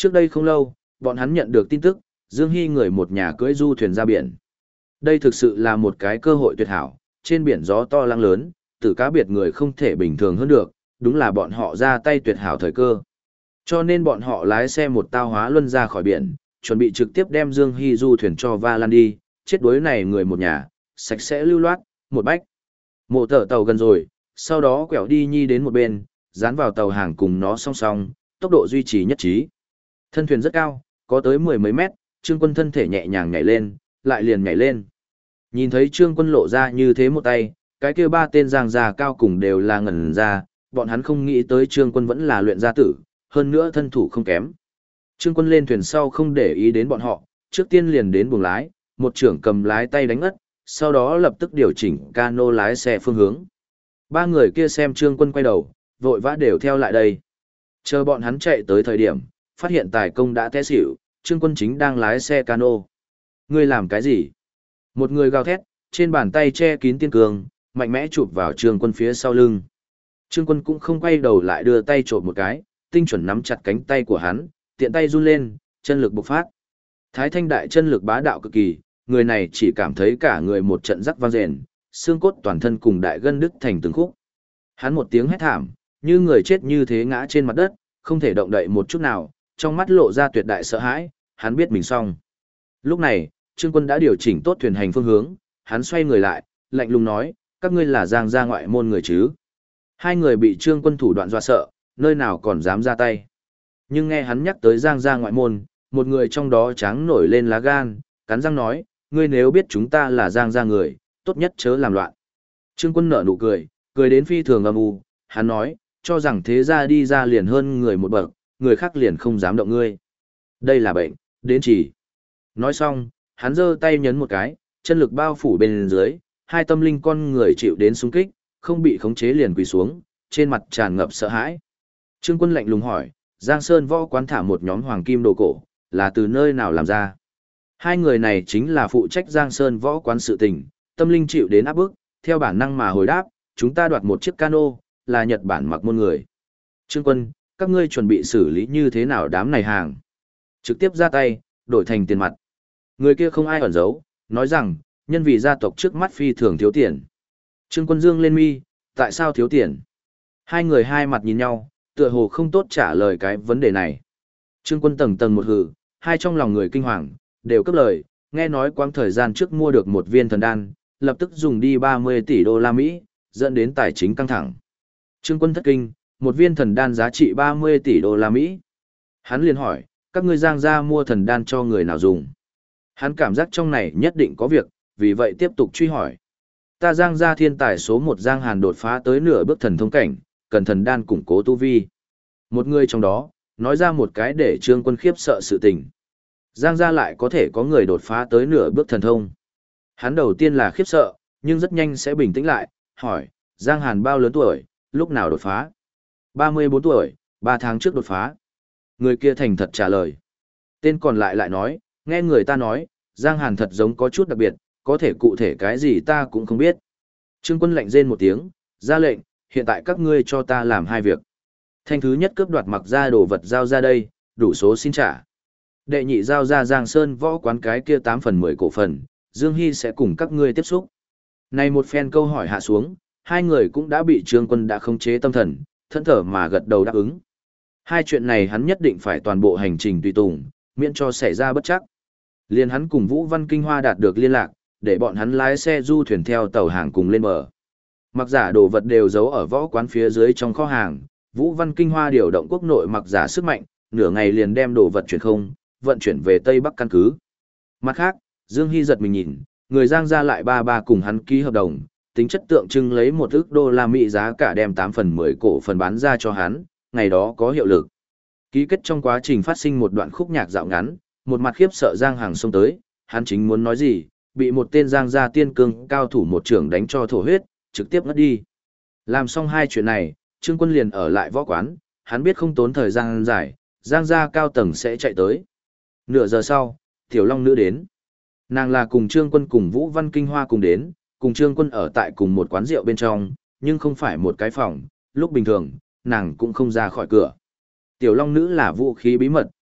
Trước đây không lâu, bọn hắn nhận được tin tức, Dương Hy người một nhà cưỡi du thuyền ra biển. Đây thực sự là một cái cơ hội tuyệt hảo, trên biển gió to lăng lớn, tử cá biệt người không thể bình thường hơn được, đúng là bọn họ ra tay tuyệt hảo thời cơ. Cho nên bọn họ lái xe một tao hóa luân ra khỏi biển, chuẩn bị trực tiếp đem Dương Hy du thuyền cho va lan đi, chết đuối này người một nhà, sạch sẽ lưu loát, một bách. Mộ tờ tàu gần rồi, sau đó quẹo đi nhi đến một bên, dán vào tàu hàng cùng nó song song, tốc độ duy trì nhất trí. Thân thuyền rất cao, có tới mười mấy mét, Trương Quân thân thể nhẹ nhàng nhảy lên, lại liền nhảy lên. Nhìn thấy Trương Quân lộ ra như thế một tay, cái kia ba tên giang già cao cùng đều là ngẩn ra, bọn hắn không nghĩ tới Trương Quân vẫn là luyện gia tử, hơn nữa thân thủ không kém. Trương Quân lên thuyền sau không để ý đến bọn họ, trước tiên liền đến buồng lái, một trưởng cầm lái tay đánh ngất, sau đó lập tức điều chỉnh cano lái xe phương hướng. Ba người kia xem Trương Quân quay đầu, vội vã đều theo lại đây. Chờ bọn hắn chạy tới thời điểm, phát hiện tài công đã té xỉu, Trương Quân chính đang lái xe cano. Ngươi làm cái gì? Một người gào thét, trên bàn tay che kín tiên cường, mạnh mẽ chụp vào Trương Quân phía sau lưng. Trương Quân cũng không quay đầu lại đưa tay chộp một cái, tinh chuẩn nắm chặt cánh tay của hắn, tiện tay run lên, chân lực bộc phát. Thái Thanh đại chân lực bá đạo cực kỳ, người này chỉ cảm thấy cả người một trận rắc vang rền, xương cốt toàn thân cùng đại gân đứt thành từng khúc. Hắn một tiếng hét thảm, như người chết như thế ngã trên mặt đất, không thể động đậy một chút nào, trong mắt lộ ra tuyệt đại sợ hãi, hắn biết mình xong. Lúc này, Trương Quân đã điều chỉnh tốt thuyền hành phương hướng, hắn xoay người lại, lạnh lùng nói, các ngươi là giang gia ngoại môn người chứ. Hai người bị Trương Quân thủ đoạn dọa sợ, nơi nào còn dám ra tay. Nhưng nghe hắn nhắc tới giang gia ngoại môn, một người trong đó tráng nổi lên lá gan, cắn răng nói, ngươi nếu biết chúng ta là giang gia người, tốt nhất chớ làm loạn. Trương Quân nở nụ cười, cười đến phi thường âm u, hắn nói, cho rằng thế gia đi ra liền hơn người một bậc, người khác liền không dám động ngươi. Đây là bệnh, đến chỉ. Nói xong, hắn giơ tay nhấn một cái, chân lực bao phủ bên dưới, hai tâm linh con người chịu đến xung kích, không bị khống chế liền quỳ xuống, trên mặt tràn ngập sợ hãi. Trương Quân lạnh lùng hỏi, Giang Sơn võ quán thả một nhóm hoàng kim đồ cổ, là từ nơi nào làm ra? Hai người này chính là phụ trách Giang Sơn võ quán sự tình, tâm linh chịu đến áp bức, theo bản năng mà hồi đáp, chúng ta đoạt một chiếc cano, là Nhật Bản mặc môn người. Trương Quân, các ngươi chuẩn bị xử lý như thế nào đám này hàng? Trực tiếp ra tay, đổi thành tiền mặt. Người kia không ai ẩn giấu, nói rằng, nhân vì gia tộc trước mắt phi thường thiếu tiền. Trương Quân dương lên mi, tại sao thiếu tiền? Hai người hai mặt nhìn nhau, tựa hồ không tốt trả lời cái vấn đề này. Trương Quân tầng tầng một hừ, hai trong lòng người kinh hoàng, đều cấp lời, nghe nói quãng thời gian trước mua được một viên thần đan, lập tức dùng đi 30 tỷ đô la Mỹ, dẫn đến tài chính căng thẳng. Trương Quân thất kinh, một viên thần đan giá trị 30 tỷ đô la Mỹ. Hắn liền hỏi, các ngươi giang gia mua thần đan cho người nào dùng? Hắn cảm giác trong này nhất định có việc, vì vậy tiếp tục truy hỏi. Ta giang gia thiên tài số 1 Giang Hàn đột phá tới nửa bước thần thông cảnh, cần thần đan củng cố tu vi. Một người trong đó, nói ra một cái để Trương Quân khiếp sợ sự tình. Giang gia lại có thể có người đột phá tới nửa bước thần thông. Hắn đầu tiên là khiếp sợ, nhưng rất nhanh sẽ bình tĩnh lại, hỏi, Giang Hàn bao lớn tuổi, lúc nào đột phá? 34 tuổi, 3 tháng trước đột phá. Người kia thành thật trả lời. Tên còn lại lại nói, nghe người ta nói, Giang Hàn thật giống có chút đặc biệt, có thể cụ thể cái gì ta cũng không biết. Trương Quân lạnh rên một tiếng, ra lệnh, hiện tại các ngươi cho ta làm hai việc. Thanh thứ nhất cướp đoạt mặc ra đồ vật giao ra đây, đủ số xin trả. Đệ nhị giao ra Giang Sơn võ quán cái kia 8/10 cổ phần, Dương Hy sẽ cùng các ngươi tiếp xúc. Này một phen câu hỏi hạ xuống, hai người cũng đã bị Trương Quân đã khống chế tâm thần, thẫn thở mà gật đầu đáp ứng. Hai chuyện này hắn nhất định phải toàn bộ hành trình tùy tùng, miễn cho xảy ra bất chắc. Liên hắn cùng Vũ Văn Kinh Hoa đạt được liên lạc, để bọn hắn lái xe du thuyền theo tàu hàng cùng lên bờ. Mặc giả đồ vật đều giấu ở võ quán phía dưới trong kho hàng, Vũ Văn Kinh Hoa điều động quốc nội mặc giả sức mạnh, nửa ngày liền đem đồ vật chuyển không, vận chuyển về Tây Bắc căn cứ. Mặt khác, Dương Hy giật mình nhìn, người Giang gia lại ba cùng hắn ký hợp đồng, tính chất tượng trưng lấy 1 ức đô la Mỹ giá cả đem 8/10 cổ phần bán ra cho hắn, ngày đó có hiệu lực. Ký kết trong quá trình phát sinh một đoạn khúc nhạc dạo ngắn, một mặt khiếp sợ Giang Hàng xông tới, hắn chính muốn nói gì, bị một tên Giang gia tiên cương cao thủ một trưởng đánh cho thổ huyết, trực tiếp ngất đi. Làm xong hai chuyện này, Trương Quân liền ở lại võ quán, hắn biết không tốn thời gian dài, Giang gia cao tầng sẽ chạy tới. Nửa giờ sau, Tiểu Long Nữ đến. Nàng là cùng Trương Quân cùng Vũ Văn Kinh Hoa cùng đến, cùng Trương Quân ở tại cùng một quán rượu bên trong, nhưng không phải một cái phòng, lúc bình thường, nàng cũng không ra khỏi cửa. Tiểu Long Nữ là vũ khí bí mật,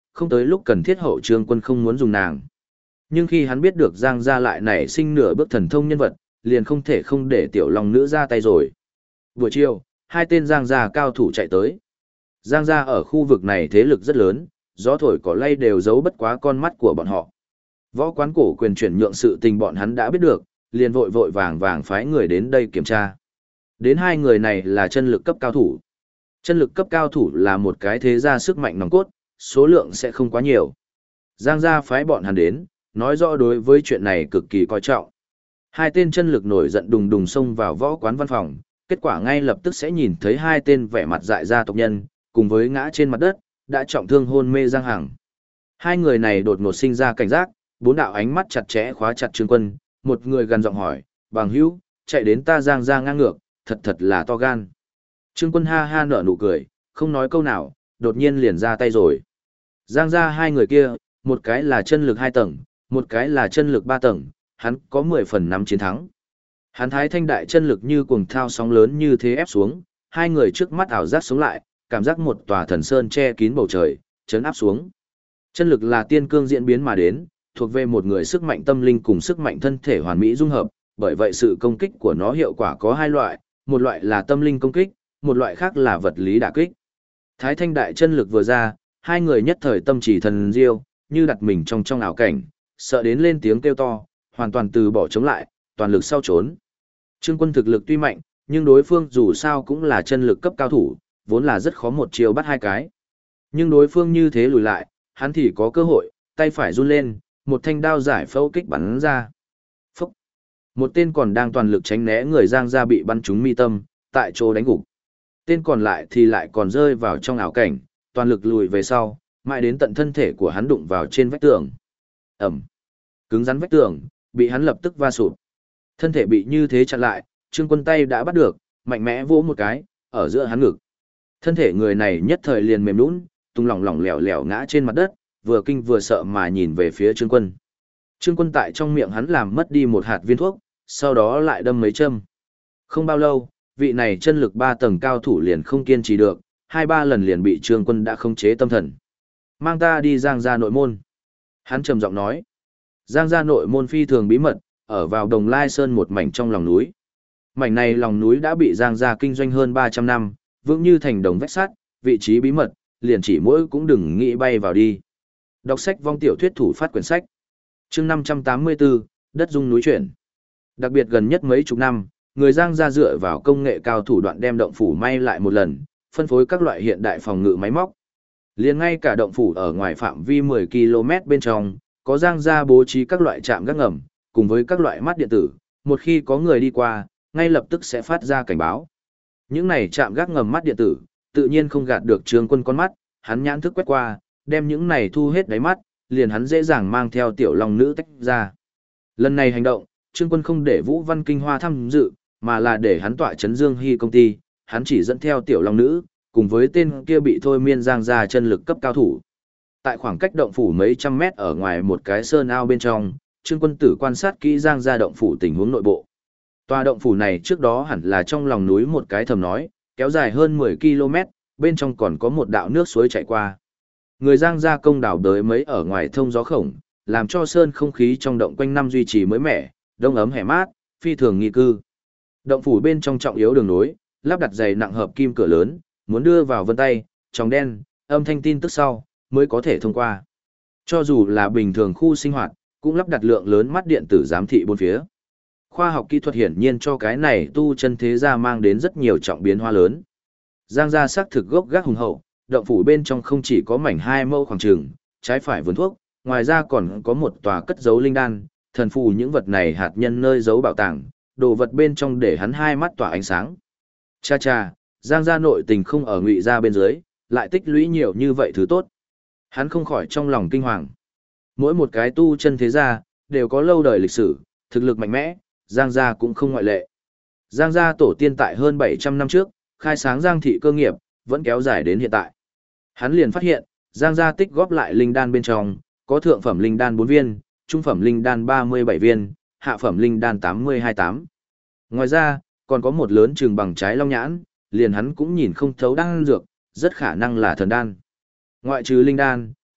không tới lúc cần thiết hậu Trương Quân không muốn dùng nàng. Nhưng khi hắn biết được Giang gia lại nảy sinh nửa bước thần thông nhân vật, liền không thể không để tiểu long nữ ra tay rồi. Buổi chiều, hai tên Giang gia cao thủ chạy tới. Giang gia ở khu vực này thế lực rất lớn, gió thổi cỏ lay đều giấu bất quá con mắt của bọn họ. Võ quán cổ quyền chuyển nhượng sự tình bọn hắn đã biết được, liền vội vội vàng vàng phái người đến đây kiểm tra. Đến hai người này là chân lực cấp cao thủ. Chân lực cấp cao thủ là một cái thế gia sức mạnh nòng cốt, số lượng sẽ không quá nhiều. Giang gia phái bọn hắn đến, nói rõ đối với chuyện này cực kỳ coi trọng. Hai tên chân lực nổi giận đùng đùng xông vào võ quán văn phòng, kết quả ngay lập tức sẽ nhìn thấy hai tên vẻ mặt dại ra tộc nhân, cùng với ngã trên mặt đất, đã trọng thương hôn mê Giang Hằng. Hai người này đột ngột sinh ra cảnh giác, bốn đạo ánh mắt chặt chẽ khóa chặt Trương Quân, một người gần giọng hỏi, bằng hữu, chạy đến ta Giang gia ngang ngược, thật thật là to gan. Trương Quân ha ha nở nụ cười, không nói câu nào, đột nhiên liền ra tay rồi. Giang gia hai người kia, một cái là chân lực 2 tầng, một cái là chân lực 3 tầng, hắn có 10 phần nắm chiến thắng. Hắn thái thanh đại chân lực như cuồng thao sóng lớn như thế ép xuống, hai người trước mắt ảo giác sống lại, cảm giác một tòa thần sơn che kín bầu trời, chấn áp xuống. Chân lực là tiên cương diễn biến mà đến, thuộc về một người sức mạnh tâm linh cùng sức mạnh thân thể hoàn mỹ dung hợp, bởi vậy sự công kích của nó hiệu quả có hai loại, một loại là tâm linh công kích, một loại khác là vật lý đả kích. Thái thanh đại chân lực vừa ra, hai người nhất thời tâm chỉ thần diêu, như đặt mình trong ảo cảnh, sợ đến lên tiếng kêu to, hoàn toàn từ bỏ chống lại, toàn lực sau trốn. Trương Quân thực lực tuy mạnh, nhưng đối phương dù sao cũng là chân lực cấp cao thủ, vốn là rất khó một chiều bắt hai cái. Nhưng đối phương như thế lùi lại, hắn thì có cơ hội, tay phải run lên, một thanh đao giải phẫu kích bắn ra. Phúc! Một tên còn đang toàn lực tránh né người Giang gia bị bắn trúng mi tâm, tại chỗ đánh gục. Tên còn lại thì lại còn rơi vào trong ảo cảnh, toàn lực lùi về sau, mãi đến tận thân thể của hắn đụng vào trên vách tường. Ẩm! Cứng rắn vách tường, bị hắn lập tức va sụp. Thân thể bị như thế chặn lại, Trương Quân tay đã bắt được, mạnh mẽ vỗ một cái, ở giữa hắn ngực. Thân thể người này nhất thời liền mềm nhũn, tung lỏng lỏng lẻo lẻo ngã trên mặt đất, vừa kinh vừa sợ mà nhìn về phía Trương Quân. Trương Quân tại trong miệng hắn làm mất đi một hạt viên thuốc, sau đó lại đâm mấy châm. Không bao lâu, vị này chân lực 3 tầng cao thủ liền không kiên trì được, 2-3 lần liền bị Trương Quân đã khống chế tâm thần. Mang ta đi Giang gia nội môn. Hắn trầm giọng nói. Giang gia nội môn phi thường bí mật, ở vào Đồng Lai Sơn một mảnh trong lòng núi. Mảnh này lòng núi đã bị Giang gia kinh doanh hơn 300 năm, vững như thành đồng vách sắt, vị trí bí mật, liền chỉ mỗi cũng đừng nghĩ bay vào đi. Đọc sách vong tiểu thuyết thủ phát quyển sách. Chương 584, đất dung núi chuyển. Đặc biệt gần nhất mấy chục năm, người Giang gia dựa vào công nghệ cao thủ đoạn đem động phủ may lại một lần, phân phối các loại hiện đại phòng ngự máy móc. Liền ngay cả động phủ ở ngoài phạm vi 10 km bên trong, có Giang gia bố trí các loại trạm gác ngầm, cùng với các loại mắt điện tử, một khi có người đi qua, ngay lập tức sẽ phát ra cảnh báo. Những này trạm gác ngầm mắt điện tử, tự nhiên không gạt được Trương Quân con mắt, hắn nhãn thức quét qua, đem những này thu hết đáy mắt, liền hắn dễ dàng mang theo tiểu long nữ tách ra. Lần này hành động, Trương Quân không để Vũ Văn Kinh Hoa tham dự, mà là để hắn tọa chấn Dương Hy công ty, hắn chỉ dẫn theo tiểu long nữ, cùng với tên kia bị thôi miên Giang gia chân lực cấp cao thủ. Tại khoảng cách động phủ mấy trăm mét ở ngoài một cái sơn ao bên trong, Trương Quân tử quan sát kỹ Giang gia động phủ tình huống nội bộ. Tòa động phủ này trước đó hẳn là trong lòng núi một cái thầm nói, kéo dài hơn 10 km, bên trong còn có một đạo nước suối chảy qua. Người Giang gia công đào đới mấy ở ngoài thông gió khổng, làm cho sơn không khí trong động quanh năm duy trì mới mẻ, đông ấm hẻ mát, phi thường nghi cư. Động phủ bên trong trọng yếu đường nối, lắp đặt dày nặng hợp kim cửa lớn, muốn đưa vào vân tay, tròng đen, âm thanh tin tức sau, mới có thể thông qua. Cho dù là bình thường khu sinh hoạt, cũng lắp đặt lượng lớn mắt điện tử giám thị bốn phía. Khoa học kỹ thuật hiển nhiên cho cái này tu chân thế gia mang đến rất nhiều trọng biến hóa lớn. Giang gia xác thực gốc gác hùng hậu, động phủ bên trong không chỉ có mảnh 2 mẫu khoảng trường, trái phải vườn thuốc, ngoài ra còn có một tòa cất giấu linh đan, thần phù những vật này hạt nhân nơi giấu bảo tàng, đồ vật bên trong để hắn hai mắt tỏa ánh sáng. Cha cha, Giang gia nội tình không ở Ngụy gia bên dưới, lại tích lũy nhiều như vậy thứ tốt. Hắn không khỏi trong lòng kinh hoàng. Mỗi một cái tu chân thế gia đều có lâu đời lịch sử, thực lực mạnh mẽ, Giang gia cũng không ngoại lệ. Giang gia tổ tiên tại hơn 700 năm trước, khai sáng Giang thị cơ nghiệp, vẫn kéo dài đến hiện tại. Hắn liền phát hiện, Giang gia tích góp lại linh đan bên trong, có thượng phẩm linh đan 4 viên, trung phẩm linh đan 37 viên, hạ phẩm linh đan 82-8. Ngoài ra, còn có một lớn chừng bằng trái long nhãn, liền hắn cũng nhìn không thấu đan dược, rất khả năng là thần đan. Ngoại trừ linh đan,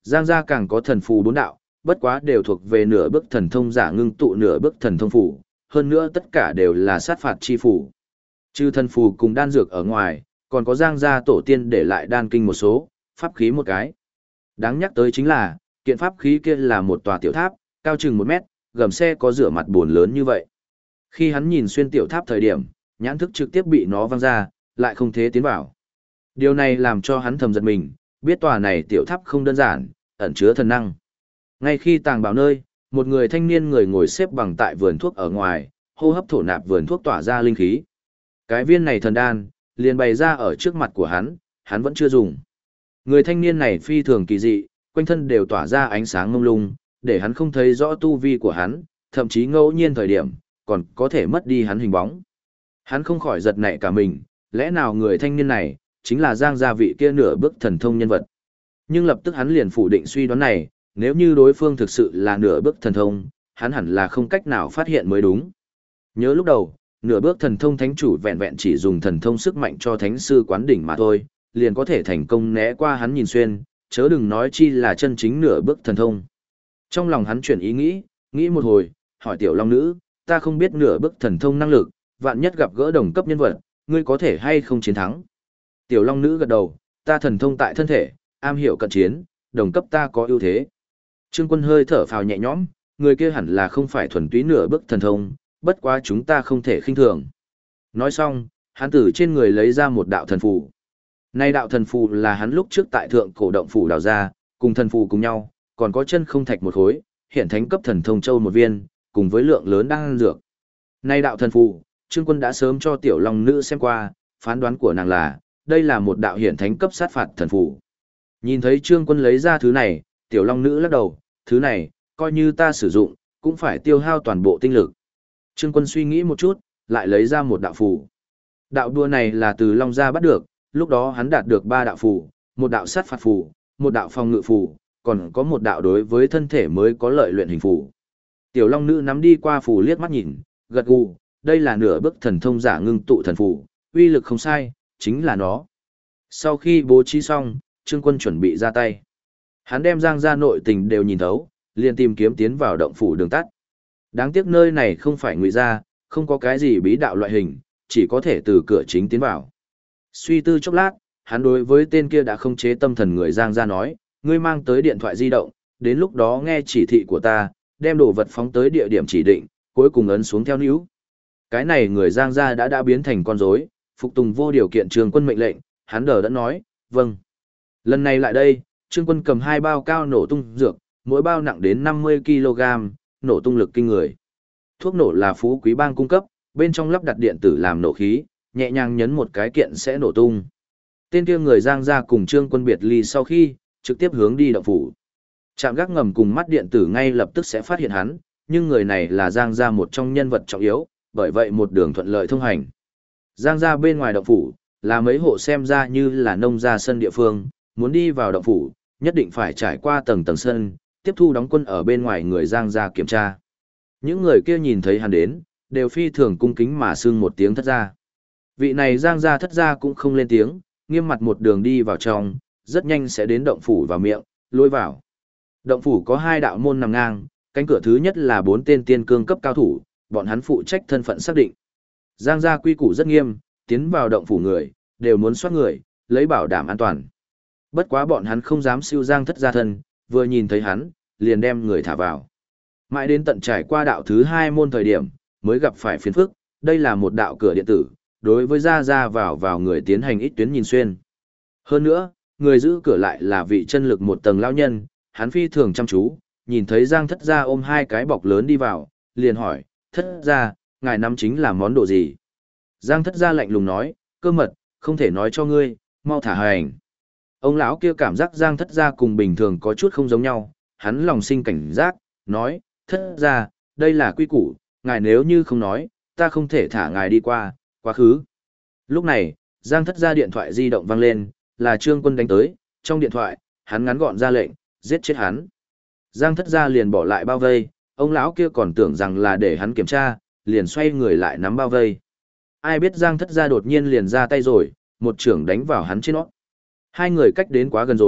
Giang gia càng có thần phù 4 đạo, bất quá đều thuộc về nửa bước thần thông giả ngưng tụ nửa bước thần thông phù, hơn nữa tất cả đều là sát phạt chi phù. Trừ thần phù cùng đan dược ở ngoài, còn có Giang gia tổ tiên để lại đan kinh một số, pháp khí một cái. Đáng nhắc tới chính là, kiện pháp khí kia là một tòa tiểu tháp, cao chừng 1 mét, gầm xe có rửa mặt buồn lớn như vậy. Khi hắn nhìn xuyên tiểu tháp thời điểm, nhãn thức trực tiếp bị nó văng ra, lại không thể tiến vào. Điều này làm cho hắn thầm giật mình, biết tòa này tiểu tháp không đơn giản, ẩn chứa thần năng. Ngay khi tàng bảo nơi, một người thanh niên người ngồi xếp bằng tại vườn thuốc ở ngoài, hô hấp thổ nạp vườn thuốc tỏa ra linh khí. Cái viên này thần đan, liền bày ra ở trước mặt của hắn vẫn chưa dùng. Người thanh niên này phi thường kỳ dị, quanh thân đều tỏa ra ánh sáng mông lung, để hắn không thấy rõ tu vi của hắn, thậm chí ngẫu nhiên thời điểm, còn có thể mất đi hắn hình bóng. Hắn không khỏi giật nảy cả mình, lẽ nào người thanh niên này, chính là Giang gia vị kia nửa bước thần thông nhân vật. Nhưng lập tức hắn liền phủ định suy đoán này, nếu như đối phương thực sự là nửa bước thần thông, hắn hẳn là không cách nào phát hiện mới đúng. Nhớ lúc đầu, nửa bước thần thông thánh chủ vẹn vẹn chỉ dùng thần thông sức mạnh cho thánh sư quán đỉnh mà thôi, liền có thể thành công né qua hắn nhìn xuyên, chớ đừng nói chi là chân chính nửa bước thần thông. Trong lòng hắn chuyển ý nghĩ một hồi, hỏi tiểu long nữ, ta không biết nửa bước thần thông năng lực, vạn nhất gặp gỡ đồng cấp nhân vật, ngươi có thể hay không chiến thắng. Tiểu long nữ gật đầu, ta thần thông tại thân thể, am hiểu cận chiến, đồng cấp ta có ưu thế. Trương Quân hơi thở phào nhẹ nhõm, người kia hẳn là không phải thuần túy nửa bước thần thông, bất quá chúng ta không thể khinh thường. Nói xong, hắn từ trên người lấy ra một đạo thần phù. Nay đạo thần phù là hắn lúc trước tại thượng cổ động phủ đào ra, cùng thần phù cùng nhau, còn có chân không thạch một khối, hiện thánh cấp thần thông châu một viên, cùng với lượng lớn đan dược. Nay đạo thần phù, Trương Quân đã sớm cho tiểu long nữ xem qua, phán đoán của nàng là, đây là một đạo hiện thánh cấp sát phạt thần phù. Nhìn thấy Trương Quân lấy ra thứ này, tiểu long nữ lắc đầu, thứ này, coi như ta sử dụng, cũng phải tiêu hao toàn bộ tinh lực. Trương Quân suy nghĩ một chút, lại lấy ra một đạo phù. Đạo đua này là từ Long Gia bắt được, lúc đó hắn đạt được 3 đạo phù, một đạo sát phạt phù, một đạo phòng ngự phù, còn có một đạo đối với thân thể mới có lợi luyện hình phù. Tiểu Long Nữ nắm đi qua phù liếc mắt nhìn, gật gù, đây là nửa bước thần thông giả ngưng tụ thần phù, uy lực không sai, chính là nó. Sau khi bố trí xong, Trương Quân chuẩn bị ra tay. Hắn đem Giang gia nội tình đều nhìn thấu, liền tìm kiếm tiến vào động phủ đường tắt. Đáng tiếc nơi này không phải ngụy gia, không có cái gì bí đạo loại hình, chỉ có thể từ cửa chính tiến vào. Suy tư chốc lát, hắn đối với tên kia đã không chế tâm thần người Giang gia nói, ngươi mang tới điện thoại di động, đến lúc đó nghe chỉ thị của ta, đem đồ vật phóng tới địa điểm chỉ định, cuối cùng ấn xuống theo níu. Cái này người Giang gia đã biến thành con rối, phục tùng vô điều kiện Trương Quân mệnh lệnh, hắn đờ đẫn nói, vâng. Lần này lại đây, Trương Quân cầm 2 bao cao nổ tung dược, mỗi bao nặng đến 50 kg, nổ tung lực kinh người. Thuốc nổ là Phú Quý Bang cung cấp, bên trong lắp đặt điện tử làm nổ khí, nhẹ nhàng nhấn một cái kiện sẽ nổ tung. Tên kia người Giang gia cùng Trương Quân biệt ly sau khi, trực tiếp hướng đi động phủ. Trạm gác ngầm cùng mắt điện tử ngay lập tức sẽ phát hiện hắn, nhưng người này là Giang gia một trong nhân vật trọng yếu, bởi vậy một đường thuận lợi thông hành. Giang gia bên ngoài động phủ, là mấy hộ xem ra như là nông gia sân địa phương, muốn đi vào động phủ, nhất định phải trải qua tầng tầng sân, tiếp thu đóng quân ở bên ngoài người Giang gia kiểm tra. Những người kia nhìn thấy hắn đến, đều phi thường cung kính mà xưng một tiếng thất gia. Vị này Giang gia thất gia cũng không lên tiếng, nghiêm mặt một đường đi vào trong, rất nhanh sẽ đến động phủ vào miệng, lối vào. Động phủ có 2 đạo môn nằm ngang, cánh cửa thứ nhất là 4 tên tiên cương cấp cao thủ, bọn hắn phụ trách thân phận xác định. Giang gia quy củ rất nghiêm, tiến vào động phủ người, đều muốn soát người, lấy bảo đảm an toàn. Bất quá bọn hắn không dám siêu Giang thất gia thân, vừa nhìn thấy hắn, liền đem người thả vào. Mãi đến tận trải qua đạo thứ 2 môn thời điểm, mới gặp phải phiền phức, đây là một đạo cửa điện tử, đối với ra vào người tiến hành ít tuyến nhìn xuyên. Hơn nữa, người giữ cửa lại là vị chân lực một tầng lão nhân, hắn phi thường chăm chú, nhìn thấy Giang thất gia ôm 2 cái bọc lớn đi vào, liền hỏi, thất gia, ngài nắm chính là món đồ gì? Giang thất gia lạnh lùng nói, cơ mật, không thể nói cho ngươi, mau thả hành. Ông lão kia cảm giác Giang thất gia cùng bình thường có chút không giống nhau, hắn lòng sinh cảnh giác, nói, thất gia, đây là quy củ, ngài nếu như không nói, ta không thể thả ngài đi qua, quá khứ. Lúc này, Giang thất gia điện thoại di động vang lên, là Trương Quân đánh tới, trong điện thoại, hắn ngắn gọn ra lệnh, giết chết hắn. Giang thất gia liền bỏ lại bao vây, ông lão kia còn tưởng rằng là để hắn kiểm tra, liền xoay người lại nắm bao vây. Ai biết Giang thất gia đột nhiên liền ra tay rồi, một chưởng đánh vào hắn trên nó. 2 người cách đến quá gần rồi,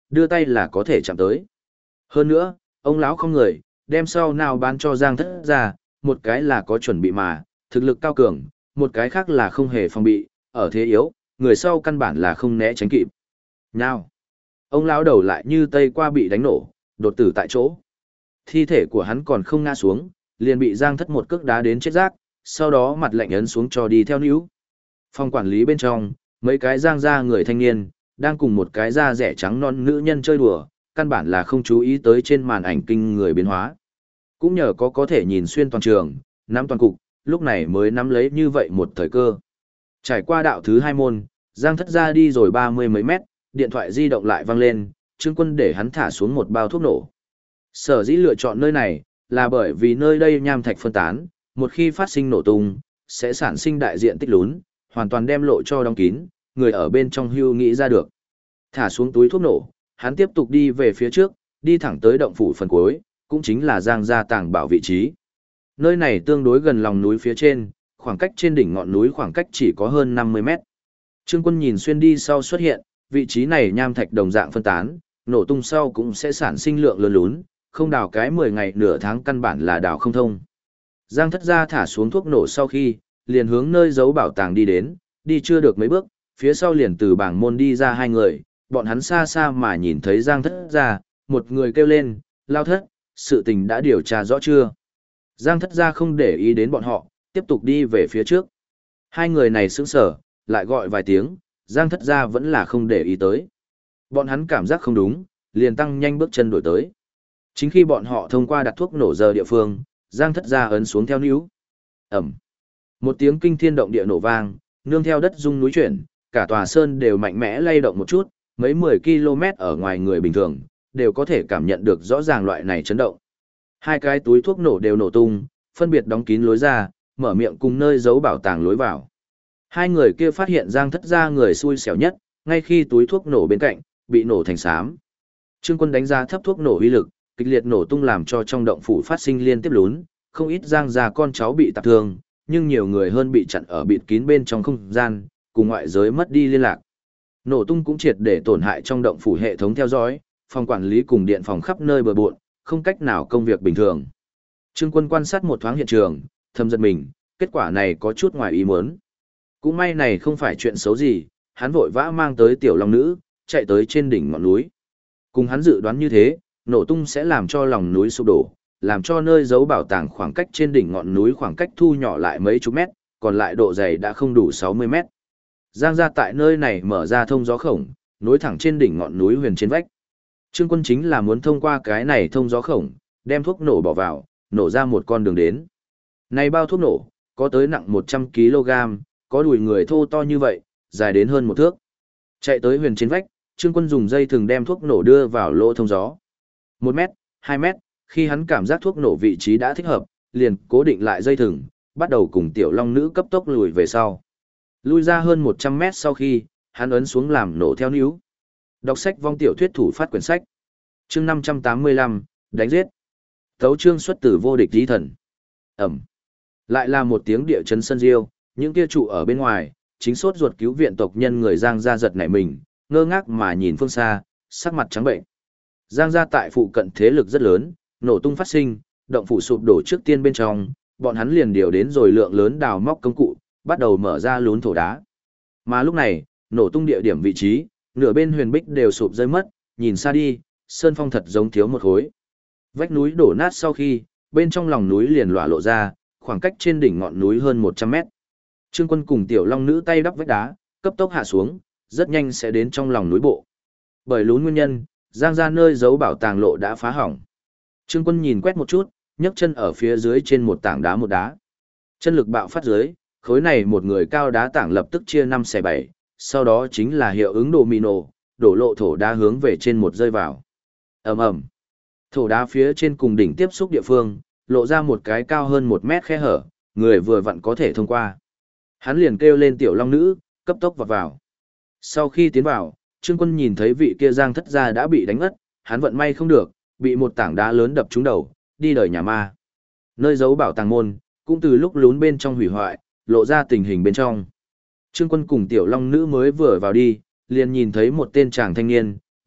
đưa tay là có thể chạm tới. Hơn nữa, ông lão không người, đem sau nào bán cho Giang Thất ra, một cái là có chuẩn bị mà, thực lực cao cường, một cái khác là không hề phòng bị, ở thế yếu, người sau căn bản là không né tránh kịp. Nào, ông lão đầu lại như tây qua bị đánh nổ, đột tử tại chỗ. Thi thể của hắn còn không ngã xuống, liền bị Giang Thất một cước đá đến chết rác, sau đó mặt lạnh ấn xuống cho đi theo níu. Phòng quản lý bên trong, mấy cái Giang gia người thanh niên, đang cùng một cái da rẻ trắng non nữ nhân chơi đùa, căn bản là không chú ý tới trên màn ảnh kinh người biến hóa. Cũng nhờ có thể nhìn xuyên toàn trường, nắm toàn cục, lúc này mới nắm lấy như vậy một thời cơ. Trải qua đạo thứ 2 môn, Giang Thất ra đi rồi 30 mấy mét, điện thoại di động lại vang lên, Trương Quân để hắn thả xuống một bao thuốc nổ. Sở dĩ lựa chọn nơi này, là bởi vì nơi đây nham thạch phân tán, một khi phát sinh nổ tung, sẽ sản sinh đại diện tích lún, hoàn toàn đem lộ cho đóng kín, người ở bên trong hưu nghĩ ra được. Thả xuống túi thuốc nổ, hắn tiếp tục đi về phía trước, đi thẳng tới động phủ phần cuối, cũng chính là Giang gia tàng bảo vị trí. Nơi này tương đối gần lòng núi phía trên, khoảng cách trên đỉnh ngọn núi khoảng cách chỉ có hơn 50 mét. Trương Quân nhìn xuyên đi sau xuất hiện, vị trí này nham thạch đồng dạng phân tán, nổ tung sau cũng sẽ sản sinh lượng lớn lún, không đào cái 10 ngày nửa tháng căn bản là đào không thông. Giang Thất gia thả xuống thuốc nổ sau khi, liền hướng nơi giấu bảo tàng đi đến, đi chưa được mấy bước, phía sau liền từ bảng môn đi ra hai người, bọn hắn xa xa mà nhìn thấy Giang Thất gia, một người kêu lên, Lao Thất, sự tình đã điều tra rõ chưa? Giang Thất gia không để ý đến bọn họ, tiếp tục đi về phía trước. Hai người này sững sờ, lại gọi vài tiếng, Giang Thất gia vẫn là không để ý tới. Bọn hắn cảm giác không đúng, liền tăng nhanh bước chân đuổi tới. Chính khi bọn họ thông qua đặt thuốc nổ giờ địa phương, Giang Thất gia ấn xuống theo níu. Ẩm. Một tiếng kinh thiên động địa nổ vang, nương theo đất rung núi chuyển, cả tòa sơn đều mạnh mẽ lay động một chút, mấy 10 km ở ngoài người bình thường, đều có thể cảm nhận được rõ ràng loại này chấn động. Hai cái túi thuốc nổ đều nổ tung, phân biệt đóng kín lối ra, mở miệng cùng nơi giấu bảo tàng lối vào. Hai người kia phát hiện Giang Thất gia người xui xẻo nhất, ngay khi túi thuốc nổ bên cạnh, bị nổ thành xám. Trương Quân đánh giá thấp thuốc nổ uy lực, kịch liệt nổ tung làm cho trong động phủ phát sinh liên tiếp lún, không ít Giang gia con cháu bị tạp thương, nhưng nhiều người hơn bị chặn ở bịt kín bên trong không gian, cùng ngoại giới mất đi liên lạc. Nổ tung cũng triệt để tổn hại trong động phủ hệ thống theo dõi, phòng quản lý cùng điện phòng khắp nơi bừa bộn, không cách nào công việc bình thường. Trương Quân quan sát một thoáng hiện trường, thầm giật mình, kết quả này có chút ngoài ý muốn. Cũng may này không phải chuyện xấu gì, hắn vội vã mang tới tiểu long nữ, chạy tới trên đỉnh ngọn núi. Cùng hắn dự đoán như thế, nổ tung sẽ làm cho lòng núi sụp đổ, làm cho nơi giấu bảo tàng khoảng cách trên đỉnh ngọn núi khoảng cách thu nhỏ lại mấy chục mét, còn lại độ dày đã không đủ 60 mét. Giang gia tại nơi này mở ra thông gió khổng, nối thẳng trên đỉnh ngọn núi huyền trên vách. Trương Quân chính là muốn thông qua cái này thông gió khổng, đem thuốc nổ bỏ vào, nổ ra một con đường đến. Này bao thuốc nổ, có tới nặng 100 kg, có đùi người thô to như vậy, dài đến hơn 1 thước. Chạy tới huyền trên vách, Trương Quân dùng dây thừng đem thuốc nổ đưa vào lỗ thông gió. 1 mét, 2 mét, khi hắn cảm giác thuốc nổ vị trí đã thích hợp, liền cố định lại dây thừng, bắt đầu cùng tiểu long nữ cấp tốc lùi về sau. Lui ra hơn 100 mét sau khi, hắn ấn xuống làm nổ theo níu. Đọc sách vong tiểu thuyết thủ phát quyển sách. Chương 585, đánh giết. Tấu chương xuất tử vô địch tí thần. Ẩm. Lại là một tiếng địa chấn sân diêu, những kia trụ ở bên ngoài, chính sốt ruột cứu viện tộc nhân người Giang gia giật nảy mình, ngơ ngác mà nhìn phương xa, sắc mặt trắng bệnh. Giang gia tại phụ cận thế lực rất lớn, nổ tung phát sinh, động phủ sụp đổ trước tiên bên trong, bọn hắn liền điều đến rồi lượng lớn đào móc công cụ, bắt đầu mở ra lún thổ đá. Mà lúc này, nổ tung địa điểm vị trí, nửa bên huyền bích đều sụp rơi mất, nhìn xa đi, sơn phong thật giống thiếu một khối. Vách núi đổ nát sau khi, bên trong lòng núi liền lỏa lộ ra, khoảng cách trên đỉnh ngọn núi hơn 100 mét. Trương Quân cùng tiểu long nữ tay đắp vách đá, cấp tốc hạ xuống, rất nhanh sẽ đến trong lòng núi bộ. Bởi lún nguyên nhân, Giang gia nơi giấu bảo tàng lộ đã phá hỏng. Trương Quân nhìn quét một chút, nhấc chân ở phía dưới trên một tảng đá một đá. Chân lực bạo phát dưới, khối này một người cao đá tảng lập tức chia 5 xẻ 7, sau đó chính là hiệu ứng domino, đổ lộ thổ đá hướng về trên một rơi vào. Ầm ầm. Thổ đá phía trên cùng đỉnh tiếp xúc địa phương, lộ ra một cái cao hơn 1 mét khe hở, người vừa vặn có thể thông qua. Hắn liền kêu lên tiểu long nữ, cấp tốc vọt vào. Sau khi tiến vào, Trương Quân nhìn thấy vị kia Giang Thất gia đã bị đánh ngất, hắn vận may không được, bị một tảng đá lớn đập trúng đầu, đi đời nhà ma. Nơi giấu bảo tàng môn, cũng từ lúc lún bên trong hủy hoại, lộ ra tình hình bên trong. Trương Quân cùng tiểu long nữ mới vừa vào đi, liền nhìn thấy một tên chàng thanh niên,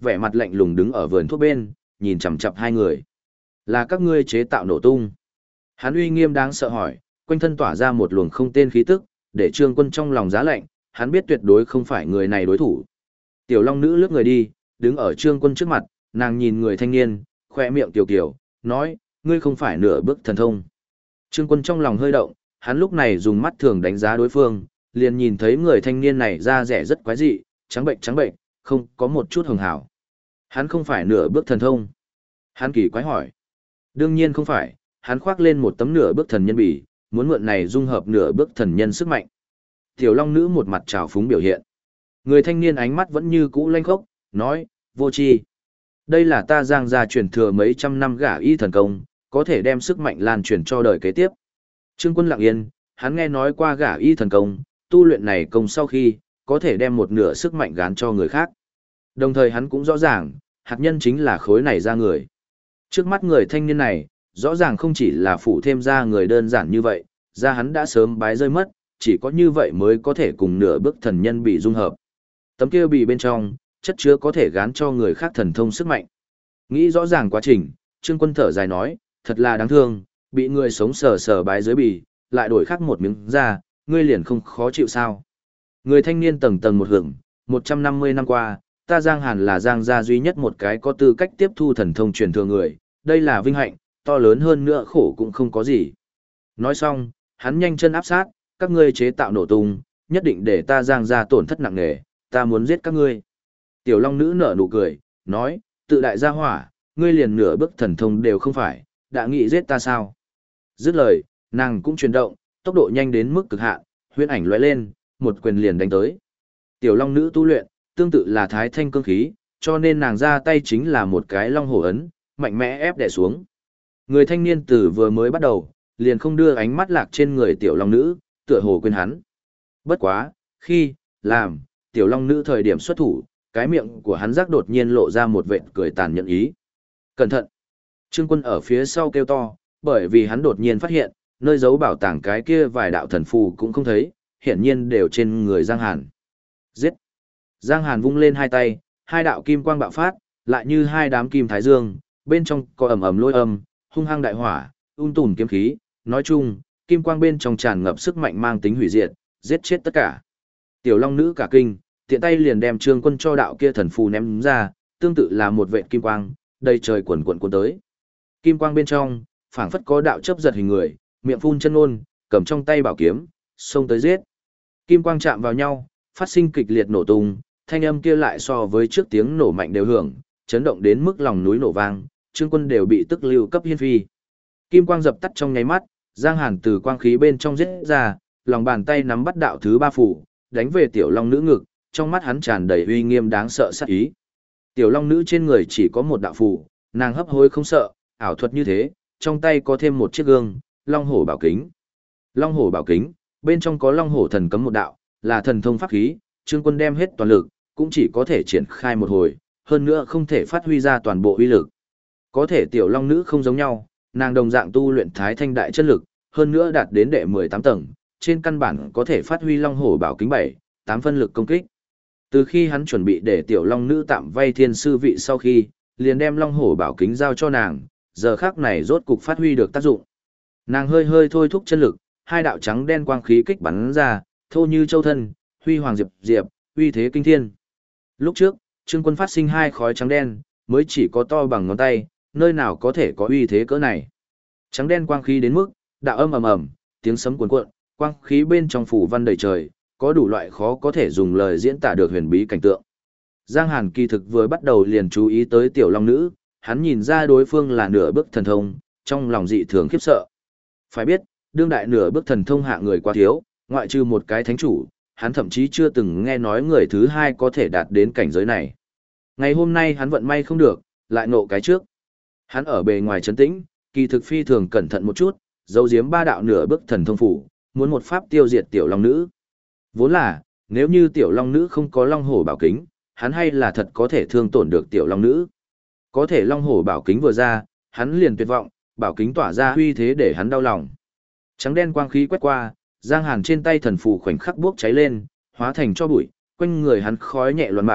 vẻ mặt lạnh lùng đứng ở vườn thuốc bên, nhìn chằm chằm hai người. Là các ngươi chế tạo nổ tung. Hắn uy nghiêm đáng sợ hỏi, quanh thân tỏa ra một luồng không tên khí tức, để Trương Quân trong lòng giá lạnh, hắn biết tuyệt đối không phải người này đối thủ. Tiểu Long Nữ lướt người đi, đứng ở Trương Quân trước mặt, nàng nhìn người thanh niên, khoe miệng tiểu kiểu, nói, ngươi không phải nửa bước thần thông. Trương Quân trong lòng hơi động, hắn lúc này dùng mắt thường đánh giá đối phương, liền nhìn thấy người thanh niên này da rẻ rất quái dị, trắng bệnh, không có một chút hường hảo. Hắn không phải nửa bước thần thông. Hắn kỳ quái hỏi. Đương nhiên không phải, hắn khoác lên một tấm nửa bước thần nhân bì, muốn mượn này dung hợp nửa bước thần nhân sức mạnh. Tiểu Long Nữ một mặt trào phúng biểu hiện. Người thanh niên ánh mắt vẫn như cũ lanh khốc, nói, vô tri. Đây là ta Giang gia truyền thừa mấy trăm năm gả y thần công, có thể đem sức mạnh lan truyền cho đời kế tiếp. Trương Quân lặng yên, hắn nghe nói qua gả y thần công, tu luyện này công sau khi, có thể đem một nửa sức mạnh gán cho người khác. Đồng thời hắn cũng rõ ràng, hạt nhân chính là khối này ra người. Trước mắt người thanh niên này, rõ ràng không chỉ là phụ thêm ra người đơn giản như vậy, ra hắn đã sớm bái rơi mất, chỉ có như vậy mới có thể cùng nửa bước thần nhân bị dung hợp. Tấm kia bị bên trong, chất chứa có thể gán cho người khác thần thông sức mạnh. Nghĩ rõ ràng quá trình, Trương Quân thở dài nói, thật là đáng thương, bị người sống sờ sờ bái dưới bì, lại đổi khác một miếng ra, ngươi liền không khó chịu sao. Người thanh niên tầng tầng một hưởng, 150 năm qua, ta Giang Hàn là Giang gia duy nhất một cái có tư cách tiếp thu thần thông truyền thừa người, đây là vinh hạnh, to lớn hơn nữa khổ cũng không có gì. Nói xong, hắn nhanh chân áp sát, các ngươi chế tạo nổ tung, nhất định để ta Giang gia tổn thất nặng nề, ta muốn giết các ngươi. Tiểu Long Nữ nở nụ cười, nói, tự đại gia hỏa, ngươi liền nửa bước thần thông đều không phải, đã nghĩ giết ta sao? Dứt lời, nàng cũng chuyển động, tốc độ nhanh đến mức cực hạn, huyễn ảnh lóe lên, một quyền liền đánh tới. Tiểu Long Nữ tu luyện, tương tự là thái thanh cương khí, cho nên nàng ra tay chính là một cái long hổ ấn, mạnh mẽ ép đè xuống. Người thanh niên từ vừa mới bắt đầu, liền không đưa ánh mắt lạc trên người Tiểu Long Nữ, tựa hồ quên hắn. Bất quá, khi, làm, Tiểu Long Nữ thời điểm xuất thủ, cái miệng của hắn rắc đột nhiên lộ ra một vệt cười tàn nhẫn ý. Cẩn thận! Trương Quân ở phía sau kêu to, bởi vì hắn đột nhiên phát hiện, nơi giấu bảo tàng cái kia vài đạo thần phù cũng không thấy, hiển nhiên đều trên người Giang Hàn. Giết! Giang Hàn vung lên hai tay, hai đạo kim quang bạo phát, lại như hai đám kim thái dương, bên trong có ầm ầm lôi âm, hung hăng đại hỏa, tùm kiếm khí, nói chung, kim quang bên trong tràn ngập sức mạnh mang tính hủy diệt, giết chết tất cả. Tiểu Long Nữ cả kinh, tiện tay liền đem Trương Quân cho đạo kia thần phù ném ra, tương tự là một vệt kim quang, đầy trời quần cuộn tới. Kim quang bên trong, phảng phất có đạo chớp giật hình người, miệng phun chân ngôn, cầm trong tay bảo kiếm, xông tới giết. Kim quang chạm vào nhau, phát sinh kịch liệt nổ tung, thanh âm kia lại so với trước tiếng nổ mạnh đều hưởng, chấn động đến mức lòng núi nổ vang, Trương Quân đều bị tức lưu cấp hiên phi. Kim quang dập tắt trong nháy mắt, Giang Hàn từ quang khí bên trong giết ra, lòng bàn tay nắm bắt đạo thứ ba phủ, đánh về Tiểu Long Nữ ngực, trong mắt hắn tràn đầy uy nghiêm đáng sợ sát ý. Tiểu Long Nữ trên người chỉ có một đạo phù, nàng hấp hối không sợ, ảo thuật như thế, trong tay có thêm một chiếc gương, Long Hổ Bảo Kính. Long Hổ Bảo Kính, bên trong có Long Hổ Thần Cấm một đạo, là thần thông pháp khí, Trương Quân đem hết toàn lực, cũng chỉ có thể triển khai một hồi, hơn nữa không thể phát huy ra toàn bộ uy lực. Có thể Tiểu Long Nữ không giống nhau, nàng đồng dạng tu luyện Thái Thanh Đại Chân Lực, hơn nữa đạt đến đệ 18 tầng, trên căn bản có thể phát huy Long Hổ Bảo Kính 7, 8 phân lực công kích. Từ khi hắn chuẩn bị để Tiểu Long Nữ tạm vay thiên sư vị sau khi, liền đem Long Hổ Bảo Kính giao cho nàng, giờ khắc này rốt cục phát huy được tác dụng. Nàng hơi hơi thôi thúc chân lực, hai đạo trắng đen quang khí kích bắn ra, thô như châu thân, huy hoàng diệp diệp, uy thế kinh thiên. Lúc trước, Trương Quân phát sinh hai khói trắng đen, mới chỉ có to bằng ngón tay, nơi nào có thể có uy thế cỡ này. Trắng đen quang khí đến mức, đạo âm ầm ầm, tiếng sấm cuồn cuộn, quang khí bên trong phủ văn đầy trời, có đủ loại khó có thể dùng lời diễn tả được huyền bí cảnh tượng. Giang Hàn kỳ thực vừa bắt đầu liền chú ý tới Tiểu Long Nữ, hắn nhìn ra đối phương là nửa bước thần thông, trong lòng dị thường khiếp sợ. Phải biết, đương đại nửa bước thần thông hạ người quá thiếu, ngoại trừ một cái thánh chủ, hắn thậm chí chưa từng nghe nói người thứ hai có thể đạt đến cảnh giới này. Ngày hôm nay hắn vận may không được, lại nộ cái trước. Hắn ở bề ngoài trấn tĩnh, kỳ thực phi thường cẩn thận một chút, giấu giếm ba đạo nửa bước thần thông phủ, muốn một pháp tiêu diệt Tiểu Long Nữ. Vốn là, nếu như Tiểu Long Nữ không có Long Hổ Bảo Kính, hắn hay là thật có thể thương tổn được Tiểu Long Nữ. Có thể Long Hổ Bảo Kính vừa ra, hắn liền tuyệt vọng, bảo kính tỏa ra uy thế để hắn đau lòng. Trắng đen quang khí quét qua, Giang Hàn trên tay thần phù khoảnh khắc bốc cháy lên, hóa thành cho bụi, quanh người hắn khói nhẹ loạn bạo,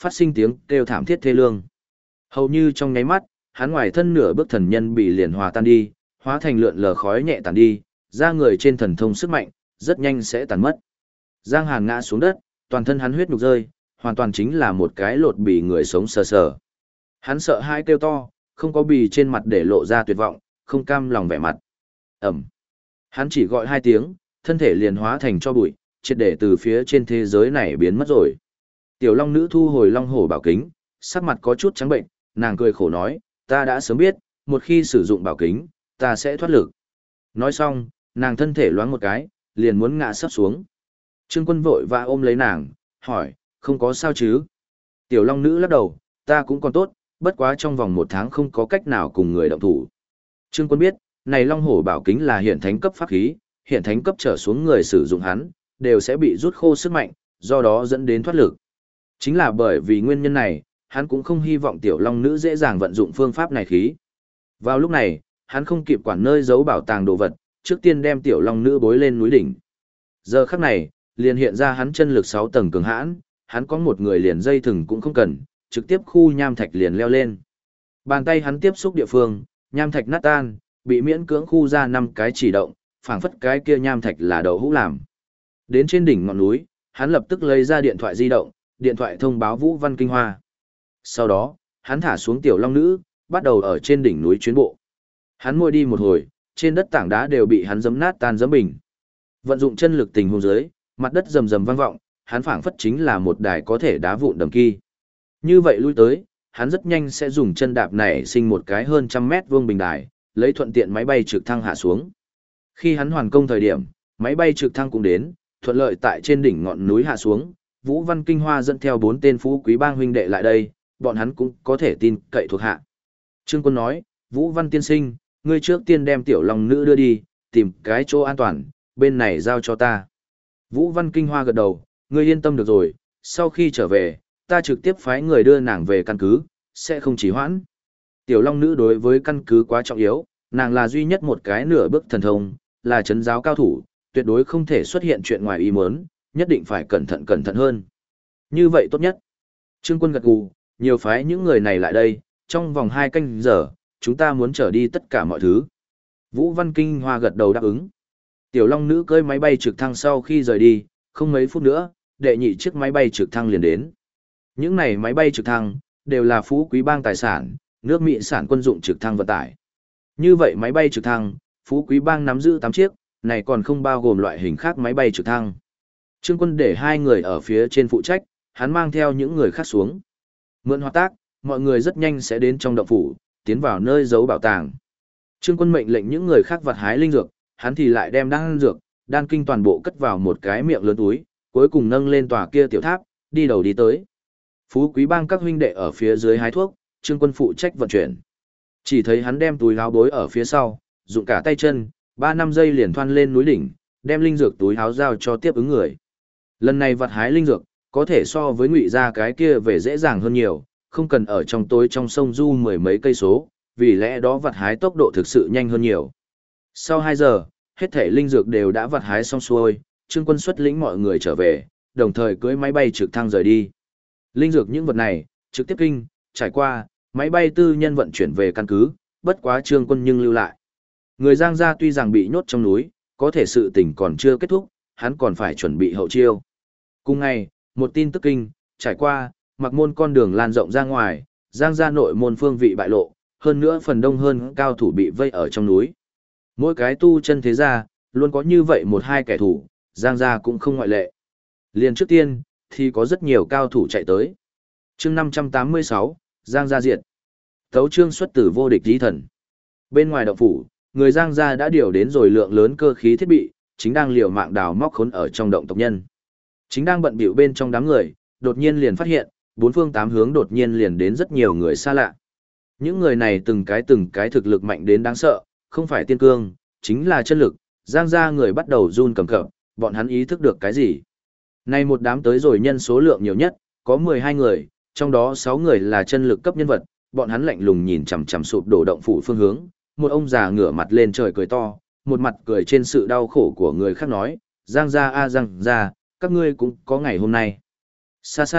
phát sinh tiếng kêu thảm thiết thê lương. Hầu như trong nháy mắt, hắn ngoài thân nửa bước thần nhân bị liền hòa tan đi, hóa thành lượn lờ khói nhẹ tàn đi, ra người trên thần thông sức mạnh, rất nhanh sẽ tàn mất. Giang Hàn ngã xuống đất, toàn thân hắn huyết nhục rơi, hoàn toàn chính là một cái lột bì người sống sờ sờ. Hắn sợ hãi kêu to, không có bì trên mặt để lộ ra tuyệt vọng, không cam lòng vẻ mặt. Ẩm. Hắn chỉ gọi 2 tiếng, thân thể liền hóa thành cho bụi, triệt để từ phía trên thế giới này biến mất rồi. Tiểu Long Nữ thu hồi Long Hổ bảo kính, sắc mặt có chút trắng bệnh, nàng cười khổ nói, ta đã sớm biết, một khi sử dụng bảo kính, ta sẽ thoát lực. Nói xong, nàng thân thể loáng một cái, liền muốn ngã sấp xuống. Trương Quân vội vã ôm lấy nàng, hỏi, không có sao chứ? Tiểu Long Nữ lắc đầu, ta cũng còn tốt, bất quá trong vòng 1 tháng không có cách nào cùng người động thủ. Trương Quân biết, này Long Hổ bảo kính là hiện thánh cấp pháp khí, hiện thánh cấp trở xuống người sử dụng hắn, đều sẽ bị rút khô sức mạnh, do đó dẫn đến thoát lực. Chính là bởi vì nguyên nhân này, hắn cũng không hy vọng Tiểu Long Nữ dễ dàng vận dụng phương pháp này khí. Vào lúc này, hắn không kịp quản nơi giấu bảo tàng đồ vật, trước tiên đem Tiểu Long Nữ bối lên núi đỉnh. Giờ khắc này, liền hiện ra hắn chân lực 6 tầng cường hãn, hắn có một người liền dây thừng cũng không cần, trực tiếp khu nham thạch liền leo lên. Bàn tay hắn tiếp xúc địa phương, nham thạch nát tan, bị miễn cưỡng khu ra 5 cái chỉ động, phảng phất cái kia nham thạch là đậu hũ làm. Đến trên đỉnh ngọn núi, hắn lập tức lấy ra điện thoại di động, điện thoại thông báo Vũ Văn Kinh Hoa. Sau đó, hắn thả xuống Tiểu Long Nữ, bắt đầu ở trên đỉnh núi chuyến bộ. Hắn môi đi một hồi, trên đất tảng đá đều bị hắn giẫm nát tan giẫm bình. Vận dụng chân lực tình huống dưới, mặt đất rầm rầm vang vọng, hắn phảng phất chính là một đài có thể đá vụn đầm kỳ. Như vậy lui tới, hắn rất nhanh sẽ dùng chân đạp này sinh một cái hơn 100 mét vuông bình đài, lấy thuận tiện máy bay trực thăng hạ xuống. Khi hắn hoàn công thời điểm, máy bay trực thăng cũng đến, thuận lợi tại trên đỉnh ngọn núi hạ xuống, Vũ Văn Kinh Hoa dẫn theo 4 tên phú quý bang huynh đệ lại đây, bọn hắn cũng có thể tin cậy thuộc hạ. Trương Quân nói, Vũ Văn tiên sinh, ngươi trước tiên đem Tiểu Long Nữ đưa đi, tìm cái chỗ an toàn, bên này giao cho ta. Vũ Văn Kinh Hoa gật đầu, ngươi yên tâm được rồi, sau khi trở về, ta trực tiếp phái người đưa nàng về căn cứ, sẽ không chỉ hoãn. Tiểu Long Nữ đối với căn cứ quá trọng yếu, nàng là duy nhất một cái nửa bước thần thông, là trấn giáo cao thủ, tuyệt đối không thể xuất hiện chuyện ngoài ý muốn, nhất định phải cẩn thận hơn. Như vậy tốt nhất. Trương Quân gật gù, nhiều phái những người này lại đây, trong vòng 2 canh giờ, chúng ta muốn trở đi tất cả mọi thứ. Vũ Văn Kinh Hoa gật đầu đáp ứng. Tiểu Long Nữ cưỡi máy bay trực thăng sau khi rời đi, không mấy phút nữa, đệ nhị chiếc máy bay trực thăng liền đến. Những này máy bay trực thăng, đều là phú quý bang tài sản, nước Mỹ sản quân dụng trực thăng vận tải. Như vậy máy bay trực thăng, phú quý bang nắm giữ 8 chiếc, này còn không bao gồm loại hình khác máy bay trực thăng. Trương Quân để 2 người ở phía trên phụ trách, hắn mang theo những người khác xuống. Mượn hoạt tác, mọi người rất nhanh sẽ đến trong động phủ, tiến vào nơi giấu bảo tàng. Trương Quân mệnh lệnh những người khác vặt hái linh dược, hắn thì lại đem đan dược, đan kinh toàn bộ cất vào một cái miệng lớn túi, cuối cùng nâng lên tòa kia tiểu tháp, đi đầu đi tới. Phú quý bang các huynh đệ ở phía dưới hái thuốc, Trương Quân phụ trách vận chuyển. Chỉ thấy hắn đem túi áo bối ở phía sau, dụng cả tay chân, 3-5 giây liền thoăn lên núi đỉnh, đem linh dược túi áo giao cho tiếp ứng người. Lần này vặt hái linh dược, có thể so với ngụy ra cái kia về dễ dàng hơn nhiều, không cần ở trong tối trong sông du 10 mấy cây số, vì lẽ đó vặt hái tốc độ thực sự nhanh hơn nhiều. Sau 2 giờ, hết thể linh dược đều đã vặt hái xong xuôi, Trương Quân xuất lĩnh mọi người trở về, đồng thời cưỡi máy bay trực thăng rời đi. Linh dược những vật này, trực tiếp kinh, trải qua, máy bay tư nhân vận chuyển về căn cứ, bất quá Trương Quân nhưng lưu lại. Người Giang gia tuy rằng bị nhốt trong núi, có thể sự tình còn chưa kết thúc, hắn còn phải chuẩn bị hậu chiêu. Cùng ngày, một tin tức kinh, trải qua, mặc môn con đường lan rộng ra ngoài, Giang gia nội môn phương vị bại lộ, hơn nữa phần đông hơn cao thủ bị vây ở trong núi. Mỗi cái tu chân thế gia, luôn có như vậy 1-2 kẻ thù, Giang gia cũng không ngoại lệ. Liền trước tiên, thì có rất nhiều cao thủ chạy tới. Chương 586, Giang gia diệt. Tấu chương xuất tử vô địch lý thần. Bên ngoài động phủ, người Giang gia đã điều đến rồi lượng lớn cơ khí thiết bị, chính đang liều mạng đào móc khốn ở trong động tộc nhân. Chính đang bận bịu bên trong đám người, đột nhiên liền phát hiện, 4 phương 8 hướng đột nhiên liền đến rất nhiều người xa lạ. Những người này từng cái thực lực mạnh đến đáng sợ, không phải tiên cương, chính là chân lực, Giang gia người bắt đầu run cầm cập, bọn hắn ý thức được cái gì. Nay một đám tới rồi nhân số lượng nhiều nhất, có 12 người, trong đó 6 người là chân lực cấp nhân vật, bọn hắn lạnh lùng nhìn chằm chằm sụp đổ động phủ phương hướng, một ông già ngửa mặt lên trời cười to, một mặt cười trên sự đau khổ của người khác nói, Giang gia a Giang gia, các ngươi cũng có ngày hôm nay. Xa xa,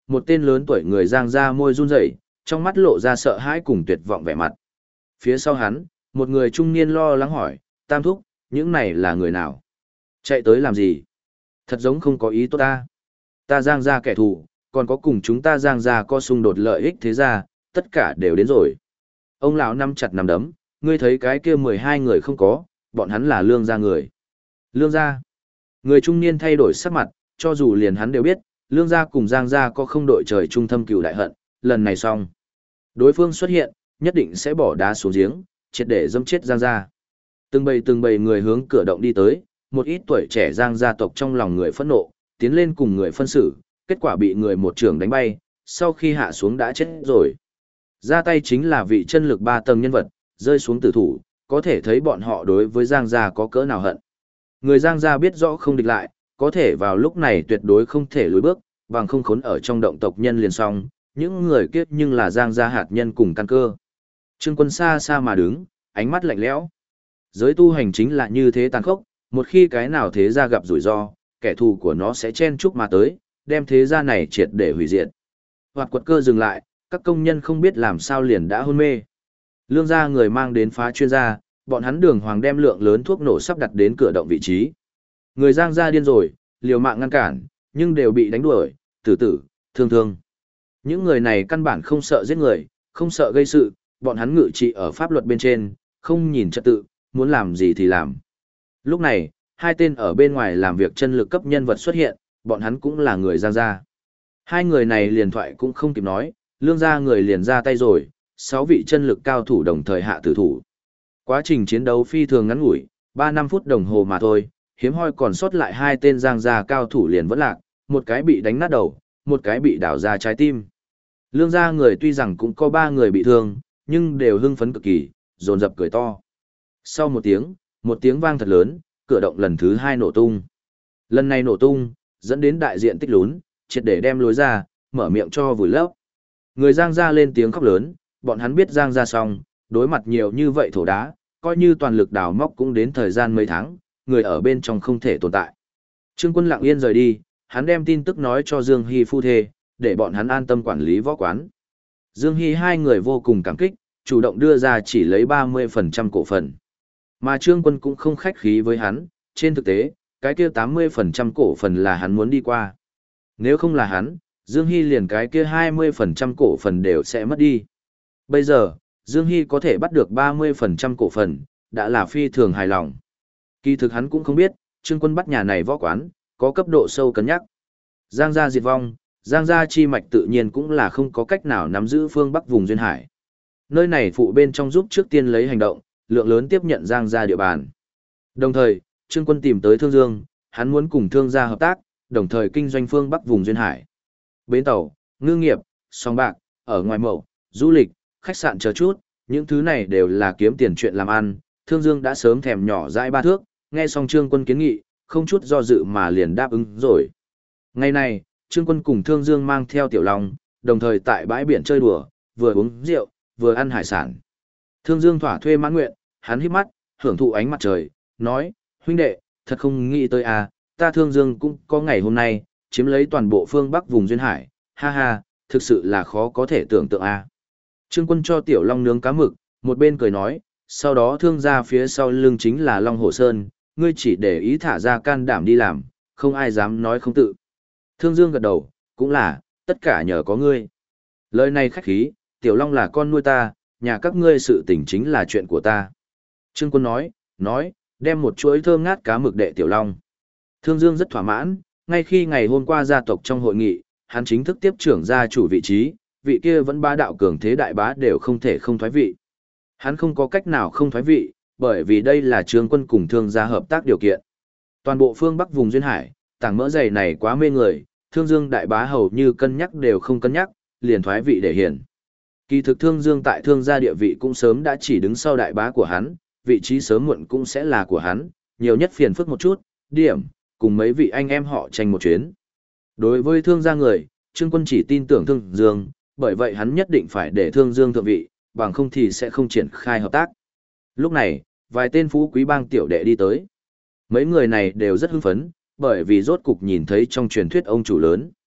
một tên lớn tuổi người Giang gia môi run rẩy, trong mắt lộ ra sợ hãi cùng tuyệt vọng vẻ mặt. Phía sau hắn, một người trung niên lo lắng hỏi, Tam thúc, những này là người nào? Chạy tới làm gì? Thật giống không có ý tốt ta. Ta Giang gia kẻ thù, còn có cùng chúng ta Giang gia có xung đột lợi ích thế ra, tất cả đều đến rồi. Ông lão nắm chặt nắm đấm, ngươi thấy cái kia 12 người không có, bọn hắn là Lương gia người. Lương gia. Người trung niên thay đổi sắc mặt, cho dù liền hắn đều biết, Lương gia cùng Giang gia có không đội trời chung thâm cừu đại hận, lần này xong. Đối phương xuất hiện, nhất định sẽ bỏ đá xuống giếng, triệt để dâm chết Giang gia. Từng bầy người hướng cửa động đi tới, một ít tuổi trẻ Giang gia tộc trong lòng người phẫn nộ, tiến lên cùng người phân xử, kết quả bị người một trưởng đánh bay, sau khi hạ xuống đã chết rồi. Ra tay chính là vị chân lực 3 tầng nhân vật, rơi xuống tử thủ, có thể thấy bọn họ đối với Giang gia có cỡ nào hận. Người Giang gia biết rõ không địch lại, có thể vào lúc này tuyệt đối không thể lùi bước, bằng không khốn ở trong động tộc nhân liền xong, những người kiếp nhưng là Giang gia hạt nhân cùng căn cơ. Trương Quân xa xa mà đứng, ánh mắt lạnh lẽo. Giới tu hành chính là như thế tàn khốc, một khi cái nào thế gia gặp rủi ro, kẻ thù của nó sẽ chen chúc mà tới, đem thế gia này triệt để hủy diệt. Hoạt quật cơ dừng lại, các công nhân không biết làm sao liền đã hôn mê. Lương gia người mang đến phá chuyên gia, bọn hắn đường hoàng đem lượng lớn thuốc nổ sắp đặt đến cửa động vị trí. Người Giang gia điên rồi, liều mạng ngăn cản, nhưng đều bị đánh đuổi, tử, thương. Những người này căn bản không sợ giết người, không sợ gây sự, bọn hắn ngự trị ở pháp luật bên trên, không nhìn trật tự, muốn làm gì thì làm. Lúc này, hai tên ở bên ngoài làm việc chân lực cấp nhân vật xuất hiện, bọn hắn cũng là người Giang gia. Hai người này liền thoại cũng không kịp nói, Lương gia người liền ra tay rồi, 6 vị chân lực cao thủ đồng thời hạ tử thủ. Quá trình chiến đấu phi thường ngắn ngủi, 3-5 phút đồng hồ mà thôi, hiếm hoi còn sót lại 2 tên Giang gia cao thủ liền vẫn lạc, một cái bị đánh nát đầu, một cái bị đảo ra trái tim. Lương gia người tuy rằng cũng có 3 người bị thương, nhưng đều hưng phấn cực kỳ, dồn dập cười to. Sau một tiếng vang thật lớn, cửa động lần thứ 2 nổ tung. Lần này nổ tung, dẫn đến đại diện tích lún, triệt để đem lối ra, mở miệng cho vùi lấp. Người Giang gia lên tiếng khóc lớn, bọn hắn biết Giang gia xong, đối mặt nhiều như vậy thổ đá, coi như toàn lực đào móc cũng đến thời gian mấy tháng, người ở bên trong không thể tồn tại. Trương Quân lặng yên rời đi, hắn đem tin tức nói cho Dương Hy phu thê, để bọn hắn an tâm quản lý võ quán. Dương Hy hai người vô cùng cảm kích, chủ động đưa ra chỉ lấy 30% cổ phần. Mà Trương Quân cũng không khách khí với hắn, trên thực tế, cái kia 80% cổ phần là hắn muốn đi qua. Nếu không là hắn, Dương Hy liền cái kia 20% cổ phần đều sẽ mất đi. Bây giờ, Dương Hy có thể bắt được 30% cổ phần, đã là phi thường hài lòng. Kỳ thực hắn cũng không biết, Trương Quân bắt nhà này võ quán, có cấp độ sâu cân nhắc. Giang gia diệt vong, Giang gia chi mạch tự nhiên cũng là không có cách nào nắm giữ phương Bắc vùng duyên hải. Nơi này phụ bên trong giúp trước tiên lấy hành động, lượng lớn tiếp nhận Giang gia địa bàn. Đồng thời, Trương Quân tìm tới Thương Dương, hắn muốn cùng Thương gia hợp tác, đồng thời kinh doanh phương Bắc vùng duyên hải. Bến tàu, ngư nghiệp, song bạc, ở ngoài mậu, du lịch, khách sạn chờ chút, những thứ này đều là kiếm tiền chuyện làm ăn. Thương Dương đã sớm thèm nhỏ dãi 3 thước, nghe xong Trương Quân kiến nghị, không chút do dự mà liền đáp ứng rồi. Ngày này, Trương Quân cùng Thương Dương mang theo Tiểu Long, đồng thời tại bãi biển chơi đùa, vừa uống rượu, vừa ăn hải sản. Thương Dương thỏa thuê mãn nguyện, hắn híp mắt, hưởng thụ ánh mặt trời, nói, huynh đệ, thật không nghĩ tới à, ta Thương Dương cũng có ngày hôm nay, chiếm lấy toàn bộ phương Bắc vùng duyên hải, ha ha, thực sự là khó có thể tưởng tượng à. Trương Quân cho Tiểu Long nướng cá mực, một bên cười nói, sau đó Thương gia phía sau lưng chính là Long Hồ Sơn, ngươi chỉ để ý thả ra can đảm đi làm, không ai dám nói không tự. Thương Dương gật đầu, cũng là, tất cả nhờ có ngươi. Lời này khách khí, Tiểu Long là con nuôi ta, nhà các ngươi sự tình chính là chuyện của ta. Trương Quân nói, đem một chuỗi thơm ngát cá mực đệ Tiểu Long. Thương Dương rất thỏa mãn, ngay khi ngày hôm qua gia tộc trong hội nghị, hắn chính thức tiếp trưởng gia chủ vị trí, vị kia vẫn bá đạo cường thế đại bá đều không thể không thoái vị. Hắn không có cách nào không thoái vị, bởi vì đây là Trương Quân cùng Thương gia hợp tác điều kiện. Toàn bộ phương Bắc vùng duyên hải, tảng mỡ dày này quá mê người, Thương Dương đại bá hầu như cân nhắc đều không cân nhắc, liền thoái vị để hiển. Kỳ thực Thương Dương tại Thương gia địa vị cũng sớm đã chỉ đứng sau đại bá của hắn, vị trí sớm muộn cũng sẽ là của hắn, nhiều nhất phiền phức một chút, điểm, cùng mấy vị anh em họ tranh một chuyến. Đối với Thương gia người, Trương Quân chỉ tin tưởng Thương Dương, bởi vậy hắn nhất định phải để Thương Dương thượng vị, bằng không thì sẽ không triển khai hợp tác. Lúc này, vài tên phú quý bang tiểu đệ đi tới. Mấy người này đều rất hưng phấn, bởi vì rốt cục nhìn thấy trong truyền thuyết ông chủ lớn.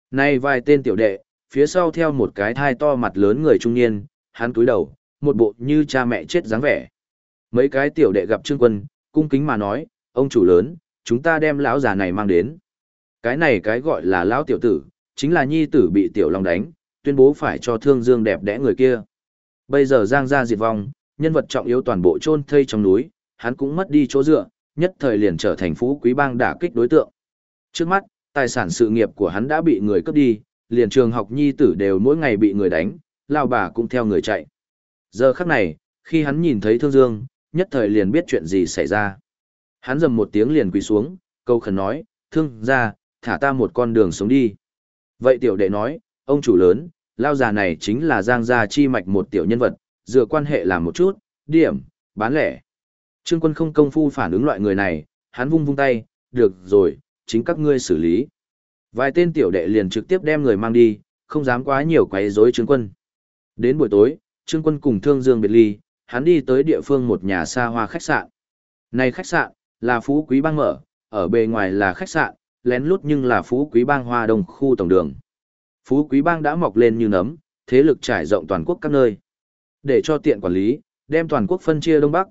Nay vài tên tiểu đệ, phía sau theo một cái thai to mặt lớn người trung niên, hắn cúi đầu, một bộ như cha mẹ chết dáng vẻ. Mấy cái tiểu đệ gặp Trương Quân, cung kính mà nói, ông chủ lớn, chúng ta đem lão già này mang đến. Cái này cái gọi là lão tiểu tử, chính là nhi tử bị tiểu long đánh, tuyên bố phải cho Thương Dương đẹp đẽ người kia. Bây giờ Giang gia diệt vong, nhân vật trọng yếu toàn bộ chôn thây trong núi, hắn cũng mất đi chỗ dựa, nhất thời liền trở thành phú quý bang đả kích đối tượng. Trước mắt, tài sản sự nghiệp của hắn đã bị người cướp đi, liền trường học nhi tử đều mỗi ngày bị người đánh, lao bà cũng theo người chạy. Giờ khắc này, khi hắn nhìn thấy Thương Dương, nhất thời liền biết chuyện gì xảy ra. Hắn dầm một tiếng liền quỳ xuống, câu khẩn nói, Thương gia, thả ta một con đường sống đi. Vậy tiểu đệ nói, ông chủ lớn, lao già này chính là Giang gia chi mạch một tiểu nhân vật, dựa quan hệ làm một chút, điểm, bán lẻ. Trương Quân không công phu phản ứng loại người này, hắn vung vung tay, được rồi, chính các ngươi xử lý. Vài tên tiểu đệ liền trực tiếp đem người mang đi, không dám quá nhiều quấy rối Trương Quân. Đến buổi tối, Trương Quân cùng Thương Dương biệt ly, hắn đi tới địa phương một nhà xa hoa khách sạn. Này khách sạn, là Phú Quý Bang mở, ở bề ngoài là khách sạn, lén lút nhưng là Phú Quý Bang Hoa Đông khu tổng đường. Phú Quý Bang đã mọc lên như nấm, thế lực trải rộng toàn quốc các nơi. Để cho tiện quản lý, đem toàn quốc phân chia Đông Bắc,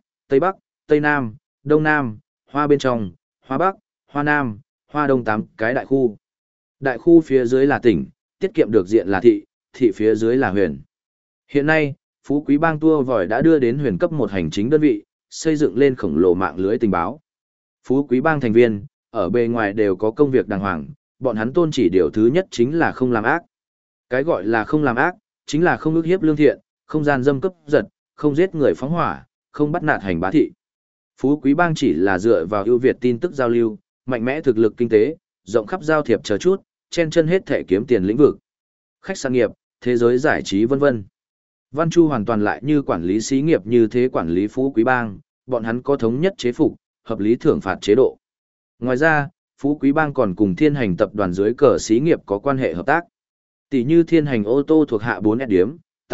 Tây Nam, Đông Nam, Hoa bên trong, Hoa Bắc, Hoa Nam, Hoa Đông 8 cái đại khu. Đại khu phía dưới là tỉnh, tiết kiệm được diện là thị phía dưới là huyền. Hiện nay, Phú Quý Bang tua vòi đã đưa đến huyền cấp một hành chính đơn vị, xây dựng lên khổng lồ mạng lưới tình báo. Phú Quý Bang thành viên, ở bề ngoài đều có công việc đàng hoàng, bọn hắn tôn chỉ điều thứ nhất chính là không làm ác. Cái gọi là không làm ác, chính là không ức hiếp lương thiện, không gian dâm cướp giật, không giết người phóng hỏa, không bắt nạt hành bá thị. Phú Quý Bang chỉ là dựa vào ưu việt tin tức giao lưu, mạnh mẽ thực lực kinh tế, rộng khắp giao thiệp chờ chút, chen chân hết thể kiếm tiền lĩnh vực. Khách sạn nghiệp, thế giới giải trí vân vân. Văn Chu hoàn toàn lại như quản lý xí nghiệp như thế quản lý Phú Quý Bang, bọn hắn có thống nhất chế phục, hợp lý thưởng phạt chế độ. Ngoài ra, Phú Quý Bang còn cùng Thiên Hành tập đoàn dưới cờ xí nghiệp có quan hệ hợp tác. Tỷ như Thiên Hành ô tô thuộc hạ 4S điếm,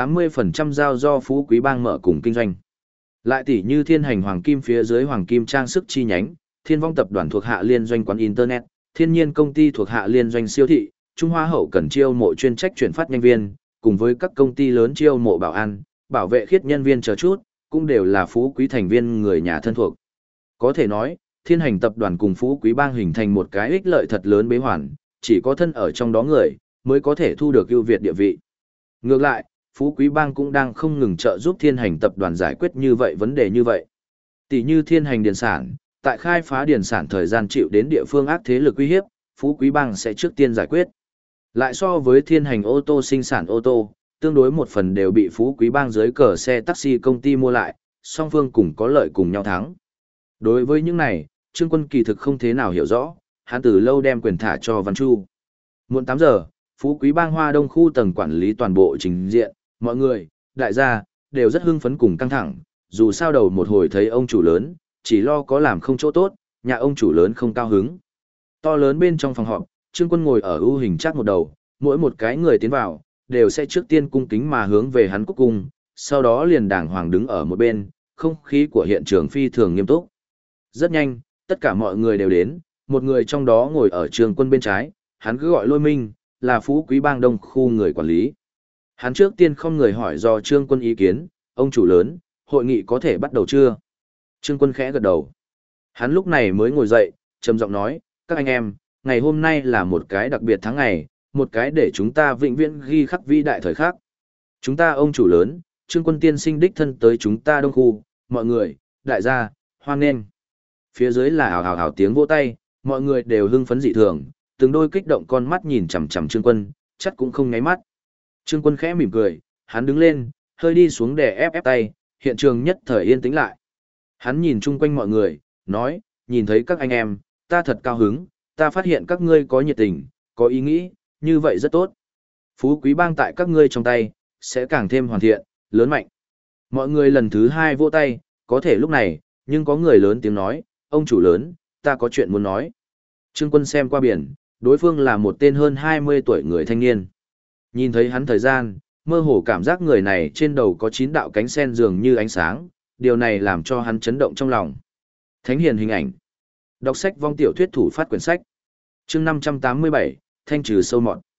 80% giao do Phú Quý Bang mở cùng kinh doanh. Lại tỷ như Thiên Hành Hoàng Kim phía dưới Hoàng Kim trang sức chi nhánh, Thiên Vong tập đoàn thuộc hạ liên doanh quán internet, Thiên Nhiên công ty thuộc hạ liên doanh siêu thị, Trung Hoa hậu cần chiêu mộ chuyên trách chuyển phát nhân viên, cùng với các công ty lớn chiêu mộ bảo an, bảo vệ khiết nhân viên chờ chút, cũng đều là Phú Quý thành viên người nhà thân thuộc. Có thể nói, Thiên Hành tập đoàn cùng Phú Quý Bang hình thành một cái ích lợi thật lớn bế hoàn, chỉ có thân ở trong đó người mới có thể thu được ưu việt địa vị. Ngược lại, Phú Quý Bang cũng đang không ngừng trợ giúp Thiên Hành tập đoàn giải quyết như vậy vấn đề như vậy. Tỷ như Thiên Hành điền sản, tại khai phá điền sản thời gian chịu đến địa phương ác thế lực uy hiếp, Phú Quý Bang sẽ trước tiên giải quyết. Lại so với Thiên Hành ô tô sinh sản ô tô, tương đối một phần đều bị Phú Quý Bang dưới cờ xe taxi công ty mua lại, song phương cùng có lợi cùng nhau thắng. Đối với những này, Trương Quân kỳ thực không thế nào hiểu rõ, hắn từ lâu đem quyền thả cho Văn Chu. Muộn 8 giờ, Phú Quý Bang Hoa Đông khu tầng quản lý toàn bộ trình diện, mọi người, đại gia, đều rất hưng phấn cùng căng thẳng, dù sao đầu một hồi thấy ông chủ lớn, chỉ lo có làm không chỗ tốt, nhà ông chủ lớn không cao hứng. To lớn bên trong phòng họp, Trương Quân ngồi ở ưu hình chát một đầu, mỗi một cái người tiến vào, đều sẽ trước tiên cung kính mà hướng về hắn cúc cung, sau đó liền đàng hoàng đứng ở một bên, không khí của hiện trường phi thường nghiêm túc. Rất nhanh, tất cả mọi người đều đến, một người trong đó ngồi ở Trương Quân bên trái, hắn cứ gọi Lôi Minh, là Phú Quý Bang Đông khu người quản lý. Hắn trước tiên không người hỏi do Trương Quân ý kiến, ông chủ lớn, hội nghị có thể bắt đầu chưa? Trương Quân khẽ gật đầu. Hắn lúc này mới ngồi dậy, trầm giọng nói, các anh em, ngày hôm nay là một cái đặc biệt tháng ngày, một cái để chúng ta vĩnh viễn ghi khắc vĩ đại thời khắc. Chúng ta ông chủ lớn, Trương Quân tiên sinh đích thân tới chúng ta Đông khu, mọi người, đại gia, hoan nghênh. Phía dưới là hào hào tiếng vỗ tay, mọi người đều hưng phấn dị thường, từng đôi kích động con mắt nhìn chằm chằm Trương Quân, chắc cũng không nháy mắt. Trương Quân khẽ mỉm cười, hắn đứng lên, hơi đi xuống để ép tay, hiện trường nhất thời yên tĩnh lại. Hắn nhìn chung quanh mọi người, nói, nhìn thấy các anh em, ta thật cao hứng, ta phát hiện các ngươi có nhiệt tình, có ý nghĩ, như vậy rất tốt. Phú Quý Bang tại các ngươi trong tay, sẽ càng thêm hoàn thiện, lớn mạnh. Mọi người lần thứ hai vỗ tay, có thể lúc này, nhưng có người lớn tiếng nói, ông chủ lớn, ta có chuyện muốn nói. Trương Quân xem qua biển, đối phương là một tên hơn 20 tuổi người thanh niên. Nhìn thấy hắn thời gian, mơ hồ cảm giác người này trên đầu có 9 đạo cánh sen dường như ánh sáng, điều này làm cho hắn chấn động trong lòng. Thánh hiền hình ảnh. Đọc sách vong tiểu thuyết thủ phát quyển sách. Chương 587, thanh trừ sâu mọt.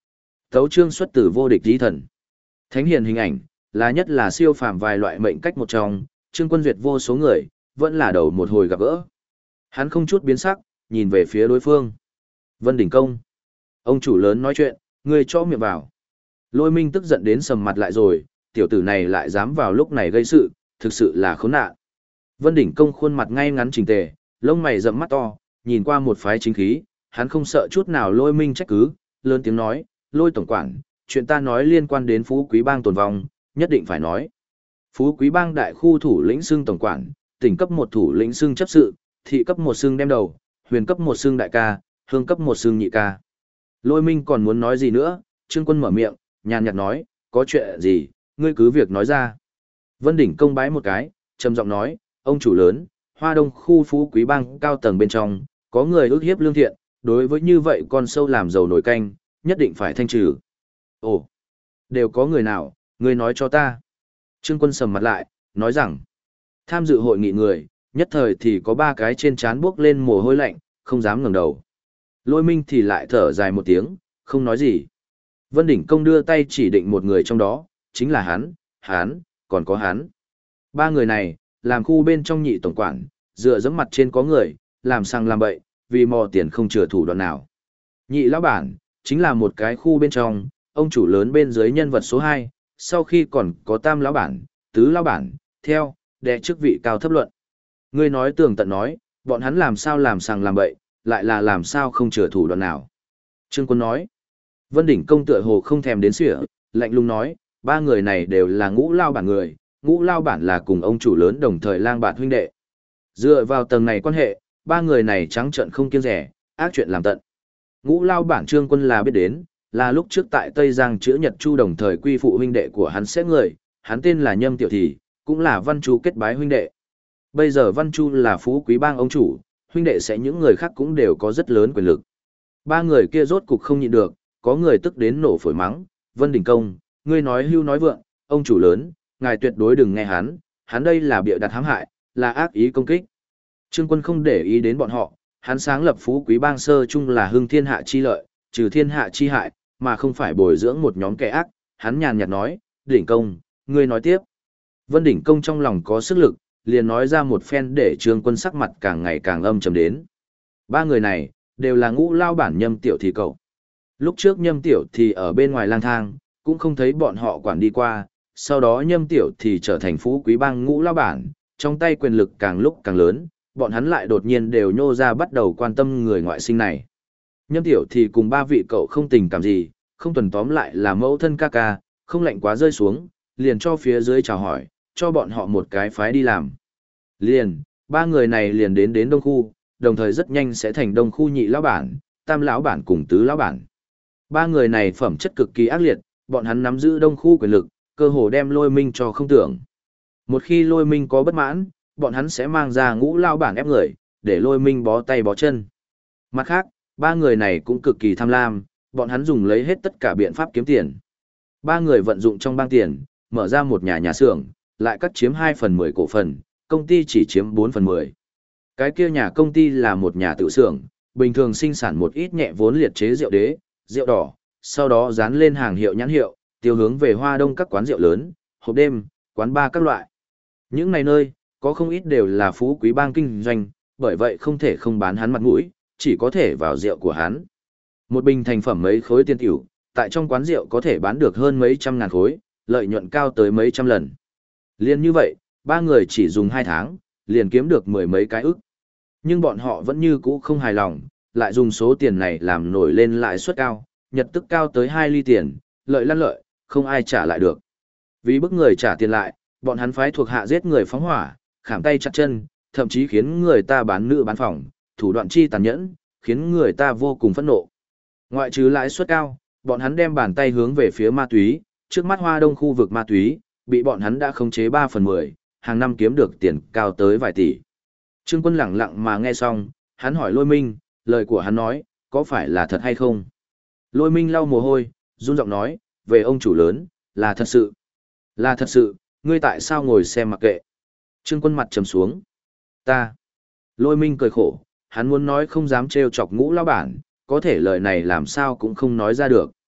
Tấu chương xuất từ vô địch chí thần. Thánh hiền hình ảnh, là nhất là siêu phàm vài loại mệnh cách một trong, Trương Quân duyệt vô số người, vẫn là đầu một hồi gặp gỡ. Hắn không chút biến sắc, nhìn về phía đối phương. Vân Đỉnh Công. Ông chủ lớn nói chuyện, ngươi cho miệng vào. Lôi Minh tức giận đến sầm mặt lại rồi, tiểu tử này lại dám vào lúc này gây sự, thực sự là khốn nạn. Vân Đỉnh Công khuôn mặt ngay ngắn chỉnh tề, lông mày rậm mắt to, nhìn qua một phái chính khí, hắn không sợ chút nào Lôi Minh trách cứ, lớn tiếng nói, Lôi tổng quản, chuyện ta nói liên quan đến Phú Quý Bang tồn vong, nhất định phải nói. Phú Quý Bang đại khu thủ lĩnh xưng tổng quản, tỉnh cấp một thủ lĩnh xưng chấp sự, thị cấp một xưng đem đầu, huyền cấp một xưng đại ca, hương cấp một xưng nhị ca. Lôi Minh còn muốn nói gì nữa, Trương Quân mở miệng, nhàn nhạt nói, có chuyện gì, ngươi cứ việc nói ra. Vân Đỉnh Công bái một cái, trầm giọng nói, ông chủ lớn, Hoa Đông khu Phú Quý Bang cao tầng bên trong, có người ức hiếp lương thiện, đối với như vậy con sâu làm dầu nổi canh, nhất định phải thanh trừ. Ồ, đều có người nào, ngươi nói cho ta. Trương Quân sầm mặt lại, nói rằng, tham dự hội nghị người, nhất thời thì có 3 cái trên trán buốc lên mồ hôi lạnh, không dám ngẩng đầu. Lôi Minh thì lại thở dài một tiếng, không nói gì. Vân Đỉnh Công đưa tay chỉ định một người trong đó, chính là hắn, còn có hắn. 3 người này, làm khu bên trong nhị tổng quản, dựa dẫm mặt trên có người, làm sang làm bậy, vì mò tiền không chừa thủ đoạn nào. Nhị lão bản, chính là một cái khu bên trong, ông chủ lớn bên dưới nhân vật số 2, sau khi còn có tam lão bản, tứ lão bản, theo, đệ chức vị cao thấp luận. Ngươi nói tường tận nói, bọn hắn làm sao làm sàng làm bậy, lại là làm sao không chừa thủ đoạn nào. Trương Quân nói, Vân Đỉnh Công tựa hồ không thèm đến sỉa, lạnh lùng nói, 3 người này đều là ngũ lao bản người, ngũ lao bản là cùng ông chủ lớn đồng thời lang bạn huynh đệ. Dựa vào tầng này quan hệ, 3 người này trắng trợn không kiêng rẻ, ác chuyện làm tận. Ngũ lao bản Trương Quân là biết đến, là lúc trước tại Tây Giang chữ Nhật Chu đồng thời quy phụ huynh đệ của hắn sẽ người, hắn tên là Nhâm Tiểu Thị, cũng là Văn Chu kết bái huynh đệ. Bây giờ Văn Chu là Phú Quý Bang ông chủ, huynh đệ sẽ những người khác cũng đều có rất lớn quyền lực. 3 người kia rốt cục không nhịn được, có người tức đến nổ phổi mắng, Vân Đỉnh Công, ngươi nói hưu nói vượng, ông chủ lớn, ngài tuyệt đối đừng nghe hắn đây là bịa đặt hãm hại, là ác ý công kích. Trương Quân không để ý đến bọn họ, hắn sáng lập Phú Quý Bang sơ chung là hưng thiên hạ chi lợi, trừ thiên hạ chi hại, mà không phải bồi dưỡng một nhóm kẻ ác, hắn nhàn nhạt nói, Đỉnh Công, ngươi nói tiếp. Vân Đỉnh Công trong lòng có sức lực, liền nói ra một phen để Trương Quân sắc mặt càng ngày càng âm trầm đến. 3 người này, đều là ngũ lao bản Nhâm Tiểu Thị cậu. Lúc trước Nhâm Tiểu Thị ở bên ngoài lang thang, cũng không thấy bọn họ quản đi qua, sau đó Nhâm Tiểu Thị trở thành Phú Quý Bang ngũ lao bản, trong tay quyền lực càng lúc càng lớn, bọn hắn lại đột nhiên đều nhô ra bắt đầu quan tâm người ngoại sinh này. Nhâm Tiểu Thị cùng 3 vị cậu không tình cảm gì, không tuần tóm lại là mẫu thân ca ca, không lạnh quá rơi xuống, liền cho phía dưới chào hỏi, cho bọn họ một cái phái đi làm. Liền, 3 người này liền đến Đông Khu, đồng thời rất nhanh sẽ thành Đông Khu nhị lão bản, tam lão bản cùng tứ lão bản. 3 người này phẩm chất cực kỳ ác liệt, bọn hắn nắm giữ Đông Khu quyền lực, cơ hồ đem Lôi Minh cho không tưởng. Một khi Lôi Minh có bất mãn, bọn hắn sẽ mang ra ngũ lão bản ép người, để Lôi Minh bó tay bó chân. Mặt khác, 3 người này cũng cực kỳ tham lam, bọn hắn dùng lấy hết tất cả biện pháp kiếm tiền. 3 người vận dụng trong bang tiền, mở ra một nhà xưởng, lại cắt chiếm 2/10 cổ phần, công ty chỉ chiếm 4/10. Cái kia nhà công ty là một nhà tự xưởng, bình thường sinh sản một ít nhẹ vốn liệt chế rượu đế, rượu đỏ, sau đó dán lên hàng hiệu nhãn hiệu, tiêu hướng về Hoa Đông các quán rượu lớn, hộp đêm, quán bar các loại. Những này nơi, có không ít đều là Phú Quý Bang kinh doanh, bởi vậy không thể không bán hắn mặt mũi, chỉ có thể vào rượu của hắn. Một bình thành phẩm mấy khối tiền tiểu, tại trong quán rượu có thể bán được hơn mấy trăm ngàn khối, lợi nhuận cao tới mấy trăm lần. Liên như vậy, 3 người chỉ dùng 2 tháng, liền kiếm được 10 mấy cái ức. Nhưng bọn họ vẫn như cũ không hài lòng, lại dùng số tiền này làm nổi lên lãi suất cao, nhật tức cao tới 2 ly tiền, lợi lăn lợi, không ai trả lại được. Vì bức người trả tiền lại, bọn hắn phái thuộc hạ giết người phóng hỏa, khảm tay chặt chân, thậm chí khiến người ta bán nữ bán phòng, thủ đoạn chi tàn nhẫn, khiến người ta vô cùng phẫn nộ. Ngoại trừ lãi suất cao, bọn hắn đem bàn tay hướng về phía ma túy, trước mắt Hoa Đông khu vực ma túy, bị bọn hắn đã khống chế 3/10, hàng năm kiếm được tiền cao tới vài tỷ. Trương Quân lẳng lặng mà nghe xong, hắn hỏi Lôi Minh, lời của hắn nói, có phải là thật hay không? Lôi Minh lau mồ hôi, run giọng nói, về ông chủ lớn, là thật sự. Là thật sự, ngươi tại sao ngồi xem mặc kệ? Trương Quân mặt trầm xuống. Ta. Lôi Minh cười khổ, hắn muốn nói không dám trêu chọc ngũ lão bản, có thể lời này làm sao cũng không nói ra được.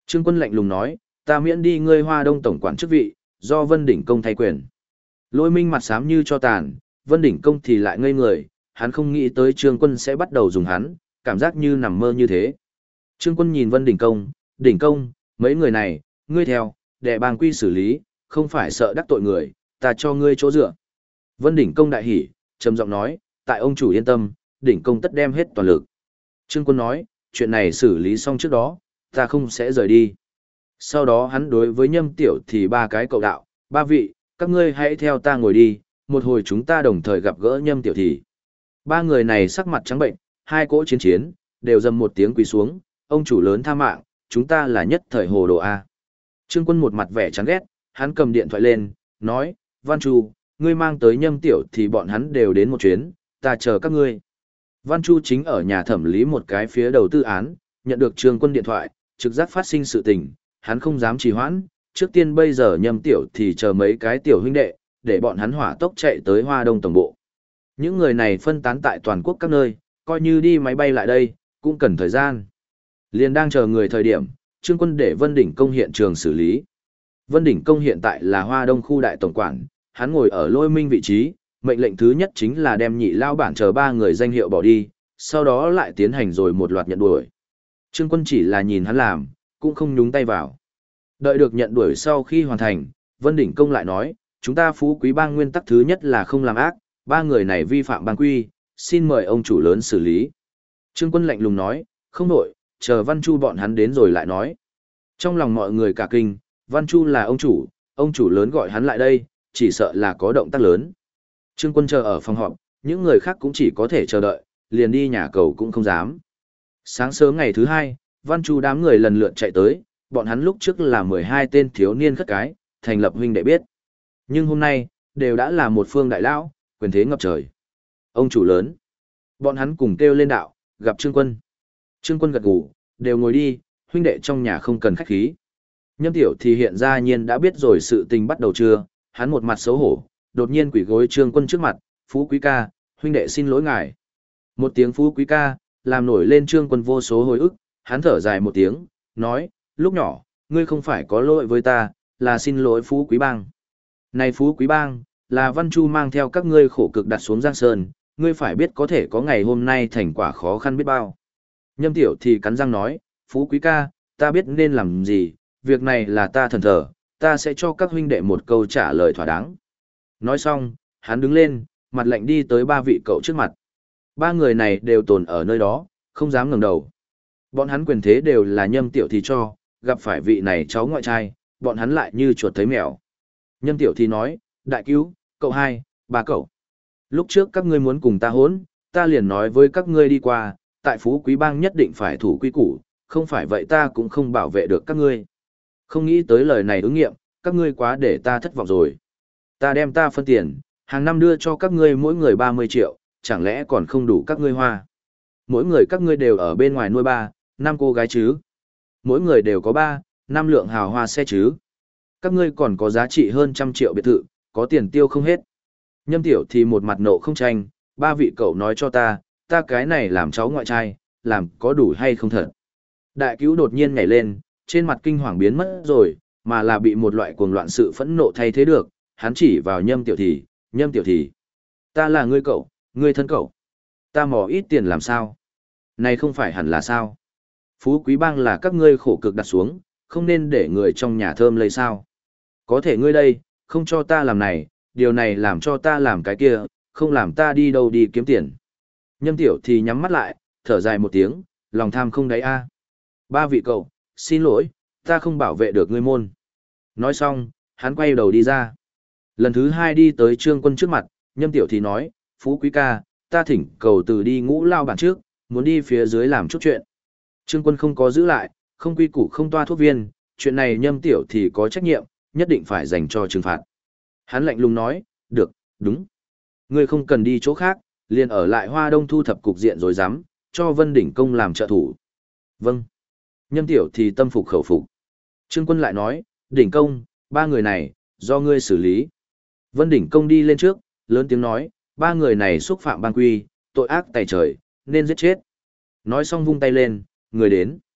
Trương Quân lạnh lùng nói, ta miễn đi ngươi Hoa Đông tổng quản chức vị, do Vân Đỉnh Công thay quyền. Lôi Minh mặt xám như cho tàn, Vân Đỉnh Công thì lại ngây người, hắn không nghĩ tới Trương Quân sẽ bắt đầu dùng hắn, cảm giác như nằm mơ như thế. Trương Quân nhìn Vân Đỉnh Công, mấy người này, ngươi theo, để bang quy xử lý, không phải sợ đắc tội người, ta cho ngươi chỗ dựa. Vân Đỉnh Công đại hỉ, trầm giọng nói, tại ông chủ yên tâm, Đỉnh Công tất đem hết toàn lực. Trương Quân nói, chuyện này xử lý xong trước đó, ta không sẽ rời đi. Sau đó hắn đối với Nhâm Tiểu thì ba cái cậu đạo, ba vị, các ngươi hãy theo ta ngồi đi, một hồi chúng ta đồng thời gặp gỡ Nhâm Tiểu thì. Ba người này sắc mặt trắng bệnh, hai cỗ chiến, đều dầm một tiếng quỳ xuống, ông chủ lớn tha mạng, chúng ta là nhất thời hồ đồ A. Trương Quân một mặt vẻ chán ghét, hắn cầm điện thoại lên, nói, Văn Chu, ngươi mang tới Nhâm Tiểu thì bọn hắn đều đến một chuyến, ta chờ các ngươi. Văn Chu chính ở nhà thẩm lý một cái phía đầu tư án, nhận được Trương Quân điện thoại, trực giác phát sinh sự tình, hắn không dám trì hoãn, trước tiên bây giờ Nhâm Tiểu thì chờ mấy cái tiểu huynh đệ, để bọn hắn hỏa tốc chạy tới Hoa Đông tổng bộ. Những người này phân tán tại toàn quốc các nơi, coi như đi máy bay lại đây, cũng cần thời gian. Liên đang chờ người thời điểm, Trương Quân để Vân Đỉnh Công hiện trường xử lý. Vân Đỉnh Công hiện tại là Hoa Đông khu đại tổng quản, hắn ngồi ở Lôi Minh vị trí, mệnh lệnh thứ nhất chính là đem nhị lao bản chờ ba người danh hiệu bỏ đi, sau đó lại tiến hành rồi một loạt nhận đuổi. Trương Quân chỉ là nhìn hắn làm, cũng không nhúng tay vào. Đợi được nhận đuổi sau khi hoàn thành, Vân Đỉnh Công lại nói, chúng ta Phú Quý Bang nguyên tắc thứ nhất là không làm ác, ba người này vi phạm bang quy, xin mời ông chủ lớn xử lý. Trương Quân lạnh lùng nói, không nổi, chờ Văn Chu bọn hắn đến rồi lại nói. Trong lòng mọi người cả kinh, Văn Chu là ông chủ lớn gọi hắn lại đây, chỉ sợ là có động tác lớn. Trương Quân chờ ở phòng họp, những người khác cũng chỉ có thể chờ đợi, liền đi nhà cầu cũng không dám. Sáng sớm ngày thứ hai, Văn Chu đám người lần lượt chạy tới, bọn hắn lúc trước là 12 tên thiếu niên khất cái, thành lập huynh đệ biết. Nhưng hôm nay, đều đã là một phương đại lão, quyền thế ngập trời. Ông chủ lớn. Bọn hắn cùng kêu lên đạo, gặp Trương Quân. Trương Quân gật gù, đều ngồi đi, huynh đệ trong nhà không cần khách khí. Nhâm Tiểu thì hiện ra nhiên đã biết rồi sự tình bắt đầu chưa, hắn một mặt xấu hổ, đột nhiên quỳ gối Trương Quân trước mặt, Phú Quý ca, huynh đệ xin lỗi ngài. Một tiếng Phú Quý ca, làm nổi lên Trương Quân vô số hồi ức, hắn thở dài một tiếng, nói, lúc nhỏ, ngươi không phải có lỗi với ta, là xin lỗi Phú Quý Bang. Này Phú Quý Bang, là Văn Chu mang theo các ngươi khổ cực đặt xuống Giang Sơn, ngươi phải biết có thể có ngày hôm nay thành quả khó khăn biết bao. Nhâm Tiểu thì cắn răng nói, Phú Quý ca, ta biết nên làm gì, việc này là ta thần thờ, ta sẽ cho các huynh đệ một câu trả lời thỏa đáng. Nói xong, hắn đứng lên, mặt lạnh đi tới ba vị cậu trước mặt. Ba người này đều tồn ở nơi đó, không dám ngẩng đầu. Bọn hắn quyền thế đều là Nhâm Tiểu thì cho, gặp phải vị này cháu ngoại trai, bọn hắn lại như chuột thấy mèo. Nhâm Tiểu thì nói, đại cứu, cậu hai, ba cậu. Lúc trước các ngươi muốn cùng ta hỗn, ta liền nói với các ngươi đi qua, tại Phú Quý Bang nhất định phải thủ quy củ, không phải vậy ta cũng không bảo vệ được các ngươi. Không nghĩ tới lời này ứng nghiệm, các ngươi quá để ta thất vọng rồi. Ta đem ta phân tiền, hàng năm đưa cho các ngươi mỗi người 30 triệu, chẳng lẽ còn không đủ các ngươi hoa. Mỗi người các ngươi đều ở bên ngoài nuôi 5 cô gái chứ. Mỗi người đều có 5 lượng hào hoa xe chứ. Các ngươi còn có giá trị hơn 100 triệu biệt thự, có tiền tiêu không hết. Nhâm Tiểu thì một mặt nộ không tranh, ba vị cậu nói cho ta cái này làm cháu ngoại trai, làm có đủ hay không thật. Đại cứu đột nhiên nhảy lên, trên mặt kinh hoàng biến mất rồi, mà là bị một loại cuồng loạn sự phẫn nộ thay thế được, hắn chỉ vào Nhâm Tiểu thì. Ta là ngươi cậu, ngươi thân cậu. Ta mò ít tiền làm sao? Này không phải hẳn là sao? Phú Quý Bang là các ngươi khổ cực đặt xuống, không nên để người trong nhà thơm lây sao? Có thể ngươi đây, không cho ta làm này, điều này làm cho ta làm cái kia, không làm ta đi đâu đi kiếm tiền. Nhâm Tiểu thì nhắm mắt lại, thở dài một tiếng, lòng tham không đáy a. Ba vị cậu, xin lỗi, ta không bảo vệ được ngươi môn. Nói xong, hắn quay đầu đi ra. Lần thứ hai đi tới Trương Quân trước mặt, Nhâm Tiểu thì nói, Phú Quý ca, ta thỉnh cầu từ đi Ngũ Lao bản trước, muốn đi phía dưới làm chút chuyện. Trương Quân không có giữ lại, không quy củ không toa thuốc viên, chuyện này Nhâm Tiểu thì có trách nhiệm, nhất định phải dành cho trừng phạt. Hắn lạnh lùng nói, được, đúng. Ngươi không cần đi chỗ khác, liền ở lại Hoa Đông thu thập cục diện rồi dám, cho Vân Đỉnh Công làm trợ thủ. Vâng. Nhâm Tiểu thì tâm phục khẩu phục. Trương Quân lại nói, Đỉnh Công, ba người này, do ngươi xử lý. Vân Đỉnh Công đi lên trước, lớn tiếng nói, ba người này xúc phạm bang quy, tội ác tày trời, nên giết chết. Nói xong vung tay lên, người đến.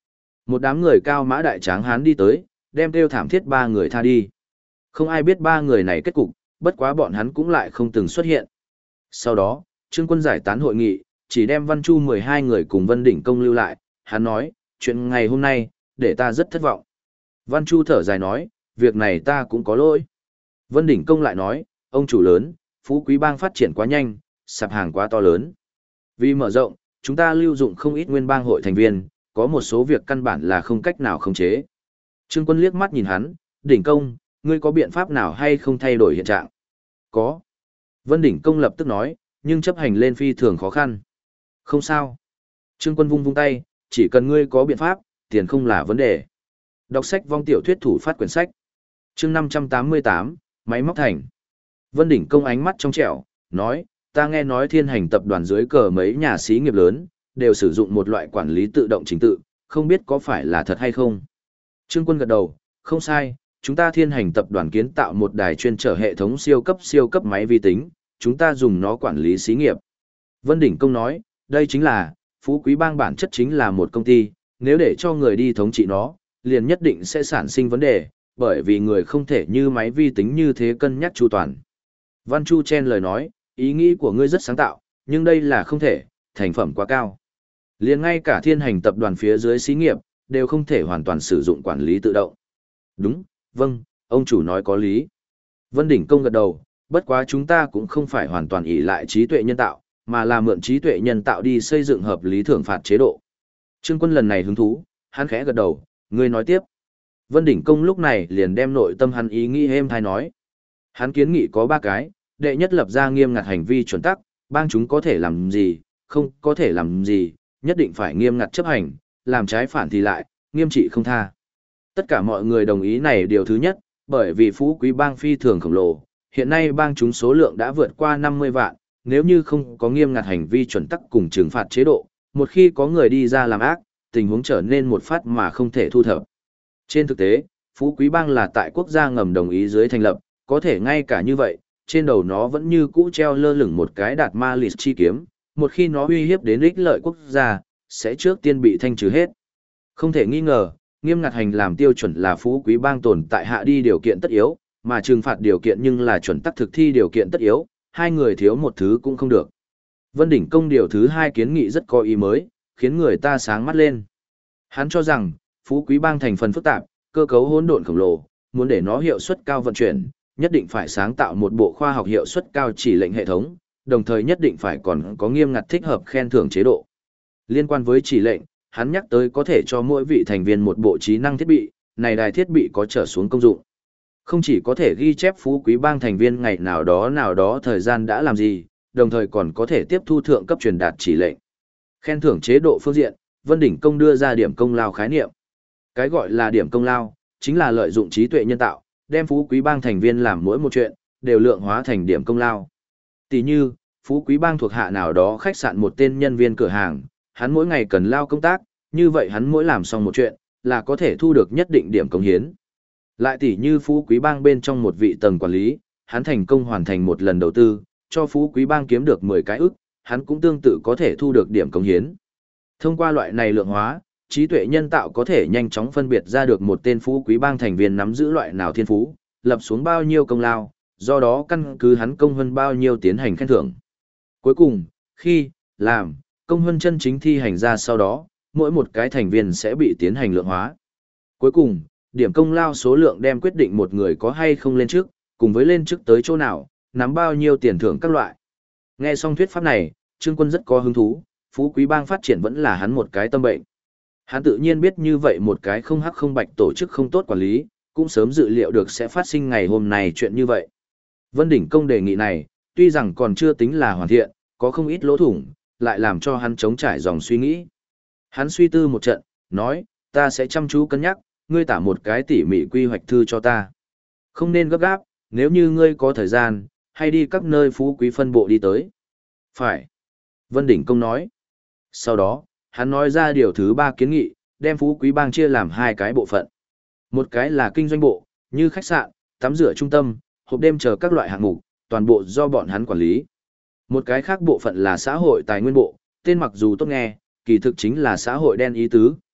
Một đám người cao mã đại tráng hán đi tới, đem kêu thảm thiết ba người tha đi. Không ai biết ba người này kết cục, bất quá bọn hắn cũng lại không từng xuất hiện. Sau đó, Trương Quân giải tán hội nghị, chỉ đem Văn Chu 12 người cùng Vân Đỉnh Công lưu lại, hắn nói, chuyện ngày hôm nay, để ta rất thất vọng. Văn Chu thở dài nói, việc này ta cũng có lỗi. Vân Đỉnh Công lại nói, ông chủ lớn, Phú Quý Bang phát triển quá nhanh, sạp hàng quá to lớn. Vì mở rộng, chúng ta lưu dụng không ít nguyên bang hội thành viên, có một số việc căn bản là không cách nào khống chế. Trương Quân liếc mắt nhìn hắn, Đỉnh Công, ngươi có biện pháp nào hay không thay đổi hiện trạng? Có. Vân Đỉnh Công lập tức nói, nhưng chấp hành lên phi thường khó khăn. Không sao. Trương Quân vung vung tay, chỉ cần ngươi có biện pháp, tiền không là vấn đề. Đọc sách vong tiểu thuyết thủ phát quyển sách. Chương 588, máy móc thành. Vân Đỉnh Công ánh mắt trong trẻo, nói, ta nghe nói Thiên Hành tập đoàn dưới cờ mấy nhà xí nghiệp lớn, đều sử dụng một loại quản lý tự động chính tự, không biết có phải là thật hay không. Trương Quân gật đầu, không sai, chúng ta Thiên Hành tập đoàn kiến tạo một đài chuyên trở hệ thống siêu cấp máy vi tính, chúng ta dùng nó quản lý xí nghiệp. Vân Đỉnh Công nói, đây chính là, Phú Quý Bang bản chất chính là một công ty, nếu để cho người đi thống trị nó, liền nhất định sẽ sản sinh vấn đề, bởi vì người không thể như máy vi tính như thế cân nhắc chu toàn. Văn Chu chen lời nói, ý nghĩ của ngươi rất sáng tạo, nhưng đây là không thể, thành phẩm quá cao. Liền ngay cả Thiên Hành tập đoàn phía dưới xí nghiệp, đều không thể hoàn toàn sử dụng quản lý tự động. Đúng, vâng, ông chủ nói có lý. Vân Đỉnh Công gật đầu, bất quá chúng ta cũng không phải hoàn toàn ỷ lại trí tuệ nhân tạo, mà là mượn trí tuệ nhân tạo đi xây dựng hợp lý thưởng phạt chế độ. Trương Quân lần này hứng thú, hắn khẽ gật đầu, ngươi nói tiếp. Vân Đỉnh Công lúc này liền đem nội tâm hắn ý nghĩ êm thai nói. Hắn kiến nghị có 3 cái, đệ nhất lập ra nghiêm ngặt hành vi chuẩn tắc, bang chúng có thể làm gì, không có thể làm gì, nhất định phải nghiêm ngặt chấp hành, làm trái phản thì lại, nghiêm trị không tha. Tất cả mọi người đồng ý này điều thứ nhất, bởi vì Phú Quý Bang phi thường khổng lồ, hiện nay bang chúng số lượng đã vượt qua 50 vạn, nếu như không có nghiêm ngặt hành vi chuẩn tắc cùng trừng phạt chế độ, một khi có người đi ra làm ác, tình huống trở nên một phát mà không thể thu thập. Trên thực tế, Phú Quý Bang là tại quốc gia ngầm đồng ý dưới thành lập, có thể ngay cả như vậy, trên đầu nó vẫn như cũ treo lơ lửng một cái đạt ma lịt chi kiếm, một khi nó uy hiếp đến ích lợi quốc gia, sẽ trước tiên bị thanh trừ hết. Không thể nghi ngờ, nghiêm ngặt hành làm tiêu chuẩn là Phú Quý Bang tồn tại hạ đi điều kiện tất yếu, mà trừng phạt điều kiện nhưng là chuẩn tắc thực thi điều kiện tất yếu, hai người thiếu một thứ cũng không được. Vân Đỉnh Công điều thứ 2 kiến nghị rất có ý mới, khiến người ta sáng mắt lên. Hắn cho rằng, Phú Quý Bang thành phần phức tạp, cơ cấu hỗn độn khổng lồ, muốn để nó hiệu suất cao vận chuyển, nhất định phải sáng tạo một bộ khoa học hiệu suất cao chỉ lệnh hệ thống, đồng thời nhất định phải còn có nghiêm ngặt thích hợp khen thưởng chế độ. Liên quan với chỉ lệnh, hắn nhắc tới có thể cho mỗi vị thành viên một bộ trí năng thiết bị, này đài thiết bị có trở xuống công dụng. Không chỉ có thể ghi chép Phú Quý Bang thành viên ngày nào đó thời gian đã làm gì, đồng thời còn có thể tiếp thu thượng cấp truyền đạt chỉ lệnh. Khen thưởng chế độ phương diện, Vân Đỉnh Công đưa ra điểm công lao khái niệm. Cái gọi là điểm công lao, chính là lợi dụng trí tuệ nhân tạo, đem Phú Quý Bang thành viên làm mỗi một chuyện, đều lượng hóa thành điểm công lao. Tỷ như, Phú Quý Bang thuộc hạ nào đó khách sạn một tên nhân viên cửa hàng, hắn mỗi ngày cần lao công tác, như vậy hắn mỗi làm xong một chuyện, là có thể thu được nhất định điểm công hiến. Lại tỷ như Phú Quý Bang bên trong một vị tầng quản lý, hắn thành công hoàn thành một lần đầu tư, cho Phú Quý Bang kiếm được 10 cái ức, hắn cũng tương tự có thể thu được điểm công hiến. Thông qua loại này lượng hóa, trí tuệ nhân tạo có thể nhanh chóng phân biệt ra được một tên Phú Quý Bang thành viên nắm giữ loại nào thiên phú, lập xuống bao nhiêu công lao, do đó căn cứ hắn công hơn bao nhiêu tiến hành khen thưởng. Cuối cùng, khi làm công hơn chân chính thi hành ra sau đó, mỗi một cái thành viên sẽ bị tiến hành lượng hóa. Cuối cùng, điểm công lao số lượng đem quyết định một người có hay không lên trước, cùng với lên trước tới chỗ nào, nắm bao nhiêu tiền thưởng các loại. Nghe xong thuyết pháp này, Trương Quân rất có hứng thú, Phú Quý Bang phát triển vẫn là hắn một cái tâm bệnh. Hắn tự nhiên biết như vậy một cái không hắc không bạch tổ chức không tốt quản lý, cũng sớm dự liệu được sẽ phát sinh ngày hôm nay chuyện như vậy. Vân Đỉnh Công đề nghị này, tuy rằng còn chưa tính là hoàn thiện, có không ít lỗ thủng, lại làm cho hắn chống trải dòng suy nghĩ. Hắn suy tư một trận, nói, ta sẽ chăm chú cân nhắc, ngươi tả một cái tỉ mỉ quy hoạch thư cho ta. Không nên gấp gáp, nếu như ngươi có thời gian, hay đi các nơi Phú Quý phân bộ đi tới. Phải. Vân Đỉnh Công nói. Sau đó, hắn nói ra điều thứ 3 kiến nghị, đem Phú Quý Bang chia làm 2 cái bộ phận. Một cái là kinh doanh bộ, như khách sạn, tắm rửa trung tâm, hộp đêm chờ các loại hạng mục, toàn bộ do bọn hắn quản lý. Một cái khác bộ phận là xã hội tài nguyên bộ, tên mặc dù tốt nghe, kỳ thực chính là xã hội đen ý tứ,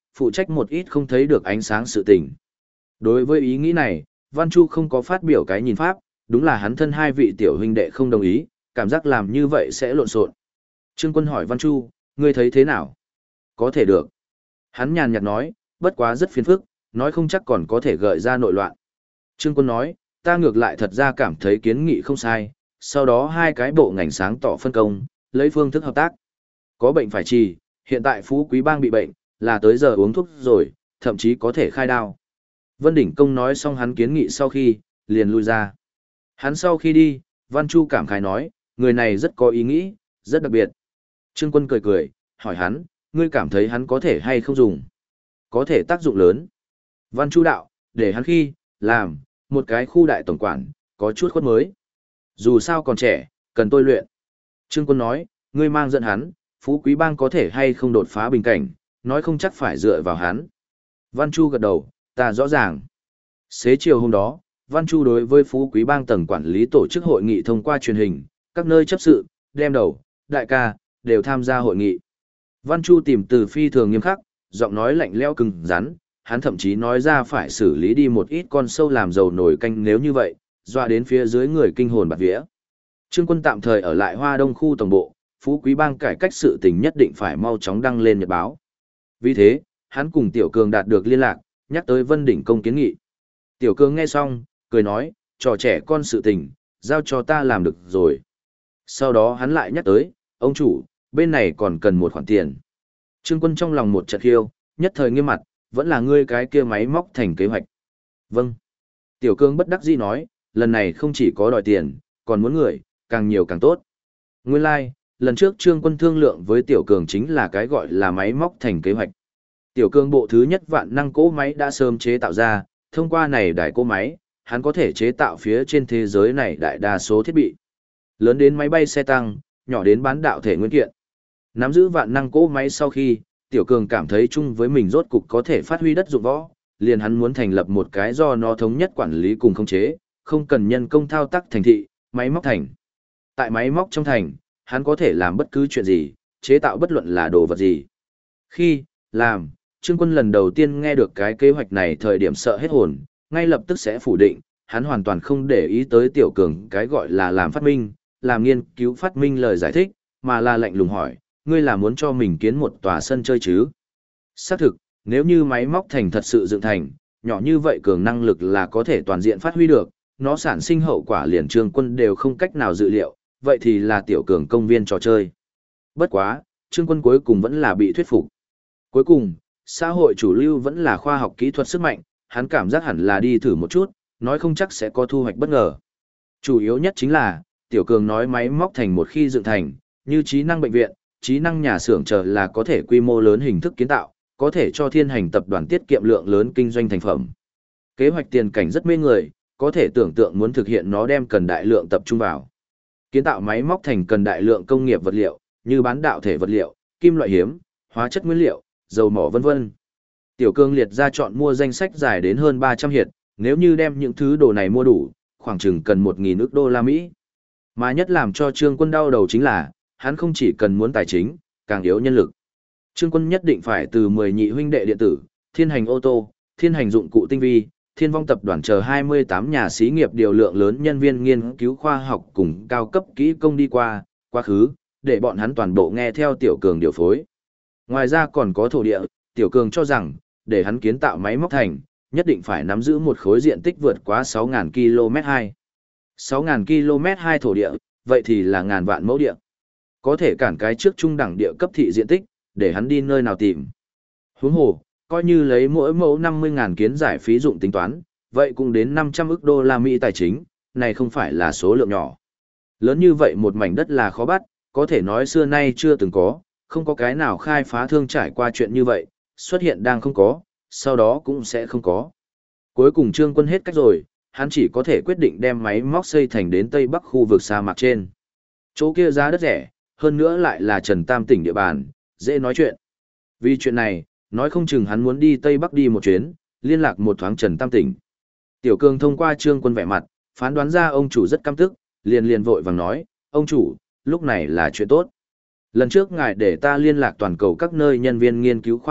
phụ trách một ít không thấy được ánh sáng sự tình. Đối với ý nghĩ này, Văn Chu không có phát biểu cái nhìn pháp, đúng là hắn thân hai vị tiểu huynh đệ không đồng ý, cảm giác làm như vậy sẽ lộn xộn. Trương Quân hỏi Văn Chu, ngươi thấy thế nào? Có thể được. Hắn nhàn nhạt nói, bất quá rất phiền phức, nói không chắc còn có thể gợi ra nội loạn. Trương Quân nói, ta ngược lại thật ra cảm thấy kiến nghị không sai, sau đó hai cái bộ ngành sáng tỏ phân công, lấy phương thức hợp tác. Có bệnh phải trì, hiện tại Phú Quý Bang bị bệnh, là tới giờ uống thuốc rồi, thậm chí có thể khai đao. Vân Đỉnh Công nói xong hắn kiến nghị sau khi, liền lui ra. Hắn sau khi đi, Văn Chu cảm khái nói, người này rất có ý nghĩ, rất đặc biệt. Trương Quân cười cười, hỏi hắn, ngươi cảm thấy hắn có thể hay không dùng? Có thể tác dụng lớn. Văn Chu đạo, để hắn khi, làm, một cái khu đại tổng quản, có chút khuất mới. Dù sao còn trẻ, cần tôi luyện. Trương Quân nói, ngươi mang dẫn hắn, Phú Quý Bang có thể hay không đột phá bình cảnh, nói không chắc phải dựa vào hắn. Văn Chu gật đầu, ta rõ ràng. Xế chiều hôm đó, Văn Chu đối với Phú Quý Bang tầng quản lý tổ chức hội nghị thông qua truyền hình, các nơi chấp sự, đem đầu, đại ca, đều tham gia hội nghị. Văn Chu tìm từ phi thường nghiêm khắc, giọng nói lạnh lẽo cứng rắn, hắn thậm chí nói ra phải xử lý đi một ít con sâu làm dầu nổi canh nếu như vậy, dọa đến phía dưới người kinh hồn bạt vía. Trương Quân tạm thời ở lại Hoa Đông khu tổng bộ, Phú Quý Bang cải cách sự tình nhất định phải mau chóng đăng lên nhật báo. Vì thế, hắn cùng Tiểu Cường đạt được liên lạc, nhắc tới Vân Đỉnh Công kiến nghị. Tiểu Cường nghe xong, cười nói, trò trẻ con sự tình, giao cho ta làm được rồi. Sau đó hắn lại nhắc tới, ông chủ, bên này còn cần một khoản tiền. Trương Quân trong lòng một trận khiêu, nhất thời nghiêm mặt, vẫn là ngươi cái kia máy móc thành kế hoạch. Vâng. Tiểu Cường bất đắc dĩ nói, lần này không chỉ có đòi tiền, còn muốn người, càng nhiều càng tốt. Nguyên lai, lần trước Trương Quân thương lượng với Tiểu Cường chính là cái gọi là máy móc thành kế hoạch. Tiểu Cường bộ thứ nhất vạn năng cỗ máy đã sớm chế tạo ra, thông qua này đại cỗ máy, hắn có thể chế tạo phía trên thế giới này đại đa số thiết bị. Lớn đến máy bay xe tăng, nhỏ đến bán đạo thể nguyên kiện. Nắm giữ vạn năng cỗ máy sau khi, Tiểu Cường cảm thấy chung với mình rốt cục có thể phát huy đất dụng võ, liền hắn muốn thành lập một cái do nó thống nhất quản lý cùng khống chế, không cần nhân công thao tác thành thị, máy móc thành. Tại máy móc trong thành, hắn có thể làm bất cứ chuyện gì, chế tạo bất luận là đồ vật gì. Khi, làm, Trương Quân lần đầu tiên nghe được cái kế hoạch này thời điểm sợ hết hồn, ngay lập tức sẽ phủ định, hắn hoàn toàn không để ý tới Tiểu Cường cái gọi là làm phát minh, làm nghiên cứu phát minh lời giải thích, mà là lạnh lùng hỏi, ngươi là muốn cho mình kiến một tòa sân chơi chứ? Xác thực, nếu như máy móc thành thật sự dựng thành, nhỏ như vậy cường năng lực là có thể toàn diện phát huy được, nó sản sinh hậu quả liền Trương Quân đều không cách nào dự liệu, vậy thì là Tiểu Cường công viên trò chơi. Bất quá, Trương Quân cuối cùng vẫn là bị thuyết phục. Cuối cùng, xã hội chủ lưu vẫn là khoa học kỹ thuật sức mạnh, hắn cảm giác hẳn là đi thử một chút, nói không chắc sẽ có thu hoạch bất ngờ. Chủ yếu nhất chính là, Tiểu Cường nói máy móc thành một khi dựng thành, như trí năng bệnh viện, trí năng nhà xưởng chờ là có thể quy mô lớn hình thức kiến tạo, có thể cho thiên hành tập đoàn tiết kiệm lượng lớn kinh doanh thành phẩm. Kế hoạch tiền cảnh rất mê người, có thể tưởng tượng muốn thực hiện nó đem cần đại lượng tập trung vào. Kiến tạo máy móc thành cần đại lượng công nghiệp vật liệu, như bán đạo thể vật liệu, kim loại hiếm, hóa chất nguyên liệu, dầu mỏ vân vân. Tiểu Cường liệt ra chọn mua danh sách dài đến hơn 300 hiệp, nếu như đem những thứ đồ này mua đủ, khoảng chừng cần 1.000 ức đô la Mỹ. Mà nhất làm cho Trương Quân đau đầu chính là, hắn không chỉ cần muốn tài chính, càng yếu nhân lực. Trương Quân nhất định phải từ 10 nhị huynh đệ điện tử, thiên hành ô tô, thiên hành dụng cụ tinh vi, thiên vong tập đoàn chờ 28 nhà xí nghiệp điều lượng lớn nhân viên nghiên cứu khoa học cùng cao cấp kỹ công đi qua, quá khứ, để bọn hắn toàn bộ nghe theo Tiểu Cường điều phối. Ngoài ra còn có thổ địa, Tiểu Cường cho rằng, để hắn kiến tạo máy móc thành, nhất định phải nắm giữ một khối diện tích vượt quá 6.000 km2. 6.000 km2 thổ địa, vậy thì là ngàn vạn mẫu địa. Có thể cản cái trước trung đẳng địa cấp thị diện tích, để hắn đi nơi nào tìm. Huống hồ, coi như lấy mỗi mẫu 50.000 kiến giải phí dụng tính toán, vậy cũng đến 500 ức đô la Mỹ tài chính, này không phải là số lượng nhỏ. Lớn như vậy một mảnh đất là khó bắt, có thể nói xưa nay chưa từng có, không có cái nào khai phá thương trải qua chuyện như vậy, xuất hiện đang không có, sau đó cũng sẽ không có. Cuối cùng Trương Quân hết cách rồi, hắn chỉ có thể quyết định đem máy móc xây thành đến Tây Bắc khu vực sa mạc trên. Chỗ kia giá đất rẻ, hơn nữa lại là Trần Tam tỉnh địa bàn, dễ nói chuyện. Vì chuyện này, nói không chừng hắn muốn đi Tây Bắc đi một chuyến, liên lạc một thoáng Trần Tam tỉnh. Tiểu Cường thông qua Trương Quân vẻ mặt, phán đoán ra ông chủ rất căm tức, liền vội vàng nói, ông chủ, lúc này là chuyện tốt. Lần trước ngài để ta liên lạc toàn cầu các nơi nhân viên nghiên cứu khoa học,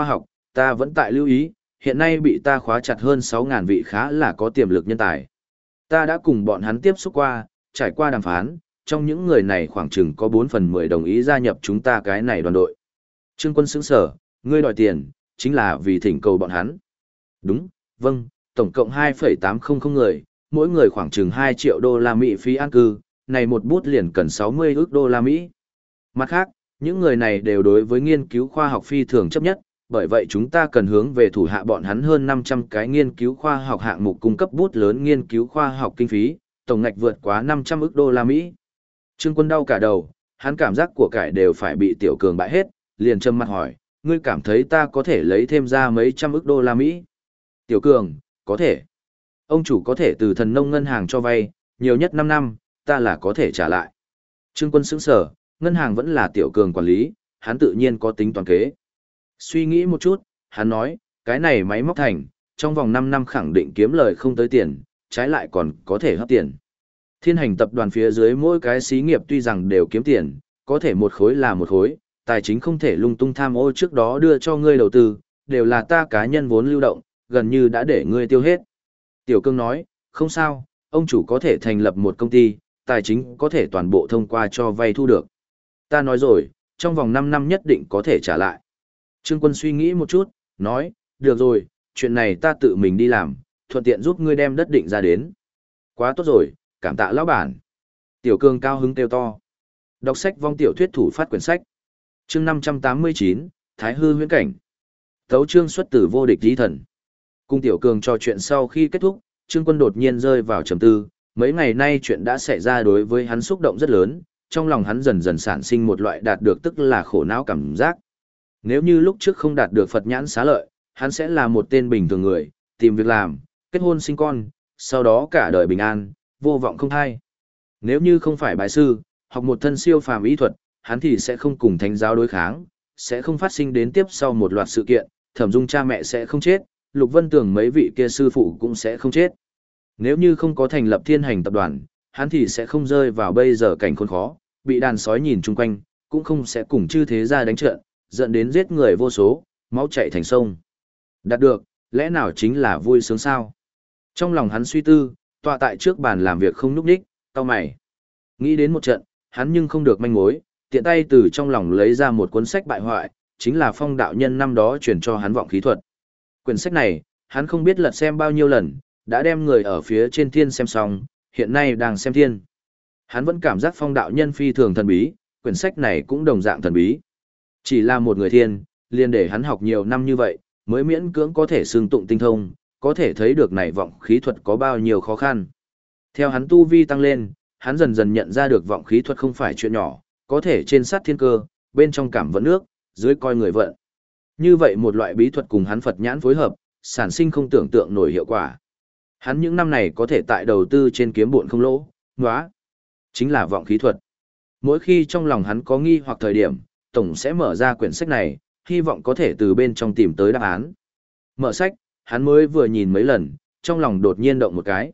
ta vẫn tại lưu ý, hiện nay bị ta khóa chặt hơn 6.000 vị khá là có tiềm lực nhân tài. Ta đã cùng bọn hắn tiếp xúc qua, trải qua đàm phán, trong những người này khoảng chừng có 4 phần 10 đồng ý gia nhập chúng ta cái này đoàn đội. Trương Quân sững sờ, ngươi đòi tiền, chính là vì thỉnh cầu bọn hắn. Đúng, vâng, tổng cộng 2,800 người, mỗi người khoảng chừng 2 triệu đô la Mỹ phí an cư, này một bút liền cần 60 ức đô la Mỹ. Mặt khác, những người này đều đối với nghiên cứu khoa học phi thường chấp nhất, bởi vậy chúng ta cần hướng về thủ hạ bọn hắn hơn 500 cái nghiên cứu khoa học hạng mục cung cấp bút lớn nghiên cứu khoa học kinh phí, tổng ngạch vượt quá 500 ức đô la Mỹ. Trương Quân đau cả đầu, hắn cảm giác của cải đều phải bị Tiểu Cường bãi hết, liền trầm mặt hỏi, ngươi cảm thấy ta có thể lấy thêm ra mấy trăm ức đô la Mỹ? Tiểu Cường, có thể. Ông chủ có thể từ thần nông ngân hàng cho vay, nhiều nhất 5 năm, ta là có thể trả lại. Trương Quân sững sờ, ngân hàng vẫn là Tiểu Cường quản lý, hắn tự nhiên có tính toán kế. Suy nghĩ một chút, hắn nói, cái này máy móc thành, trong vòng 5 năm khẳng định kiếm lời không tới tiền, trái lại còn có thể hấp tiền. Thiên Hành tập đoàn phía dưới mỗi cái xí nghiệp tuy rằng đều kiếm tiền, có thể một khối là một khối, tài chính không thể lung tung tham ô trước đó đưa cho ngươi đầu tư, đều là ta cá nhân vốn lưu động, gần như đã để ngươi tiêu hết. Tiểu Cương nói, không sao, ông chủ có thể thành lập một công ty, tài chính có thể toàn bộ thông qua cho vay thu được. Ta nói rồi, trong vòng 5 năm nhất định có thể trả lại. Trương Quân suy nghĩ một chút, nói, được rồi, chuyện này ta tự mình đi làm, thuận tiện giúp ngươi đem đất định ra đến. Quá tốt rồi, cảm tạ lão bản. Tiểu Cương cao hứng kêu to. Đọc sách vong tiểu thuyết thủ phát quyển sách. Chương 589, Thái Hư huyễn cảnh. Tấu chương xuất từ vô địch lý thần. Cùng Tiểu Cường trò chuyện sau khi kết thúc, Trương Quân đột nhiên rơi vào trầm tư, mấy ngày nay chuyện đã xảy ra đối với hắn xúc động rất lớn, trong lòng hắn dần dần sản sinh một loại đạt được tức là khổ não cảm giác. Nếu như lúc trước không đạt được Phật nhãn xá lợi, hắn sẽ là một tên bình thường người, tìm việc làm, kết hôn sinh con, sau đó cả đời bình an, vô vọng không hai. Nếu như không phải bái sư, học một thân siêu phàm y thuật, hắn thì sẽ không cùng thánh giáo đối kháng, sẽ không phát sinh đến tiếp sau một loạt sự kiện, Thẩm Dung cha mẹ sẽ không chết, Lục Vân Tường mấy vị kia sư phụ cũng sẽ không chết. Nếu như không có thành lập Thiên Hành tập đoàn, hắn thì sẽ không rơi vào bây giờ cảnh khốn khó, bị đàn sói nhìn chung quanh, cũng không sẽ cùng chư thế gia đánh trận, dẫn đến giết người vô số, máu chảy thành sông. Đạt được, lẽ nào chính là vui sướng sao? Trong lòng hắn suy tư, tọa tại trước bàn làm việc không nhúc nhích, cau mày. Nghĩ đến một trận, hắn nhưng không được manh mối, tiện tay từ trong lòng lấy ra một cuốn sách bại hoại, chính là Phong đạo nhân năm đó truyền cho hắn vọng khí thuật. Quyển sách này, hắn không biết lật xem bao nhiêu lần, đã đem người ở phía trên thiên xem xong, hiện nay đang xem thiên. Hắn vẫn cảm giác Phong đạo nhân phi thường thần bí, quyển sách này cũng đồng dạng thần bí. Chỉ là một người thiên, liền để hắn học nhiều năm như vậy, mới miễn cưỡng có thể xương tụng tinh thông, có thể thấy được này vọng khí thuật có bao nhiêu khó khăn. Theo hắn tu vi tăng lên, hắn dần dần nhận ra được vọng khí thuật không phải chuyện nhỏ, có thể trên sát thiên cơ, bên trong cảm vận nước, dưới coi người vận. Như vậy một loại bí thuật cùng hắn Phật nhãn phối hợp, sản sinh không tưởng tượng nổi hiệu quả. Hắn những năm này có thể tại đầu tư trên kiếm bộn không lỗ, nóa. Chính là vọng khí thuật. Mỗi khi trong lòng hắn có nghi hoặc thời điểm, tổng sẽ mở ra quyển sách này, hy vọng có thể từ bên trong tìm tới đáp án. Mở sách, hắn mới vừa nhìn mấy lần, trong lòng đột nhiên động một cái.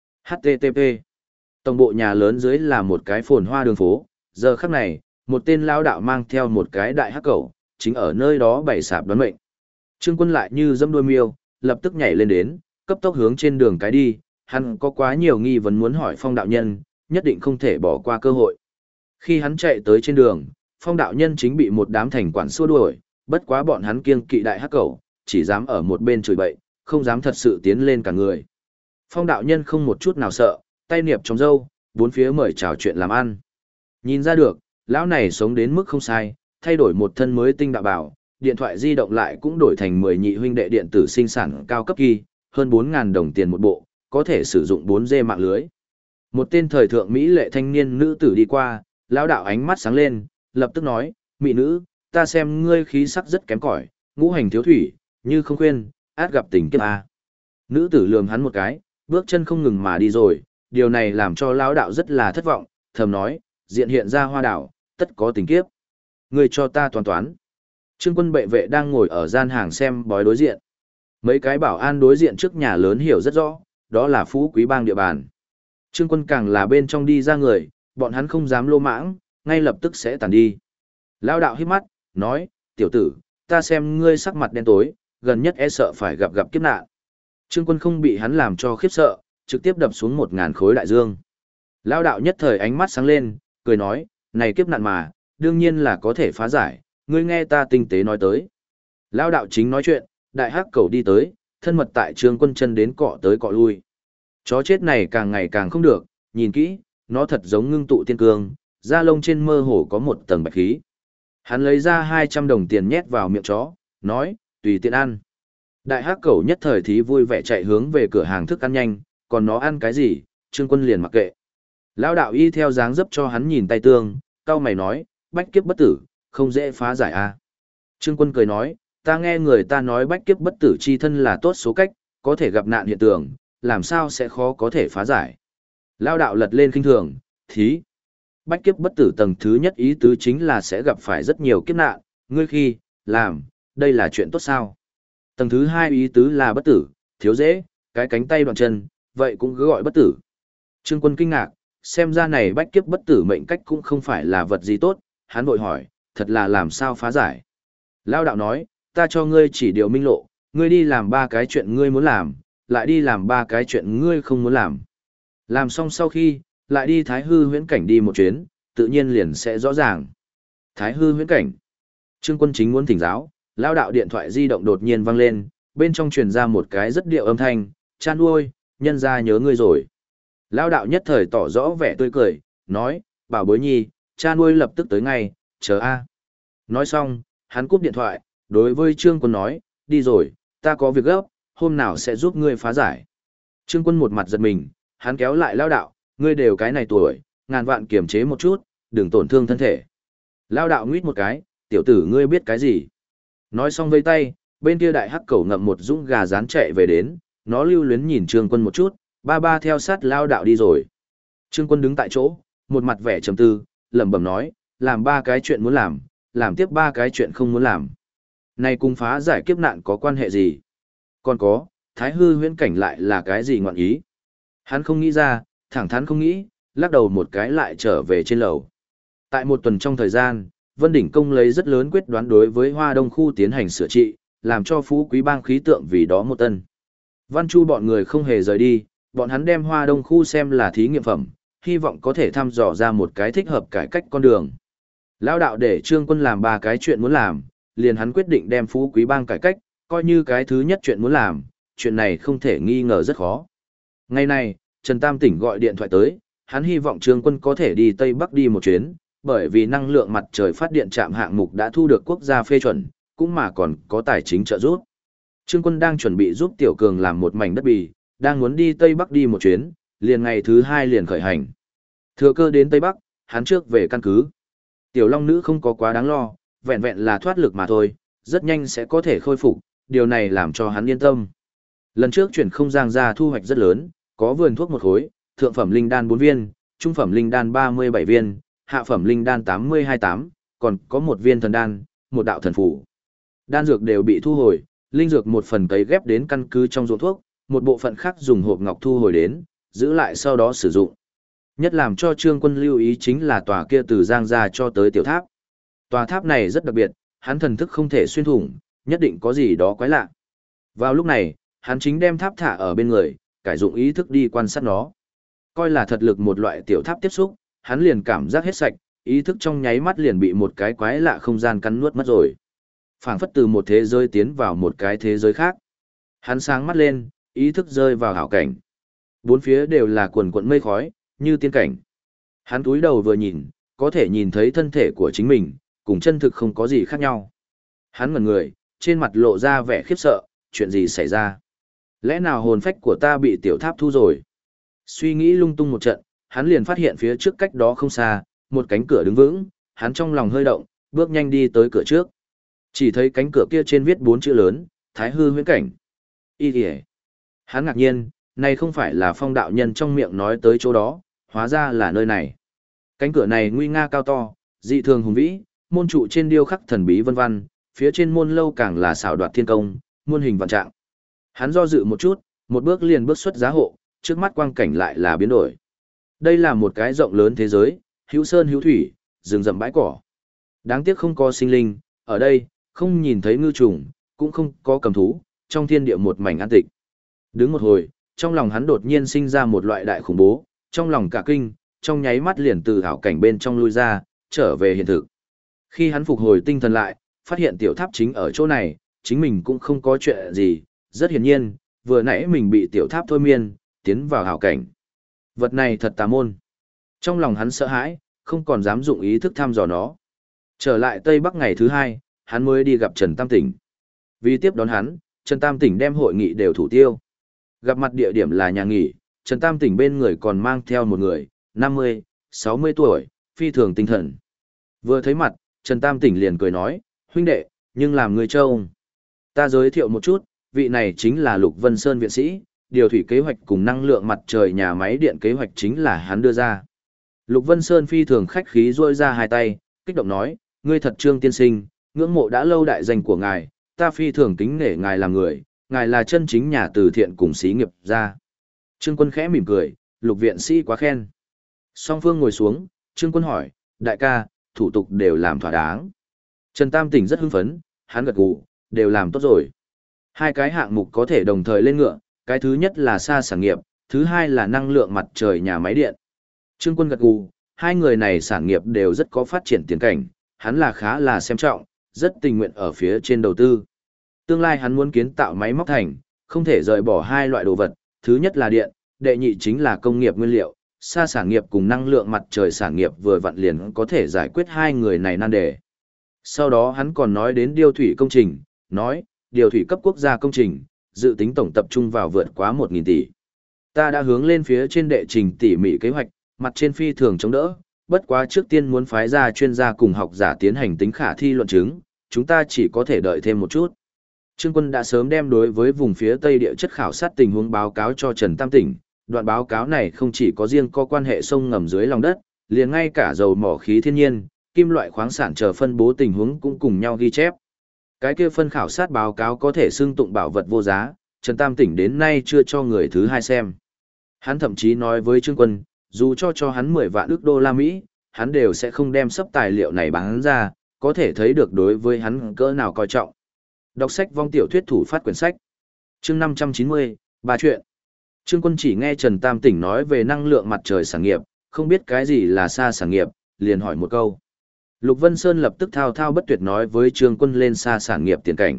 HTTP. Tổng bộ nhà lớn dưới là một cái phồn hoa đường phố, giờ khắc này, một tên lão đạo mang theo một cái đại hắc cẩu, chính ở nơi đó bày sạp đoán mệnh. Trương Quân lại như dẫm đuôi miêu, lập tức nhảy lên đến, cấp tốc hướng trên đường cái đi, hắn có quá nhiều nghi vấn muốn hỏi Phong đạo nhân, nhất định không thể bỏ qua cơ hội. Khi hắn chạy tới trên đường, Phong đạo nhân chính bị một đám thành quản xua đuổi, bất quá bọn hắn kiêng kỵ đại hắc cẩu, chỉ dám ở một bên chửi bậy, không dám thật sự tiến lên cả người. Phong đạo nhân không một chút nào sợ, tay niệp trong râu, bốn phía mời chào chuyện làm ăn. Nhìn ra được, lão này sống đến mức không sai, thay đổi một thân mới tinh đạo bảo, điện thoại di động lại cũng đổi thành 10 nhị huynh đệ điện tử sinh sản cao cấp kỳ, hơn 4.000 đồng tiền một bộ, có thể sử dụng 4G mạng lưới. Một tên thời thượng mỹ lệ thanh niên nữ tử đi qua, lão đạo ánh mắt sáng lên, lập tức nói, mỹ nữ, ta xem ngươi khí sắc rất kém cỏi, ngũ hành thiếu thủy, như không khuyên, át gặp tình kiếp a. Nữ tử lườm hắn một cái, bước chân không ngừng mà đi rồi, điều này làm cho lão đạo rất là thất vọng, thầm nói, diện hiện ra hoa đảo, tất có tình kiếp. Ngươi cho ta toán toán. Trương Quân bệ vệ đang ngồi ở gian hàng xem bói đối diện. Mấy cái bảo an đối diện trước nhà lớn hiểu rất rõ, đó là Phú Quý Bang địa bàn. Trương Quân càng là bên trong đi ra người, bọn hắn không dám lô mãng, ngay lập tức sẽ tàn đi. Lão đạo hít mắt, nói, tiểu tử, ta xem ngươi sắc mặt đen tối, gần nhất e sợ phải gặp kiếp nạn. Trương Quân không bị hắn làm cho khiếp sợ, trực tiếp đập xuống 1000 khối đại dương. Lao đạo nhất thời ánh mắt sáng lên, cười nói, này kiếp nạn mà, đương nhiên là có thể phá giải, ngươi nghe ta tinh tế nói tới. Lao đạo chính nói chuyện, đại hắc cẩu đi tới, thân mật tại Trương Quân chân đến cọ tới cọ lui. Chó chết này càng ngày càng không được, nhìn kỹ, nó thật giống ngưng tụ tiên cương, da lông trên mơ hồ có một tầng bạch khí. Hắn lấy ra 200 đồng tiền nhét vào miệng chó, nói, tùy tiện ăn. Đại hắc cẩu nhất thời thí vui vẻ chạy hướng về cửa hàng thức ăn nhanh, còn nó ăn cái gì, Trương Quân liền mặc kệ. Lão đạo y theo dáng dấp cho hắn nhìn tay tương, cau mày nói, bách kiếp bất tử, không dễ phá giải a. Trương Quân cười nói, ta nghe người ta nói bách kiếp bất tử chi thân là tốt số cách, có thể gặp nạn hiện tượng, làm sao sẽ khó có thể phá giải. Lão đạo lật lên khinh thường, thí. Bách kiếp bất tử tầng thứ nhất ý tứ chính là sẽ gặp phải rất nhiều kiếp nạn, ngươi khi, làm, đây là chuyện tốt sao. Tầng thứ hai ý tứ là bất tử, thiếu dễ, cái cánh tay đoạn chân, vậy cũng cứ gọi bất tử. Trương Quân kinh ngạc, xem ra này bách kiếp bất tử mệnh cách cũng không phải là vật gì tốt, hắn vội hỏi, thật là làm sao phá giải. Lao đạo nói, ta cho ngươi chỉ điều minh lộ, ngươi đi làm 3 cái chuyện ngươi muốn làm, lại đi làm 3 cái chuyện ngươi không muốn làm. Làm xong sau khi, lại đi Thái Hư huyễn cảnh đi một chuyến, tự nhiên liền sẽ rõ ràng. Thái Hư huyễn cảnh. Trương Quân chính muốn thỉnh giáo, lao đạo điện thoại di động đột nhiên vang lên, bên trong truyền ra một cái rất điệu âm thanh, chan uôi, nhân ra nhớ ngươi rồi. Lao đạo nhất thời tỏ rõ vẻ tươi cười, nói, bảo bối nhi, cha nuôi lập tức tới ngay, chờ a. Nói xong, hắn cúp điện thoại, đối với Trương Quân nói, đi rồi, ta có việc gấp, hôm nào sẽ giúp ngươi phá giải. Trương Quân một mặt giật mình, hắn kéo lại lao đạo, ngươi đều cái này tuổi, ngàn vạn kiềm chế một chút, đừng tổn thương thân thể. Lao đạo nguyết một cái, tiểu tử ngươi biết cái gì. Nói xong vây tay, bên kia đại hắc cẩu ngậm một dũng gà rán chạy về đến, nó lưu luyến nhìn Trương Quân một chút, ba theo sát lao đạo đi rồi. Trương Quân đứng tại chỗ, một mặt vẻ trầm tư, lẩm bẩm nói, làm 3 cái chuyện muốn làm tiếp 3 cái chuyện không muốn làm. Này cùng phá giải kiếp nạn có quan hệ gì? Còn có, Thái Hư huyễn cảnh lại là cái gì ngọn ý? Hắn không nghĩ ra, thẳng thắn không nghĩ, lắc đầu một cái lại trở về trên lầu. Tại một tuần trong thời gian, Vân Đỉnh Công lấy rất lớn quyết đoán đối với Hoa Đông khu tiến hành sửa trị, làm cho phú quý bang khí tượng vì đó một tân. Văn Chu bọn người không hề rời đi, bọn hắn đem Hoa Đông khu xem là thí nghiệm phẩm, hy vọng có thể thăm dò ra một cái thích hợp cải cách con đường. Lão đạo để Trương Quân làm 3 cái chuyện muốn làm, liền hắn quyết định đem phú quý bang cải cách, coi như cái thứ nhất chuyện muốn làm, chuyện này không thể nghi ngờ rất khó. Ngày này, Trần Tam Tỉnh gọi điện thoại tới, hắn hy vọng Trương Quân có thể đi Tây Bắc đi một chuyến, bởi vì năng lượng mặt trời phát điện trạm hạng mục đã thu được quốc gia phê chuẩn, cũng mà còn có tài chính trợ giúp. Trương Quân đang chuẩn bị giúp Tiểu Cường làm một mảnh đất bì, đang muốn đi Tây Bắc đi một chuyến, liền ngày thứ 2 liền khởi hành. Thừa cơ đến Tây Bắc, hắn trước về căn cứ. Tiểu Long Nữ không có quá đáng lo, vẹn vẹn là thoát lực mà thôi, rất nhanh sẽ có thể khôi phục, điều này làm cho hắn yên tâm. Lần trước chuyển không gian ra thu hoạch rất lớn, có vườn thuốc 1 khối, thượng phẩm linh đan 4 viên, trung phẩm linh đan 37 viên, hạ phẩm linh đan 82-8, còn có 1 viên thần đan, 1 đạo thần phù. Đan dược đều bị thu hồi, linh dược một phần cấy ghép đến căn cứ trong ruộng thuốc, một bộ phận khác dùng hộp ngọc thu hồi đến, giữ lại sau đó sử dụng. Nhất làm cho Trương Quân lưu ý chính là tòa kia từ Giang ra cho tới tiểu tháp. Tòa tháp này rất đặc biệt, hắn thần thức không thể xuyên thủng, nhất định có gì đó quái lạ. Vào lúc này, hắn chính đem tháp thả ở bên người, cải dụng ý thức đi quan sát nó. Coi là thật lực một loại tiểu tháp tiếp xúc, hắn liền cảm giác hết sạch, ý thức trong nháy mắt liền bị một cái quái lạ không gian cắn nuốt mất rồi. Phảng phất từ một thế giới tiến vào một cái thế giới khác. Hắn sáng mắt lên, ý thức rơi vào hảo cảnh. 4 phía đều là quần quần mây khói, như tiên cảnh. Hắn túi đầu vừa nhìn, có thể nhìn thấy thân thể của chính mình, cùng chân thực không có gì khác nhau. Hắn ngẩn người, trên mặt lộ ra vẻ khiếp sợ, chuyện gì xảy ra? Lẽ nào hồn phách của ta bị tiểu tháp thu rồi? Suy nghĩ lung tung một trận, hắn liền phát hiện phía trước cách đó không xa, một cánh cửa đứng vững, hắn trong lòng hơi động, bước nhanh đi tới cửa trước. Chỉ thấy cánh cửa kia trên viết 4 chữ lớn, Thái Hư huyễn cảnh. Y kìa. Hắn ngạc nhiên, này không phải là Phong đạo nhân trong miệng nói tới chỗ đó, hóa ra là nơi này. Cánh cửa này nguy nga cao to, dị thường hùng vĩ, môn trụ trên điêu khắc thần bí vân vân, phía trên môn lâu càng là xảo đoạt thiên công, muôn hình vạn trạng. Hắn do dự một chút, một bước liền bước xuất giá hộ, trước mắt quang cảnh lại là biến đổi. Đây là một cái rộng lớn thế giới, hữu sơn hữu thủy, rừng rậm bãi cỏ. Đáng tiếc không có sinh linh, ở đây, không nhìn thấy ngư trùng, cũng không có cầm thú, trong thiên địa một mảnh an tịch. Đứng một hồi, trong lòng hắn đột nhiên sinh ra một loại đại khủng bố, trong lòng cả kinh, trong nháy mắt liền từ ảo cảnh bên trong lui ra, trở về hiện thực. Khi hắn phục hồi tinh thần lại, phát hiện tiểu tháp chính ở chỗ này, chính mình cũng không có chuyện gì, rất hiển nhiên, vừa nãy mình bị tiểu tháp thôi miên, tiến vào ảo cảnh. Vật này thật tà môn. Trong lòng hắn sợ hãi, không còn dám dụng ý thức thăm dò nó. Trở lại Tây Bắc ngày thứ hai, hắn mới đi gặp Trần Tam Tỉnh. Vì tiếp đón hắn, Trần Tam Tỉnh đem hội nghị đều thủ tiêu. Gặp mặt địa điểm là nhà nghỉ, Trần Tam Tỉnh bên người còn mang theo một người, 50, 60 tuổi, phi thường tinh thần. Vừa thấy mặt, Trần Tam Tỉnh liền cười nói, huynh đệ, nhưng làm người châu. Ta giới thiệu một chút, vị này chính là Lục Vân Sơn viện sĩ, điều thủy kế hoạch cùng năng lượng mặt trời nhà máy điện kế hoạch chính là hắn đưa ra. Lục Vân Sơn phi thường khách khí rôi ra hai tay, kích động nói, ngươi thật Trương tiên sinh, ngưỡng mộ đã lâu đại danh của ngài, ta phi thường kính nể ngài làm người, ngài là chân chính nhà từ thiện cùng xí nghiệp gia. Trương Quân khẽ mỉm cười, Lục viện sĩ quá khen. Song phương ngồi xuống, Trương Quân hỏi, đại ca, thủ tục đều làm thỏa đáng. Trần Tam Tỉnh rất hưng phấn, hắn gật gù, đều làm tốt rồi. Hai cái hạng mục có thể đồng thời lên ngựa, cái thứ nhất là xa sản nghiệp, thứ hai là năng lượng mặt trời nhà máy điện. Trương Quân gật gù, hai người này sản nghiệp đều rất có phát triển tiền cảnh, hắn là khá là xem trọng, rất tình nguyện ở phía trên đầu tư. Tương lai hắn muốn kiến tạo máy móc thành, không thể rời bỏ hai loại đồ vật, thứ nhất là điện, đệ nhị chính là công nghiệp nguyên liệu, xa sản nghiệp cùng năng lượng mặt trời sản nghiệp vừa vặn liền có thể giải quyết hai người này nan đề. Sau đó hắn còn nói đến điều thủy công trình, nói, điều thủy cấp quốc gia công trình, dự tính tổng tập trung vào vượt quá 1.000 tỷ. Ta đã hướng lên phía trên đệ trình tỉ mỉ kế hoạch, mặt trên phi thường chống đỡ, bất quá trước tiên muốn phái ra chuyên gia cùng học giả tiến hành tính khả thi luận chứng, chúng ta chỉ có thể đợi thêm một chút. Trương Quân đã sớm đem đối với vùng phía Tây địa chất khảo sát tình huống báo cáo cho Trần Tam Tỉnh, đoạn báo cáo này không chỉ có riêng có quan hệ sông ngầm dưới lòng đất, liền ngay cả dầu mỏ khí thiên nhiên, kim loại khoáng sản chờ phân bố tình huống cũng cùng nhau ghi chép. Cái kia phân khảo sát báo cáo có thể xưng tụng bảo vật vô giá, Trần Tam Tỉnh đến nay chưa cho người thứ hai xem. Hắn thậm chí nói với Trương Quân, dù cho hắn 10 vạn ức đô la Mỹ, hắn đều sẽ không đem sắp tài liệu này bán ra, có thể thấy được đối với hắn cỡ nào coi trọng. Đọc sách vong tiểu thuyết thủ phát quyển sách. Chương 590, ba chuyện. Trương Quân chỉ nghe Trần Tam Tỉnh nói về năng lượng mặt trời sản nghiệp, không biết cái gì là xa sản nghiệp, liền hỏi một câu. Lục Vân Sơn lập tức thao thao bất tuyệt nói với Trương Quân lên xa sản nghiệp tiền cảnh.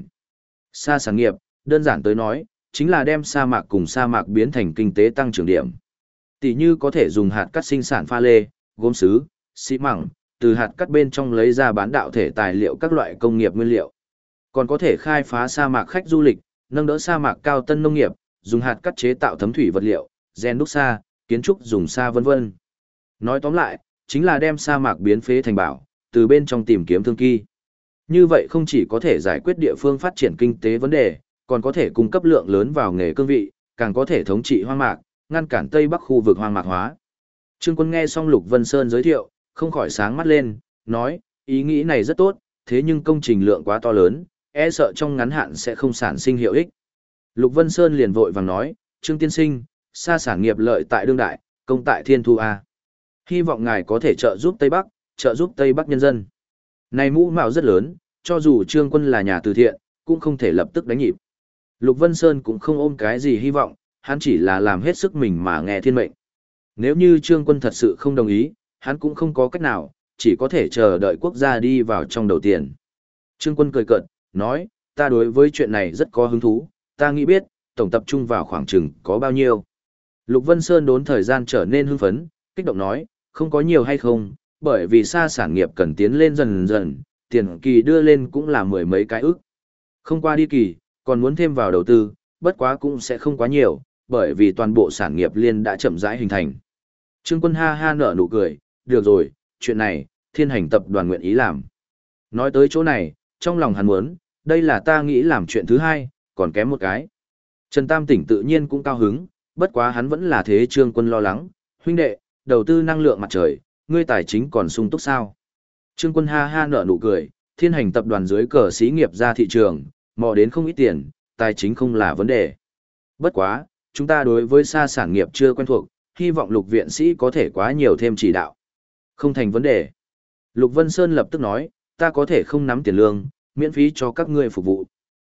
Xa sản nghiệp, đơn giản tới nói, chính là đem sa mạc cùng sa mạc biến thành kinh tế tăng trưởng điểm. Tỷ như có thể dùng hạt cát sinh sản pha lê, gốm sứ, xi măng, từ hạt cát bên trong lấy ra bán đạo thể tài liệu các loại công nghiệp nguyên liệu. Còn có thể khai phá sa mạc khách du lịch, nâng đỡ sa mạc cao tân nông nghiệp, dùng hạt cát chế tạo thấm thủy vật liệu, gen đúc sa, kiến trúc dùng sa vân vân. Nói tóm lại, chính là đem sa mạc biến phế thành bảo, từ bên trong tìm kiếm thương kỳ. Như vậy không chỉ có thể giải quyết địa phương phát triển kinh tế vấn đề, còn có thể cung cấp lượng lớn vào nghề cương vị, càng có thể thống trị hoang mạc, ngăn cản Tây Bắc khu vực hoang mạc hóa. Trương Quân nghe xong Lục Vân Sơn giới thiệu, không khỏi sáng mắt lên, nói, ý nghĩ này rất tốt, thế nhưng công trình lượng quá to lớn, e sợ trong ngắn hạn sẽ không sản sinh hiệu ích. Lục Vân Sơn liền vội vàng nói, Trương tiên sinh, xa sản nghiệp lợi tại đương đại, công tại thiên thu A. Hy vọng ngài có thể trợ giúp Tây Bắc, trợ giúp Tây Bắc nhân dân. Này mũ mạo rất lớn, cho dù Trương Quân là nhà từ thiện, cũng không thể lập tức đánh nhịp. Lục Vân Sơn cũng không ôm cái gì hy vọng, hắn chỉ là làm hết sức mình mà nghe thiên mệnh. Nếu như Trương Quân thật sự không đồng ý, hắn cũng không có cách nào, chỉ có thể chờ đợi quốc gia đi vào trong đầu tiền. Trương Quân cười cợt, nói, ta đối với chuyện này rất có hứng thú, ta nghĩ biết, tổng tập trung vào khoảng chừng có bao nhiêu. Lục Vân Sơn đốn thời gian trở nên hưng phấn, kích động nói, không có nhiều hay không, bởi vì xa sản nghiệp cần tiến lên dần dần, tiền kỳ đưa lên cũng là 10 mấy cái ức. Không qua đi kỳ, còn muốn thêm vào đầu tư, bất quá cũng sẽ không quá nhiều, bởi vì toàn bộ sản nghiệp liên đã chậm rãi hình thành. Trương Quân ha ha nở nụ cười, được rồi, chuyện này, Thiên Hành tập đoàn nguyện ý làm. Nói tới chỗ này, trong lòng hắn muốn, đây là ta nghĩ làm chuyện thứ hai, còn kém một cái. Trần Tam Tỉnh tự nhiên cũng cao hứng, bất quá hắn vẫn là thế Trương Quân lo lắng, huynh đệ, đầu tư năng lượng mặt trời, ngươi tài chính còn sung túc sao? Trương Quân ha ha nở nụ cười, Thiên Hành tập đoàn dưới cờ xí nghiệp ra thị trường, mò đến không ít tiền, tài chính không là vấn đề. Bất quá, chúng ta đối với xa sản nghiệp chưa quen thuộc, hy vọng Lục viện sĩ có thể quá nhiều thêm chỉ đạo. Không thành vấn đề. Lục Vân Sơn lập tức nói, ta có thể không nắm tiền lương, miễn phí cho các ngươi phục vụ.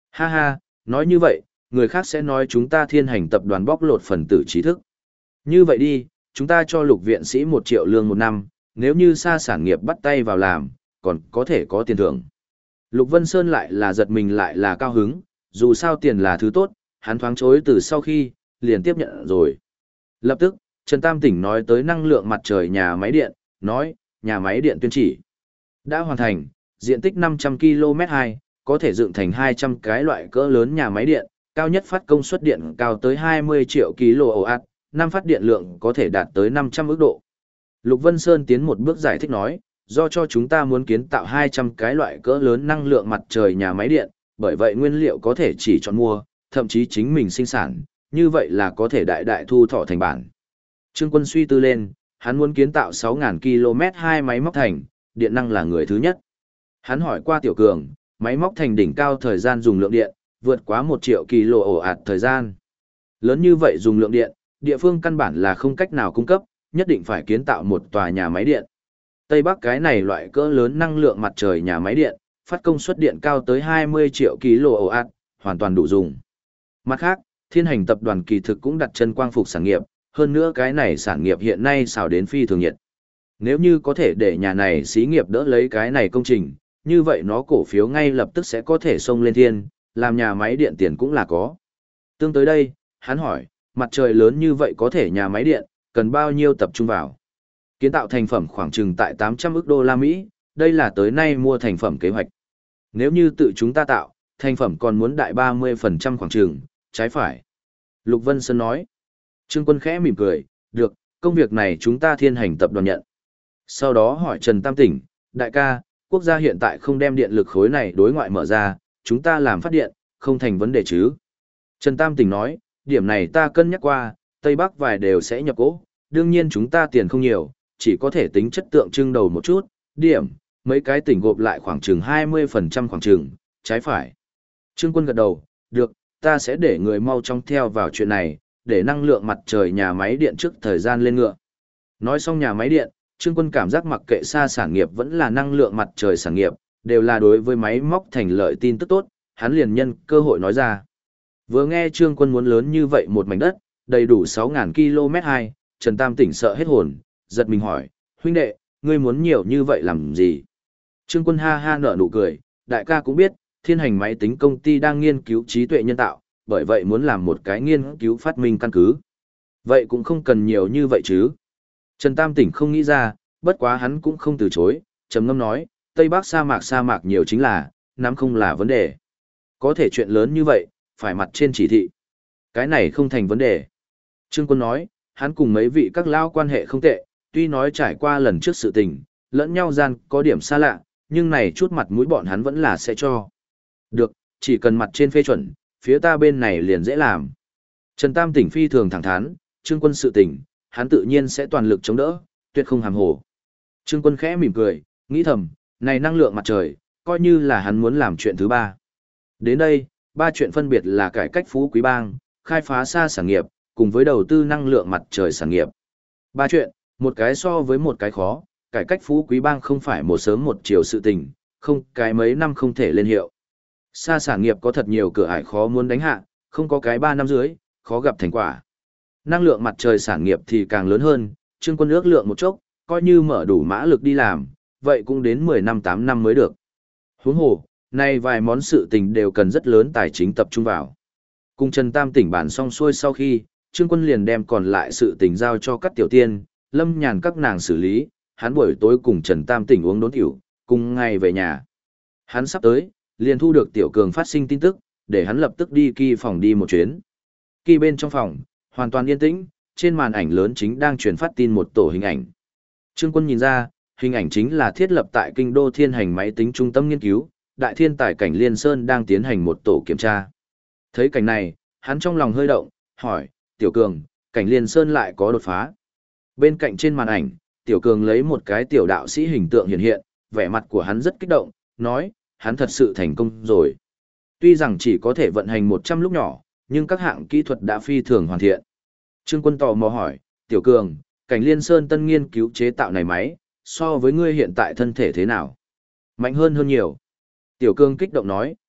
Ha ha, nói như vậy, người khác sẽ nói chúng ta thiên hành tập đoàn bóc lột phần tử trí thức. Như vậy đi, chúng ta cho lục viện sĩ 1 triệu lương một năm, nếu như xa sản nghiệp bắt tay vào làm, còn có thể có tiền thưởng. Lục Vân Sơn lại là giật mình lại là cao hứng, dù sao tiền là thứ tốt, hắn thoáng chối từ sau khi, liền tiếp nhận rồi. Lập tức, Trần Tam Tỉnh nói tới năng lượng mặt trời nhà máy điện, nói, nhà máy điện tuyên chỉ. Đã hoàn thành, diện tích 500 km2, có thể dựng thành 200 cái loại cỡ lớn nhà máy điện, cao nhất phát công suất điện cao tới 20 triệu kWh, năm phát điện lượng có thể đạt tới 500 ức độ. Lục Vân Sơn tiến một bước giải thích nói, do cho chúng ta muốn kiến tạo 200 cái loại cỡ lớn năng lượng mặt trời nhà máy điện, bởi vậy nguyên liệu có thể chỉ chọn mua, thậm chí chính mình sinh sản, như vậy là có thể đại đại thu thọ thành bản. Trương Quân suy tư lên, hắn muốn kiến tạo 6.000 km hai máy móc thành, điện năng là người thứ nhất. Hắn hỏi qua Tiểu Cường, máy móc thành đỉnh cao thời gian dùng lượng điện, vượt quá 1 triệu kWh thời gian. Lớn như vậy dùng lượng điện, địa phương căn bản là không cách nào cung cấp, nhất định phải kiến tạo một tòa nhà máy điện. Tây Bắc cái này loại cỡ lớn năng lượng mặt trời nhà máy điện, phát công suất điện cao tới 20 triệu kWh, hoàn toàn đủ dùng. Mặt khác, Thiên Hành tập đoàn kỳ thực cũng đặt chân quang phục sản nghiệp, hơn nữa cái này sản nghiệp hiện nay xào đến phi thường nhiệt. Nếu như có thể để nhà này xí nghiệp đỡ lấy cái này công trình, như vậy nó cổ phiếu ngay lập tức sẽ có thể xông lên thiên, làm nhà máy điện tiền cũng là có. Tương tới đây, hắn hỏi, mặt trời lớn như vậy có thể nhà máy điện, cần bao nhiêu tập trung vào? Kiến tạo thành phẩm khoảng chừng tại 800 ức đô la Mỹ, đây là tới nay mua thành phẩm kế hoạch. Nếu như tự chúng ta tạo, thành phẩm còn muốn đại 30% khoảng chừng, trái phải. Lục Vân Sơn nói. Trương Quân khẽ mỉm cười, được, công việc này chúng ta Thiên Hành tập đoàn nhận. Sau đó hỏi Trần Tam Tỉnh, đại ca, quốc gia hiện tại không đem điện lực khối này đối ngoại mở ra, chúng ta làm phát điện, không thành vấn đề chứ. Trần Tam Tỉnh nói, điểm này ta cân nhắc qua, Tây Bắc vài đều sẽ nhập cỗ, đương nhiên chúng ta tiền không nhiều, chỉ có thể tính chất tượng trưng đầu một chút, điểm, mấy cái tỉnh gộp lại khoảng chừng 20% khoảng chừng, trái phải. Trương Quân gật đầu, được, ta sẽ để người mau chóng theo vào chuyện này, để năng lượng mặt trời nhà máy điện trước thời gian lên ngựa. Nói xong nhà máy điện, Trương Quân cảm giác mặc kệ xa sản nghiệp vẫn là năng lượng mặt trời sản nghiệp, đều là đối với máy móc thành lợi tin tức tốt, hắn liền nhân cơ hội nói ra. Vừa nghe Trương Quân muốn lớn như vậy một mảnh đất, đầy đủ 6.000 km2, Trần Tam Tỉnh sợ hết hồn, giật mình hỏi, huynh đệ, ngươi muốn nhiều như vậy làm gì? Trương Quân ha ha nở nụ cười, đại ca cũng biết, Thiên Hành máy tính công ty đang nghiên cứu trí tuệ nhân tạo, bởi vậy muốn làm một cái nghiên cứu phát minh căn cứ. Vậy cũng không cần nhiều như vậy chứ. Trần Tam Tỉnh không nghĩ ra, bất quá hắn cũng không từ chối, trầm ngâm nói, Tây Bắc sa mạc nhiều chính là, nắm không là vấn đề. Có thể chuyện lớn như vậy, phải mặt trên chỉ thị. Cái này không thành vấn đề. Trương Quân nói, hắn cùng mấy vị các lao quan hệ không tệ, tuy nói trải qua lần trước sự tình, lẫn nhau gian có điểm xa lạ, nhưng này chút mặt mũi bọn hắn vẫn là sẽ cho. Được, chỉ cần mặt trên phê chuẩn, phía ta bên này liền dễ làm. Trần Tam Tỉnh phi thường thẳng thắn, Trương Quân sự tình, hắn tự nhiên sẽ toàn lực chống đỡ, tuyệt không hàm hồ. Trương Quân khẽ mỉm cười, nghĩ thầm, này năng lượng mặt trời, coi như là hắn muốn làm chuyện thứ ba. Đến đây, ba chuyện phân biệt là cải cách phú quý bang, khai phá xa sản nghiệp, cùng với đầu tư năng lượng mặt trời sản nghiệp. Ba chuyện, một cái so với một cái khó, cải cách phú quý bang không phải một sớm một chiều sự tình, không cái mấy năm không thể lên hiệu. Xa sản nghiệp có thật nhiều cửa ải khó muốn đánh hạ, không có cái 3 năm dưới, khó gặp thành quả. Năng lượng mặt trời sản nghiệp thì càng lớn hơn, Trương Quân ước lượng một chốc, coi như mở đủ mã lực đi làm, vậy cũng đến 10 năm 8 năm mới được. Huống hồ, nay vài món sự tình đều cần rất lớn tài chính tập trung vào. Cùng Trần Tam Tỉnh bản xong xuôi sau khi, Trương Quân liền đem còn lại sự tình giao cho các tiểu tiên, Lâm Nhàn các nàng xử lý, hắn buổi tối cùng Trần Tam Tỉnh uống đốn tiểu, cùng ngày về nhà. Hắn sắp tới, liền thu được Tiểu Cường phát sinh tin tức, để hắn lập tức đi kỳ phòng đi một chuyến. Kỳ bên trong phòng, hoàn toàn yên tĩnh, trên màn ảnh lớn chính đang truyền phát tin một tổ hình ảnh. Trương Quân nhìn ra, hình ảnh chính là thiết lập tại kinh đô Thiên Hành máy tính trung tâm nghiên cứu, đại thiên tài Cảnh Liên Sơn đang tiến hành một tổ kiểm tra. Thấy cảnh này, hắn trong lòng hơi động, hỏi, Tiểu Cường, Cảnh Liên Sơn lại có đột phá. Bên cạnh trên màn ảnh, Tiểu Cường lấy một cái tiểu đạo sĩ hình tượng hiện hiện, vẻ mặt của hắn rất kích động, nói, hắn thật sự thành công rồi. Tuy rằng chỉ có thể vận hành 100 lúc nhỏ, nhưng các hạng kỹ thuật đã phi thường hoàn thiện. Trương Quân tò mò hỏi, Tiểu Cường, Cảnh Liên Sơn tân nghiên cứu chế tạo này máy, so với ngươi hiện tại thân thể thế nào? Mạnh hơn nhiều. Tiểu Cường kích động nói,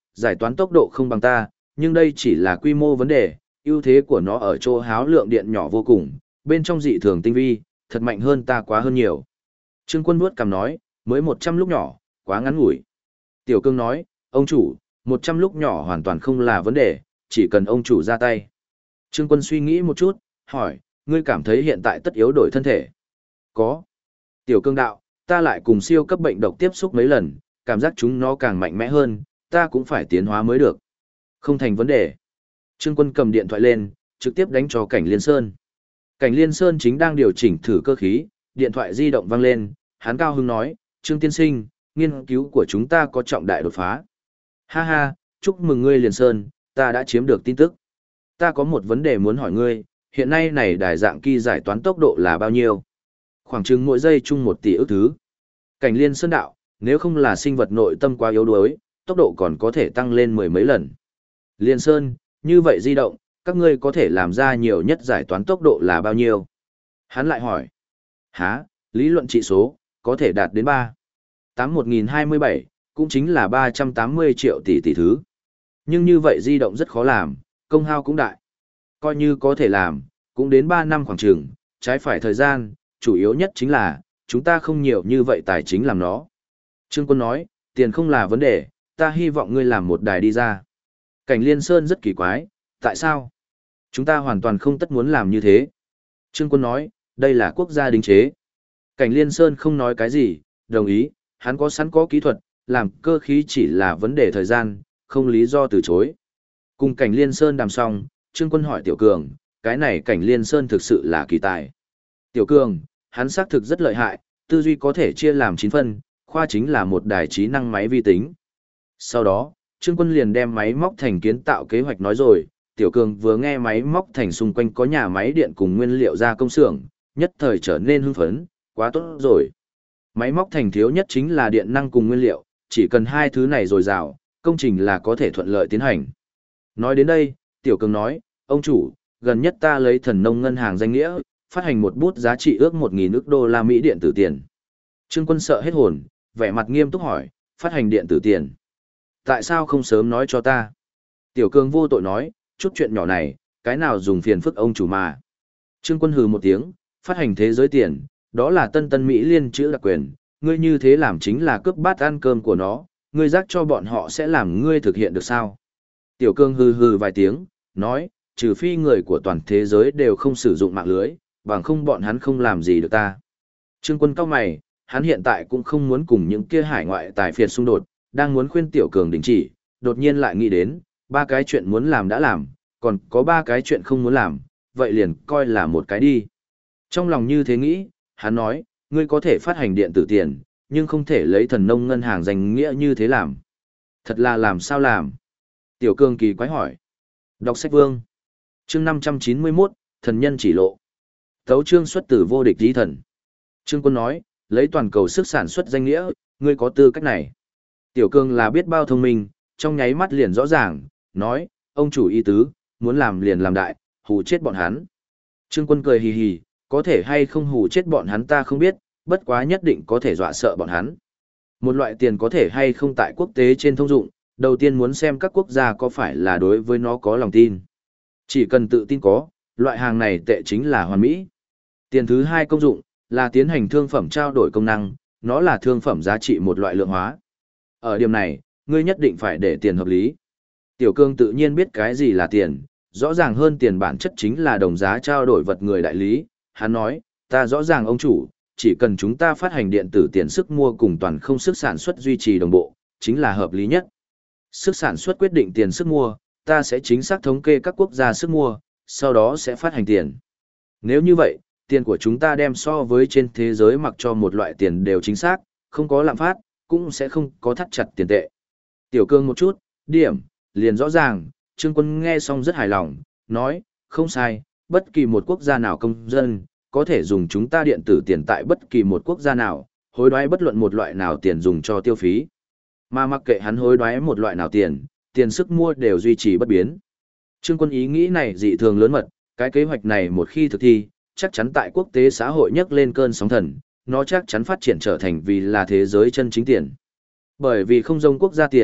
giải toán tốc độ không bằng ta, nhưng đây chỉ là quy mô vấn đề, ưu thế của nó ở chỗ háo lượng điện nhỏ vô cùng, bên trong dị thường tinh vi, thật mạnh hơn ta quá hơn nhiều. Trương Quân vuốt cằm nói, mới 100 lúc nhỏ, quá ngắn ngủi. Tiểu Cương nói, ông chủ, 100 lúc nhỏ hoàn toàn không là vấn đề, chỉ cần ông chủ ra tay. Trương Quân suy nghĩ một chút, hỏi, ngươi cảm thấy hiện tại tất yếu đổi thân thể? Có. Tiểu Cương đạo, ta lại cùng siêu cấp bệnh độc tiếp xúc mấy lần, cảm giác chúng nó càng mạnh mẽ hơn, ta cũng phải tiến hóa mới được. Không thành vấn đề. Trương Quân cầm điện thoại lên, trực tiếp đánh cho Cảnh Liên Sơn. Cảnh Liên Sơn chính đang điều chỉnh thử cơ khí, điện thoại di động vang lên, hắn cao hứng nói, Trương tiên sinh, nghiên cứu của chúng ta có trọng đại đột phá. Ha ha, chúc mừng ngươi Liên Sơn, ta đã chiếm được tin tức. Ta có một vấn đề muốn hỏi ngươi, hiện nay này đài dạng kỳ giải toán tốc độ là bao nhiêu? Khoảng chừng mỗi giây chung 1 tỷ ức thứ. Cảnh Liên Sơn đạo, nếu không là sinh vật nội tâm quá yếu đuối, tốc độ còn có thể tăng lên 10 mấy lần. Liên Sơn, như vậy di động, các ngươi có thể làm ra nhiều nhất giải toán tốc độ là bao nhiêu? Hắn lại hỏi. Hả, lý luận trị số, có thể đạt đến 3.8027, cũng chính là 380 triệu tỷ tỷ thứ. Nhưng như vậy di động rất khó làm, công hao cũng đại. Coi như có thể làm, cũng đến 3 năm khoảng chừng, trái phải thời gian, chủ yếu nhất chính là, chúng ta không nhiều như vậy tài chính làm nó. Trương Quân nói, tiền không là vấn đề, ta hy vọng ngươi làm một đài đi ra. Cảnh Liên Sơn rất kỳ quái, tại sao? Chúng ta hoàn toàn không tất muốn làm như thế. Trương Quân nói, đây là quốc gia đính chế. Cảnh Liên Sơn không nói cái gì, đồng ý, hắn có sẵn có kỹ thuật, làm cơ khí chỉ là vấn đề thời gian, không lý do từ chối. Cùng Cảnh Liên Sơn đàm xong, Trương Quân hỏi Tiểu Cường, cái này Cảnh Liên Sơn thực sự là kỳ tài. Tiểu Cường, hắn xác thực rất lợi hại, tư duy có thể chia làm 9 phân, khoa chính là một đài trí năng máy vi tính. Sau đó, Trương Quân liền đem máy móc thành kiến tạo kế hoạch nói rồi, Tiểu Cường vừa nghe máy móc thành xung quanh có nhà máy điện cùng nguyên liệu gia công xưởng, nhất thời trở nên hưng phấn, quá tốt rồi. Máy móc thành thiếu nhất chính là điện năng cùng nguyên liệu, chỉ cần hai thứ này dồi dào, công trình là có thể thuận lợi tiến hành. Nói đến đây, Tiểu Cường nói, ông chủ, gần nhất ta lấy Thần Nông ngân hàng danh nghĩa, phát hành một bút giá trị ước 1.000 ức đô la Mỹ điện tử tiền. Trương Quân sợ hết hồn, vẻ mặt nghiêm túc hỏi, phát hành điện tử tiền. Tại sao không sớm nói cho ta? Tiểu Cường vô tội nói, chút chuyện nhỏ này, cái nào dùng phiền phức ông chủ mà. Trương Quân hừ một tiếng, phát hành thế giới tiền, đó là tân Mỹ liên chữ đặc quyền, ngươi như thế làm chính là cướp bát ăn cơm của nó, ngươi rắc cho bọn họ sẽ làm ngươi thực hiện được sao? Tiểu Cường hừ hừ vài tiếng, nói, trừ phi người của toàn thế giới đều không sử dụng mạng lưới, bằng không bọn hắn không làm gì được ta. Trương Quân cau mày, hắn hiện tại cũng không muốn cùng những kia hải ngoại tài phiệt xung đột, đang muốn khuyên Tiểu Cường đình chỉ, đột nhiên lại nghĩ đến, 3 cái chuyện muốn làm đã làm, còn có 3 cái chuyện không muốn làm, vậy liền coi là một cái đi. Trong lòng như thế nghĩ, hắn nói, ngươi có thể phát hành điện tử tiền, nhưng không thể lấy Thần Nông ngân hàng danh nghĩa như thế làm. Thật là làm sao làm? Tiểu Cường kỳ quái hỏi. Đọc sách vương. Chương 591, thần nhân chỉ lộ. Tấu chương xuất từ vô địch di thần. Trương Quân nói, lấy toàn cầu sức sản xuất danh nghĩa, ngươi có tư cách này. Tiểu Cường là biết bao thông minh, trong nháy mắt liền rõ ràng, nói, ông chủ ý tứ, muốn làm liền làm đại, hù chết bọn hắn. Trương Quân cười hì hì, có thể hay không hù chết bọn hắn ta không biết, bất quá nhất định có thể dọa sợ bọn hắn. Một loại tiền có thể hay không tại quốc tế trên thông dụng, đầu tiên muốn xem các quốc gia có phải là đối với nó có lòng tin. Chỉ cần tự tin có, loại hàng này tệ chính là hoàn mỹ. Tiền thứ hai công dụng, là tiến hành thương phẩm trao đổi công năng, nó là thương phẩm giá trị một loại lượng hóa. Ở điểm này, ngươi nhất định phải để tiền hợp lý. Tiểu Cương tự nhiên biết cái gì là tiền, rõ ràng hơn tiền bản chất chính là đồng giá trao đổi vật người đại lý. Hắn nói, ta rõ ràng ông chủ, chỉ cần chúng ta phát hành điện tử tiền sức mua cùng toàn không sức sản xuất duy trì đồng bộ, chính là hợp lý nhất. Sức sản xuất quyết định tiền sức mua, ta sẽ chính xác thống kê các quốc gia sức mua, sau đó sẽ phát hành tiền. Nếu như vậy, tiền của chúng ta đem so với trên thế giới mặc cho một loại tiền đều chính xác, không có lạm phát, cũng sẽ không có thắt chặt tiền tệ. Tiểu Cương một chút, điểm, liền rõ ràng, Trương Quân nghe xong rất hài lòng, nói, không sai, bất kỳ một quốc gia nào công dân, có thể dùng chúng ta điện tử tiền tại bất kỳ một quốc gia nào, hối đoái bất luận một loại nào tiền dùng cho tiêu phí. Mà mặc kệ hắn hối đoái một loại nào tiền, tiền sức mua đều duy trì bất biến. Trương Quân ý nghĩ này dị thường lớn mật, cái kế hoạch này một khi thực thi, chắc chắn tại quốc tế xã hội nhấc lên cơn sóng thần, nó chắc chắn phát triển trở thành vì là thế giới chân chính tiền. Bởi vì không giống quốc gia tiền,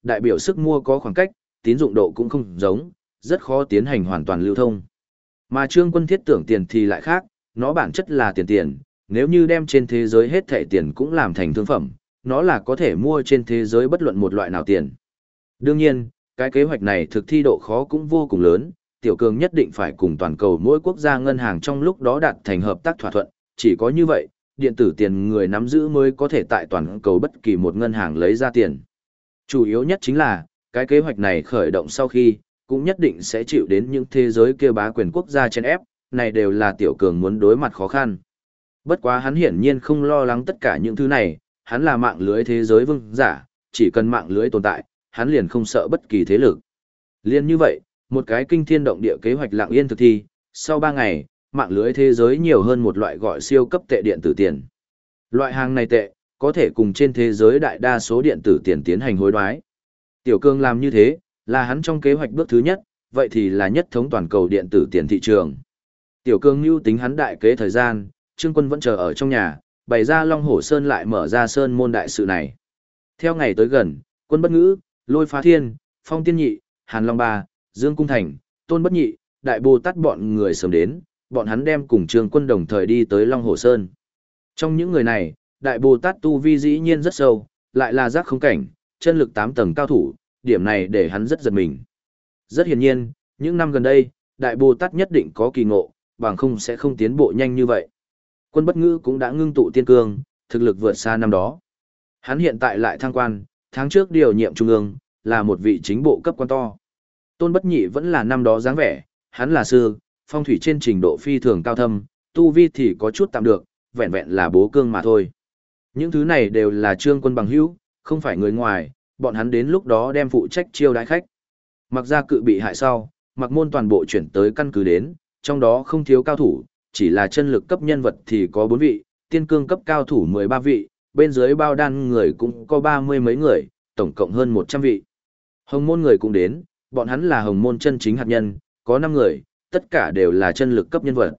đại biểu sức mua có khoảng cách, tín dụng độ cũng không giống, rất khó tiến hành hoàn toàn lưu thông. Mà Trương Quân thiết tưởng tiền thì lại khác, nó bản chất là tiền, nếu như đem trên thế giới hết thảy tiền cũng làm thành thương phẩm, nó là có thể mua trên thế giới bất luận một loại nào tiền. Đương nhiên, cái kế hoạch này thực thi độ khó cũng vô cùng lớn, Tiểu Cường nhất định phải cùng toàn cầu mỗi quốc gia ngân hàng trong lúc đó đạt thành hợp tác thỏa thuận, chỉ có như vậy, điện tử tiền người nắm giữ mới có thể tại toàn cầu bất kỳ một ngân hàng lấy ra tiền. Chủ yếu nhất chính là, cái kế hoạch này khởi động sau khi, cũng nhất định sẽ chịu đến những thế giới kia bá quyền quốc gia chen ép, này đều là Tiểu Cường muốn đối mặt khó khăn. Bất quá hắn hiển nhiên không lo lắng tất cả những thứ này, hắn là mạng lưới thế giới vương giả, chỉ cần mạng lưới tồn tại, hắn liền không sợ bất kỳ thế lực. Liên như vậy, một cái kinh thiên động địa kế hoạch lặng yên thực thi, sau 3 ngày, mạng lưới thế giới nhiều hơn một loại gọi siêu cấp tệ điện tử tiền. Loại hàng này tệ, có thể cùng trên thế giới đại đa số điện tử tiền tiến hành hối đoái. Tiểu Cương làm như thế, là hắn trong kế hoạch bước thứ nhất, vậy thì là nhất thống toàn cầu điện tử tiền thị trường. Tiểu Cương mưu tính hắn đại kế thời gian, Trương Quân vẫn chờ ở trong nhà, bày ra Long Hổ Sơn lại mở ra sơn môn đại sự này. Theo ngày tới gần, Quân Bất Ngữ, Lôi Phá Thiên, Phong Tiên Nhị, Hàn Long Ba, Dương Cung Thành, Tôn Bất Nhị, Đại Bồ Tát bọn người sớm đến, bọn hắn đem cùng Trương Quân đồng thời đi tới Long Hổ Sơn. Trong những người này, Đại Bồ Tát tu vi dĩ nhiên rất sâu, lại là giác không cảnh, chân lực 8 tầng cao thủ, điểm này để hắn rất giật mình. Rất hiển nhiên, những năm gần đây, Đại Bồ Tát nhất định có kỳ ngộ, bằng không sẽ không tiến bộ nhanh như vậy. Quân Bất Ngữ cũng đã ngưng tụ tiên cương, thực lực vượt xa năm đó. Hắn hiện tại lại thăng quan, tháng trước điều nhiệm trung ương, là một vị chính bộ cấp quan to. Tôn Bất Nhị vẫn là năm đó dáng vẻ, hắn là sư, phong thủy trên trình độ phi thường cao thâm, tu vi thì có chút tạm được, vẹn vẹn là bố cương mà thôi. Những thứ này đều là Trương Quân bằng hữu, không phải người ngoài, bọn hắn đến lúc đó đem phụ trách chiêu đãi khách. Mặc ra cự bị hại sau, Mặc Môn toàn bộ chuyển tới căn cứ đến, trong đó không thiếu cao thủ, chỉ là chân lực cấp nhân vật thì có 4 vị, tiên cương cấp cao thủ 13 vị, bên dưới bao đan người cũng có 30 mấy người, tổng cộng hơn 100 vị. Hồng Môn người cũng đến, bọn hắn là Hồng Môn chân chính hạt nhân, có 5 người, tất cả đều là chân lực cấp nhân vật.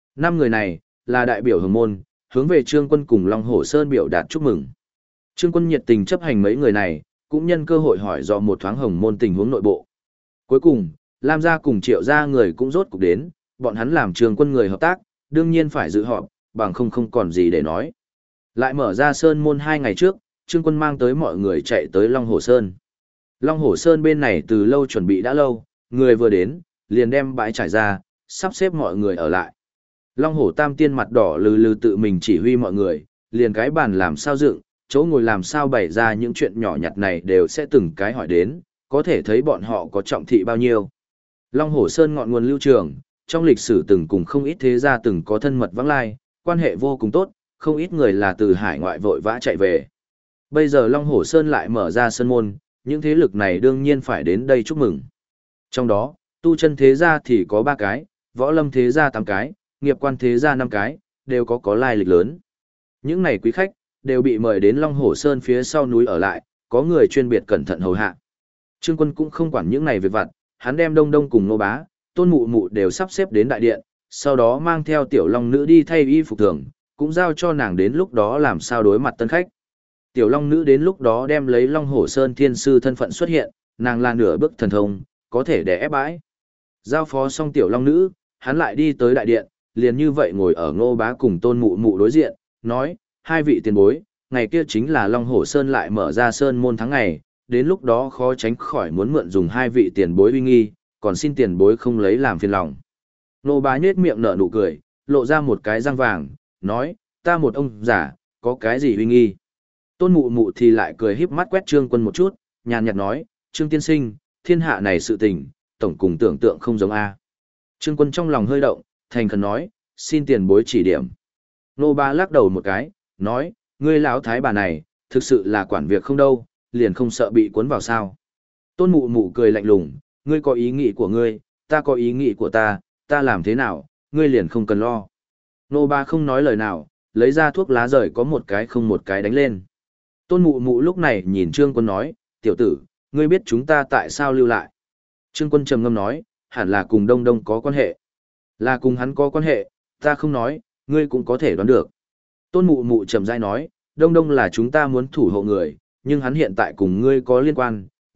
5 người này, là đại biểu Hồng Môn, hướng về Trương Quân cùng Long Hổ Sơn biểu đạt chúc mừng. Trương Quân nhiệt tình chấp hành mấy người này, cũng nhân cơ hội hỏi dò một thoáng Hồng Môn tình huống nội bộ. Cuối cùng, Lam gia cùng Triệu gia người cũng rốt cục đến, bọn hắn làm Trương Quân người hợp tác, đương nhiên phải dự họp, bằng không còn gì để nói. Lại mở ra Sơn môn 2 ngày trước, Trương Quân mang tới mọi người chạy tới Long Hổ Sơn. Long Hổ Sơn bên này từ lâu chuẩn bị đã lâu, người vừa đến, liền đem bãi trải ra, sắp xếp mọi người ở lại. Long Hổ Tam Tiên mặt đỏ lừ lừ tự mình chỉ huy mọi người, liền cái bàn làm sao dựng, chỗ ngồi làm sao bày ra những chuyện nhỏ nhặt này đều sẽ từng cái hỏi đến, có thể thấy bọn họ có trọng thị bao nhiêu. Long Hổ Sơn ngọn nguồn lưu trường, trong lịch sử từng cùng không ít thế gia từng có thân mật vắng lai, quan hệ vô cùng tốt, không ít người là từ hải ngoại vội vã chạy về. Bây giờ Long Hổ Sơn lại mở ra sơn môn, những thế lực này đương nhiên phải đến đây chúc mừng. Trong đó, tu chân thế gia thì có 3 cái, võ lâm thế gia 8 cái, nghiệp quan thế gia 5 cái, đều có lai lịch lớn. Những này quý khách, đều bị mời đến Long Hổ Sơn phía sau núi ở lại, có người chuyên biệt cẩn thận hầu hạ. Trương Quân cũng không quản những này việc vặt, hắn đem Đông Đông cùng Nô Bá, Tôn Mụ Mụ đều sắp xếp đến đại điện, sau đó mang theo Tiểu Long Nữ đi thay y phục thường, cũng giao cho nàng đến lúc đó làm sao đối mặt tân khách. Tiểu Long Nữ đến lúc đó đem lấy Long Hổ Sơn thiên sư thân phận xuất hiện, nàng là nửa bước thần thông, có thể đè ép bãi. Giao phó xong Tiểu Long Nữ, hắn lại đi tới đại điện, liền như vậy ngồi ở Ngô Bá cùng Tôn Mụ Mụ đối diện, nói, 2 vị tiền bối, ngày kia chính là Long Hổ Sơn lại mở ra sơn môn tháng ngày, đến lúc đó khó tránh khỏi muốn mượn dùng 2 vị tiền bối uy nghi, còn xin tiền bối không lấy làm phiền lòng. Ngô Bá nhếch miệng nở nụ cười, lộ ra một cái răng vàng, nói, ta một ông giả, có cái gì uy nghi. Tôn Mụ Mụ thì lại cười híp mắt quét Trương Quân một chút, nhàn nhạt nói, Trương tiên sinh, thiên hạ này sự tình, tổng cùng tưởng tượng không giống a. Trương Quân trong lòng hơi động, thành khẩn nói, xin tiền bối chỉ điểm. Nô Ba lắc đầu một cái, nói, ngươi lão thái bà này, thực sự là quản việc không đâu, liền không sợ bị cuốn vào sao. Tôn Mụ Mụ cười lạnh lùng, ngươi có ý nghĩ của ngươi, ta có ý nghĩ của ta làm thế nào, ngươi liền không cần lo. Nô Ba không nói lời nào, lấy ra thuốc lá rời có một cái không một cái đánh lên. Tôn Mụ Mụ lúc này nhìn Trương Quân nói, tiểu tử, ngươi biết chúng ta tại sao lưu lại. Trương Quân trầm ngâm nói, hẳn là cùng Đông Đông có quan hệ. Là cùng hắn có quan hệ, ta không nói, ngươi cũng có thể đoán được. Tôn Mụ Mụ trầm rãi nói, Đông Đông là chúng ta muốn thủ hộ người, nhưng hắn hiện tại cùng ngươi có liên quan,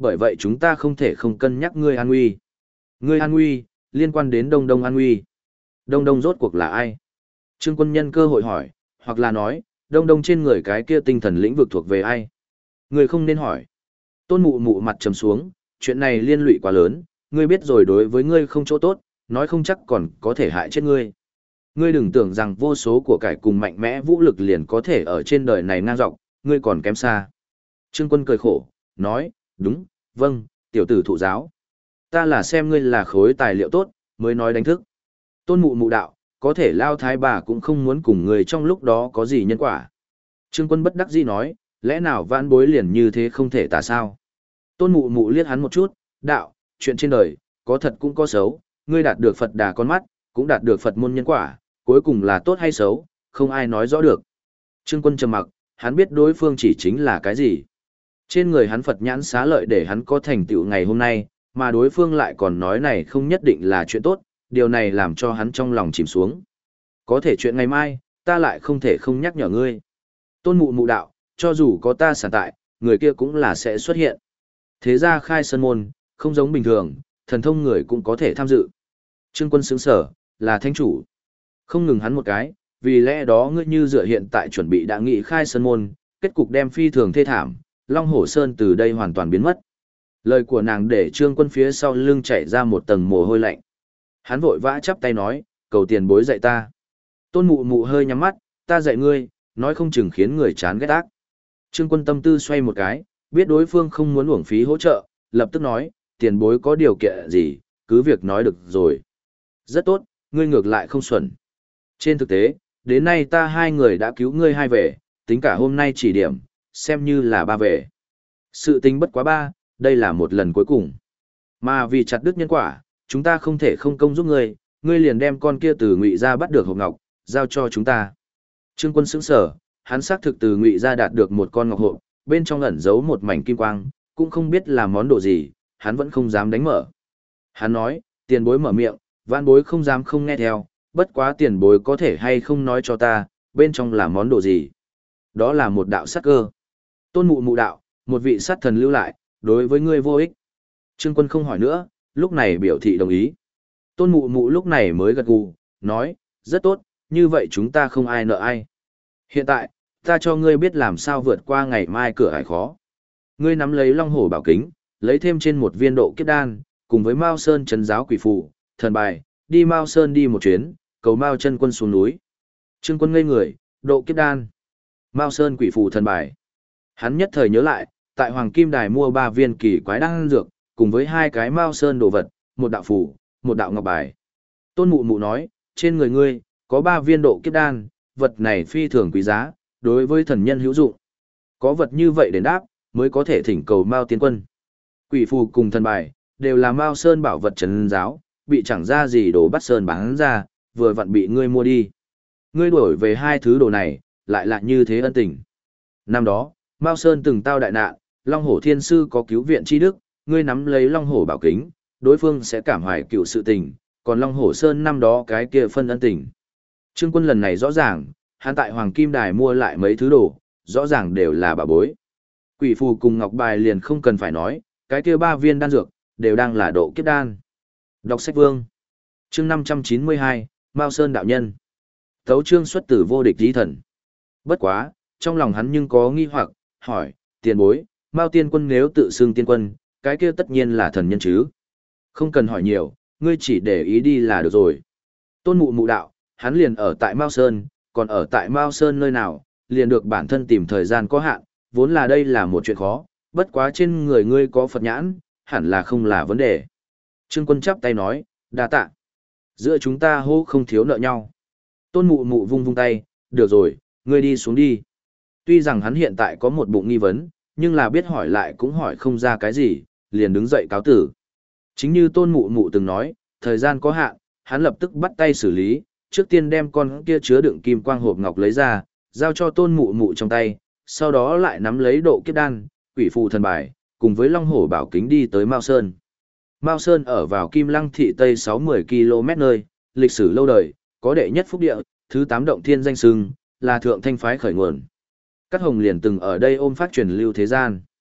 bởi vậy chúng ta không thể không cân nhắc ngươi an nguy. Ngươi an nguy, liên quan đến Đông Đông an nguy. Đông Đông rốt cuộc là ai? Trương Quân nhân cơ hội hỏi, hoặc là nói, Đông Đông trên người cái kia tinh thần lĩnh vực thuộc về ai? Ngươi không nên hỏi. Tôn Mụ Mụ mặt trầm xuống, chuyện này liên lụy quá lớn, ngươi biết rồi đối với ngươi không chỗ tốt, nói không chắc còn có thể hại chết ngươi. Ngươi đừng tưởng rằng vô số của cải cùng mạnh mẽ vũ lực liền có thể ở trên đời này ngang dọc, ngươi còn kém xa. Trương Quân cười khổ, nói, đúng, vâng, tiểu tử thụ giáo. Ta là xem ngươi là khối tài liệu tốt, mới nói đánh thức. Tôn Mụ Mụ đạo, có thể Lao Thái bà cũng không muốn cùng người trong lúc đó có gì nhân quả. Trương Quân bất đắc dĩ nói, lẽ nào vãn bối liền như thế không thể tả sao? Tôn Mụ Mụ liếc hắn một chút, đạo, chuyện trên đời, có thật cũng có xấu, ngươi đạt được Phật đà con mắt, cũng đạt được Phật môn nhân quả, cuối cùng là tốt hay xấu, không ai nói rõ được. Trương Quân trầm mặc, hắn biết đối phương chỉ chính là cái gì. Trên người hắn Phật nhãn xá lợi để hắn có thành tựu ngày hôm nay, mà đối phương lại còn nói này không nhất định là chuyện tốt, điều này làm cho hắn trong lòng chìm xuống. Có thể chuyện ngày mai, ta lại không thể không nhắc nhở ngươi. Tôn Mụ Mụ đạo, cho dù có ta sản tại, người kia cũng là sẽ xuất hiện. Thế ra khai sơn môn, không giống bình thường, thần thông người cũng có thể tham dự. Trương Quân sướng sở, là thánh chủ. Không ngừng hắn một cái, vì lẽ đó ngươi như dựa hiện tại chuẩn bị đã nghị khai sơn môn, kết cục đem phi thường thê thảm, Long Hổ Sơn từ đây hoàn toàn biến mất. Lời của nàng để Trương Quân phía sau lưng chảy ra một tầng mồ hôi lạnh. Hắn vội vã chắp tay nói, cầu tiền bối dạy ta. Tôn Mụ Mụ hơi nhắm mắt, ta dạy ngươi, nói không chừng khiến người chán ghét ác. Trương Quân tâm tư xoay một cái, biết đối phương không muốn uổng phí hỗ trợ, lập tức nói, tiền bối có điều kiện gì, cứ việc nói được rồi. Rất tốt, ngươi ngược lại không xuẩn. Trên thực tế, đến nay ta hai người đã cứu ngươi hai về, tính cả hôm nay chỉ điểm, xem như là ba về. Sự tính bất quá ba, đây là một lần cuối cùng. Mà vì chặt đứt nhân quả, chúng ta không thể không công giúp ngươi, ngươi liền đem con kia từ Ngụy ra bắt được hộp ngọc, giao cho chúng ta. Trương Quân sững sờ, hắn xác thực từ Ngụy ra đạt được một con ngọc hộp, bên trong ẩn giấu một mảnh kim quang, cũng không biết là món đồ gì, hắn vẫn không dám đánh mở. Hắn nói, tiền bối mở miệng, vãn bối không dám không nghe theo, bất quá tiền bối có thể hay không nói cho ta, bên trong là món đồ gì. Đó là một đạo sát cơ. Tôn Mụ Mụ đạo, một vị sát thần lưu lại, đối với ngươi vô ích. Trương Quân không hỏi nữa, lúc này biểu thị đồng ý. Tôn Mụ Mụ lúc này mới gật gù, nói, rất tốt, như vậy chúng ta không ai nợ ai. Hiện tại, ta cho ngươi biết làm sao vượt qua ngày mai cửa ải khó. Ngươi nắm lấy Long Hổ bảo kính, lấy thêm trên một viên độ kiếp đan, cùng với Mao Sơn trấn giáo quỷ phù, thần bài, đi Mao Sơn đi một chuyến, cầu Mao chân quân xuống núi. Trương Quân ngây người, độ kiếp đan, Mao Sơn quỷ phù thần bài. Hắn nhất thời nhớ lại, tại Hoàng Kim Đài mua 3 viên kỳ quái đan dược, cùng với 2 cái Mao Sơn đồ vật, một đạo phù, một đạo ngọc bài. Tôn Mụ Mụ nói, trên người ngươi, có 3 viên độ kiếp đan, vật này phi thường quý giá, đối với thần nhân hữu dụng. Có vật như vậy đền đáp, mới có thể thỉnh cầu Mao Tiên Quân. Quỷ phù cùng thần bài, đều là Mao Sơn bảo vật trấn giáo, bị chẳng ra gì đồ bắt Sơn bán ra, vừa vặn bị ngươi mua đi. Ngươi đổi về 2 thứ đồ này, lại là như thế ân tình. Năm đó, Mao Sơn từng tao đại nạn, Long Hổ Thiên Sư có cứu viện chi đức, ngươi nắm lấy Long Hổ bảo kính, đối phương sẽ cảm hoài cựu sự tình, còn Long Hổ Sơn năm đó cái kia phân ân tình. Trương Quân lần này rõ ràng, hắn tại Hoàng Kim Đài mua lại mấy thứ đồ, rõ ràng đều là bà bối. Quỷ phù cùng ngọc bài liền không cần phải nói, cái kia 3 viên đan dược, đều đang là độ kiếp đan. Đọc sách vương. Chương 592, Mao Sơn đạo nhân. Tấu chương xuất tử vô địch lý thần. Bất quá, trong lòng hắn nhưng có nghi hoặc, hỏi, tiền bối, Mao Tiên Quân nếu tự xưng tiên quân, cái kia tất nhiên là thần nhân chứ. Không cần hỏi nhiều, ngươi chỉ để ý đi là được rồi. Tôn Mụ Mụ đạo, hắn liền ở tại Mao Sơn, còn ở tại Mao Sơn nơi nào, liền được bản thân tìm thời gian có hạn, vốn là đây là một chuyện khó, bất quá trên người ngươi có Phật nhãn, hẳn là không là vấn đề. Trương Quân chắp tay nói, đa tạ. Giữa chúng ta hô không thiếu nợ nhau. Tôn Mụ Mụ vung vung tay, được rồi, ngươi đi xuống đi. Tuy rằng hắn hiện tại có một bụng nghi vấn, nhưng là biết hỏi lại cũng hỏi không ra cái gì, liền đứng dậy cáo tử. Chính như Tôn Mụ Mụ từng nói, thời gian có hạn, hắn lập tức bắt tay xử lý, trước tiên đem con kia chứa đựng kim quang hộp ngọc lấy ra, giao cho Tôn Mụ Mụ trong tay, sau đó lại nắm lấy độ kiếp đan, quỷ phù thần bài, cùng với Long Hổ bảo kính đi tới Mao Sơn. Mao Sơn ở vào Kim Lăng thị Tây 60 km nơi, lịch sử lâu đời, có đệ nhất phúc địa, thứ 8 động thiên danh sưng, là thượng thanh phái khởi nguồn. Cát Hồng liền từng ở đây ôm phát truyền lưu thế gian.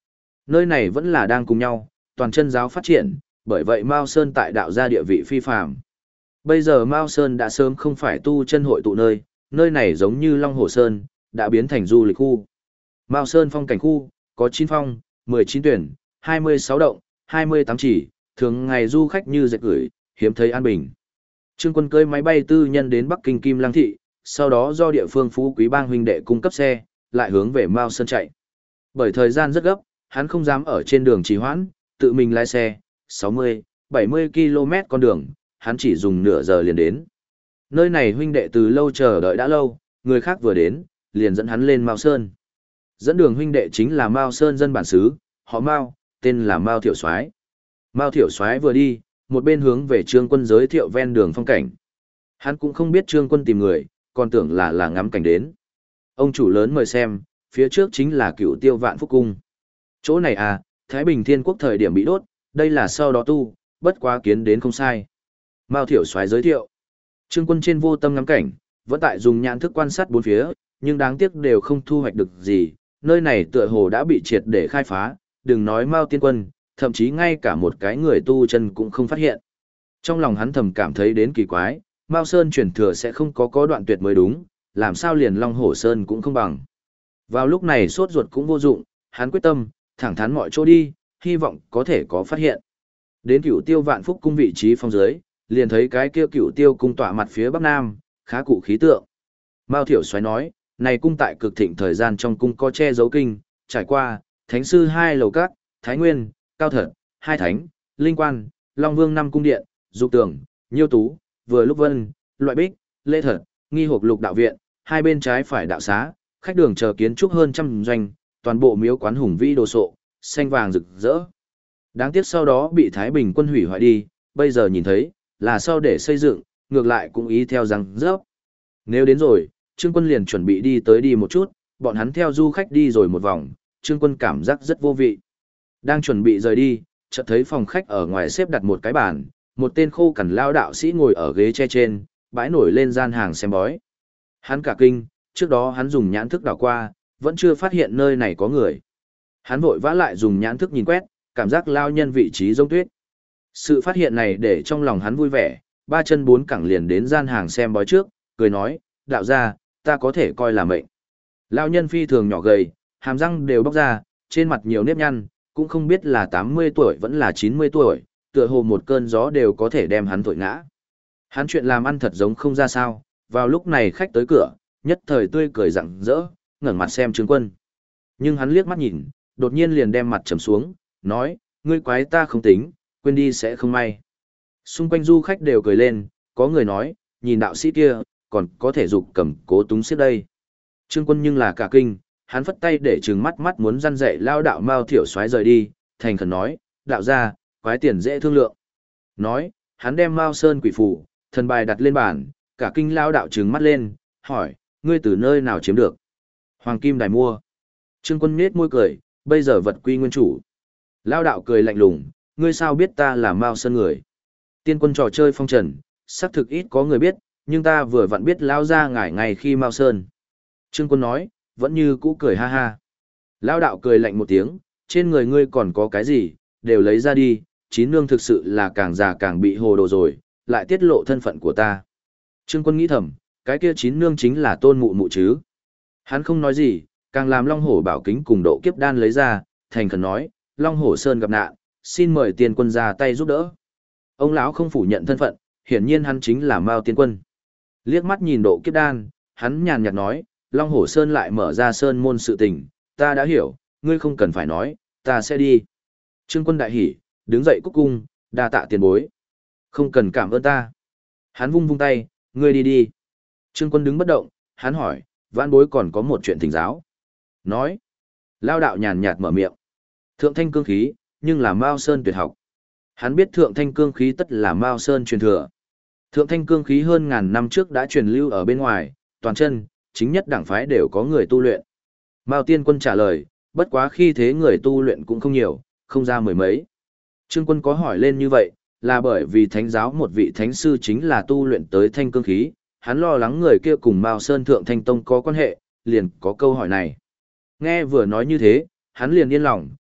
Nơi này vẫn là đang cùng nhau, toàn chân giáo phát triển, bởi vậy Mao Sơn tại đạo gia địa vị phi phàm. Bây giờ Mao Sơn đã sớm không phải tu chân hội tụ nơi, nơi này giống như Long Hồ Sơn, đã biến thành du lịch khu. Mao Sơn phong cảnh khu, có 9 phong, 19 tuyển, 26 động, 28 chỉ, thường ngày du khách như dệt gửi, hiếm thấy an bình. Trương Quân cưỡi máy bay tư nhân đến Bắc Kinh Kim Lăng Thị, sau đó do địa phương Phú Quý Bang huynh đệ cung cấp xe, lại hướng về Mao Sơn chạy. Bởi thời gian rất gấp, hắn không dám ở trên đường trì hoãn, tự mình lái xe, 60, 70 km con đường, hắn chỉ dùng nửa giờ liền đến. Nơi này huynh đệ từ lâu chờ đợi đã lâu, người khác vừa đến, liền dẫn hắn lên Mao Sơn. Dẫn đường huynh đệ chính là Mao Sơn dân bản xứ, họ Mao, tên là Mao Thiểu Soái. Mao Thiểu Soái vừa đi, một bên hướng về Trương Quân giới thiệu ven đường phong cảnh. Hắn cũng không biết Trương Quân tìm người, còn tưởng là ngắm cảnh đến. Ông chủ lớn mời xem, phía trước chính là Cửu Tiêu Vạn Phúc Cung. Chỗ này à, Thái Bình Thiên Quốc thời điểm bị đốt, đây là sau đó tu, bất quá kiến đến không sai. Mao Thiểu Soái giới thiệu. Trương Quân trên vô tâm ngắm cảnh, vẫn tại dùng nhãn thức quan sát bốn phía, nhưng đáng tiếc đều không thu hoạch được gì, nơi này tựa hồ đã bị triệt để khai phá, đừng nói Mao Tiên Quân, thậm chí ngay cả một cái người tu chân cũng không phát hiện. Trong lòng hắn thầm cảm thấy đến kỳ quái, Mao Sơn truyền thừa sẽ không có đoạn tuyệt mới đúng, làm sao liền Long Hổ Sơn cũng không bằng. Vào lúc này sốt ruột cũng vô dụng, hắn quyết tâm, thẳng thắn mọi chỗ đi, hy vọng có thể có phát hiện. Đến Cửu Tiêu Vạn Phúc Cung vị trí phong dưới, liền thấy cái kia Cửu Tiêu cung tọa mặt phía bắc nam, khá cụ khí tượng. Mao Thiểu Soái nói, này cung tại cực thịnh thời gian trong cung có che giấu kinh, trải qua, thánh sư 2 lầu các, Thái Nguyên, Cao Thật, 2 thánh, Linh Quan, Long Vương 5 cung điện, Dục Tường, Nhiêu Tú, Vừa Lúc Vân, Loại Bích, Lễ Thật, Nghi Hộp Lục đạo viện, hai bên trái phải đạo xá, khách đường chờ kiến trúc hơn trăm doanh, toàn bộ miếu quán hùng vĩ đồ sộ, xanh vàng rực rỡ. Đáng tiếc sau đó bị Thái Bình quân hủy hoại đi, bây giờ nhìn thấy, là sau để xây dựng, ngược lại cũng ý theo rằng rớp. Nếu đến rồi, Trương Quân liền chuẩn bị đi tới đi một chút, bọn hắn theo du khách đi rồi một vòng, Trương Quân cảm giác rất vô vị. Đang chuẩn bị rời đi, chợt thấy phòng khách ở ngoài xếp đặt một cái bàn, một tên khô cằn lao đạo sĩ ngồi ở ghế tre trên, bãi nổi lên gian hàng xem bói. Hắn cả kinh, trước đó hắn dùng nhãn thức đảo qua, vẫn chưa phát hiện nơi này có người. Hắn vội vã lại dùng nhãn thức nhìn quét, cảm giác lao nhân vị trí giống tuyết. Sự phát hiện này để trong lòng hắn vui vẻ, ba chân bốn cẳng liền đến gian hàng xem bói trước, cười nói, đạo gia, ta có thể coi là mệnh. Lao nhân phi thường nhỏ gầy, hàm răng đều bóc ra, trên mặt nhiều nếp nhăn, cũng không biết là 80 tuổi vẫn là 90 tuổi, tựa hồ một cơn gió đều có thể đem hắn thổi ngã. Hắn chuyện làm ăn thật giống không ra sao, vào lúc này khách tới cửa, nhất thời tươi cười rạng rỡ, ngẩng mặt xem Trương Quân. Nhưng hắn liếc mắt nhìn, đột nhiên liền đem mặt trầm xuống, nói, ngươi quái ta không tính, quên đi sẽ không may. Xung quanh du khách đều cười lên, có người nói, nhìn đạo sĩ kia, còn có thể dục cầm cố túng xiết đây. Trương Quân nhưng là cả kinh, hắn phất tay để trừng mắt mắt muốn răn dạy lao đạo Mao Thiểu Soái rời đi, thành khẩn nói, đạo gia, quái tiền dễ thương lượng. Nói, hắn đem Mao Sơn quỷ phù, thần bài đặt lên bàn, cả kinh lao đạo trừng mắt lên, hỏi, ngươi từ nơi nào chiếm được? Hoàng Kim Đài mua. Trương Quân nhếch môi cười, bây giờ vật quy nguyên chủ. Lao đạo cười lạnh lùng, ngươi sao biết ta là Mao Sơn người? Tiên Quân trò chơi phong trần, xác thực ít có người biết, nhưng ta vừa vặn biết lao ra ngải ngày khi Mao Sơn. Trương Quân nói, vẫn như cũ cười ha ha. Lao đạo cười lạnh một tiếng, trên người ngươi còn có cái gì, đều lấy ra đi, chín nương thực sự là càng già càng bị hồ đồ rồi, lại tiết lộ thân phận của ta. Trương Quân nghĩ thầm, cái kia chín nương chính là Tôn Mụ Mụ chứ. Hắn không nói gì, càng làm Long Hổ bảo kính cùng độ kiếp đan lấy ra, thành khẩn nói, Long Hổ Sơn gặp nạn, xin mời Tiên Quân ra tay giúp đỡ. Ông lão không phủ nhận thân phận, hiển nhiên hắn chính là Mao Tiên Quân. Liếc mắt nhìn độ kiếp đan, hắn nhàn nhạt nói, Long Hổ Sơn lại mở ra sơn môn sự tình, ta đã hiểu, ngươi không cần phải nói, ta sẽ đi. Trương Quân đại hỉ, đứng dậy cúc cung, đa tạ tiền bối. Không cần cảm ơn ta. Hắn vung vung tay, ngươi đi đi. Trương Quân đứng bất động, hắn hỏi, vãn bối còn có một chuyện thỉnh giáo. Nói. Lao đạo nhàn nhạt mở miệng. Thượng thanh cương khí, nhưng là Mao Sơn tuyệt học. Hắn biết thượng thanh cương khí tất là Mao Sơn truyền thừa. Thượng thanh cương khí hơn ngàn năm trước đã truyền lưu ở bên ngoài, toàn chân, chính nhất đảng phái đều có người tu luyện. Mao Tiên Quân trả lời, bất quá khi thế người tu luyện cũng không nhiều, không ra mười mấy. Trương Quân có hỏi lên như vậy, là bởi vì thánh giáo một vị thánh sư chính là tu luyện tới thanh cương khí, hắn lo lắng người kia cùng Mao Sơn Thượng Thanh Tông có quan hệ, liền có câu hỏi này. Nghe vừa nói như thế, hắn liền yên lòng,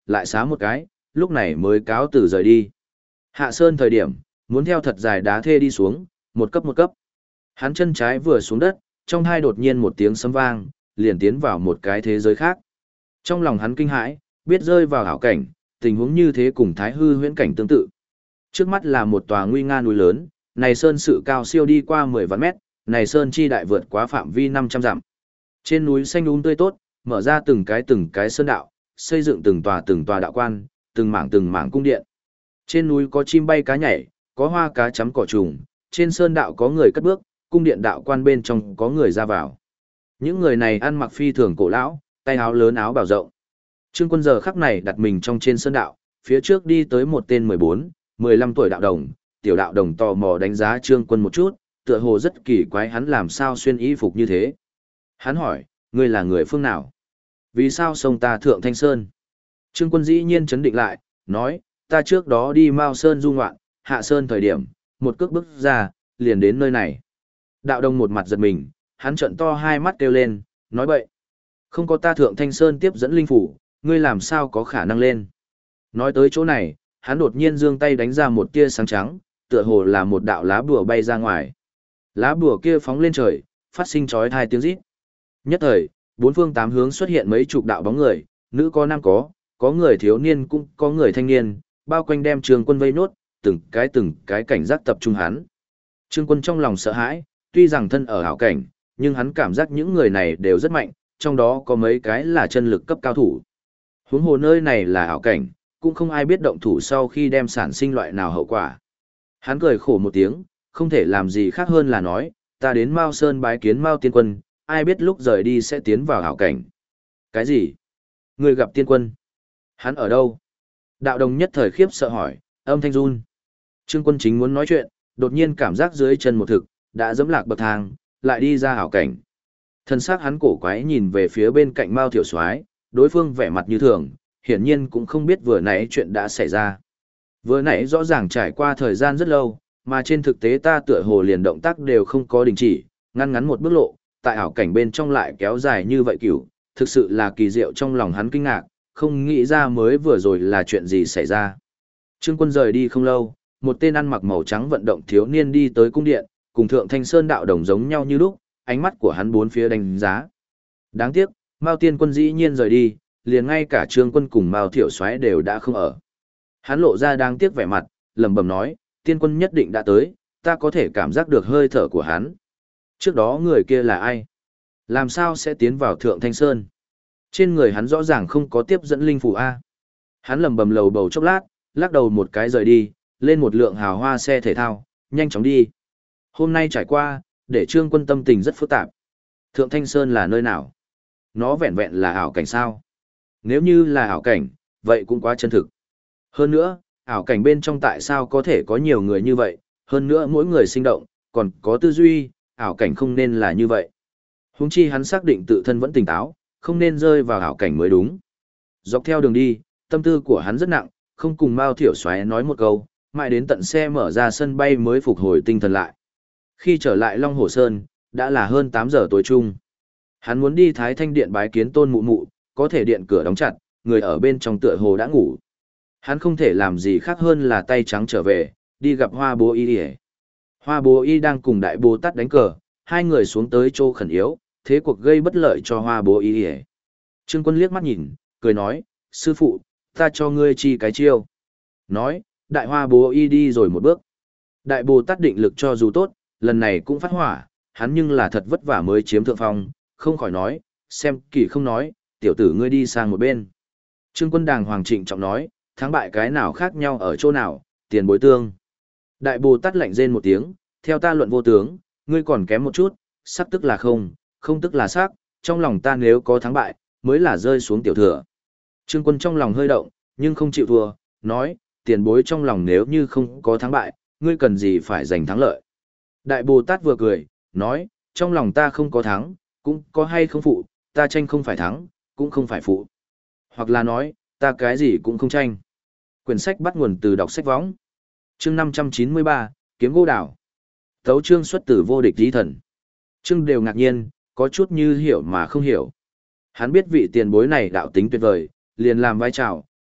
lại xá một cái, lúc này mới cáo từ rời đi. Hạ sơn thời điểm, muốn theo thật dài đá thê đi xuống, một cấp một cấp. Hắn chân trái vừa xuống đất, trong hai đột nhiên một tiếng sấm vang, liền tiến vào một cái thế giới khác. Trong lòng hắn kinh hãi, biết rơi vào hảo cảnh, tình huống như thế cùng thái hư huyễn cảnh tương tự. Trước mắt là một tòa nguy nga núi lớn, này sơn sự cao siêu đi qua 10 vạn mét, này sơn chi đại vượt quá phạm vi 500 dặm. Trên núi xanh tươi tốt, mở ra từng cái sơn đạo, xây dựng từng tòa đạo quan, từng mảng cung điện. Trên núi có chim bay cá nhảy, có hoa cá chấm cỏ trùng, trên sơn đạo có người cất bước, cung điện đạo quan bên trong có người ra vào. Những người này ăn mặc phi thường cổ lão, tay áo lớn áo bào rộng. Trương Quân giờ khắc này đặt mình trong trên sơn đạo, phía trước đi tới một tên 14, 15 tuổi đạo đồng, tiểu đạo đồng tò mò đánh giá Trương Quân một chút, tựa hồ rất kỳ quái hắn làm sao xuyên y phục như thế. Hắn hỏi, ngươi là người phương nào? Vì sao sông ta Thượng Thanh Sơn? Trương Quân dĩ nhiên chấn định lại, nói, ta trước đó đi Mao Sơn du ngoạn, Hạ Sơn thời điểm, một cước bước ra, liền đến nơi này. Đạo đồng một mặt giật mình, hắn trợn to hai mắt kêu lên, nói bậy. Không có ta Thượng Thanh Sơn tiếp dẫn linh phủ, ngươi làm sao có khả năng lên. Nói tới chỗ này, hắn đột nhiên giương tay đánh ra một tia sáng trắng, tựa hồ là một đạo lá bùa bay ra ngoài. Lá bùa kia phóng lên trời, phát sinh chói tai tiếng rít. Nhất thời, bốn phương tám hướng xuất hiện mấy chục đạo bóng người, nữ có nam có người thiếu niên cũng có người thanh niên, bao quanh đem Trương Quân vây nốt, từng cái cảnh giác tập trung hắn. Trương Quân trong lòng sợ hãi, tuy rằng thân ở hảo cảnh, nhưng hắn cảm giác những người này đều rất mạnh, trong đó có mấy cái là chân lực cấp cao thủ. Huống hồ nơi này là hảo cảnh, cũng không ai biết động thủ sau khi đem sản sinh loại nào hậu quả. Hắn cười khổ một tiếng, không thể làm gì khác hơn là nói, ta đến Mao Sơn bái kiến Mao Tiên Quân, ai biết lúc rời đi sẽ tiến vào hảo cảnh. Cái gì? Người gặp Tiên Quân? Hắn ở đâu? Đạo đồng nhất thời khiếp sợ hỏi, âm thanh run. Trương Quân chính muốn nói chuyện, đột nhiên cảm giác dưới chân một thực, đã dẫm lạc bậc thang, lại đi ra hảo cảnh. Thân xác hắn cổ quái nhìn về phía bên cạnh Mao Thiểu Soái, đối phương vẻ mặt như thường, hiển nhiên cũng không biết vừa nãy chuyện đã xảy ra. Vừa nãy rõ ràng trải qua thời gian rất lâu, mà trên thực tế ta tựa hồ liền động tác đều không có đình chỉ, ngăn ngắn một bước lộ, tại ảo cảnh bên trong lại kéo dài như vậy kiểu, thực sự là kỳ diệu trong lòng hắn kinh ngạc, không nghĩ ra mới vừa rồi là chuyện gì xảy ra. Trương Quân rời đi không lâu, một tên ăn mặc màu trắng vận động thiếu niên đi tới cung điện, cùng Thượng Thanh Sơn đạo đồng giống nhau như lúc, ánh mắt của hắn bốn phía đánh giá. Đáng tiếc, Mao Tiên Quân dĩ nhiên rời đi, liền ngay cả Trương Quân cùng Mao Thiểu Soái đều đã không ở. Hắn lộ ra đáng tiếc vẻ mặt, lẩm bẩm nói, Tiên Quân nhất định đã tới, ta có thể cảm giác được hơi thở của hắn. Trước đó người kia là ai? Làm sao sẽ tiến vào Thượng Thanh Sơn? Trên người hắn rõ ràng không có tiếp dẫn linh phù A. Hắn lẩm bẩm lầu bầu chốc lát, lắc đầu một cái rời đi, lên một lượng hào hoa xe thể thao, nhanh chóng đi. Hôm nay trải qua, để Trương Quân tâm tình rất phức tạp. Thượng Thanh Sơn là nơi nào? Nó vẹn vẹn là ảo cảnh sao? Nếu như là ảo cảnh, vậy cũng quá chân thực. Hơn nữa, ảo cảnh bên trong tại sao có thể có nhiều người như vậy, hơn nữa mỗi người sinh động, còn có tư duy, ảo cảnh không nên là như vậy. Huống chi hắn xác định tự thân vẫn tỉnh táo, không nên rơi vào ảo cảnh mới đúng. Dọc theo đường đi, tâm tư của hắn rất nặng, không cùng Mao Thiểu Soái nói một câu, mãi đến tận xe mở ra sân bay mới phục hồi tinh thần lại. Khi trở lại Long Hồ Sơn, đã là hơn 8 giờ tối chung. Hắn muốn đi Thái Thanh Điện bái kiến Tôn Mụ Mụ, có thể điện cửa đóng chặt, người ở bên trong tựa hồ đã ngủ. Hắn không thể làm gì khác hơn là tay trắng trở về, đi gặp Hoa Bố Y. Hoa Bố Y đang cùng Đại Bồ Tát đánh cờ, hai người xuống tới chỗ khẩn yếu, thế cuộc gây bất lợi cho Hoa Bố Y. Trương Quân liếc mắt nhìn, cười nói, sư phụ, ta cho ngươi chi cái chiêu. Nói, Đại Hoa Bố Y đi rồi một bước. Đại Bồ Tát định lực cho dù tốt, lần này cũng phát hỏa, hắn nhưng là thật vất vả mới chiếm thượng phong, không khỏi nói, xem kỳ không nói, tiểu tử ngươi đi sang một bên. Trương Quân đàng hoàng trịnh trọng nói, thắng bại cái nào khác nhau ở chỗ nào, tiền bối tương. Đại Bồ Tát lạnh rên một tiếng, theo ta luận vô tướng, ngươi còn kém một chút, sắc tức là không, không tức là sắc, trong lòng ta nếu có thắng bại, mới là rơi xuống tiểu thừa. Trương Quân trong lòng hơi động, nhưng không chịu thua, nói, tiền bối trong lòng nếu như không có thắng bại, ngươi cần gì phải giành thắng lợi. Đại Bồ Tát vừa cười, nói, trong lòng ta không có thắng, cũng có hay không phụ, ta tranh không phải thắng, cũng không phải phụ. Hoặc là nói, ta cái gì cũng không tranh. Quyển sách bắt nguồn từ đọc sách võng. Chương 593, Kiếm Gỗ Đào. Tấu chương xuất từ Vô Địch Chí Thần. Chương đều ngạc nhiên, có chút như hiểu mà không hiểu. Hắn biết vị tiền bối này đạo tính tuyệt vời, liền làm vai trào,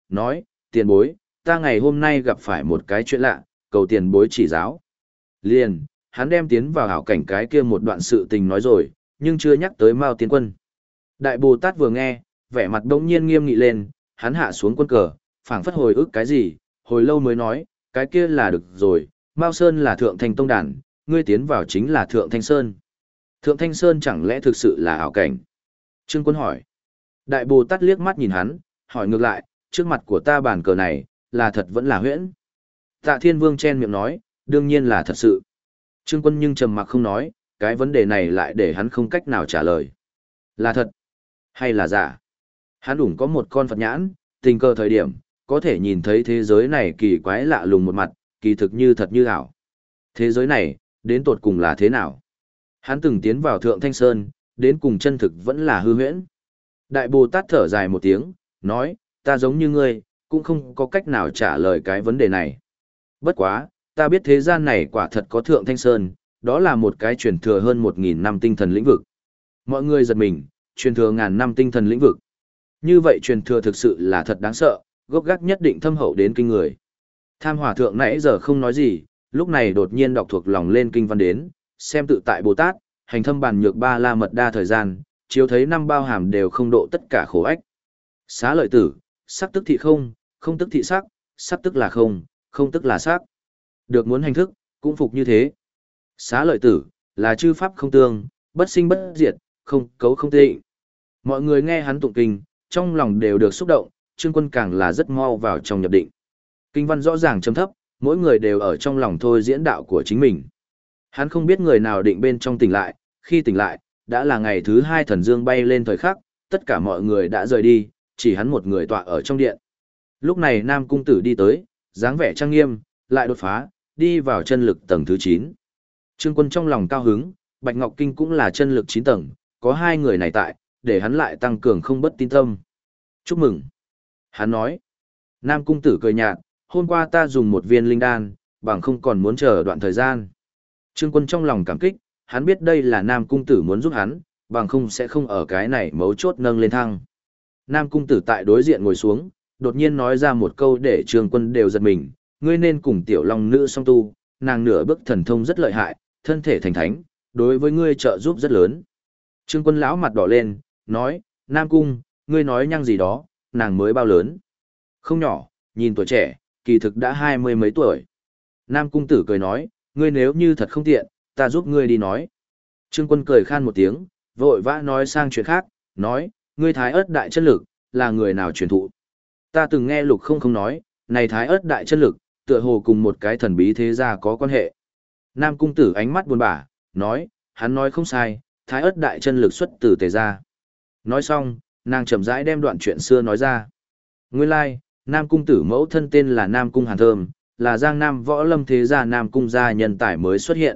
nói, tiền bối, ta ngày hôm nay gặp phải một cái chuyện lạ, cầu tiền bối chỉ giáo. Liền, hắn đem tiến vào hảo cảnh cái kia một đoạn sự tình nói rồi, nhưng chưa nhắc tới Mao Tiến Quân. Đại Bồ Tát vừa nghe, vẻ mặt đống nhiên nghiêm nghị lên, hắn hạ xuống quân cờ, phảng phất hồi ức cái gì, hồi lâu mới nói, cái kia là được rồi, Mao Sơn là Thượng Thanh Tông đàn, ngươi tiến vào chính là Thượng Thanh Sơn. Thượng Thanh Sơn chẳng lẽ thực sự là ảo cảnh? Trương Quân hỏi. Đại Bồ Tát liếc mắt nhìn hắn, hỏi ngược lại, trước mặt của ta bàn cờ này, là thật vẫn là huyễn? Tạ Thiên Vương chen miệng nói, đương nhiên là thật sự. Trương Quân nhưng trầm mặc không nói, cái vấn đề này lại để hắn không cách nào trả lời. Là thật, hay là giả? Hắn đủng có một con Phật nhãn, tình cờ thời điểm, có thể nhìn thấy thế giới này kỳ quái lạ lùng một mặt, kỳ thực như thật như ảo. Thế giới này, đến tột cùng là thế nào? Hắn từng tiến vào Thượng Thanh Sơn, đến cùng chân thực vẫn là hư huyễn. Đại Bồ Tát thở dài một tiếng, nói, ta giống như ngươi, cũng không có cách nào trả lời cái vấn đề này. Bất quá, ta biết thế gian này quả thật có Thượng Thanh Sơn, đó là một cái truyền thừa hơn 1.000 năm tinh thần lĩnh vực. Mọi người giật mình, truyền thừa ngàn năm tinh thần lĩnh vực. Như vậy truyền thừa thực sự là thật đáng sợ, gốc gác nhất định thâm hậu đến kinh người. Tham Hòa Thượng nãy giờ không nói gì, lúc này đột nhiên đọc thuộc lòng lên kinh văn đến, xem tự tại Bồ Tát, hành thâm bàn nhược ba la mật đa thời gian, chiếu thấy năm bao hàm đều không độ tất cả khổ ách. Xá lợi tử, sắc tức thị không, không tức thị sắc, sắc tức là không, không tức là sắc. Được muốn hành thức, cũng phục như thế. Xá lợi tử, là chư pháp không tương, bất sinh bất diệt, không cấu không tị. Mọi người nghe hắn tụng kinh, trong lòng đều được xúc động, Trương Quân càng là rất mau vào trong nhập định. Kinh văn rõ ràng chấm thấp, mỗi người đều ở trong lòng thôi diễn đạo của chính mình. Hắn không biết người nào định bên trong tỉnh lại, khi tỉnh lại, đã là ngày thứ 2 thần dương bay lên thời khắc, tất cả mọi người đã rời đi, chỉ hắn một người tọa ở trong điện. Lúc này Nam Cung Tử đi tới, dáng vẻ trang nghiêm, lại đột phá, đi vào chân lực tầng thứ 9. Trương Quân trong lòng cao hứng, Bạch Ngọc Kinh cũng là chân lực 9 tầng, có hai người này tại, để hắn lại tăng cường không bất tin tâm. Chúc mừng. Hắn nói. Nam Cung Tử cười nhạt, hôm qua ta dùng một viên linh đan, bằng không còn muốn chờ đoạn thời gian. Trương Quân trong lòng cảm kích, hắn biết đây là Nam Cung Tử muốn giúp hắn, bằng không sẽ không ở cái này mấu chốt nâng lên thăng. Nam Cung Tử tại đối diện ngồi xuống, đột nhiên nói ra một câu để Trương Quân đều giật mình, ngươi nên cùng tiểu long nữ song tu, nàng nửa bước thần thông rất lợi hại, thân thể thành thánh, đối với ngươi trợ giúp rất lớn. Trương Quân lão mặt đỏ lên, nói, Nam Cung, ngươi nói nhăng gì đó, nàng mới bao lớn. Không nhỏ, nhìn tuổi trẻ, kỳ thực đã 20 mấy tuổi. Nam Cung Tử cười nói, ngươi nếu như thật không tiện, ta giúp ngươi đi nói. Trương Quân cười khan một tiếng, vội vã nói sang chuyện khác, nói, ngươi Thái Ức đại chân lực, là người nào truyền thụ? Ta từng nghe Lục không nói, này Thái Ức đại chân lực, tựa hồ cùng một cái thần bí thế gia có quan hệ. Nam Cung Tử ánh mắt buồn bã, nói, hắn nói không sai, Thái Ức đại chân lực xuất từ Tề gia. Nói xong, nàng chậm rãi đem đoạn chuyện xưa nói ra. Nguyên lai, Nam Cung Tử mẫu thân tên là Nam Cung Hàn Thơm, là Giang Nam võ lâm thế gia Nam Cung gia nhân tài mới xuất hiện.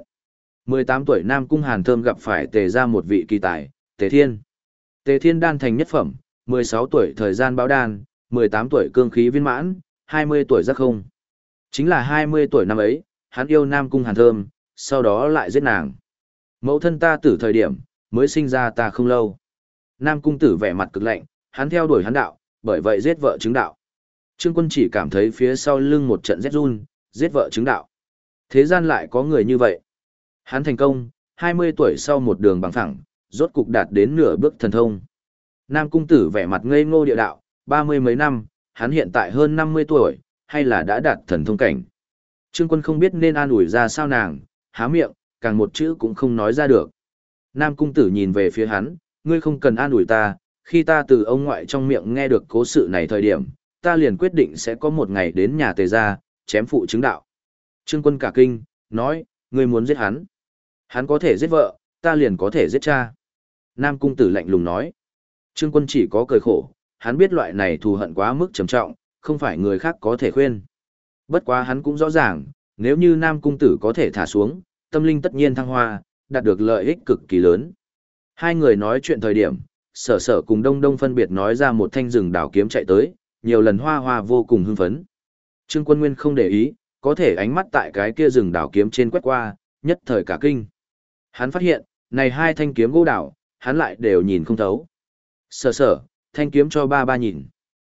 18 tuổi Nam Cung Hàn Thơm gặp phải Tề gia một vị kỳ tài, Tề Thiên. Tề Thiên đan thành nhất phẩm, 16 tuổi thời gian báo đan, 18 tuổi cương khí viên mãn, 20 tuổi giác không. Chính là 20 tuổi năm ấy, hắn yêu Nam Cung Hàn Thơm, sau đó lại giết nàng. Mẫu thân ta tử thời điểm, mới sinh ra ta không lâu. Nam Cung Tử vẻ mặt cực lạnh, hắn theo đuổi hắn đạo, bởi vậy giết vợ chứng đạo. Trương Quân chỉ cảm thấy phía sau lưng một trận rét run, giết vợ chứng đạo. Thế gian lại có người như vậy. Hắn thành công, 20 tuổi sau một đường bằng phẳng, rốt cục đạt đến nửa bước thần thông. Nam Cung Tử vẻ mặt ngây ngô địa đạo, 30 mấy năm, hắn hiện tại hơn 50 tuổi, hay là đã đạt thần thông cảnh. Trương Quân không biết nên an ủi ra sao nàng, há miệng, càng một chữ cũng không nói ra được. Nam Cung Tử nhìn về phía hắn, ngươi không cần an ủi ta, khi ta từ ông ngoại trong miệng nghe được cố sự này thời điểm, ta liền quyết định sẽ có một ngày đến nhà Tề gia, chém phụ chứng đạo. Trương Quân cả kinh, nói, ngươi muốn giết hắn. Hắn có thể giết vợ, ta liền có thể giết cha. Nam Cung Tử lạnh lùng nói. Trương Quân chỉ có cười khổ, hắn biết loại này thù hận quá mức trầm trọng, không phải người khác có thể khuyên. Bất quá hắn cũng rõ ràng, nếu như Nam Cung Tử có thể thả xuống, tâm linh tất nhiên thăng hoa, đạt được lợi ích cực kỳ lớn. Hai người nói chuyện thời điểm, Sở Sở cùng Đông Đông phân biệt nói ra một thanh rừng đảo kiếm chạy tới, nhiều lần hoa hoa vô cùng hưng phấn. Trương Quân Nguyên không để ý, có thể ánh mắt tại cái kia rừng đảo kiếm trên quét qua, nhất thời cả kinh. Hắn phát hiện, này hai thanh kiếm gỗ đảo, hắn lại đều nhìn không thấu. Sở Sở, thanh kiếm cho ba ba nhìn.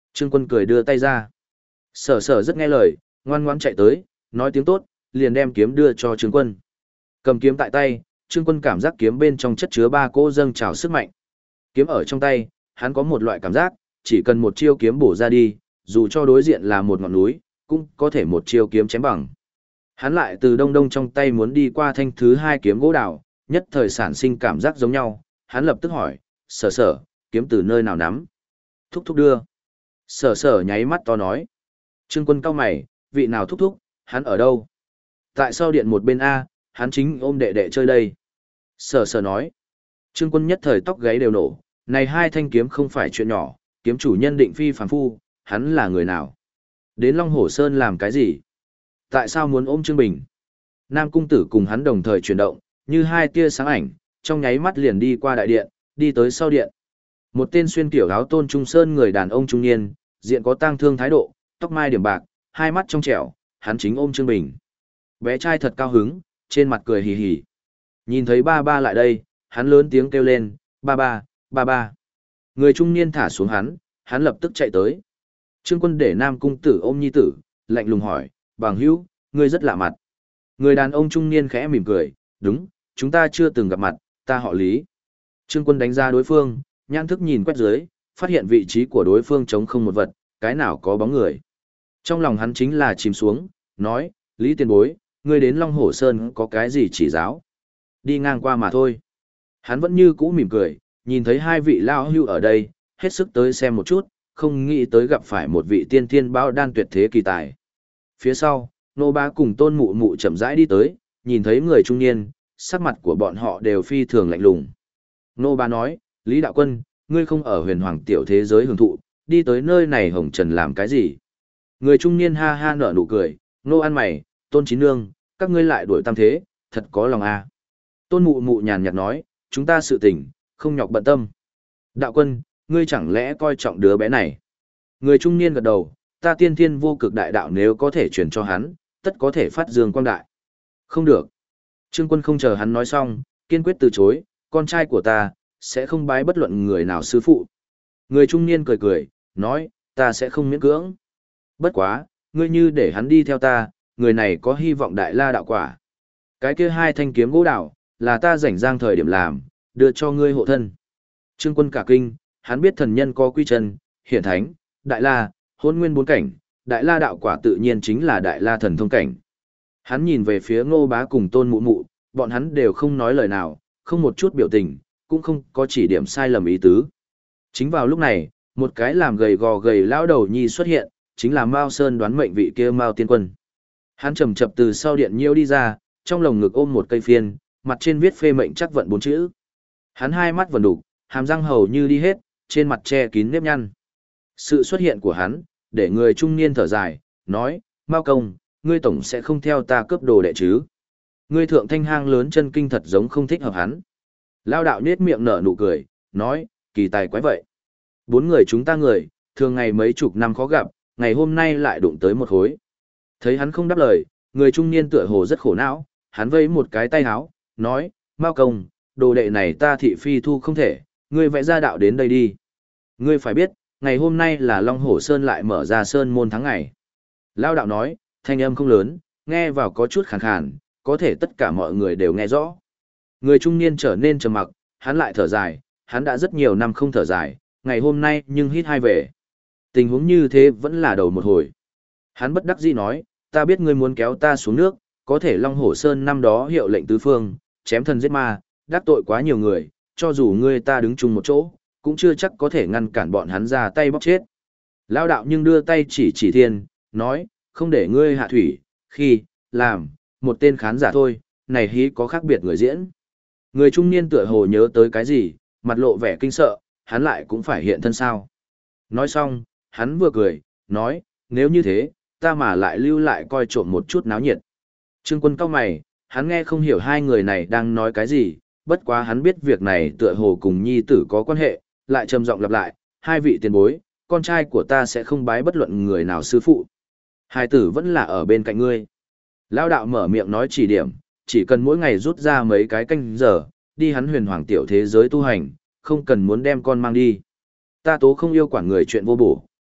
Trương Quân cười đưa tay ra. Sở Sở rất nghe lời, ngoan ngoãn chạy tới, nói tiếng tốt, liền đem kiếm đưa cho Trương Quân. Cầm kiếm tại tay, Trương Quân cảm giác kiếm bên trong chất chứa 3 cỗ dâng trào sức mạnh. Kiếm ở trong tay, hắn có một loại cảm giác, chỉ cần một chiêu kiếm bổ ra đi, dù cho đối diện là một ngọn núi, cũng có thể một chiêu kiếm chém bằng. Hắn lại từ đông đông trong tay muốn đi qua thanh thứ 2 kiếm gỗ đào, nhất thời sản sinh cảm giác giống nhau, hắn lập tức hỏi, Sở Sở, kiếm từ nơi nào nắm? Thúc thúc đưa. Sở Sở nháy mắt to nói. Trương Quân cau mày, vị nào thúc thúc, hắn ở đâu? Tại sao điện một bên A, hắn chính ôm đệ đệ chơi đây. Sở Sở nói. Trương Quân nhất thời tóc gáy đều nổ, này 2 thanh kiếm không phải chuyện nhỏ, kiếm chủ nhân định phi phàm phu, hắn là người nào? Đến Long Hổ Sơn làm cái gì? Tại sao muốn ôm Trương Bình? Nam Cung Tử cùng hắn đồng thời chuyển động, như 2 tia sáng ảnh, trong nháy mắt liền đi qua đại điện, đi tới sau điện. Một tên xuyên kiểu áo tôn trung sơn người đàn ông trung niên, diện có tang thương thái độ, tóc mai điểm bạc, 2 mắt trong trẻo, hắn chính ôm Trương Bình. Bé trai thật cao hứng, trên mặt cười hì hì. Nhìn thấy ba ba lại đây, hắn lớn tiếng kêu lên, ba ba, ba ba. Người trung niên thả xuống hắn lập tức chạy tới. Trương Quân để Nam Cung Tử ôm nhi tử, lạnh lùng hỏi, bằng hữu, ngươi rất lạ mặt. Người đàn ông trung niên khẽ mỉm cười, đúng, chúng ta chưa từng gặp mặt, ta họ Lý. Trương Quân đánh ra đối phương, nhãn thức nhìn quét dưới, phát hiện vị trí của đối phương trống không một vật, cái nào có bóng người. Trong lòng hắn chính là chìm xuống, nói, Lý tiền bối, ngươi đến Long Hổ Sơn có cái gì chỉ giáo? Đi ngang qua mà thôi. Hắn vẫn như cũ mỉm cười, nhìn thấy 2 vị lao hưu ở đây, hết sức tới xem một chút, không nghĩ tới gặp phải một vị tiên thiên bao đan tuyệt thế kỳ tài. Phía sau, Nô Bá cùng Tôn Mụ Mụ chậm rãi đi tới, nhìn thấy người trung niên, sắc mặt của bọn họ đều phi thường lạnh lùng. Nô Bá nói, Lý Đạo Quân, ngươi không ở huyền hoàng tiểu thế giới hưởng thụ, đi tới nơi này hồng trần làm cái gì? Người trung niên ha ha nở nụ cười, Nô An Mày, Tôn Chín Nương, các ngươi lại đuổi tam thế, thật có lòng a. Tôn Mụ Mụ nhàn nhạt nói, chúng ta sự tình, không nhọc bận tâm. Đạo Quân, ngươi chẳng lẽ coi trọng đứa bé này? Người trung niên gật đầu, ta tiên thiên vô cực đại đạo nếu có thể truyền cho hắn, tất có thể phát dương quang đại. Không được. Trương Quân không chờ hắn nói xong, kiên quyết từ chối, con trai của ta, sẽ không bái bất luận người nào sư phụ. Người trung niên cười cười, nói, ta sẽ không miễn cưỡng. Bất quá, ngươi như để hắn đi theo ta, người này có hy vọng đại la đạo quả. Cái kia 2 thanh kiếm gỗ đào, là ta rảnh rang thời điểm làm, đưa cho ngươi hộ thân. Trương Quân cả kinh, hắn biết thần nhân có quy chân, hiển thánh, đại la, hôn nguyên 4 cảnh, đại la đạo quả tự nhiên chính là đại la thần thông cảnh. Hắn nhìn về phía Ngô Bá cùng Tôn Mụ Mụ, bọn hắn đều không nói lời nào, không một chút biểu tình, cũng không có chỉ điểm sai lầm ý tứ. Chính vào lúc này, một cái làm gầy gò gầy lão đầu nhi xuất hiện, chính là Mao Sơn đoán mệnh vị kia Mao Tiên Quân. Hắn chậm chậm từ sau điện nhiêu đi ra, trong lồng ngực ôm một cây phiên, mặt trên viết phê mệnh chắc vận 4 chữ. Hắn 2 mắt vần đục, hàm răng hầu như đi hết, trên mặt che kín nếp nhăn. Sự xuất hiện của hắn, để người trung niên thở dài, nói, Mao công, ngươi tổng sẽ không theo ta cướp đồ đệ chứ. Ngươi thượng thanh hang lớn chân kinh thật giống không thích hợp hắn. Lao đạo nết miệng nở nụ cười, nói, kỳ tài quái vậy. 4 người chúng ta người, thường ngày mấy chục năm khó gặp, ngày hôm nay lại đụng tới một hối. Thấy hắn không đáp lời, người trung niên tựa hồ rất khổ não, hắn vẫy một cái tay háo, nói, Mao công, đồ đệ này ta thị phi thu không thể, ngươi vẽ ra đạo đến đây đi. Ngươi phải biết, ngày hôm nay là Long Hổ Sơn lại mở ra sơn môn tháng ngày. Lao đạo nói, thanh âm không lớn, nghe vào có chút khàn khàn, có thể tất cả mọi người đều nghe rõ. Người trung niên trở nên trầm mặc, hắn lại thở dài, hắn đã rất nhiều năm không thở dài, ngày hôm nay nhưng hít 2 về. Tình huống như thế vẫn là đầu một hồi. Hắn bất đắc dĩ nói, ta biết ngươi muốn kéo ta xuống nước, có thể Long Hổ Sơn năm đó hiệu lệnh tứ phương, chém thần giết ma, đắc tội quá nhiều người, cho dù ngươi ta đứng chung một chỗ, cũng chưa chắc có thể ngăn cản bọn hắn ra tay bóc chết. Lao đạo nhưng đưa tay chỉ thiên, nói, không để ngươi hạ thủy, khi, làm, một tên khán giả thôi, này hí có khác biệt người diễn. Người trung niên tựa hồ nhớ tới cái gì, mặt lộ vẻ kinh sợ, hắn lại cũng phải hiện thân sao. Nói xong, hắn vừa cười, nói, nếu như thế, ta mà lại lưu lại coi trộm một chút náo nhiệt. Trương Quân cau mày, hắn nghe không hiểu 2 người này đang nói cái gì, bất quá hắn biết việc này tựa hồ cùng nhi tử có quan hệ, lại trầm giọng lặp lại, 2 vị tiền bối, con trai của ta sẽ không bái bất luận người nào sư phụ. Hai tử vẫn là ở bên cạnh ngươi. Lao đạo mở miệng nói chỉ điểm, chỉ cần mỗi ngày rút ra mấy cái canh giờ, đi hắn huyền hoàng tiểu thế giới tu hành, không cần muốn đem con mang đi. Ta tố không yêu quản người chuyện vô bổ,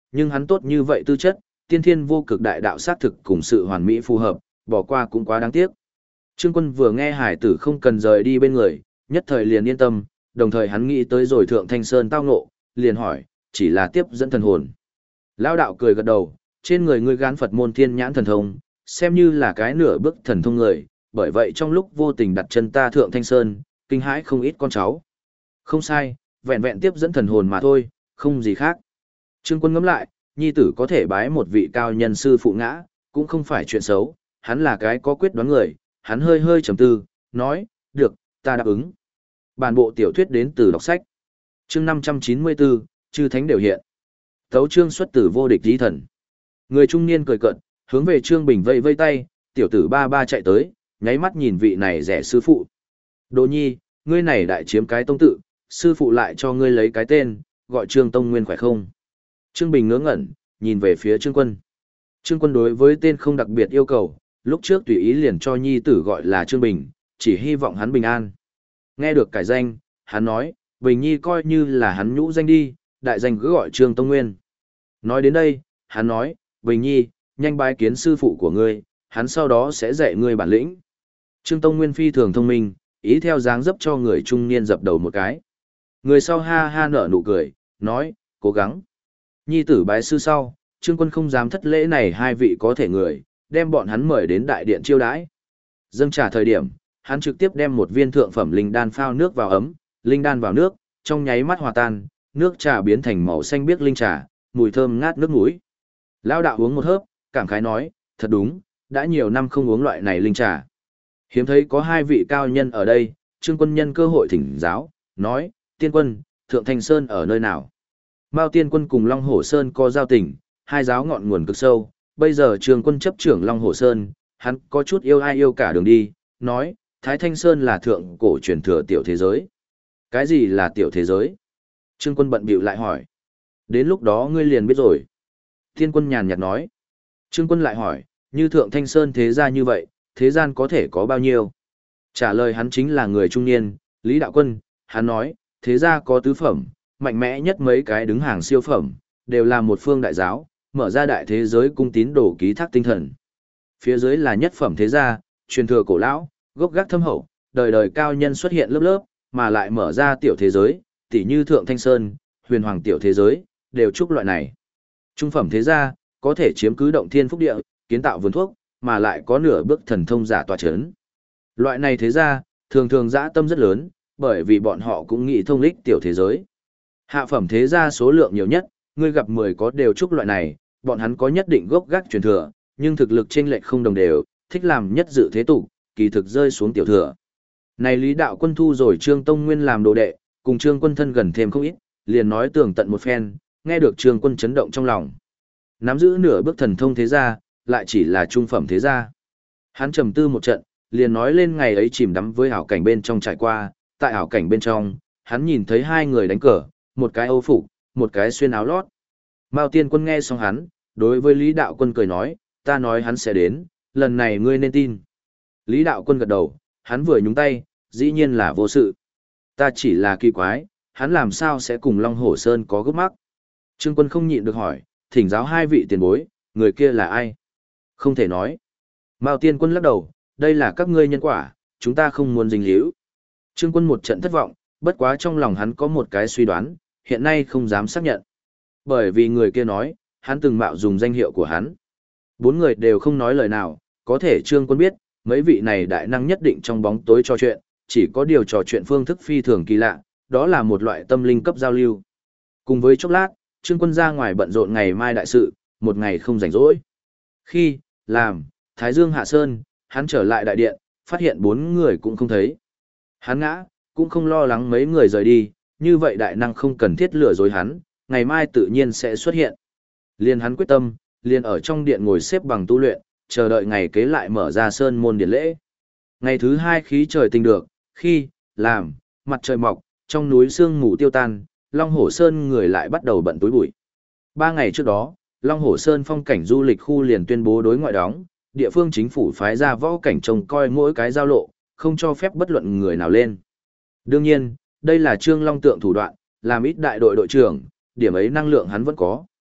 nhưng hắn tốt như vậy tư chất, tiên thiên vô cực đại đạo sát thực cùng sự hoàn mỹ phù hợp, bỏ qua cũng quá đáng tiếc. Trương Quân vừa nghe hải tử không cần rời đi bên người, nhất thời liền yên tâm, đồng thời hắn nghĩ tới rồi Thượng Thanh Sơn tao ngộ, liền hỏi, chỉ là tiếp dẫn thần hồn. Lão đạo cười gật đầu, trên người ngươi gán Phật môn thiên nhãn thần thông, xem như là cái nửa bước thần thông người, bởi vậy trong lúc vô tình đặt chân ta Thượng Thanh Sơn, kinh hãi không ít con cháu. Không sai, vẹn vẹn tiếp dẫn thần hồn mà thôi, không gì khác. Trương Quân ngẫm lại, nhi tử có thể bái một vị cao nhân sư phụ ngã, cũng không phải chuyện xấu, hắn là cái có quyết đoán người, hắn hơi hơi trầm tư, nói, được, ta đáp ứng. Bản bộ tiểu thuyết đến từ đọc sách. Chương 594, chư thánh đều hiện. Tấu chương xuất tử vô địch chí thần. Người trung niên cười cợt, hướng về Trương Bình vây vây tay, tiểu tử ba ba chạy tới, nháy mắt nhìn vị này rẻ sư phụ. Đỗ nhi, ngươi này đại chiếm cái tông tự, sư phụ lại cho ngươi lấy cái tên, gọi Trương Tông Nguyên khỏe không? Trương Bình ngớ ngẩn, nhìn về phía Trương Quân. Trương Quân đối với tên không đặc biệt yêu cầu, lúc trước tùy ý liền cho nhi tử gọi là Trương Bình, chỉ hy vọng hắn bình an. Nghe được cải danh, hắn nói, Bình nhi coi như là hắn nhũ danh đi, đại danh cứ gọi Trương Tông Nguyên. Nói đến đây, hắn nói, Bình nhi, nhanh bái kiến sư phụ của ngươi, hắn sau đó sẽ dạy ngươi bản lĩnh. Trương Tông Nguyên phi thường thông minh, ý theo dáng dấp cho người trung niên dập đầu một cái. Người sau ha ha nở nụ cười, nói, cố gắng. Nhi tử bái sư sau, Trương Quân không dám thất lễ này hai vị có thể người, đem bọn hắn mời đến đại điện chiêu đãi. Dâng trà thời điểm, hắn trực tiếp đem một viên thượng phẩm linh đan phao nước vào ấm, linh đan vào nước, trong nháy mắt hòa tan, nước trà biến thành màu xanh biếc linh trà, mùi thơm ngát nước mũi. Lão đạo uống một hớp, cảm khái nói, thật đúng, đã nhiều năm không uống loại này linh trà. Hiếm thấy có hai vị cao nhân ở đây, Trương Quân nhân cơ hội thỉnh giáo, nói, tiên quân, Thượng Thanh Sơn ở nơi nào? Mao tiên quân cùng Long Hổ Sơn có giao tình, hai giáo ngọn nguồn cực sâu, bây giờ Trương Quân chấp trưởng Long Hổ Sơn, hắn có chút yêu ai yêu cả đường đi, nói, Thái Thanh Sơn là thượng cổ truyền thừa tiểu thế giới. Cái gì là tiểu thế giới? Trương Quân bận bịu lại hỏi. Đến lúc đó ngươi liền biết rồi. Tiên quân nhàn nhạt nói. Trương Quân lại hỏi, như Thượng Thanh Sơn thế gia như vậy, thế gian có thể có bao nhiêu? Trả lời hắn chính là người trung niên, Lý Đạo Quân, hắn nói, thế gia có tứ phẩm, mạnh mẽ nhất mấy cái đứng hàng siêu phẩm, đều là một phương đại giáo, mở ra đại thế giới cung tín đồ ký thác tinh thần. Phía dưới là nhất phẩm thế gia, truyền thừa cổ lão, gốc gác thâm hậu, đời đời cao nhân xuất hiện lớp lớp, mà lại mở ra tiểu thế giới, tỉ như Thượng Thanh Sơn, huyền hoàng tiểu thế giới, đều chúc loại này. Trung phẩm thế gia, có thể chiếm cứ động thiên phúc địa, kiến tạo vườn thuốc, mà lại có nửa bước thần thông giả tọa chấn. Loại này thế gia, thường thường dã tâm rất lớn, bởi vì bọn họ cũng nghĩ thông lích tiểu thế giới. Hạ phẩm thế gia số lượng nhiều nhất, ngươi gặp 10 có đều chúc loại này, bọn hắn có nhất định gốc gác truyền thừa, nhưng thực lực chênh lệch không đồng đều, thích làm nhất dự thế tục, kỳ thực rơi xuống tiểu thừa. Này Lý Đạo Quân thu rồi Trương Tông Nguyên làm đồ đệ, cùng Trương Quân thân gần thêm không ít, liền nói tường tận một phen, nghe được Trương Quân chấn động trong lòng. Nắm giữ nửa bước thần thông thế gia, lại chỉ là trung phẩm thế gia. Hắn trầm tư một trận, liền nói lên ngày ấy chìm đắm với ảo cảnh bên trong trải qua, tại ảo cảnh bên trong, hắn nhìn thấy hai người đánh cờ, một cái âu phục, một cái xuyên áo lót. Mao Tiên Quân nghe xong hắn, đối với Lý Đạo Quân cười nói, ta nói hắn sẽ đến, lần này ngươi nên tin. Lý Đạo Quân gật đầu, hắn vừa nhúng tay, dĩ nhiên là vô sự. Ta chỉ là kỳ quái, hắn làm sao sẽ cùng Long Hổ Sơn có gốc mắc. Trương Quân không nhịn được hỏi, thỉnh giáo hai vị tiền bối, người kia là ai? Không thể nói. Mao Tiên Quân lắc đầu, đây là các ngươi nhân quả, chúng ta không muốn dính líu. Trương Quân một trận thất vọng, bất quá trong lòng hắn có một cái suy đoán, hiện nay không dám xác nhận. Bởi vì người kia nói, hắn từng mạo dùng danh hiệu của hắn. Bốn người đều không nói lời nào, có thể Trương Quân biết, mấy vị này đại năng nhất định trong bóng tối trò chuyện, chỉ có điều trò chuyện phương thức phi thường kỳ lạ, đó là một loại tâm linh cấp giao lưu. Cùng với chốc lát, Trương Quân ra ngoài bận rộn ngày mai đại sự, một ngày không rảnh rỗi. Khi, làm, Thái Dương hạ sơn, hắn trở lại đại điện, phát hiện bốn người cũng không thấy. Hắn ngã, cũng không lo lắng mấy người rời đi, như vậy đại năng không cần thiết lừa dối hắn, ngày mai tự nhiên sẽ xuất hiện. Liên hắn quyết tâm, liền ở trong điện ngồi xếp bằng tu luyện, chờ đợi ngày kế lại mở ra sơn môn điển lễ. Ngày thứ hai khí trời tinh được, khi, làm, mặt trời mọc, trong núi sương mù tiêu tan, Long Hổ Sơn người lại bắt đầu bận túi bụi. 3 ngày trước đó, Long Hổ Sơn phong cảnh du lịch khu liền tuyên bố đối ngoại đóng, địa phương chính phủ phái ra võ cảnh trông coi mỗi cái giao lộ, không cho phép bất luận người nào lên. Đương nhiên, đây là Trương Long Tượng thủ đoạn, làm ít đại đội đội trưởng, điểm ấy năng lượng hắn vẫn có.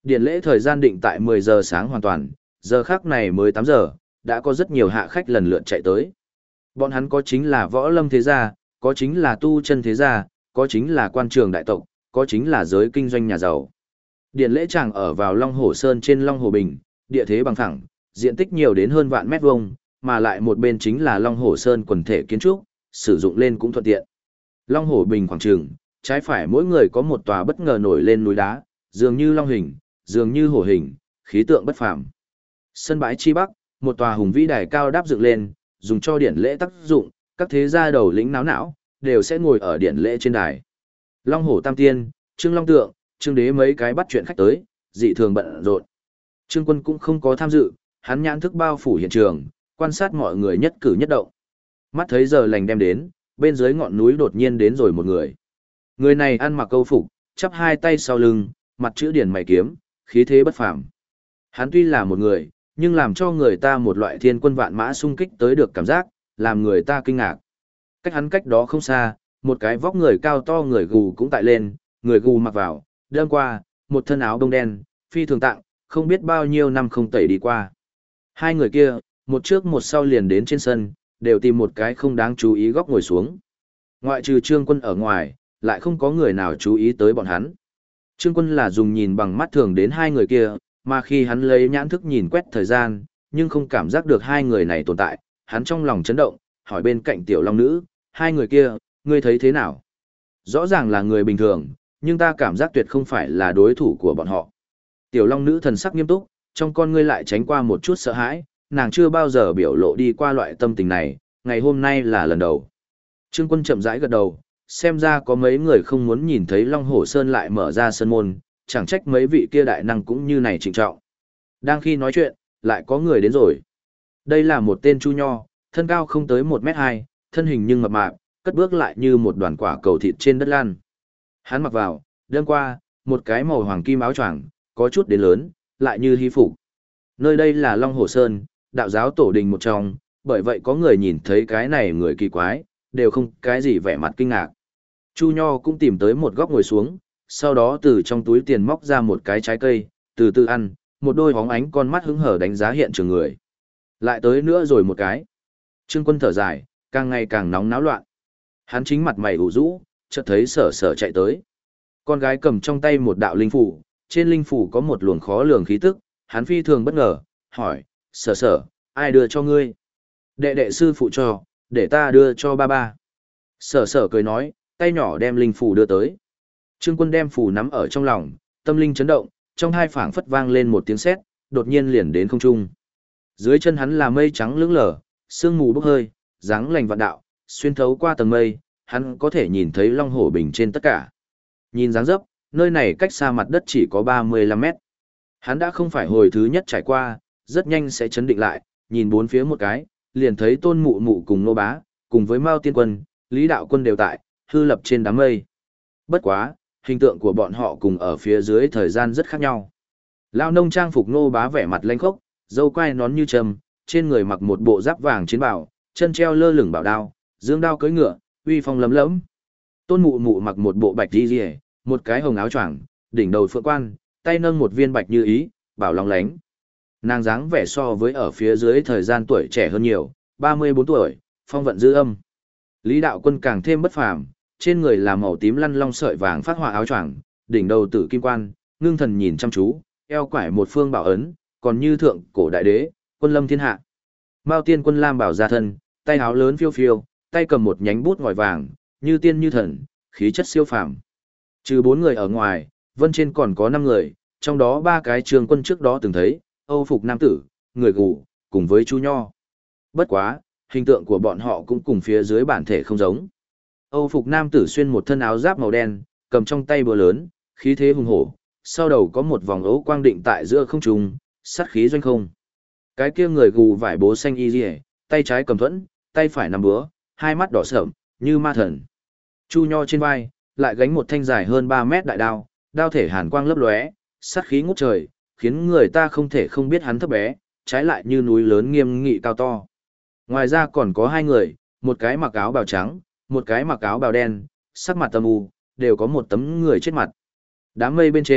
Điện lễ thời gian định tại 10 giờ sáng hoàn toàn, giờ khác này mới 8 giờ, đã có rất nhiều hạ khách lần lượt chạy tới. Bọn hắn có chính là võ lâm thế gia, có chính là tu chân thế gia, có chính là quan trường đại tộc, có chính là giới kinh doanh nhà giàu. Điện lễ chàng ở vào Long Hồ Sơn trên Long Hồ Bình, địa thế bằng phẳng, diện tích nhiều đến hơn vạn mét vuông, mà lại một bên chính là Long Hồ Sơn quần thể kiến trúc, sử dụng lên cũng thuận tiện. Long Hồ Bình khoảng trường, trái phải mỗi người có một tòa bất ngờ nổi lên núi đá, dường như long hình, dường như hổ hình, khí tượng bất phàm. Sân bãi chi bắc, một tòa hùng vĩ đài cao đáp dựng lên, dùng cho điển lễ tác dụng, các thế gia đầu lĩnh náo não, đều sẽ ngồi ở điển lễ trên đài. Long Hổ Tam Tiên, Trương Long Tượng, Trương Đế mấy cái bắt chuyện khách tới, dị thường bận rộn. Trương Quân cũng không có tham dự, hắn nhãn thức bao phủ hiện trường, quan sát mọi người nhất cử nhất động. Mắt thấy giờ lành đem đến, bên dưới ngọn núi đột nhiên đến rồi một người. Người này ăn mặc câu phục, chắp hai tay sau lưng, mặt chữ điển mày kiếm, khí thế bất phàm. Hắn tuy là một người, nhưng làm cho người ta một loại thiên quân vạn mã xung kích tới được cảm giác, làm người ta kinh ngạc. Cách hắn cách đó không xa, một cái vóc người cao to người gù cũng tại lên, người gù mặc vào, đêm qua, một thân áo bông đen, phi thường tặng, không biết bao nhiêu năm không tẩy đi qua. Hai người kia, một trước một sau liền đến trên sân, đều tìm một cái không đáng chú ý góc ngồi xuống. Ngoại trừ Trương Quân ở ngoài, lại không có người nào chú ý tới bọn hắn. Trương Quân là dùng nhìn bằng mắt thường đến hai người kia, mà khi hắn lấy nhãn thức nhìn quét thời gian, nhưng không cảm giác được hai người này tồn tại, hắn trong lòng chấn động, hỏi bên cạnh tiểu long nữ, hai người kia, ngươi thấy thế nào? Rõ ràng là người bình thường, nhưng ta cảm giác tuyệt không phải là đối thủ của bọn họ. Tiểu long nữ thần sắc nghiêm túc, trong con ngươi lại tránh qua một chút sợ hãi, nàng chưa bao giờ biểu lộ đi qua loại tâm tình này, ngày hôm nay là lần đầu. Trương Quân chậm rãi gật đầu, xem ra có mấy người không muốn nhìn thấy Long Hổ Sơn lại mở ra sân môn, chẳng trách mấy vị kia đại năng cũng như này trịnh trọng. Đang khi nói chuyện, lại có người đến rồi. Đây là một tên Chu Nho, thân cao không tới 1m2, thân hình nhưng mập mạp, cất bước lại như một đoàn quả cầu thịt trên đất lan. Hắn mặc vào, đêm qua, một cái màu hoàng kim áo choàng, có chút đến lớn, lại như hy phục. Nơi đây là Long Hồ Sơn, đạo giáo tổ đình một trong, bởi vậy có người nhìn thấy cái này người kỳ quái, đều không cái gì vẻ mặt kinh ngạc. Chu Nho cũng tìm tới một góc ngồi xuống, sau đó từ trong túi tiền móc ra một cái trái cây, từ từ ăn, một đôi hóng ánh con mắt hứng hở đánh giá hiện trường người. Lại tới nữa rồi một cái. Trương Quân thở dài, càng ngày càng nóng náo loạn. Hắn chính mặt mày ủ rũ, chợt thấy Sở Sở chạy tới. Con gái cầm trong tay một đạo linh phủ, trên linh phủ có một luồng khó lường khí tức, hắn phi thường bất ngờ, hỏi, Sở Sở, ai đưa cho ngươi? Đệ đệ sư phụ cho, để ta đưa cho ba ba. Sở Sở cười nói, tay nhỏ đem linh phủ đưa tới. Trương Quân đem phủ nắm ở trong lòng, tâm linh chấn động, trong hai phảng phất vang lên một tiếng sét, đột nhiên liền đến không trung. Dưới chân hắn là mây trắng lững lờ, sương mù bốc hơi, dáng lành vạn đạo, xuyên thấu qua tầng mây, hắn có thể nhìn thấy Long Hổ Bình trên tất cả. Nhìn dáng dấp, nơi này cách xa mặt đất chỉ có 35 mét. Hắn đã không phải hồi thứ nhất trải qua, rất nhanh sẽ chấn định lại, nhìn bốn phía một cái, liền thấy Tôn Mụ Mụ cùng Nô Bá, cùng với Mao Tiên Quân, Lý Đạo Quân đều tại, hư lập trên đám mây. Bất quá, hình tượng của bọn họ cùng ở phía dưới thời gian rất khác nhau. Lao nông trang phục Nô Bá vẻ mặt lanh khốc, dâu quai nón như trầm, trên người mặc một bộ giáp vàng chiến bào, chân treo lơ lửng bảo đao, dương đao cưỡi ngựa, uy phong lấm lẫm. Tôn Mụ Mụ mặc một bộ bạch y liễu, một cái hồng áo choàng, đỉnh đầu phượng quan, tay nâng một viên bạch như ý, bảo long lánh. Nàng dáng vẻ so với ở phía dưới thời gian tuổi trẻ hơn nhiều, 34 tuổi, phong vận dư âm. Lý Đạo Quân càng thêm bất phàm, trên người là màu tím lăn long sợi vàng phát họa áo choàng, đỉnh đầu tử kim quan, ngưng thần nhìn chăm chú, eo quải một phương bảo ấn, còn như thượng cổ đại đế, quân lâm thiên hạ. Mao Tiên Quân lam bảo ra thân, tay áo lớn phiêu phiêu, tay cầm một nhánh bút ngòi vàng, như tiên như thần, khí chất siêu phàm. Trừ 4 người ở ngoài, vân trên còn có 5 người, trong đó 3 cái Trương Quân trước đó từng thấy, Âu phục nam tử, người gù, cùng với Chu Nho. Bất quá, hình tượng của bọn họ cũng cùng phía dưới bản thể không giống. Âu phục nam tử xuyên một thân áo giáp màu đen, cầm trong tay búa lớn, khí thế hùng hổ, sau đầu có một vòng ấu quang định tại giữa không trung, sát khí doanh không. Cái kia người gù vải bố xanh y liễu, tay trái cầm thuẫn, tay phải nắm búa, hai mắt đỏ sẫm, như ma thần. Chu Nho trên vai, lại gánh một thanh dài hơn 3 mét đại đao, đao thể hàn quang lấp lóe, sát khí ngút trời, khiến người ta không thể không biết hắn thấp bé, trái lại như núi lớn nghiêm nghị cao to. Ngoài ra còn có 2 người, một cái mặc áo bào trắng, một cái mặc áo bào đen, sắc mặt âm u, đều có một tấm người chết mặt. Đám mây bên trên,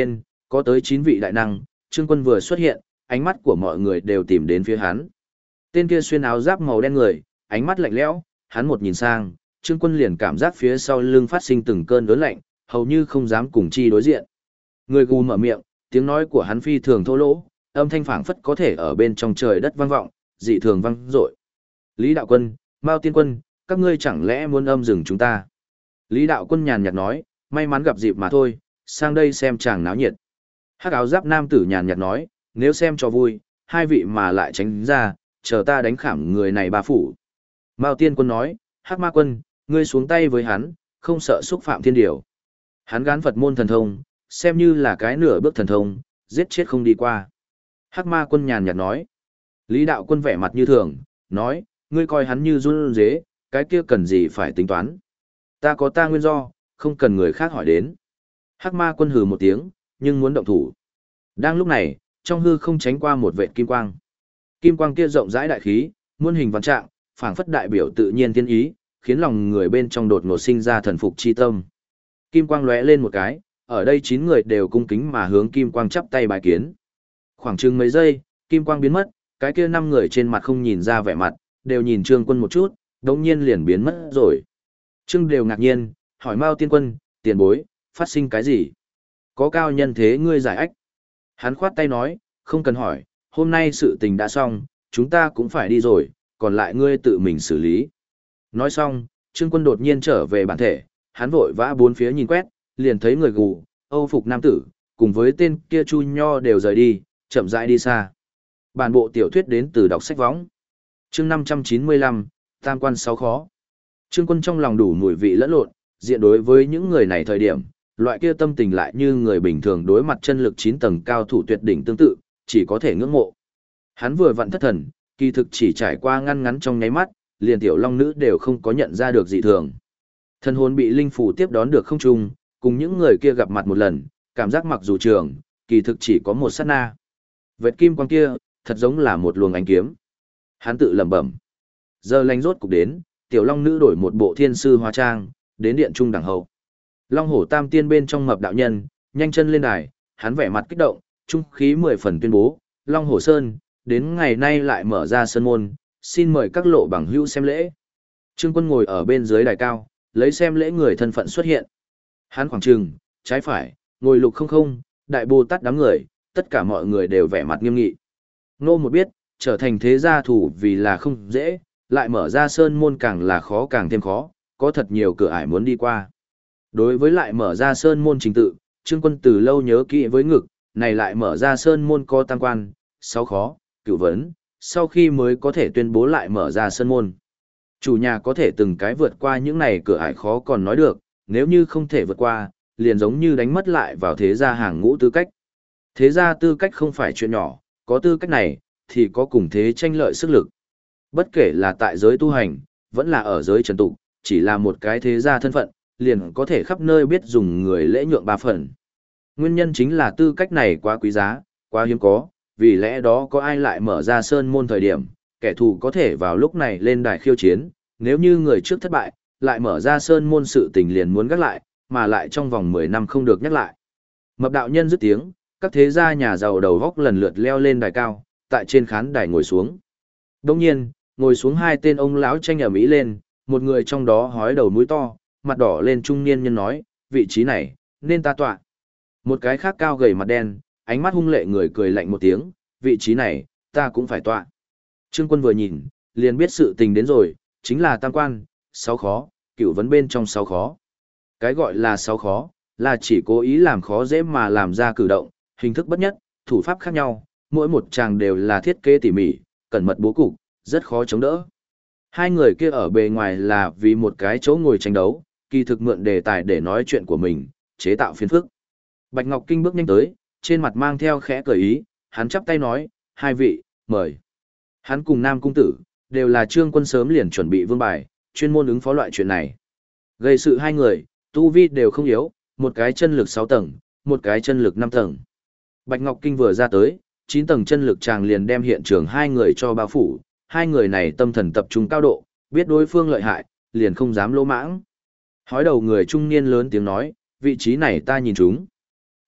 có tới 9 vị đại năng, Trương Quân vừa xuất hiện, ánh mắt của mọi người đều tìm đến phía hắn. Tên kia xuyên áo giáp màu đen người, ánh mắt lạnh lẽo, hắn một nhìn sang, Trương Quân liền cảm giác phía sau lưng phát sinh từng cơn đớn lạnh, hầu như không dám cùng chi đối diện. Người gù mở miệng, tiếng nói của hắn phi thường thô lỗ, âm thanh phảng phất có thể ở bên trong trời đất vang vọng, dị thường vang dội. Lý Đạo Quân, Mao Tiên Quân, các ngươi chẳng lẽ muốn âm dừng chúng ta? Lý Đạo Quân nhàn nhạt nói, may mắn gặp dịp mà thôi, sang đây xem chàng náo nhiệt. Hắc áo giáp nam tử nhàn nhạt nói, nếu xem cho vui, hai vị mà lại tránh ra, chờ ta đánh khảm người này ba phủ. Mao Tiên Quân nói, Hắc Ma Quân, ngươi xuống tay với hắn, không sợ xúc phạm thiên điều. Hắn gán Phật môn thần thông, xem như là cái nửa bước thần thông, giết chết không đi qua. Hắc Ma Quân nhàn nhạt nói. Lý Đạo Quân vẻ mặt như thường, nói, ngươi coi hắn như run dế, cái kia cần gì phải tính toán. Ta có ta nguyên do, không cần người khác hỏi đến. Hắc Ma Quân hừ một tiếng, nhưng muốn động thủ. Đang lúc này, trong hư không tránh qua một vệt kim quang. Kim quang kia rộng rãi đại khí, muôn hình vạn trạng, phảng phất đại biểu tự nhiên thiên ý, khiến lòng người bên trong đột ngột sinh ra thần phục chi tâm. Kim quang lóe lên một cái, ở đây 9 người đều cung kính mà hướng kim quang chắp tay bài kiến. Khoảng chừng mấy giây, kim quang biến mất, cái kia 5 người trên mặt không nhìn ra vẻ mặt, đều nhìn Trương Quân một chút, đống nhiên liền biến mất rồi. Trương đều ngạc nhiên, hỏi Mao Tiên Quân, tiền bối, phát sinh cái gì? Có cao nhân thế ngươi giải ách. Hắn khoát tay nói, không cần hỏi, hôm nay sự tình đã xong, chúng ta cũng phải đi rồi, còn lại ngươi tự mình xử lý. Nói xong, Trương Quân đột nhiên trở về bản thể, hắn vội vã bốn phía nhìn quét, liền thấy người gù, Âu phục nam tử, cùng với tên kia Chu Nho đều rời đi, chậm rãi đi xa. Bản bộ tiểu thuyết đến từ đọc sách võng. Chương 595, Tam quan 6 khó. Trương Quân trong lòng đủ mùi vị lẫn lộn, diện đối với những người này thời điểm, loại kia tâm tình lại như người bình thường đối mặt chân lực 9 tầng cao thủ tuyệt đỉnh tương tự, chỉ có thể ngưỡng mộ. Hắn vừa vặn thất thần, kỳ thực chỉ trải qua ngăn ngắn trong nháy mắt, liền tiểu long nữ đều không có nhận ra được dị thường. Thân hồn bị linh phủ tiếp đón được không trung, cùng những người kia gặp mặt một lần, cảm giác mặc dù trường, kỳ thực chỉ có một sát na. Vệt kim quang kia, thật giống là một luồng ánh kiếm. Hắn tự lẩm bẩm. Giờ lành rốt cục đến, tiểu long nữ đổi một bộ thiên sư hóa trang, đến điện trung đẳng hậu. Long hổ tam tiên bên trong mập đạo nhân, nhanh chân lên đài, hắn vẻ mặt kích động, trung khí 10 phần tuyên bố, Long hổ sơn, đến ngày nay lại mở ra sơn môn, xin mời các lộ bằng hữu xem lễ. Trương Quân ngồi ở bên dưới đài cao, lấy xem lễ người thân phận xuất hiện. Hắn khoảng trừng, trái phải, ngồi lục không không, đại Bồ Tát đám người, tất cả mọi người đều vẻ mặt nghiêm nghị. Nô một biết, trở thành thế gia thủ vì là không dễ, lại mở ra sơn môn càng là khó càng thêm khó, có thật nhiều cửa ải muốn đi qua. Đối với lại mở ra sơn môn trình tự, Trương Quân từ lâu nhớ kỹ với ngực, này lại mở ra sơn môn có tam quan, 6 khó, cửu vấn, sau khi mới có thể tuyên bố lại mở ra sơn môn. Chủ nhà có thể từng cái vượt qua những này cửa ải khó còn nói được, nếu như không thể vượt qua, liền giống như đánh mất lại vào thế gia hàng ngũ tư cách. Thế gia tư cách không phải chuyện nhỏ, có tư cách này, thì có cùng thế tranh lợi sức lực. Bất kể là tại giới tu hành, vẫn là ở giới trần tục, chỉ là một cái thế gia thân phận, liền có thể khắp nơi biết dùng người lễ nhượng ba phần. Nguyên nhân chính là tư cách này quá quý giá, quá hiếm có, vì lẽ đó có ai lại mở ra sơn môn thời điểm, kẻ thù có thể vào lúc này lên đài khiêu chiến, nếu như người trước thất bại, lại mở ra sơn môn sự tình liền muốn gác lại, mà lại trong vòng 10 năm không được nhắc lại. Mập đạo nhân dứt tiếng, các thế gia nhà giàu đầu góc lần lượt leo lên đài cao, tại trên khán đài ngồi xuống. Đồng nhiên, ngồi xuống hai tên ông lão tranh ầm ĩ lên, một người trong đó hói đầu mũi to, mặt đỏ lên trung niên nhân nói, vị trí này, nên ta tọa. Một cái khác cao gầy mặt đen, ánh mắt hung lệ người cười lạnh một tiếng, vị trí này, ta cũng phải tọa. Trương Quân vừa nhìn, liền biết sự tình đến rồi, chính là tam quan, 6 khó, cửu vấn bên trong 6 khó. Cái gọi là 6 khó, là chỉ cố ý làm khó dễ mà làm ra cử động, hình thức bất nhất, thủ pháp khác nhau, mỗi một tràng đều là thiết kế tỉ mỉ, cẩn mật bố cục, rất khó chống đỡ. Hai người kia ở bề ngoài là vì một cái chỗ ngồi tranh đấu, kỳ thực mượn đề tài để nói chuyện của mình, chế tạo phiền phức. Bạch Ngọc Kinh bước nhanh tới, trên mặt mang theo khẽ cười ý, hắn chắp tay nói, hai vị, mời. Hắn cùng Nam Cung Tử, đều là Trương Quân sớm liền chuẩn bị vương bài, chuyên môn ứng phó loại chuyện này. Gây sự hai người, tu vi đều không yếu, một cái chân lực 6 tầng, một cái chân lực 5 tầng. Bạch Ngọc Kinh vừa ra tới, 9 tầng chân lực chàng liền đem hiện trường hai người cho bao phủ, hai người này tâm thần tập trung cao độ, biết đối phương lợi hại, liền không dám lỗ mãng. Hói đầu người trung niên lớn tiếng nói, vị trí này ta nhìn chúng.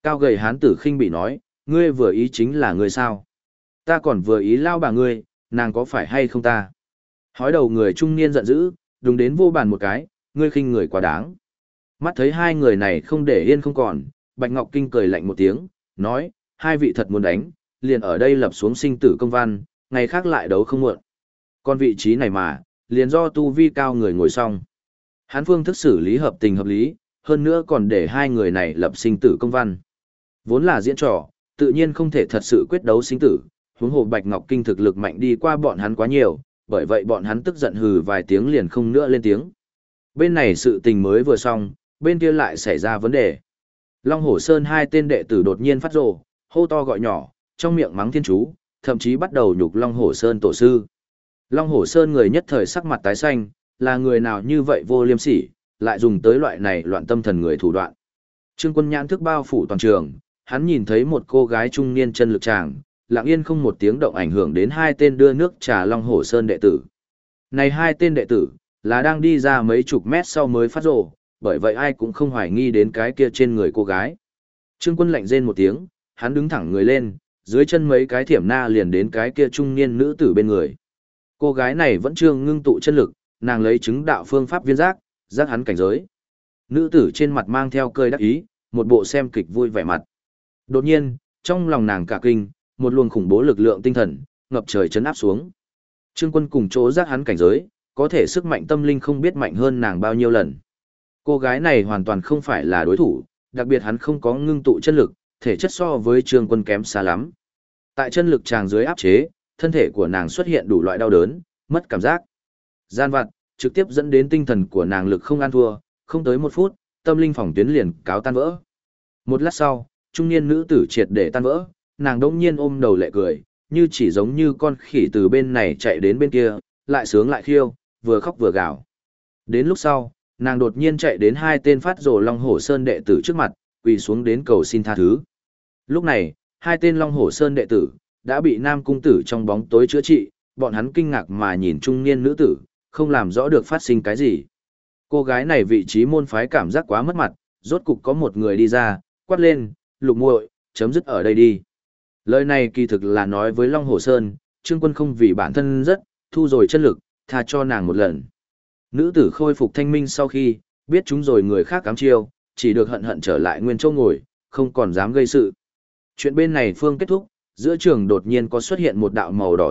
Cao gầy hán tử khinh bị nói, ngươi vừa ý chính là ngươi sao? Ta còn vừa ý lao bà ngươi, nàng có phải hay không ta? Hói đầu người trung niên giận dữ, đúng đến vô bàn một cái, ngươi khinh người quá đáng. Mắt thấy hai người này không để yên không còn, Bạch Ngọc Kinh cười lạnh một tiếng, nói, hai vị thật muốn đánh, liền ở đây lập xuống sinh tử công văn, ngày khác lại đấu không muộn. Còn vị trí này mà, liền do tu vi cao người ngồi xong. Hán phương thức xử lý hợp tình hợp lý, hơn nữa còn để hai người này lập sinh tử công văn. Vốn là diễn trò, tự nhiên không thể thật sự quyết đấu sinh tử, huống hồ Bạch Ngọc Kinh thực lực mạnh đi qua bọn hắn quá nhiều, bởi vậy bọn hắn tức giận hừ vài tiếng liền không nữa lên tiếng. Bên này sự tình mới vừa xong, bên kia lại xảy ra vấn đề. Long Hổ Sơn hai tên đệ tử đột nhiên phát rồ, hô to gọi nhỏ, trong miệng mắng thiên chú, thậm chí bắt đầu nhục Long Hổ Sơn tổ sư. Long Hổ Sơn người nhất thời sắc mặt tái xanh, là người nào như vậy vô liêm sỉ, lại dùng tới loại này loạn tâm thần người thủ đoạn. Trương Quân nhãn thức bao phủ toàn trường, hắn nhìn thấy một cô gái trung niên chân lực tràng, lặng yên không một tiếng động ảnh hưởng đến hai tên đưa nước trà Long Hổ Sơn đệ tử. Này hai tên đệ tử, là đang đi ra mấy chục mét sau mới phát rồ, bởi vậy ai cũng không hoài nghi đến cái kia trên người cô gái. Trương Quân lạnh rên một tiếng, hắn đứng thẳng người lên, dưới chân mấy cái thiểm na liền đến cái kia trung niên nữ tử bên người. Cô gái này vẫn chưa ngưng tụ chân lực, nàng lấy chứng đạo phương pháp viên giác, giác hắn cảnh giới. Nữ tử trên mặt mang theo cười đắc ý, một bộ xem kịch vui vẻ mặt. Đột nhiên, trong lòng nàng cả kinh, một luồng khủng bố lực lượng tinh thần, ngập trời chấn áp xuống. Trương Quân cùng chỗ giác hắn cảnh giới, có thể sức mạnh tâm linh không biết mạnh hơn nàng bao nhiêu lần. Cô gái này hoàn toàn không phải là đối thủ, đặc biệt hắn không có ngưng tụ chân lực, thể chất so với Trương Quân kém xa lắm. Tại chân lực tràng dưới áp chế, thân thể của nàng xuất hiện đủ loại đau đớn, mất cảm giác. Gian vặt, trực tiếp dẫn đến tinh thần của nàng lực không ăn thua, không tới một phút, tâm linh phòng tuyến liền cáo tan vỡ. Một lát sau, trung niên nữ tử triệt để tan vỡ, nàng đỗng nhiên ôm đầu lệ cười, như chỉ giống như con khỉ từ bên này chạy đến bên kia, lại sướng lại khiêu, vừa khóc vừa gào. Đến lúc sau, nàng đột nhiên chạy đến hai tên phát rồ Long Hổ Sơn đệ tử trước mặt, quỳ xuống đến cầu xin tha thứ. Lúc này, hai tên Long Hổ Sơn đệ tử đã bị Nam cung tử trong bóng tối chữa trị, bọn hắn kinh ngạc mà nhìn trung niên nữ tử, không làm rõ được phát sinh cái gì. Cô gái này vị trí môn phái cảm giác quá mất mặt, rốt cục có một người đi ra, quát lên, Lục muội, chấm dứt ở đây đi. Lời này kỳ thực là nói với Long Hổ Sơn, Trương Quân không vì bản thân rất, thu rồi chân lực, tha cho nàng một lần. Nữ tử khôi phục thanh minh sau khi, biết chúng rồi người khác cám chiêu, chỉ được hận hận trở lại nguyên châu ngồi, không còn dám gây sự. Chuyện bên này phương kết thúc, giữa trường đột nhiên có xuất hiện một đạo màu đỏ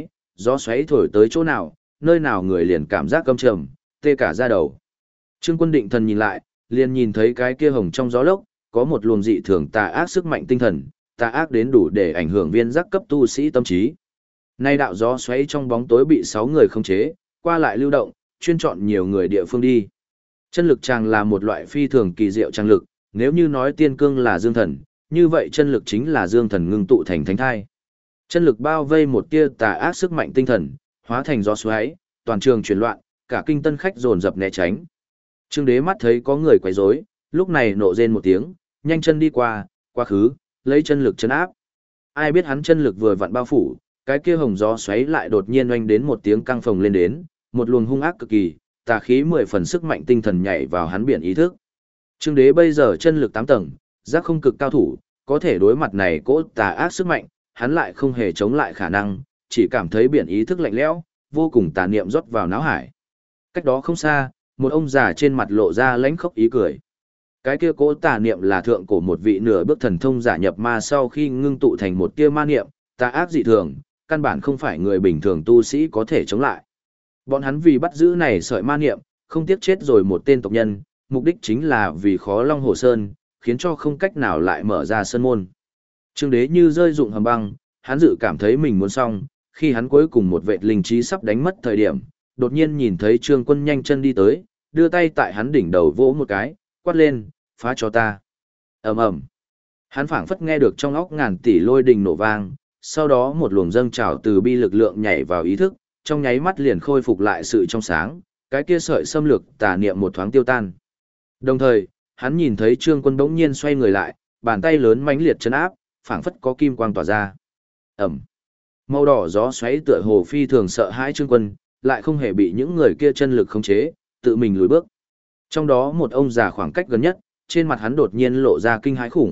gió xoáy thổi tới chỗ nào, nơi nào người liền cảm giác căm trầm, tê cả da đầu. Trương Quân định thần nhìn lại, liền nhìn thấy cái kia hồng trong gió lốc, có một luồng dị thường tà ác sức mạnh tinh thần, tà ác đến đủ để ảnh hưởng viên giác cấp tu sĩ tâm trí. Nay đạo gió xoáy trong bóng tối bị 6 người khống chế, qua lại lưu động, chuyên chọn nhiều người địa phương đi. Chân lực chàng là một loại phi thường kỳ diệu trang lực, nếu như nói tiên cương là dương thần, như vậy chân lực chính là dương thần ngưng tụ thành thánh thai. Chân lực bao vây một tia tà ác sức mạnh tinh thần, hóa thành gió xoáy, toàn trường chuyển loạn, cả kinh tân khách dồn dập né tránh. Trương Đế mắt thấy có người quấy rối, lúc này nộ rên một tiếng, nhanh chân đi qua, quá khứ, lấy chân lực chấn áp. Ai biết hắn chân lực vừa vặn bao phủ, cái kia hồng gió xoáy lại đột nhiên oanh đến một tiếng căng phồng lên đến, một luồng hung ác cực kỳ, tà khí 10 phần sức mạnh tinh thần nhảy vào hắn biển ý thức. Trương Đế bây giờ chân lực 8 tầng, giác không cực cao thủ, có thể đối mặt này cỗ tà ác sức mạnh, hắn lại không hề chống lại khả năng, chỉ cảm thấy biển ý thức lạnh lẽo, vô cùng tà niệm rót vào não hải. Cách đó không xa, một ông già trên mặt lộ ra lãnh khốc ý cười. Cái kia cỗ tà niệm là thượng cổ một vị nửa bước thần thông giả nhập ma sau khi ngưng tụ thành một tia ma niệm, tà ác dị thường, căn bản không phải người bình thường tu sĩ có thể chống lại. Bọn hắn vì bắt giữ này sợi ma niệm, không tiếc chết rồi một tên tộc nhân, mục đích chính là vì khó Long Hồ Sơn, khiến cho không cách nào lại mở ra sơn môn. Trương Đế như rơi dụng hầm băng, hắn dự cảm thấy mình muốn xong, khi hắn cuối cùng một vệ linh trí sắp đánh mất thời điểm, đột nhiên nhìn thấy Trương Quân nhanh chân đi tới, đưa tay tại hắn đỉnh đầu vỗ một cái, quát lên, phá cho ta. Ầm ầm. Hắn phảng phất nghe được trong óc ngàn tỷ lôi đình nổ vang, sau đó một luồng dâng trào từ bi lực lượng nhảy vào ý thức, trong nháy mắt liền khôi phục lại sự trong sáng, cái kia sợi xâm lược tà niệm một thoáng tiêu tan. Đồng thời, hắn nhìn thấy Trương Quân bỗng nhiên xoay người lại, bàn tay lớn mãnh liệt chấn áp, phảng phất có kim quang tỏa ra. Ầm. Màu đỏ gió xoáy tựa hồ phi thường sợ hãi Trương Quân, lại không hề bị những người kia chân lực khống chế, tự mình lùi bước. Trong đó một ông già khoảng cách gần nhất, trên mặt hắn đột nhiên lộ ra kinh hãi khủng,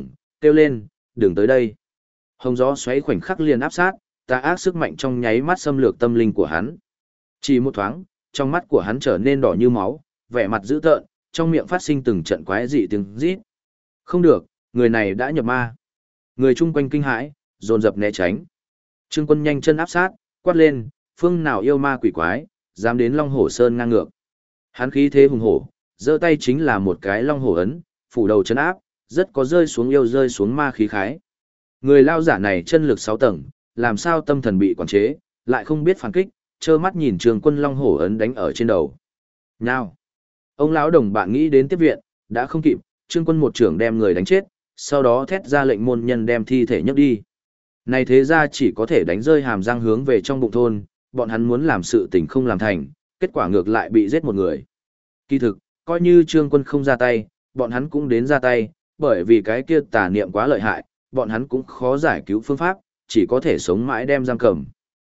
kêu lên, đừng tới đây. Hồng gió xoáy khoảnh khắc liền áp sát, tà ác sức mạnh trong nháy mắt xâm lược tâm linh của hắn. Chỉ một thoáng, trong mắt của hắn trở nên đỏ như máu, vẻ mặt dữ tợn, trong miệng phát sinh từng trận quái dị tiếng rít. Không được, người này đã nhập ma. Người chung quanh kinh hãi, dồn dập né tránh. Trương Quân nhanh chân áp sát, quát lên, phương nào yêu ma quỷ quái, dám đến Long Hổ Sơn ngang ngược. Hắn khí thế hùng hổ, giơ tay chính là một cái Long Hổ ấn, phủ đầu chân áp, rất có rơi xuống yêu rơi xuống ma khí khái. Người lao giả này chân lực 6 tầng, làm sao tâm thần bị quản chế, lại không biết phản kích, trơ mắt nhìn Trương Quân Long Hổ ấn đánh ở trên đầu. Nào! Ông lão đồng bạn nghĩ đến tiếp viện, đã không kịp, Trương Quân một trưởng đem người đánh chết, sau đó thét ra lệnh môn nhân đem thi thể nhấc đi. Này thế ra chỉ có thể đánh rơi hàm răng hướng về trong bụng thôn, bọn hắn muốn làm sự tình không làm thành, kết quả ngược lại bị giết một người. Kỳ thực, coi như Trương Quân không ra tay, bọn hắn cũng đến ra tay, bởi vì cái kia tà niệm quá lợi hại, bọn hắn cũng khó giải cứu phương pháp, chỉ có thể sống mãi đem giam cầm.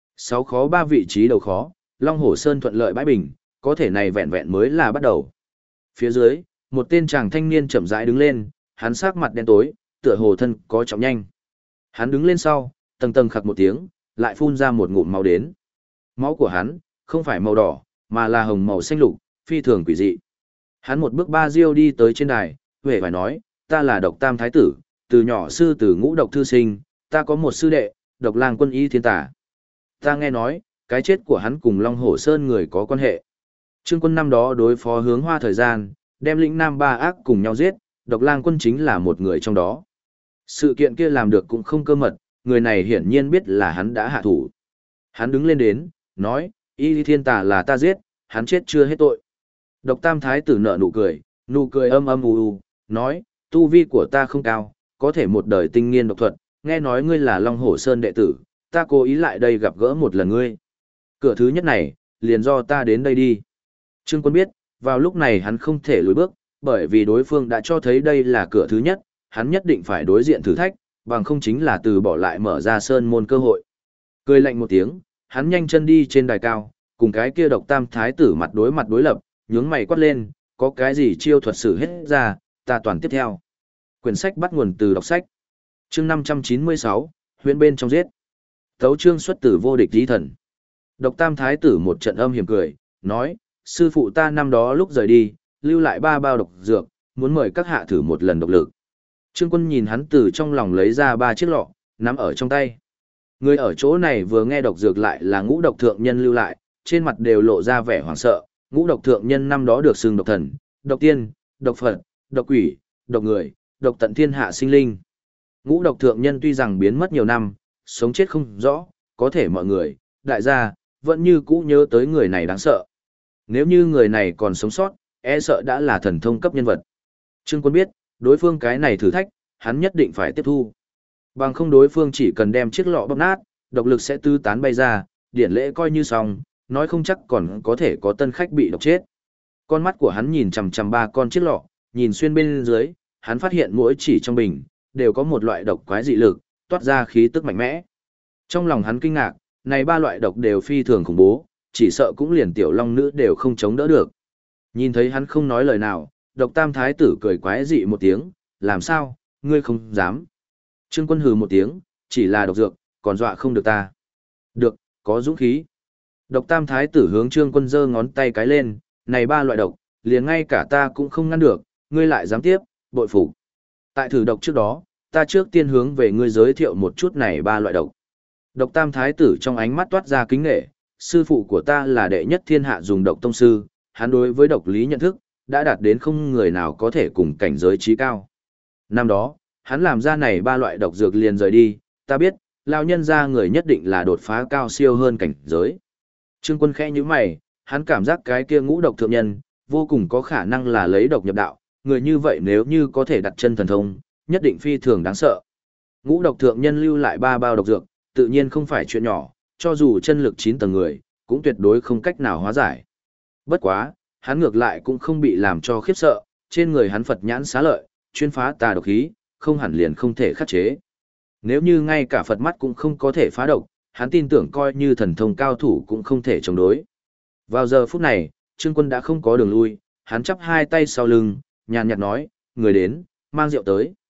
6 khó 3 vị trí đầu khó, Long Hổ Sơn thuận lợi bãi bình, có thể này vẹn vẹn mới là bắt đầu. Phía dưới, một tên chàng thanh niên chậm rãi đứng lên, hắn sắc mặt đen tối, tựa hồ thân có trọng nhanh. Hắn đứng lên sau, tầng tầng khặc một tiếng, lại phun ra một ngụm máu đến. Máu của hắn, không phải màu đỏ, mà là hồng màu xanh lục, phi thường quỷ dị. Hắn một bước ba diêu đi tới trên đài, huệ phải nói, ta là Độc Tam Thái Tử, từ nhỏ sư tử ngũ độc thư sinh, ta có một sư đệ, Độc Lang Quân Y Thiên Tả. Ta nghe nói, cái chết của hắn cùng Long Hổ Sơn người có quan hệ. Trương Quân năm đó đối phó Hướng Hoa thời gian, đem lĩnh Nam ba ác cùng nhau giết, Độc Lang Quân chính là một người trong đó. Sự kiện kia làm được cũng không cơ mật, người này hiển nhiên biết là hắn đã hạ thủ. Hắn đứng lên đến, nói, Y Thiên Tả là ta giết, hắn chết chưa hết tội. Độc Tam Thái Tử nở nụ cười âm âm u u, nói, tu vi của ta không cao, có thể một đời tinh nghiên độc thuật, nghe nói ngươi là Long Hổ Sơn đệ tử, ta cố ý lại đây gặp gỡ một lần ngươi. Cửa thứ nhất này, liền do ta đến đây đi. Trương Quân biết, vào lúc này hắn không thể lùi bước, bởi vì đối phương đã cho thấy đây là cửa thứ nhất, hắn nhất định phải đối diện thử thách, bằng không chính là từ bỏ lại mở ra sơn môn cơ hội. Cười lạnh một tiếng, hắn nhanh chân đi trên đài cao, cùng cái kia Độc Tam Thái Tử mặt đối lập, nhướng mày quát lên, có cái gì chiêu thuật sử hết ra, ta toàn tiếp theo. Quyển sách bắt nguồn từ đọc sách. Chương 596, huyện bên trong giết. Tấu chương xuất từ vô địch chí thần. Độc Tam Thái Tử một trận âm hiểm cười, nói, sư phụ ta năm đó lúc rời đi, lưu lại 3 bao độc dược, muốn mời các hạ thử một lần độc lực. Trương Quân nhìn hắn từ trong lòng lấy ra 3 chiếc lọ, nắm ở trong tay. Người ở chỗ này vừa nghe độc dược lại là Ngũ Độc Thượng Nhân lưu lại, trên mặt đều lộ ra vẻ hoảng sợ. Ngũ Độc Thượng Nhân năm đó được xưng độc thần, độc tiên, độc Phật, độc quỷ, độc người, độc tận thiên hạ sinh linh. Ngũ Độc Thượng Nhân tuy rằng biến mất nhiều năm, sống chết không rõ, có thể mọi người, đại gia, vẫn như cũ nhớ tới người này đáng sợ. Nếu như người này còn sống sót, e sợ đã là thần thông cấp nhân vật. Trương Quân biết, đối phương cái này thử thách, hắn nhất định phải tiếp thu. Bằng không đối phương chỉ cần đem chiếc lọ bóp nát, độc lực sẽ tứ tán bay ra, điển lễ coi như xong, nói không chắc còn có thể có tân khách bị độc chết. Con mắt của hắn nhìn chằm chằm 3 con chiếc lọ, nhìn xuyên bên dưới, hắn phát hiện mỗi chỉ trong bình, đều có một loại độc quái dị lực, toát ra khí tức mạnh mẽ. Trong lòng hắn kinh ngạc, này 3 loại độc đều phi thường khủng bố, chỉ sợ cũng liền tiểu long nữ đều không chống đỡ được. Nhìn thấy hắn không nói lời nào, Độc Tam Thái Tử cười quái dị một tiếng, làm sao, ngươi không dám. Trương Quân hừ một tiếng, chỉ là độc dược, còn dọa không được ta. Được, có dũng khí. Độc Tam Thái Tử hướng Trương Quân giơ ngón tay cái lên, này 3 loại độc, liền ngay cả ta cũng không ngăn được, ngươi lại dám tiếp, bội phục. Tại thử độc trước đó, ta trước tiên hướng về ngươi giới thiệu một chút này 3 loại độc. Độc Tam Thái Tử trong ánh mắt toát ra kính nghệ, sư phụ của ta là đệ nhất thiên hạ dùng độc tông sư, hắn đối với độc lý nhận thức, đã đạt đến không người nào có thể cùng cảnh giới trí cao. Năm đó, hắn làm ra này 3 loại độc dược liền rời đi, ta biết, lão nhân gia người nhất định là đột phá cao siêu hơn cảnh giới. Trương Quân khẽ nhíu mày, hắn cảm giác cái kia Ngũ Độc Thượng Nhân, vô cùng có khả năng là lấy độc nhập đạo, người như vậy nếu như có thể đặt chân thần thông, nhất định phi thường đáng sợ. Ngũ Độc Thượng Nhân lưu lại 3 bao độc dược, tự nhiên không phải chuyện nhỏ, cho dù chân lực 9 tầng người, cũng tuyệt đối không cách nào hóa giải. Bất quá, hắn ngược lại cũng không bị làm cho khiếp sợ, trên người hắn Phật nhãn xá lợi, chuyên phá tà độc khí, không hẳn liền không thể khắc chế. Nếu như ngay cả Phật mắt cũng không có thể phá độc, hắn tin tưởng coi như thần thông cao thủ cũng không thể chống đối. Vào giờ phút này, Trương Quân đã không có đường lui, hắn chắp 2 tay sau lưng, nhàn nhạt nói, người đến, mang rượu tới.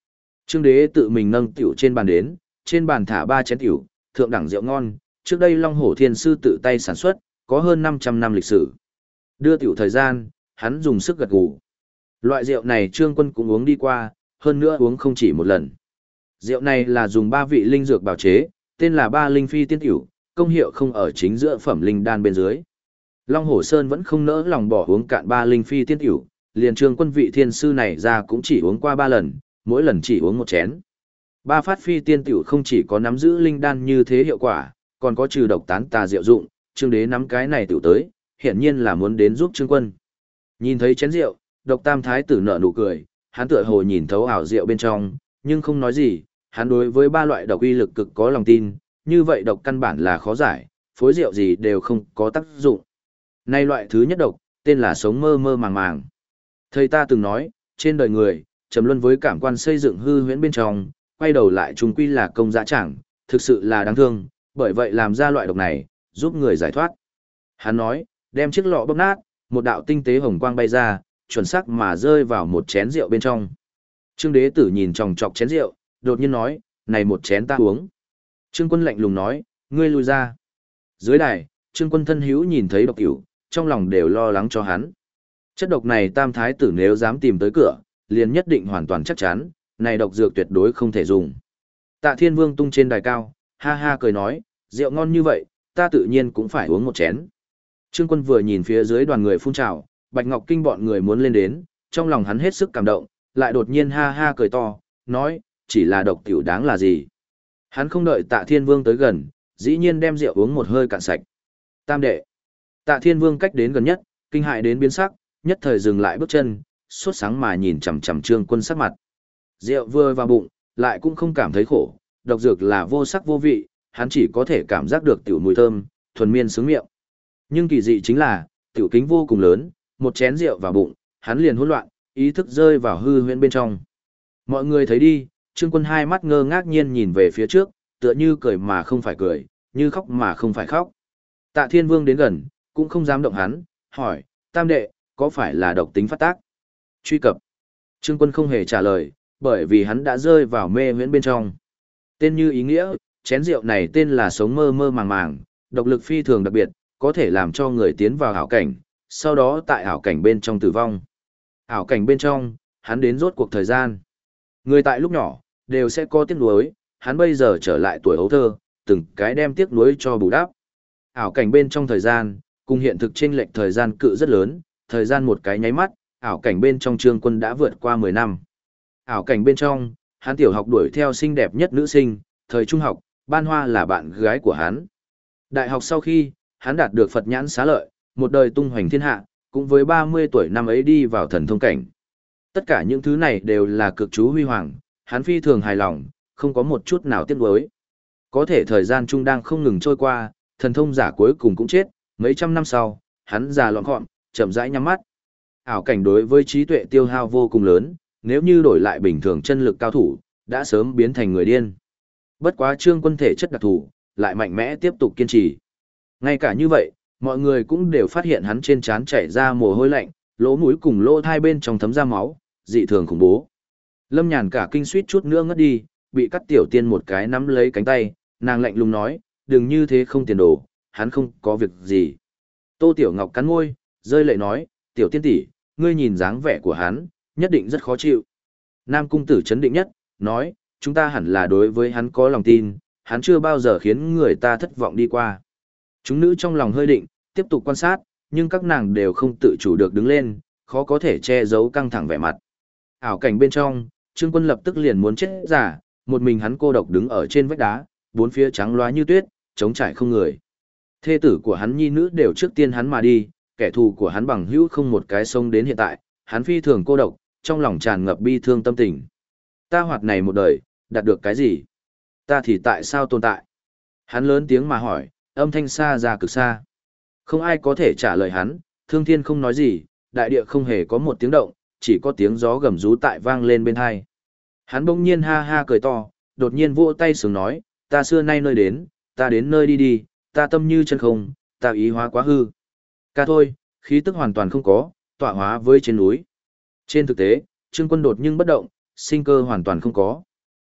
Trương Đế tự mình nâng tiểu trên bàn đến, trên bàn thả 3 chén tiểu, thượng đẳng rượu ngon, trước đây Long Hổ Thiên Sư tự tay sản xuất, có hơn 500 năm lịch sử. Đưa tiểu thời gian, hắn dùng sức gật gù. Loại rượu này Trương Quân cũng uống đi qua, hơn nữa uống không chỉ một lần. Rượu này là dùng 3 vị linh dược bào chế, tên là 3 linh phi tiên tiểu, công hiệu không ở chính giữa phẩm linh đan bên dưới. Long Hổ Sơn vẫn không nỡ lòng bỏ uống cạn 3 linh phi tiên tiểu, liền Trương Quân vị thiên sư này ra cũng chỉ uống qua 3 lần, mỗi lần chỉ uống một chén. 3 phát phi tiên tiểu không chỉ có nắm giữ linh đan như thế hiệu quả, còn có trừ độc tán tà diệu dụng, Trương Đế nắm cái này tiểu tới, hiển nhiên là muốn đến giúp Trương Quân. Nhìn thấy chén rượu, Độc Tam Thái tử nở nụ cười, hắn tựa hồ nhìn thấu ảo rượu bên trong, nhưng không nói gì, hắn đối với 3 loại độc uy lực cực có lòng tin, như vậy độc căn bản là khó giải, phối rượu gì đều không có tác dụng. Nay loại thứ nhất độc, tên là sống mơ mơ màng màng. Thầy ta từng nói, trên đời người, trầm luân với cảm quan xây dựng hư huyễn bên trong, quay đầu lại chúng quy là công dã chẳng, thực sự là đáng thương, bởi vậy làm ra loại độc này, giúp người giải thoát. Hắn nói, đem chiếc lọ bóp nát, một đạo tinh tế hồng quang bay ra, chuẩn xác mà rơi vào một chén rượu bên trong. Trương Đế tử nhìn chòng chọc chén rượu, đột nhiên nói, này một chén ta uống. Trương Quân lạnh lùng nói, ngươi lui ra. Dưới đài, Trương Quân thân hữu nhìn thấy độc tiểu, trong lòng đều lo lắng cho hắn. Chất độc này Tam Thái tử nếu dám tìm tới cửa, liền nhất định hoàn toàn chắc chắn, này độc dược tuyệt đối không thể dùng. Tạ Thiên Vương tung trên đài cao, ha ha cười nói, rượu ngon như vậy, ta tự nhiên cũng phải uống một chén. Trương Quân vừa nhìn phía dưới đoàn người phun trào, Bạch Ngọc Kinh bọn người muốn lên đến, trong lòng hắn hết sức cảm động, lại đột nhiên ha ha cười to, nói, chỉ là độc tiểu đáng là gì. Hắn không đợi Tạ Thiên Vương tới gần, dĩ nhiên đem rượu uống một hơi cạn sạch. Tam đệ. Tạ Thiên Vương cách đến gần nhất, kinh hại đến biến sắc, nhất thời dừng lại bước chân, sốt sáng mà nhìn chằm chằm Trương Quân sắc mặt. Rượu vừa vào bụng, lại cũng không cảm thấy khổ, độc dược là vô sắc vô vị, hắn chỉ có thể cảm giác được tiểu mùi thơm, thuần miên sướng miệng. Nhưng kỳ dị chính là, tiểu kính vô cùng lớn, một chén rượu vào bụng, hắn liền hỗn loạn, ý thức rơi vào hư huyễn bên trong. Mọi người thấy đi, Trương Quân hai mắt ngơ ngác nhiên nhìn về phía trước, tựa như cười mà không phải cười, như khóc mà không phải khóc. Tạ Thiên Vương đến gần, cũng không dám động hắn, hỏi, tam đệ, có phải là độc tính phát tác? Truy cập. Trương Quân không hề trả lời, bởi vì hắn đã rơi vào mê huyễn bên trong. Tên như ý nghĩa, chén rượu này tên là sống mơ mơ màng màng, độc lực phi thường đặc biệt, có thể làm cho người tiến vào ảo cảnh, sau đó tại ảo cảnh bên trong tử vong. Ảo cảnh bên trong, hắn đến rốt cuộc thời gian. Người tại lúc nhỏ, đều sẽ có tiếc nuối, hắn bây giờ trở lại tuổi ấu thơ, từng cái đem tiếc nuối cho bù đắp. Ảo cảnh bên trong thời gian, cùng hiện thực chênh lệch thời gian cự rất lớn, thời gian một cái nháy mắt, ảo cảnh bên trong Trương Quân đã vượt qua 10 năm. Ảo cảnh bên trong, hắn tiểu học đuổi theo xinh đẹp nhất nữ sinh, thời trung học, Ban Hoa là bạn gái của hắn. Đại học sau khi, hắn đạt được Phật nhãn xá lợi, một đời tung hoành thiên hạ, cũng với 30 tuổi năm ấy đi vào thần thông cảnh. Tất cả những thứ này đều là cực chú huy hoàng, hắn phi thường hài lòng, không có một chút nào tiếc nuối. Có thể thời gian trung đang không ngừng trôi qua, thần thông giả cuối cùng cũng chết, mấy trăm năm sau, hắn già lọn gọn, chậm rãi nhắm mắt. Ảo cảnh đối với trí tuệ tiêu hao vô cùng lớn, nếu như đổi lại bình thường chân lực cao thủ, đã sớm biến thành người điên. Bất quá Trương Quân thể chất đặc thù, lại mạnh mẽ tiếp tục kiên trì. Ngay cả như vậy, mọi người cũng đều phát hiện hắn trên trán chảy ra mồ hôi lạnh, lỗ mũi cùng lỗ hai bên trong thấm ra máu, dị thường khủng bố. Lâm Nhàn cả kinh suýt chút nữa ngất đi, bị Cát Tiểu Tiên một cái nắm lấy cánh tay, nàng lạnh lùng nói, đừng như thế không tiền đồ, hắn không có việc gì. Tô Tiểu Ngọc cắn môi, rơi lệ nói, Tiểu Tiên tỷ, ngươi nhìn dáng vẻ của hắn, nhất định rất khó chịu. Nam Cung Tử chấn định nhất, nói, chúng ta hẳn là đối với hắn có lòng tin, hắn chưa bao giờ khiến người ta thất vọng đi qua. Chúng nữ trong lòng hơi định, tiếp tục quan sát, nhưng các nàng đều không tự chủ được đứng lên, khó có thể che giấu căng thẳng vẻ mặt. Ảo cảnh bên trong, Trương Quân lập tức liền muốn chết giả, một mình hắn cô độc đứng ở trên vách đá, bốn phía trắng loá như tuyết, trống trải không người. Thê tử của hắn nhi nữ đều trước tiên hắn mà đi, kẻ thù của hắn bằng hữu không một cái sống đến hiện tại, hắn phi thường cô độc, trong lòng tràn ngập bi thương tâm tình. Ta hoạt này một đời, đạt được cái gì? Ta thì tại sao tồn tại? Hắn lớn tiếng mà hỏi, âm thanh xa ra cực xa. Không ai có thể trả lời hắn, thương thiên không nói gì, đại địa không hề có một tiếng động, chỉ có tiếng gió gầm rú tại vang lên bên hai. Hắn bỗng nhiên ha ha cười to, đột nhiên vỗ tay sướng nói, ta xưa nay nơi đến, ta đến nơi đi đi, ta tâm như chân không, ta ý hóa quá hư. Ca thôi, khí tức hoàn toàn không có, tọa hóa với trên núi. Trên thực tế, Trương Quân đột nhưng bất động, sinh cơ hoàn toàn không có.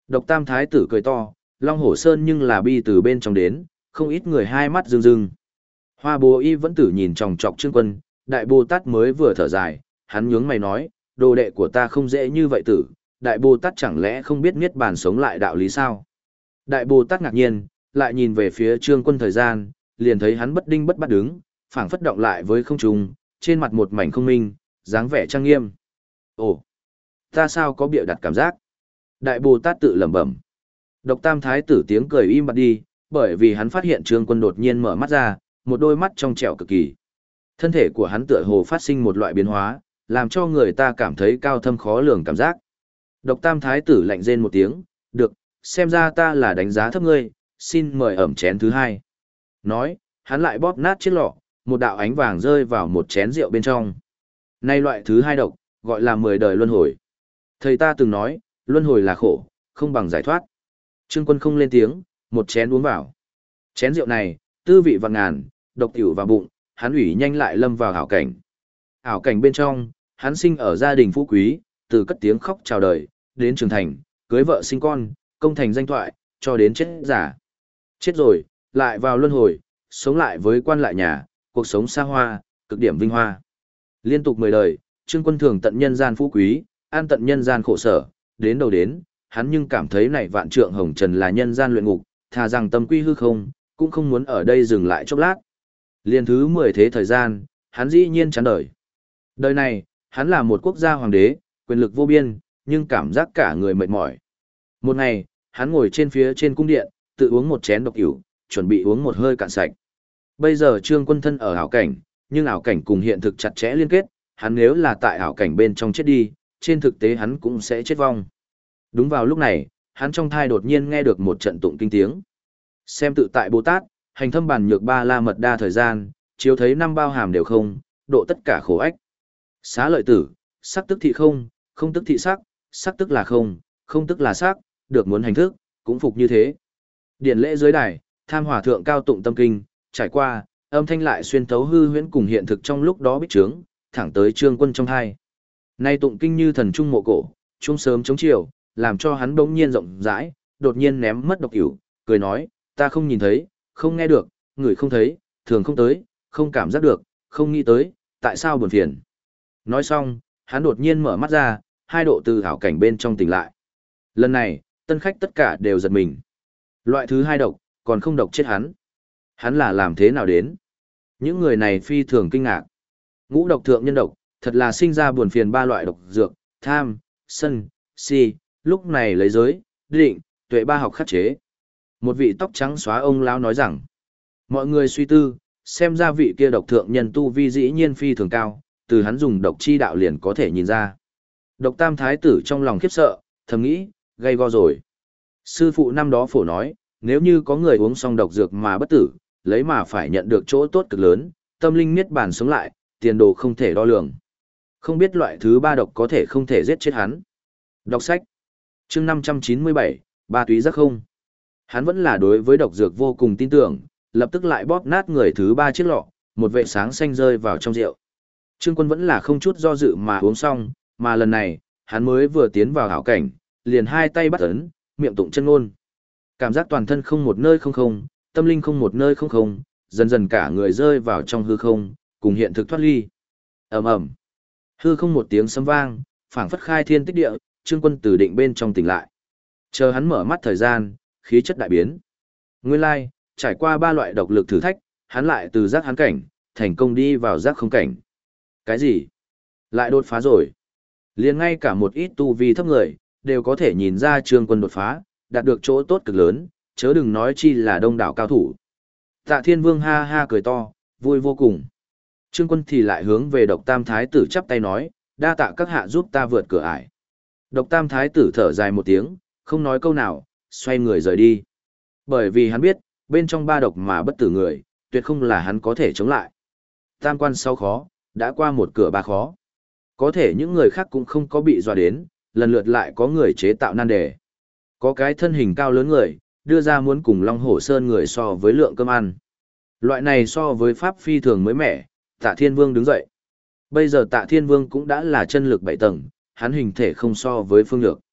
Độc Tam Thái tử cười to, Long Hổ Sơn nhưng là bi từ bên trong đến, không ít người hai mắt rưng rưng. Hoa Bố Y vẫn tử nhìn chòng chọc Trương Quân, Đại Bồ Tát mới vừa thở dài, hắn nhướng mày nói, đồ đệ của ta không dễ như vậy tử, Đại Bồ Tát chẳng lẽ không biết niết bàn sống lại đạo lý sao? Đại Bồ Tát ngạc nhiên, lại nhìn về phía Trương Quân thời gian, liền thấy hắn bất đinh bất bắt đứng, phảng phất động lại với không trung, trên mặt một mảnh không minh, dáng vẻ trang nghiêm. Ồ, ta sao có bịa đặt cảm giác? Đại Bồ Tát tự lẩm bẩm. Độc Tam Thái tử tiếng cười im bặt đi, bởi vì hắn phát hiện Trương Quân đột nhiên mở mắt ra, một đôi mắt trong trẻo cực kỳ. Thân thể của hắn tựa hồ phát sinh một loại biến hóa, làm cho người ta cảm thấy cao thâm khó lường cảm giác. Độc Tam Thái tử lạnh rên một tiếng, được, xem ra ta là đánh giá thấp ngươi, xin mời ẩm chén thứ hai. Nói, hắn lại bóp nát chiếc lọ, một đạo ánh vàng rơi vào một chén rượu bên trong. Nay loại thứ hai độc, gọi là 10 đời luân hồi. Thầy ta từng nói, luân hồi là khổ, không bằng giải thoát. Trương Quân không lên tiếng, một chén uống vào. Chén rượu này, tư vị vạn ngàn, độc tiểu vào bụng, hắn ủy nhanh lại lâm vào ảo cảnh. Ảo cảnh bên trong, hắn sinh ở gia đình phú quý, từ cất tiếng khóc chào đời, đến trưởng thành, cưới vợ sinh con, công thành danh thoại, cho đến chết giả. Chết rồi, lại vào luân hồi, sống lại với quan lại nhà, cuộc sống xa hoa, cực điểm vinh hoa. Liên tục 10 đời, Trương Quân thường tận nhân gian phú quý, an tận nhân gian khổ sở, đến đầu đến, hắn nhưng cảm thấy này vạn trượng hồng trần là nhân gian luyện ngục, thà rằng tâm quy hư không, cũng không muốn ở đây dừng lại chốc lát. Liên thứ 10 thế thời gian, hắn dĩ nhiên chán đời. Đời này, hắn là một quốc gia hoàng đế, quyền lực vô biên, nhưng cảm giác cả người mệt mỏi. Một ngày, hắn ngồi trên phía trên cung điện, tự uống một chén độc ỉu, chuẩn bị uống một hơi cạn sạch. Bây giờ Trương Quân thân ở ảo cảnh, nhưng ảo cảnh cùng hiện thực chặt chẽ liên kết, hắn nếu là tại ảo cảnh bên trong chết đi, trên thực tế hắn cũng sẽ chết vong. Đúng vào lúc này, hắn trong thai đột nhiên nghe được một trận tụng kinh tiếng. Xem tự tại Bồ Tát, hành thâm bản nhược ba la mật đa thời gian, chiếu thấy năm bao hàm đều không, độ tất cả khổ ách. Xá lợi tử, sắc tức thị không, không tức thị sắc, sắc tức là không, không tức là sắc, được muốn hành thức, cũng phục như thế. Điển lễ dưới đài, tham hòa thượng cao tụng tâm kinh, trải qua, âm thanh lại xuyên thấu hư huyễn cùng hiện thực trong lúc đó bích trướng, thẳng tới Trương Quân trong hai. Nay tụng kinh như thần trung mộ cổ, trung sớm chống chiều, làm cho hắn bỗng nhiên rộng rãi, đột nhiên ném mất độc ỉu, cười nói, ta không nhìn thấy, không nghe được, người không thấy, thường không tới, không cảm giác được, không nghĩ tới, tại sao buồn phiền. Nói xong, hắn đột nhiên mở mắt ra, hai độ từ hảo cảnh bên trong tỉnh lại. Lần này, tân khách tất cả đều giật mình. Loại thứ hai độc, còn không độc chết hắn. Hắn là làm thế nào đến? Những người này phi thường kinh ngạc. Ngũ độc thượng nhân độc, thật là sinh ra buồn phiền ba loại độc dược, tham, sân, si, lúc này lấy giới, định, tuệ ba học khắc chế. Một vị tóc trắng xóa ông lão nói rằng, mọi người suy tư, xem ra vị kia độc thượng nhân tu vi dĩ nhiên phi thường cao, từ hắn dùng độc chi đạo liền có thể nhìn ra. Độc Tam Thái tử trong lòng khiếp sợ, thầm nghĩ, gây go rồi. Sư phụ năm đó phổ nói, nếu như có người uống xong độc dược mà bất tử, lấy mà phải nhận được chỗ tốt cực lớn, tâm linh niết bàn sống lại, tiền đồ không thể đo lường. Không biết loại thứ ba độc có thể không thể giết chết hắn. Đọc sách. Chương 597, ba túy giác không. Hắn vẫn là đối với độc dược vô cùng tin tưởng, lập tức lại bóp nát người thứ ba chiếc lọ, một vệ sáng xanh rơi vào trong rượu. Trương Quân vẫn là không chút do dự mà uống xong, mà lần này, hắn mới vừa tiến vào hảo cảnh, liền hai tay bắt ấn, miệng tụng chân ngôn. Cảm giác toàn thân không một nơi không không, tâm linh không một nơi không không, dần dần cả người rơi vào trong hư không, cùng hiện thực thoát ly. Ầm ầm. Hư không một tiếng sấm vang, phảng phất khai thiên tích địa, Trương Quân từ định bên trong tỉnh lại. Chờ hắn mở mắt thời gian, khí chất đại biến. Nguyên lai, trải qua ba loại độc lực thử thách, hắn lại từ giác hắn cảnh, thành công đi vào giác không cảnh. Cái gì? Lại đột phá rồi. Liền ngay cả một ít tu vi thấp người, đều có thể nhìn ra Trương Quân đột phá, đạt được chỗ tốt cực lớn, chớ đừng nói chi là đông đảo cao thủ. Tạ Thiên Vương ha ha cười to, vui vô cùng. Trương Quân thì lại hướng về Độc Tam Thái tử chắp tay nói, đa tạ các hạ giúp ta vượt cửa ải. Độc Tam Thái tử thở dài một tiếng, không nói câu nào, xoay người rời đi. Bởi vì hắn biết, bên trong ba độc mà bất tử người, tuyệt không là hắn có thể chống lại. Tam quan sau khó, đã qua một cửa ba khó. Có thể những người khác cũng không có bị dọa đến, lần lượt lại có người chế tạo nan đề. Có cái thân hình cao lớn người, đưa ra muốn cùng Long Hổ Sơn người so với lượng cơm ăn. Loại này so với Pháp phi thường mới mẻ, Tạ Thiên Vương đứng dậy. Bây giờ Tạ Thiên Vương cũng đã là chân lực 7 tầng, hắn hình thể không so với Phương Nhược.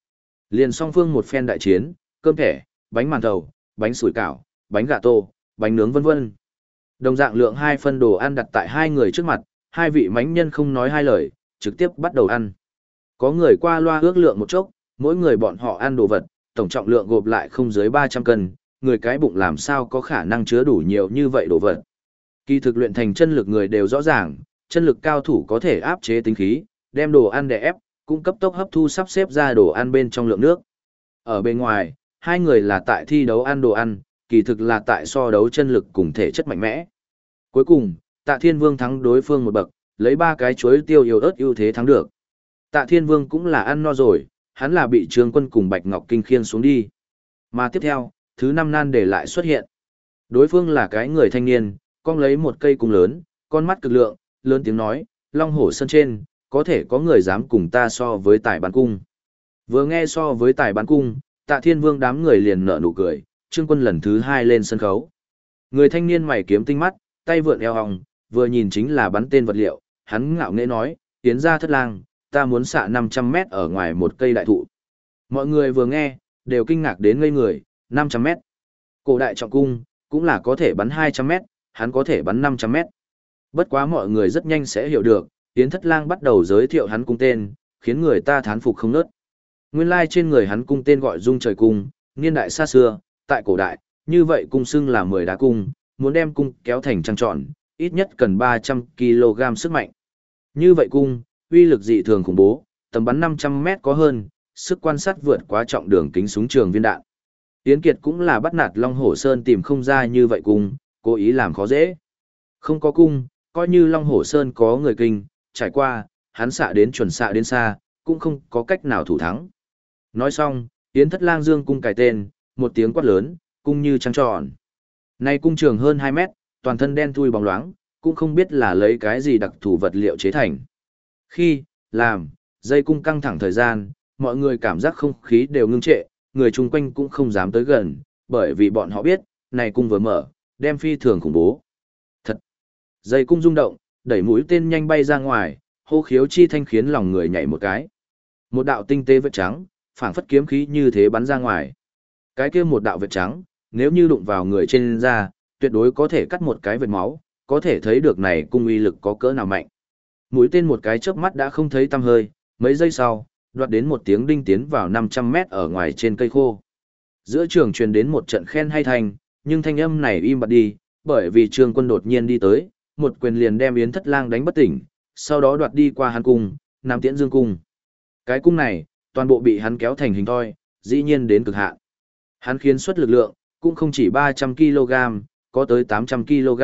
Liền song phương một phen đại chiến, cơm thẻ, bánh màn thầu, bánh sủi cảo, bánh gà tô, bánh nướng vân vân. Đồng dạng lượng 2 phân đồ ăn đặt tại hai người trước mặt, hai vị mánh nhân không nói hai lời, trực tiếp bắt đầu ăn. Có người qua loa ước lượng một chốc, mỗi người bọn họ ăn đồ vật, tổng trọng lượng gộp lại không dưới 300 cân, người cái bụng làm sao có khả năng chứa đủ nhiều như vậy đồ vật. Kỳ thực luyện thành chân lực người đều rõ ràng, chân lực cao thủ có thể áp chế tính khí, đem đồ ăn đè ép, cũng cấp tốc hấp thu sắp xếp ra đồ ăn bên trong lượng nước. Ở bên ngoài, hai người là tại thi đấu ăn đồ ăn, kỳ thực là tại so đấu chân lực cùng thể chất mạnh mẽ. Cuối cùng, Tạ Thiên Vương thắng đối phương một bậc, lấy 3 cái chuối tiêu yếu ớt ưu thế thắng được. Tạ Thiên Vương cũng là ăn no rồi, hắn là bị Trương Quân cùng Bạch Ngọc Kinh khiêng xuống đi. Mà tiếp theo, thứ 5 nan để lại xuất hiện. Đối phương là cái người thanh niên, con lấy một cây cung lớn, con mắt cực lượng, lớn tiếng nói, Long Hổ Sơn trên, có thể có người dám cùng ta so với tài bắn cung. Vừa nghe so với tài bắn cung, Tạ Thiên Vương đám người liền nở nụ cười, Trương Quân lần thứ 2 lên sân khấu. Người thanh niên mày kiếm tinh mắt, tay vượn eo hòng, vừa nhìn chính là bắn tên vật liệu, hắn ngạo nghễ nói, tiến ra thất lang, ta muốn xạ 500 mét ở ngoài một cây đại thụ. Mọi người vừa nghe, đều kinh ngạc đến ngây người, 500 mét. Cổ đại trọng cung, cũng là có thể bắn 200 mét, hắn có thể bắn 500 mét. Bất quá mọi người rất nhanh sẽ hiểu được, Yến Thất Lang bắt đầu giới thiệu hắn cung tên, khiến người ta thán phục không nớt. Nguyên lai trên người hắn cung tên gọi Dung Trời Cung, niên đại xa xưa, tại cổ đại, như vậy cung xưng là 10 đá cung, muốn đem cung kéo thành trăng tròn, ít nhất cần 300 kg sức mạnh. Như vậy cung, uy lực dị thường khủng bố, tầm bắn 500 mét có hơn, sức quan sát vượt quá trọng đường kính súng trường viên đạn. Yến Kiệt cũng là bắt nạt Long Hổ Sơn tìm không ra như vậy cung, cố ý làm khó dễ. Không có cung, coi như Long Hổ Sơn có người kinh, trải qua, hắn xạ đến chuẩn xạ đến xa, cũng không có cách nào thủ thắng. Nói xong, Yến Thất Lang dương cung cài tên, một tiếng quát lớn, cung như trăng tròn. Nay cung trường hơn 2 mét, toàn thân đen thui bóng loáng, cũng không biết là lấy cái gì đặc thù vật liệu chế thành. Khi, làm, dây cung căng thẳng thời gian, mọi người cảm giác không khí đều ngưng trệ, người chung quanh cũng không dám tới gần, bởi vì bọn họ biết, này cung vừa mở, đem phi thường khủng bố. Thật! Dây cung rung động, đẩy mũi tên nhanh bay ra ngoài, hô khiếu chi thanh khiến lòng người nhảy một cái. Một đạo tinh tế vết trắng, phảng phất kiếm khí như thế bắn ra ngoài. Cái kia một đạo vết trắng, nếu như đụng vào người trên da, tuyệt đối có thể cắt một cái vết máu, có thể thấy được này cung uy lực có cỡ nào mạnh. Mũi tên một cái chớp mắt đã không thấy tăm hơi, mấy giây sau, đoạt đến một tiếng đinh tiến vào 500 mét ở ngoài trên cây khô. Giữa trường truyền đến một trận khen hay thanh, nhưng thanh âm này im bặt đi, bởi vì Trương Quân đột nhiên đi tới, một quyền liền đem Yến Thất Lang đánh bất tỉnh, sau đó đoạt đi qua hắn cung, Nam Tiễn Dương cung. Cái cung này, toàn bộ bị hắn kéo thành hình thoi, dĩ nhiên đến cực hạn. Hắn khiến xuất lực lượng, cũng không chỉ 300 kg, có tới 800 kg.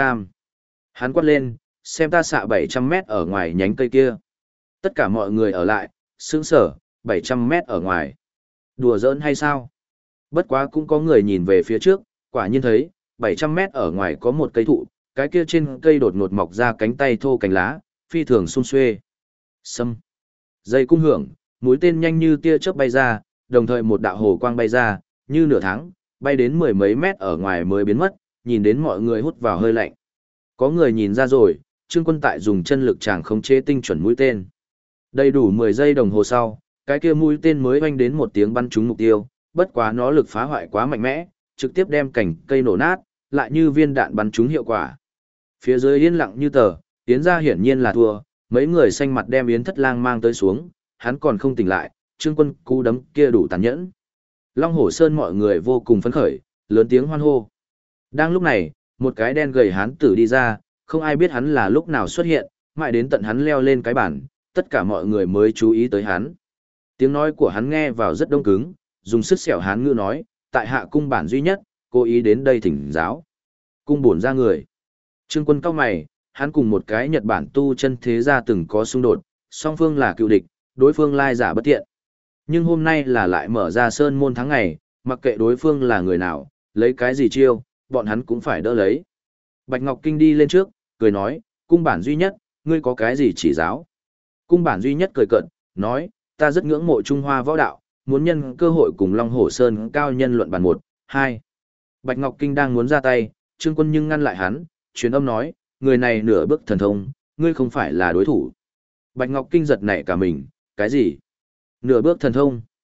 Hắn quát lên, xem ta xạ 700 mét ở ngoài nhánh cây kia. Tất cả mọi người ở lại, sững sở, 700 mét ở ngoài. Đùa giỡn hay sao? Bất quá cũng có người nhìn về phía trước, quả nhiên thấy, 700 mét ở ngoài có một cây thụ, cái kia trên cây đột ngột mọc ra cánh tay thô cánh lá, phi thường sum xuê. Xâm. Dây cung hưởng, mũi tên nhanh như tia chớp bay ra, đồng thời một đạo hồ quang bay ra, như nửa tháng, bay đến mười mấy mét ở ngoài mới biến mất, nhìn đến mọi người hút vào hơi lạnh. Có người nhìn ra rồi, Trương Quân tại dùng chân lực chàng khống chế tinh chuẩn mũi tên. Đầy đủ 10 giây đồng hồ sau, cái kia mũi tên mới oanh đến một tiếng bắn trúng mục tiêu, bất quá nó lực phá hoại quá mạnh mẽ, trực tiếp đem cành cây nổ nát, lại như viên đạn bắn trúng hiệu quả. Phía dưới yên lặng như tờ, Yến gia hiển nhiên là thua, mấy người xanh mặt đem Yến Thất Lang mang tới xuống, hắn còn không tỉnh lại, Trương Quân cú đấm kia đủ tàn nhẫn. Long Hổ Sơn mọi người vô cùng phấn khởi, lớn tiếng hoan hô. Đang lúc này, một cái đen gầy hán tử đi ra, không ai biết hắn là lúc nào xuất hiện, mãi đến tận hắn leo lên cái bàn, tất cả mọi người mới chú ý tới hắn. Tiếng nói của hắn nghe vào rất đông cứng, dùng sức sẹo hán ngữ nói, tại hạ cung bản duy nhất, cố ý đến đây thỉnh giáo. Cung bổn ra người. Trương Quân cau mày, hắn cùng một cái Nhật Bản tu chân thế gia từng có xung đột, song phương là cựu địch, đối phương lai giả bất tiện. Nhưng hôm nay là lại mở ra sơn môn tháng ngày, mặc kệ đối phương là người nào, lấy cái gì chiêu, bọn hắn cũng phải đỡ lấy. Bạch Ngọc Kinh đi lên trước, cười nói, cung bản duy nhất, ngươi có cái gì chỉ giáo? Cung bản duy nhất cười cợt, nói, ta rất ngưỡng mộ Trung Hoa võ đạo, muốn nhân cơ hội cùng Long Hổ Sơn cao nhân luận bàn 1, 2. Bạch Ngọc Kinh đang muốn ra tay, Trương Quân nhưng ngăn lại hắn, truyền âm nói, người này nửa bước thần thông, ngươi không phải là đối thủ. Bạch Ngọc Kinh giật nảy cả mình, cái gì? Nửa bước thần thông?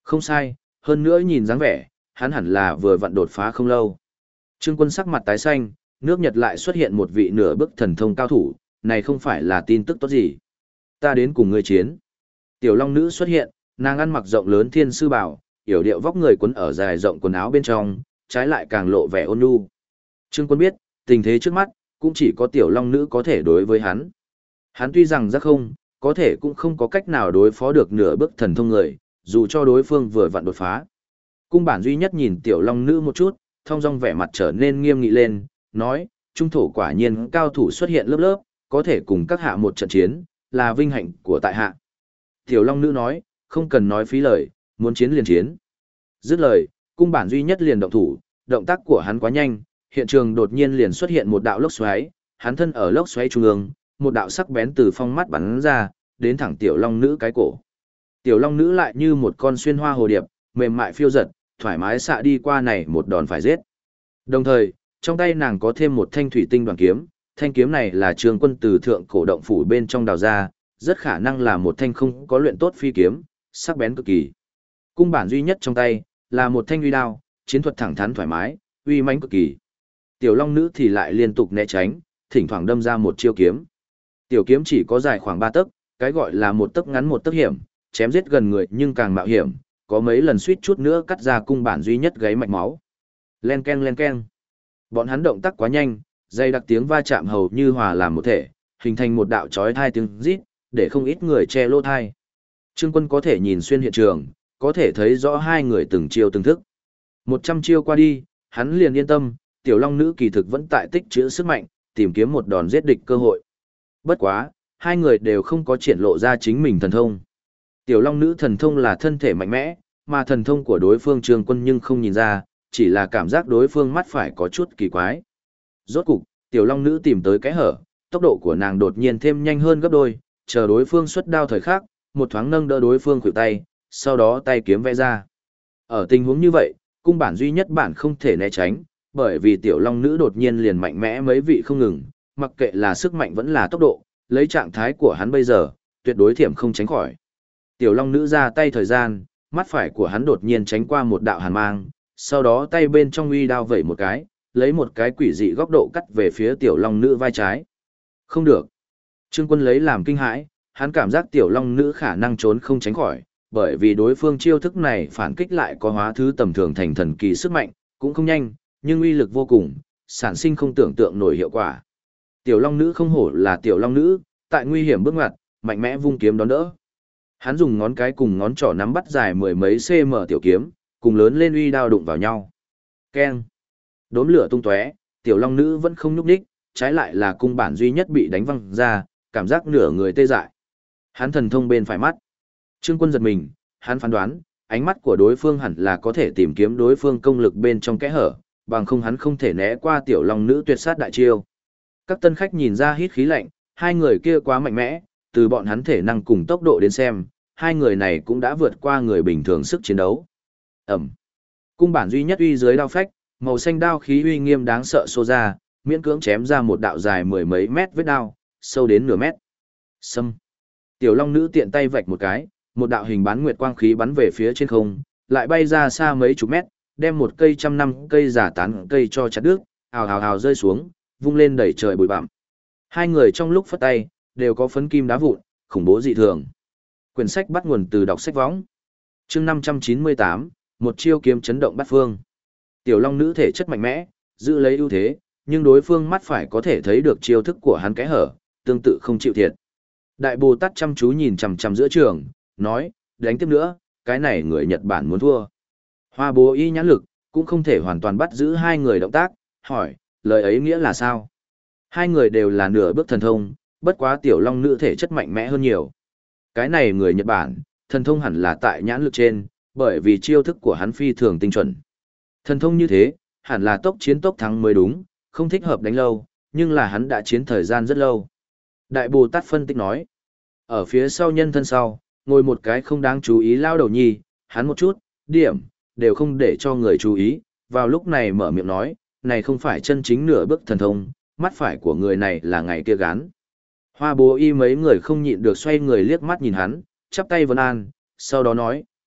Không sai, hơn nữa nhìn dáng vẻ, hắn hẳn là vừa vặn đột phá không lâu. Trương Quân sắc mặt tái xanh, nước Nhật lại xuất hiện một vị nửa bước thần thông cao thủ, này không phải là tin tức tốt gì. Ta đến cùng ngươi chiến. Tiểu Long Nữ xuất hiện, nàng ăn mặc rộng lớn thiên sư bào, yểu điệu vóc người quấn ở dài rộng quần áo bên trong, trái lại càng lộ vẻ ôn nhu. Trương Quân biết, tình thế trước mắt, cũng chỉ có Tiểu Long Nữ có thể đối với hắn. Hắn tuy rằng rất không, có thể cũng không có cách nào đối phó được nửa bước thần thông người, dù cho đối phương vừa vặn đột phá. Cung bản duy nhất nhìn Tiểu Long Nữ một chút, thong dong vẻ mặt trở nên nghiêm nghị lên, nói, trung thổ quả nhiên cao thủ xuất hiện lớp lớp, có thể cùng các hạ một trận chiến, là vinh hạnh của tại hạ. Tiểu Long Nữ nói, không cần nói phí lời, muốn chiến liền chiến. Dứt lời, cung bản duy nhất liền động thủ, động tác của hắn quá nhanh, hiện trường đột nhiên liền xuất hiện một đạo lốc xoáy, hắn thân ở lốc xoáy trung ương, một đạo sắc bén từ phong mắt bắn ra, đến thẳng Tiểu Long Nữ cái cổ. Tiểu Long Nữ lại như một con xuyên hoa hồ điệp, mềm mại phiêu giật, thoải mái xạ đi qua này một đòn phải giết. Đồng thời, trong tay nàng có thêm một thanh thủy tinh đoàn kiếm, thanh kiếm này là Trương Quân từ thượng cổ động phủ bên trong đào ra, rất khả năng là một thanh không có luyện tốt phi kiếm, sắc bén cực kỳ. Cung bản duy nhất trong tay là một thanh uy đao, chiến thuật thẳng thắn thoải mái, uy mãnh cực kỳ. Tiểu Long Nữ thì lại liên tục né tránh, thỉnh thoảng đâm ra một chiêu kiếm. Tiểu kiếm chỉ có dài khoảng 3 tấc, cái gọi là một tấc ngắn một tấc hiểm, chém giết gần người nhưng càng mạo hiểm, có mấy lần suýt chút nữa cắt ra cung bản duy nhất gáy mạch máu. Len ken len ken. Bọn hắn động tác quá nhanh, dây đặc tiếng va chạm hầu như hòa làm một thể, hình thành một đạo chói tai tiếng rít, để không ít người che lỗ tai. Trương Quân có thể nhìn xuyên hiện trường, có thể thấy rõ hai người từng chiêu từng thức. 100 chiêu qua đi, hắn liền yên tâm, Tiểu Long Nữ kỳ thực vẫn tại tích trữ sức mạnh, tìm kiếm một đòn giết địch cơ hội. Bất quá, hai người đều không có triển lộ ra chính mình thần thông. Tiểu Long Nữ thần thông là thân thể mạnh mẽ, mà thần thông của đối phương Trương Quân nhưng không nhìn ra, chỉ là cảm giác đối phương mắt phải có chút kỳ quái. Rốt cục, Tiểu Long Nữ tìm tới cái hở, tốc độ của nàng đột nhiên thêm nhanh hơn gấp đôi, chờ đối phương xuất đao thời khắc, một thoáng nâng đỡ đối phương khuỷu tay, sau đó tay kiếm vẽ ra. Ở tình huống như vậy, cung bản duy nhất bản không thể né tránh, bởi vì Tiểu Long Nữ đột nhiên liền mạnh mẽ mấy vị không ngừng, mặc kệ là sức mạnh vẫn là tốc độ, lấy trạng thái của hắn bây giờ, tuyệt đối thiểm không tránh khỏi. Tiểu Long Nữ ra tay thời gian, mắt phải của hắn đột nhiên tránh qua một đạo hàn mang, sau đó tay bên trong uy đao vẩy một cái, lấy một cái quỷ dị góc độ cắt về phía Tiểu Long Nữ vai trái. Không được. Trương Quân lấy làm kinh hãi, hắn cảm giác Tiểu Long Nữ khả năng trốn không tránh khỏi, bởi vì đối phương chiêu thức này phản kích lại có hóa thứ tầm thường thành thần kỳ sức mạnh, cũng không nhanh, nhưng uy lực vô cùng, sản sinh không tưởng tượng nổi hiệu quả. Tiểu Long Nữ không hổ là Tiểu Long Nữ, tại nguy hiểm bước ngoặt, mạnh mẽ vung kiếm đón đỡ. Hắn dùng ngón cái cùng ngón trỏ nắm bắt dài mười mấy cm tiểu kiếm, cùng lớn lên uy đao đụng vào nhau. Keng. Đốm lửa tung tóe, Tiểu Long Nữ vẫn không nhúc nhích, trái lại là cung bản duy nhất bị đánh văng ra, cảm giác nửa người tê dại. Hắn thần thông bên phải mắt. Trương Quân giật mình, hắn phán đoán, ánh mắt của đối phương hẳn là có thể tìm kiếm đối phương công lực bên trong kẽ hở, bằng không hắn không thể né qua Tiểu Long Nữ tuyệt sát đại chiêu. Các tân khách nhìn ra hít khí lạnh, hai người kia quá mạnh mẽ, từ bọn hắn thể năng cùng tốc độ đến xem, hai người này cũng đã vượt qua người bình thường sức chiến đấu. Ẩm. Cung bản duy nhất uy dưới đao phách, màu xanh đao khí uy nghiêm đáng sợ xô ra, miễn cưỡng chém ra một đạo dài mười mấy mét vết đao, sâu đến nửa mét. Xâm. Tiểu Long Nữ tiện tay vạch một cái, một đạo hình bán nguyệt quang khí bắn về phía trên không, lại bay ra xa mấy chục mét, đem một cây trăm năm cây giả tán cây cho chặt đứt, ào ào ào rơi xuống, vung lên đẩy trời bụi bặm. Hai người trong lúc phất tay, đều có phấn kim đá vụn, khủng bố dị thường. Quyển sách bắt nguồn từ đọc sách võng. Chương 598, một chiêu kiếm chấn động bát phương. Tiểu Long Nữ thể chất mạnh mẽ, giữ lấy ưu thế, nhưng đối phương mắt phải có thể thấy được chiêu thức của hắn kẽ hở, tương tự không chịu thiệt. Đại Bồ Tát chăm chú nhìn chằm chằm giữa trường, nói, đánh tiếp nữa, cái này người Nhật Bản muốn thua. Hoa Bố Y nhãn lực, cũng không thể hoàn toàn bắt giữ hai người động tác, hỏi, lời ấy nghĩa là sao? Hai người đều là nửa bước thần thông, bất quá Tiểu Long Nữ thể chất mạnh mẽ hơn nhiều. Cái này người Nhật Bản, thần thông hẳn là tại nhãn lực trên, bởi vì chiêu thức của hắn phi thường tinh chuẩn. Thần thông như thế, hẳn là tốc chiến tốc thắng mới đúng, không thích hợp đánh lâu, nhưng là hắn đã chiến thời gian rất lâu. Đại Bồ Tát phân tích nói, ở phía sau nhân thân sau, ngồi một cái không đáng chú ý lao đầu nhi, hắn một chút, điểm, đều không để cho người chú ý, vào lúc này mở miệng nói, này không phải chân chính nửa bước thần thông, mắt phải của người này là ngày kia gán. Hoa Bố Y mấy người không nhịn được xoay người liếc mắt nhìn hắn, chắp tay vân an, sau đó nói,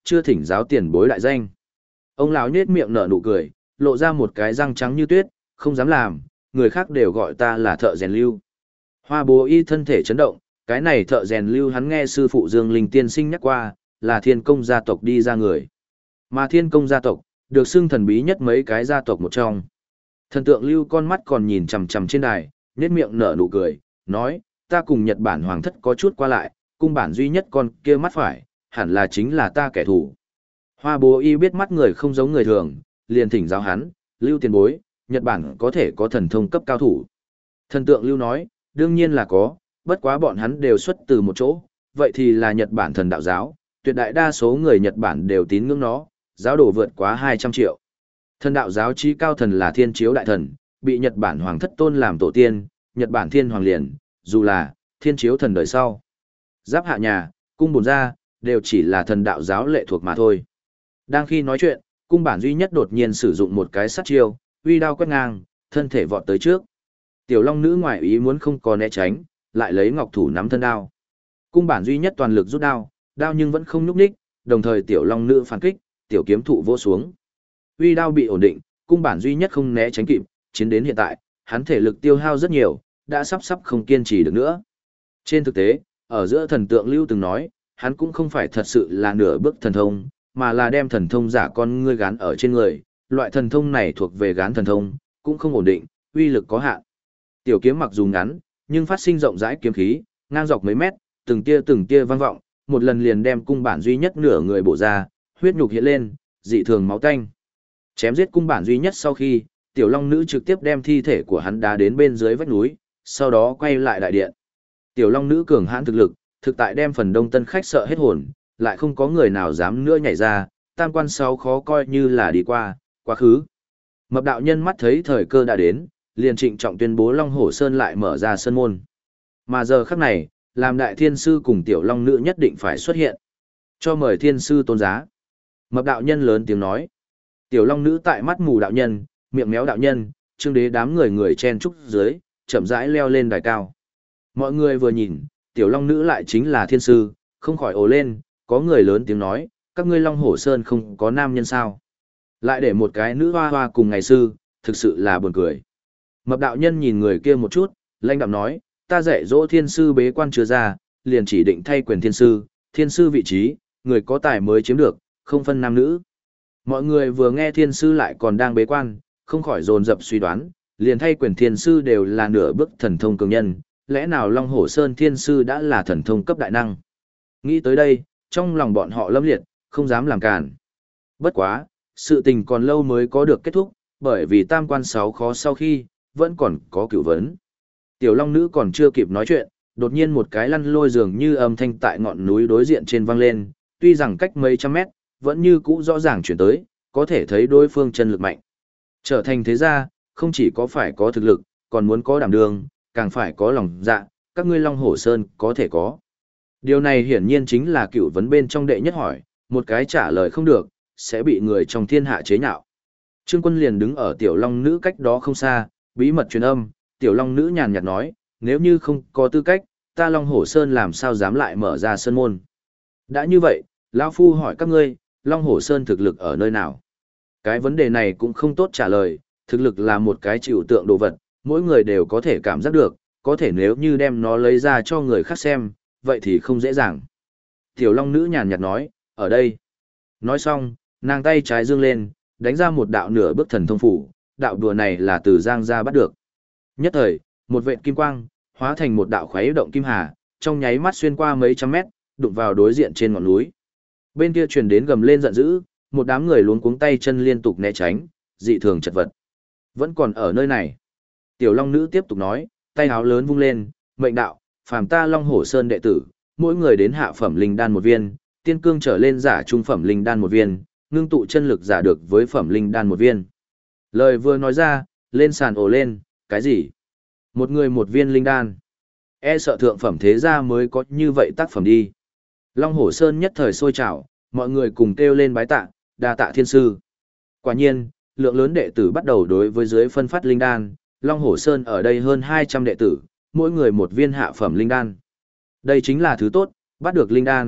chưa thỉnh giáo tiền bối đại danh. Ông lão nhếch miệng nở nụ cười, lộ ra một cái răng trắng như tuyết, không dám làm, người khác đều gọi ta là thợ rèn Lưu. Hoa Bố Y thân thể chấn động, cái này thợ rèn Lưu hắn nghe sư phụ Dương Linh tiên sinh nhắc qua, là Thiên Công gia tộc đi ra người. Mà Thiên Công gia tộc, được xưng thần bí nhất mấy cái gia tộc một trong. Thần tượng Lưu con mắt còn nhìn chằm chằm trên đài, nhếch miệng nở nụ cười, nói, ta cùng Nhật Bản hoàng thất có chút qua lại, cung bản duy nhất con kia mắt phải, hẳn là chính là ta kẻ thù. Hoa Bố Y biết mắt người không giống người thường, liền thỉnh giáo hắn, Lưu tiền bối, Nhật Bản có thể có thần thông cấp cao thủ. Thần tượng Lưu nói, đương nhiên là có, bất quá bọn hắn đều xuất từ một chỗ, vậy thì là Nhật Bản thần đạo giáo, tuyệt đại đa số người Nhật Bản đều tín ngưỡng nó, giáo đồ vượt quá 200 triệu. Thần đạo giáo chí cao thần là Thiên Chiếu đại thần, bị Nhật Bản hoàng thất tôn làm tổ tiên, Nhật Bản thiên hoàng liền, dù là Thiên Chiếu thần đời sau. Giáp hạ nhà, cung bổn ra, đều chỉ là thần đạo giáo lệ thuộc mà thôi. Đang khi nói chuyện, cung bản duy nhất đột nhiên sử dụng một cái sát chiêu, uy đao quét ngang, thân thể vọt tới trước. Tiểu Long nữ ngoại ý muốn không có né tránh, lại lấy ngọc thủ nắm thân đao. Cung bản duy nhất toàn lực rút đao, đao nhưng vẫn không nhúc nhích, đồng thời Tiểu Long nữ phản kích, tiểu kiếm thụ vỗ xuống. Uy đao bị ổn định, cung bản duy nhất không né tránh kịp, chiến đến hiện tại, hắn thể lực tiêu hao rất nhiều, đã sắp không kiên trì được nữa. Trên thực tế, ở giữa thần tượng Lưu từng nói, hắn cũng không phải thật sự là nửa bước thần thông, mà là đem thần thông giả con ngươi gán ở trên người, loại thần thông này thuộc về gán thần thông, cũng không ổn định, uy lực có hạn. Tiểu kiếm mặc dù ngắn, nhưng phát sinh rộng rãi kiếm khí, ngang dọc mấy mét, từng tia vang vọng, một lần liền đem cung bản duy nhất nửa người bổ ra, huyết nhục hiện lên, dị thường máu tanh. Chém giết cung bản duy nhất sau khi, Tiểu Long nữ trực tiếp đem thi thể của hắn đá đến bên dưới vách núi, sau đó quay lại đại điện. Tiểu Long nữ cường hãn thực lực, thực tại đem phần đông tân khách sợ hết hồn, lại không có người nào dám nữa nhảy ra, tam quan sáu khó coi như là đi qua, quá khứ. Mập đạo nhân mắt thấy thời cơ đã đến, liền trịnh trọng tuyên bố Long Hổ Sơn lại mở ra sơn môn. Mà giờ khắc này, làm đại thiên sư cùng Tiểu Long nữ nhất định phải xuất hiện. Cho mời thiên sư tôn giá. Mập đạo nhân lớn tiếng nói. Tiểu Long nữ tại mắt mù đạo nhân, miệng méo đạo nhân, trương đế đám người chen trúc dưới, chậm rãi leo lên đài cao. Mọi người vừa nhìn, Tiểu Long nữ lại chính là thiên sư, không khỏi ồ lên, có người lớn tiếng nói, các ngươi Long Hổ Sơn không có nam nhân sao. Lại để một cái nữ hoa hoa cùng ngày sư, thực sự là buồn cười. Mập đạo nhân nhìn người kia một chút, lãnh đạm nói, ta dạy dỗ thiên sư bế quan chưa ra, liền chỉ định thay quyền thiên sư vị trí, người có tài mới chiếm được, không phân nam nữ. Mọi người vừa nghe thiên sư lại còn đang bế quan, không khỏi dồn dập suy đoán, liền thay quyền thiên sư đều là nửa bước thần thông cường nhân, lẽ nào Long Hổ Sơn thiên sư đã là thần thông cấp đại năng. Nghĩ tới đây, trong lòng bọn họ lâm liệt, không dám làm cản. Bất quá, sự tình còn lâu mới có được kết thúc, bởi vì tam quan sáu khó sau khi, vẫn còn có cửu vấn. Tiểu Long nữ còn chưa kịp nói chuyện, đột nhiên một cái lăn lôi dường như âm thanh tại ngọn núi đối diện trên vang lên, tuy rằng cách mấy trăm mét, vẫn như cũ rõ ràng chuyển tới, có thể thấy đối phương chân lực mạnh. Trở thành thế gia, không chỉ có phải có thực lực, còn muốn có đảm đường, càng phải có lòng dạ, các ngươi Long Hổ Sơn có thể có. Điều này hiển nhiên chính là cửu vấn bên trong đệ nhất hỏi, một cái trả lời không được, sẽ bị người trong thiên hạ chế nhạo. Trương Quân liền đứng ở Tiểu Long nữ cách đó không xa, bí mật truyền âm, Tiểu Long nữ nhàn nhạt nói, nếu như không có tư cách, ta Long Hổ Sơn làm sao dám lại mở ra sơn môn. Đã như vậy, lão phu hỏi các ngươi, Long Hổ Sơn thực lực ở nơi nào? Cái vấn đề này cũng không tốt trả lời, thực lực là một cái chịu tượng đồ vật, mỗi người đều có thể cảm giác được, có thể nếu như đem nó lấy ra cho người khác xem, vậy thì không dễ dàng. Tiểu Long nữ nhàn nhạt nói, ở đây. Nói xong, nàng tay trái dương lên, đánh ra một đạo nửa bước thần thông phủ, đạo đùa này là từ Giang gia bắt được. Nhất thời, một vệt kim quang, hóa thành một đạo khuấy động kim hà, trong nháy mắt xuyên qua mấy trăm mét, đụng vào đối diện trên ngọn núi. Bên kia truyền đến gầm lên giận dữ, một đám người luống cuống tay chân liên tục né tránh, dị thường chật vật. Vẫn còn ở nơi này. Tiểu Long nữ tiếp tục nói, tay áo lớn vung lên, mệnh đạo, phàm ta Long Hổ Sơn đệ tử, mỗi người đến hạ phẩm linh đan một viên, tiên cương trở lên giả trung phẩm linh đan một viên, ngưng tụ chân lực giả được với phẩm linh đan một viên. Lời vừa nói ra, lên sàn ồ lên, cái gì? Một người một viên linh đan. E sợ thượng phẩm thế gia mới có như vậy tác phẩm đi. Long Hổ Sơn nhất thời sôi trào, mọi người cùng kêu lên bái tạ, đa tạ thiên sư. Quả nhiên, lượng lớn đệ tử bắt đầu đối với dưới phân phát linh đan, Long Hổ Sơn ở đây hơn 200 đệ tử, mỗi người một viên hạ phẩm linh đan. Đây chính là thứ tốt, bắt được linh đan,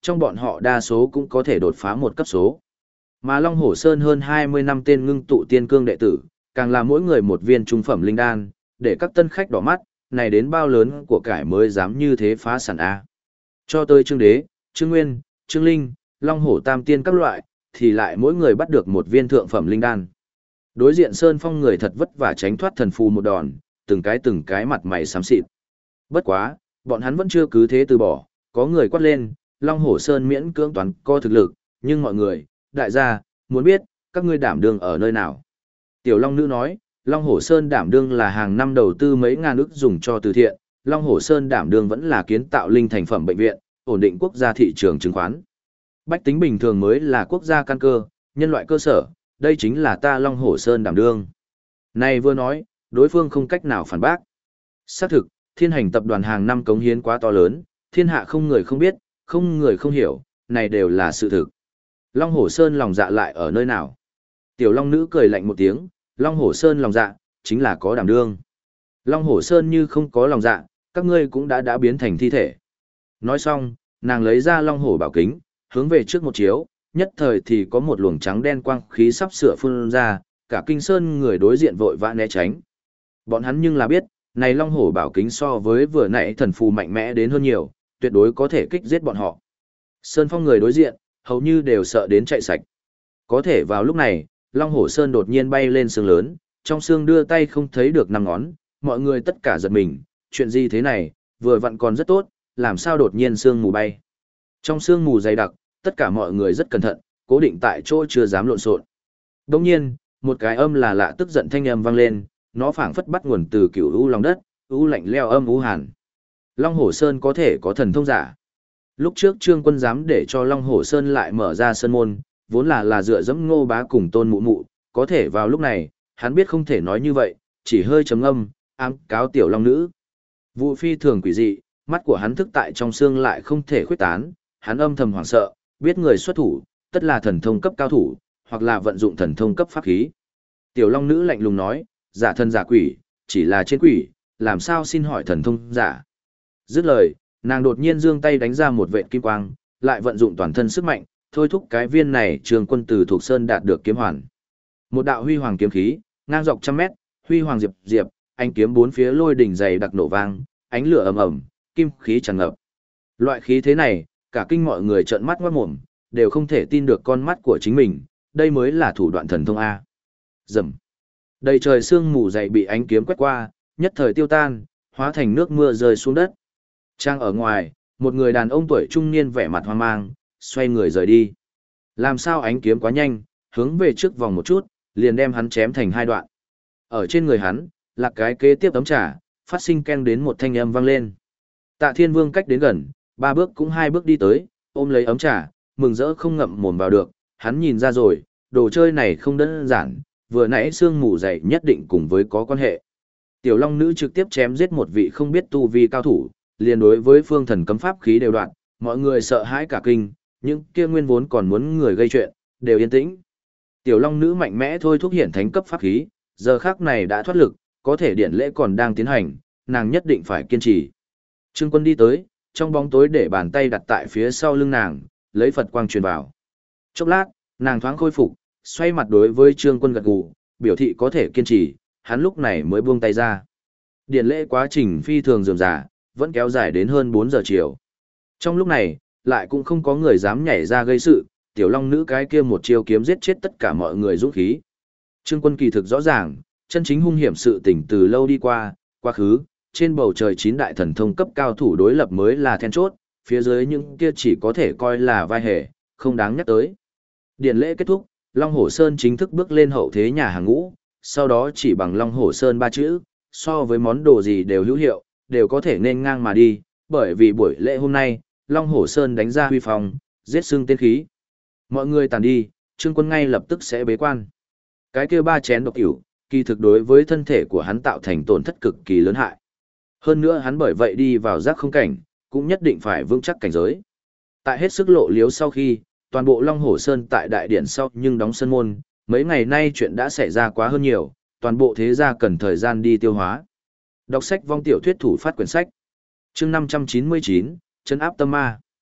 trong bọn họ đa số cũng có thể đột phá một cấp số. Mà Long Hổ Sơn hơn 20 năm tên ngưng tụ tiên cương đệ tử, càng là mỗi người một viên trung phẩm linh đan, để các tân khách đỏ mắt, này đến bao lớn của cải mới dám như thế phá sản A. Cho tới Trương Đế, Trương Nguyên, Trương Linh, Long Hổ Tam Tiên các loại, thì lại mỗi người bắt được một viên thượng phẩm linh đan. Đối diện Sơn Phong người thật vất vả tránh thoát thần phù một đòn, từng cái mặt mày xám xịt. Bất quá, bọn hắn vẫn chưa cứ thế từ bỏ, có người quát lên, Long Hổ Sơn miễn cưỡng toán có thực lực, nhưng mọi người, đại gia, muốn biết, các ngươi đảm đương ở nơi nào. Tiểu Long Nữ nói, Long Hổ Sơn đảm đương là hàng năm đầu tư mấy ngàn ức dùng cho từ thiện, Long Hổ Sơn đảm đương vẫn là kiến tạo linh thành phẩm bệnh viện, ổn định quốc gia thị trường chứng khoán. Bách tính bình thường mới là quốc gia căn cơ, nhân loại cơ sở, đây chính là ta Long Hổ Sơn đảm đương. Này vừa nói, đối phương không cách nào phản bác. Xác thực, Thiên Hành tập đoàn hàng năm cống hiến quá to lớn, thiên hạ không người không biết, không người không hiểu, này đều là sự thực. Long Hổ Sơn lòng dạ lại ở nơi nào? Tiểu Long Nữ cười lạnh một tiếng, Long Hổ Sơn lòng dạ, chính là có đảm đương. Long Hổ Sơn như không có lòng dạ, các ngươi cũng đã biến thành thi thể. Nói xong, nàng lấy ra Long Hổ bảo kính, hướng về trước một chiếu, nhất thời thì có một luồng trắng đen quang khí sắp sửa phun ra, cả Kinh Sơn người đối diện vội vã né tránh. Bọn hắn nhưng là biết, này Long Hổ bảo kính so với vừa nãy thần phù mạnh mẽ đến hơn nhiều, tuyệt đối có thể kích giết bọn họ. Sơn Phong người đối diện, hầu như đều sợ đến chạy sạch. Có thể vào lúc này, Long Hổ Sơn đột nhiên bay lên sương lớn, trong sương đưa tay không thấy được năm ngón, mọi người tất cả giật mình, chuyện gì thế này, vừa vặn còn rất tốt, làm sao đột nhiên sương mù bay. Trong sương mù dày đặc, tất cả mọi người rất cẩn thận, cố định tại chỗ chưa dám lộn xộn. Đồng nhiên, một cái âm là lạ tức giận thanh âm vang lên, nó phảng phất bắt nguồn từ cửu u lòng đất, u lạnh leo âm u hàn. Long Hổ Sơn có thể có thần thông giả. Lúc trước Trương Quân dám để cho Long Hổ Sơn lại mở ra sơn môn, vốn là dựa dẫm Ngô Bá cùng Tôn Mụ Mụ, có thể vào lúc này, hắn biết không thể nói như vậy, chỉ hơi trầm ngâm, ám cáo tiểu Long Nữ. Vụ phi thường quỷ dị, mắt của hắn thức tại trong xương lại không thể khuyết tán, hắn âm thầm hoảng sợ, biết người xuất thủ, tất là thần thông cấp cao thủ, hoặc là vận dụng thần thông cấp pháp khí. Tiểu Long Nữ lạnh lùng nói, giả thân giả quỷ, chỉ là trên quỷ, làm sao xin hỏi thần thông giả. Dứt lời, nàng đột nhiên giương tay đánh ra một vệt kim quang, lại vận dụng toàn thân sức mạnh, thôi thúc cái viên này Trường Quân từ thuộc sơn đạt được kiếm hoàn. Một đạo huy hoàng kiếm khí, ngang dọc trăm mét, huy hoàng diệp diệp, ánh kiếm bốn phía lôi đỉnh dày đặc nổ vang, ánh lửa ầm ầm, kim khí tràn ngập. Loại khí thế này, cả kinh mọi người trợn mắt ngoát mồm, đều không thể tin được con mắt của chính mình, đây mới là thủ đoạn thần thông a. Rầm. Đầy trời sương mù dày bị ánh kiếm quét qua, nhất thời tiêu tan, hóa thành nước mưa rơi xuống đất. Trang ở ngoài, một người đàn ông tuổi trung niên vẻ mặt hoang mang, xoay người rời đi. Làm sao ánh kiếm quá nhanh, hướng về trước vòng một chút, liền đem hắn chém thành hai đoạn. Ở trên người hắn, là cái kế tiếp tấm trà, phát sinh ken đến một thanh âm vang lên. Tạ Thiên Vương cách đến gần, 3 bước cũng 2 bước đi tới, ôm lấy ấm trà, mừng rỡ không ngậm mồm vào được, hắn nhìn ra rồi, đồ chơi này không đơn giản, vừa nãy sương mù dày nhất định cùng với có quan hệ. Tiểu Long Nữ trực tiếp chém giết một vị không biết tu vi cao thủ, liền đối với phương thần cấm pháp khí đều đoạn, mọi người sợ hãi cả kinh, những kia nguyên vốn còn muốn người gây chuyện, đều yên tĩnh. Tiểu Long Nữ mạnh mẽ thôi thúc hiện thánh cấp pháp khí, giờ khắc này đã thoát lực, có thể điển lễ còn đang tiến hành, nàng nhất định phải kiên trì. Trương Quân đi tới, trong bóng tối để bàn tay đặt tại phía sau lưng nàng, lấy Phật quang truyền vào. Chốc lát, nàng thoáng khôi phục, xoay mặt đối với Trương Quân gật gù, biểu thị có thể kiên trì, hắn lúc này mới buông tay ra. Điển lễ quá trình phi thường rườm rà, vẫn kéo dài đến hơn 4 giờ chiều. Trong lúc này, lại cũng không có người dám nhảy ra gây sự, Tiểu Long Nữ cái kia một chiêu kiếm giết chết tất cả mọi người dũng khí. Trương Quân kỳ thực rõ ràng, chân chính hung hiểm sự tình từ lâu đi qua, quá khứ, trên bầu trời 9 đại thần thông cấp cao thủ đối lập mới là then chốt, phía dưới những kia chỉ có thể coi là vai hề, không đáng nhắc tới. Điển lễ kết thúc, Long Hổ Sơn chính thức bước lên hậu thế nhà hàng ngũ, sau đó chỉ bằng Long Hổ Sơn 3 chữ, so với món đồ gì đều hữu hiệu, đều có thể nên ngang mà đi, bởi vì buổi lễ hôm nay, Long Hổ Sơn đánh ra huy phong, giết xưng tiên khí. Mọi người tàn đi, Trương Quân ngay lập tức sẽ bế quan. Cái kia 3 chén độc tiểu, kỳ thực đối với thân thể của hắn tạo thành tổn thất cực kỳ lớn hại. Hơn nữa hắn bởi vậy đi vào giác không cảnh, cũng nhất định phải vững chắc cảnh giới. Tại hết sức lộ liếu sau khi, toàn bộ Long Hổ Sơn tại đại điện sau nhưng đóng sân môn, mấy ngày nay chuyện đã xảy ra quá hơn nhiều, toàn bộ thế gia cần thời gian đi tiêu hóa. Đọc sách vong tiểu thuyết thủ phát quyển sách. Chương 599, trấn áp tâm ma.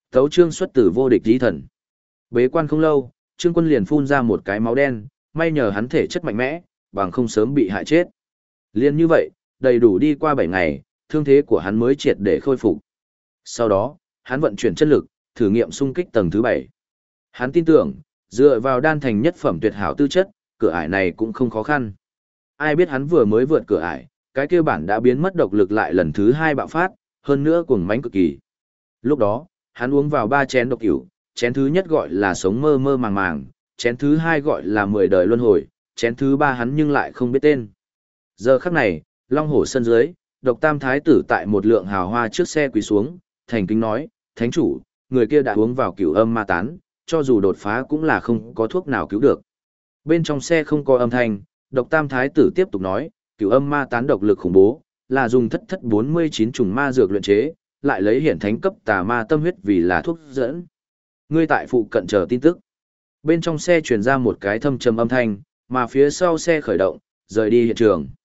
Tấu chương xuất tử vô địch chí thần. Bế quan không lâu, Trương Quân liền phun ra một cái máu đen, may nhờ hắn thể chất mạnh mẽ, bằng không sớm bị hại chết. Liên như vậy, đầy đủ đi qua 7 ngày, thương thế của hắn mới triệt để khôi phục. Sau đó, hắn vận chuyển chân lực, thử nghiệm xung kích tầng thứ 7. Hắn tin tưởng, dựa vào đan thành nhất phẩm tuyệt hảo tư chất, cửa ải này cũng không khó khăn. Ai biết hắn vừa mới vượt cửa ải, cái kia bản đã biến mất độc lực lại lần thứ 2 bạo phát, hơn nữa cuồng mãnh cực kỳ. Lúc đó, hắn uống vào 3 chén độc cửu, chén thứ nhất gọi là sống mơ mơ màng màng, chén thứ hai gọi là 10 đời luân hồi, chén thứ ba hắn nhưng lại không biết tên. Giờ khắc này, Long Hổ sân dưới, Độc Tam Thái tử tại một lượng hào hoa trước xe quỳ xuống, thành kính nói, Thánh chủ, người kia đã uống vào cửu âm ma tán, cho dù đột phá cũng là không có thuốc nào cứu được. Bên trong xe không có âm thanh, Độc Tam Thái tử tiếp tục nói, cửu âm ma tán độc lực khủng bố, là dùng thất thất 49 trùng ma dược luyện chế, lại lấy hiển thánh cấp tà ma tâm huyết vì là thuốc dẫn. Ngươi tại phụ cận chờ tin tức. Bên trong xe truyền ra một cái thâm trầm âm thanh, mà phía sau xe khởi động, rời đi hiện trường.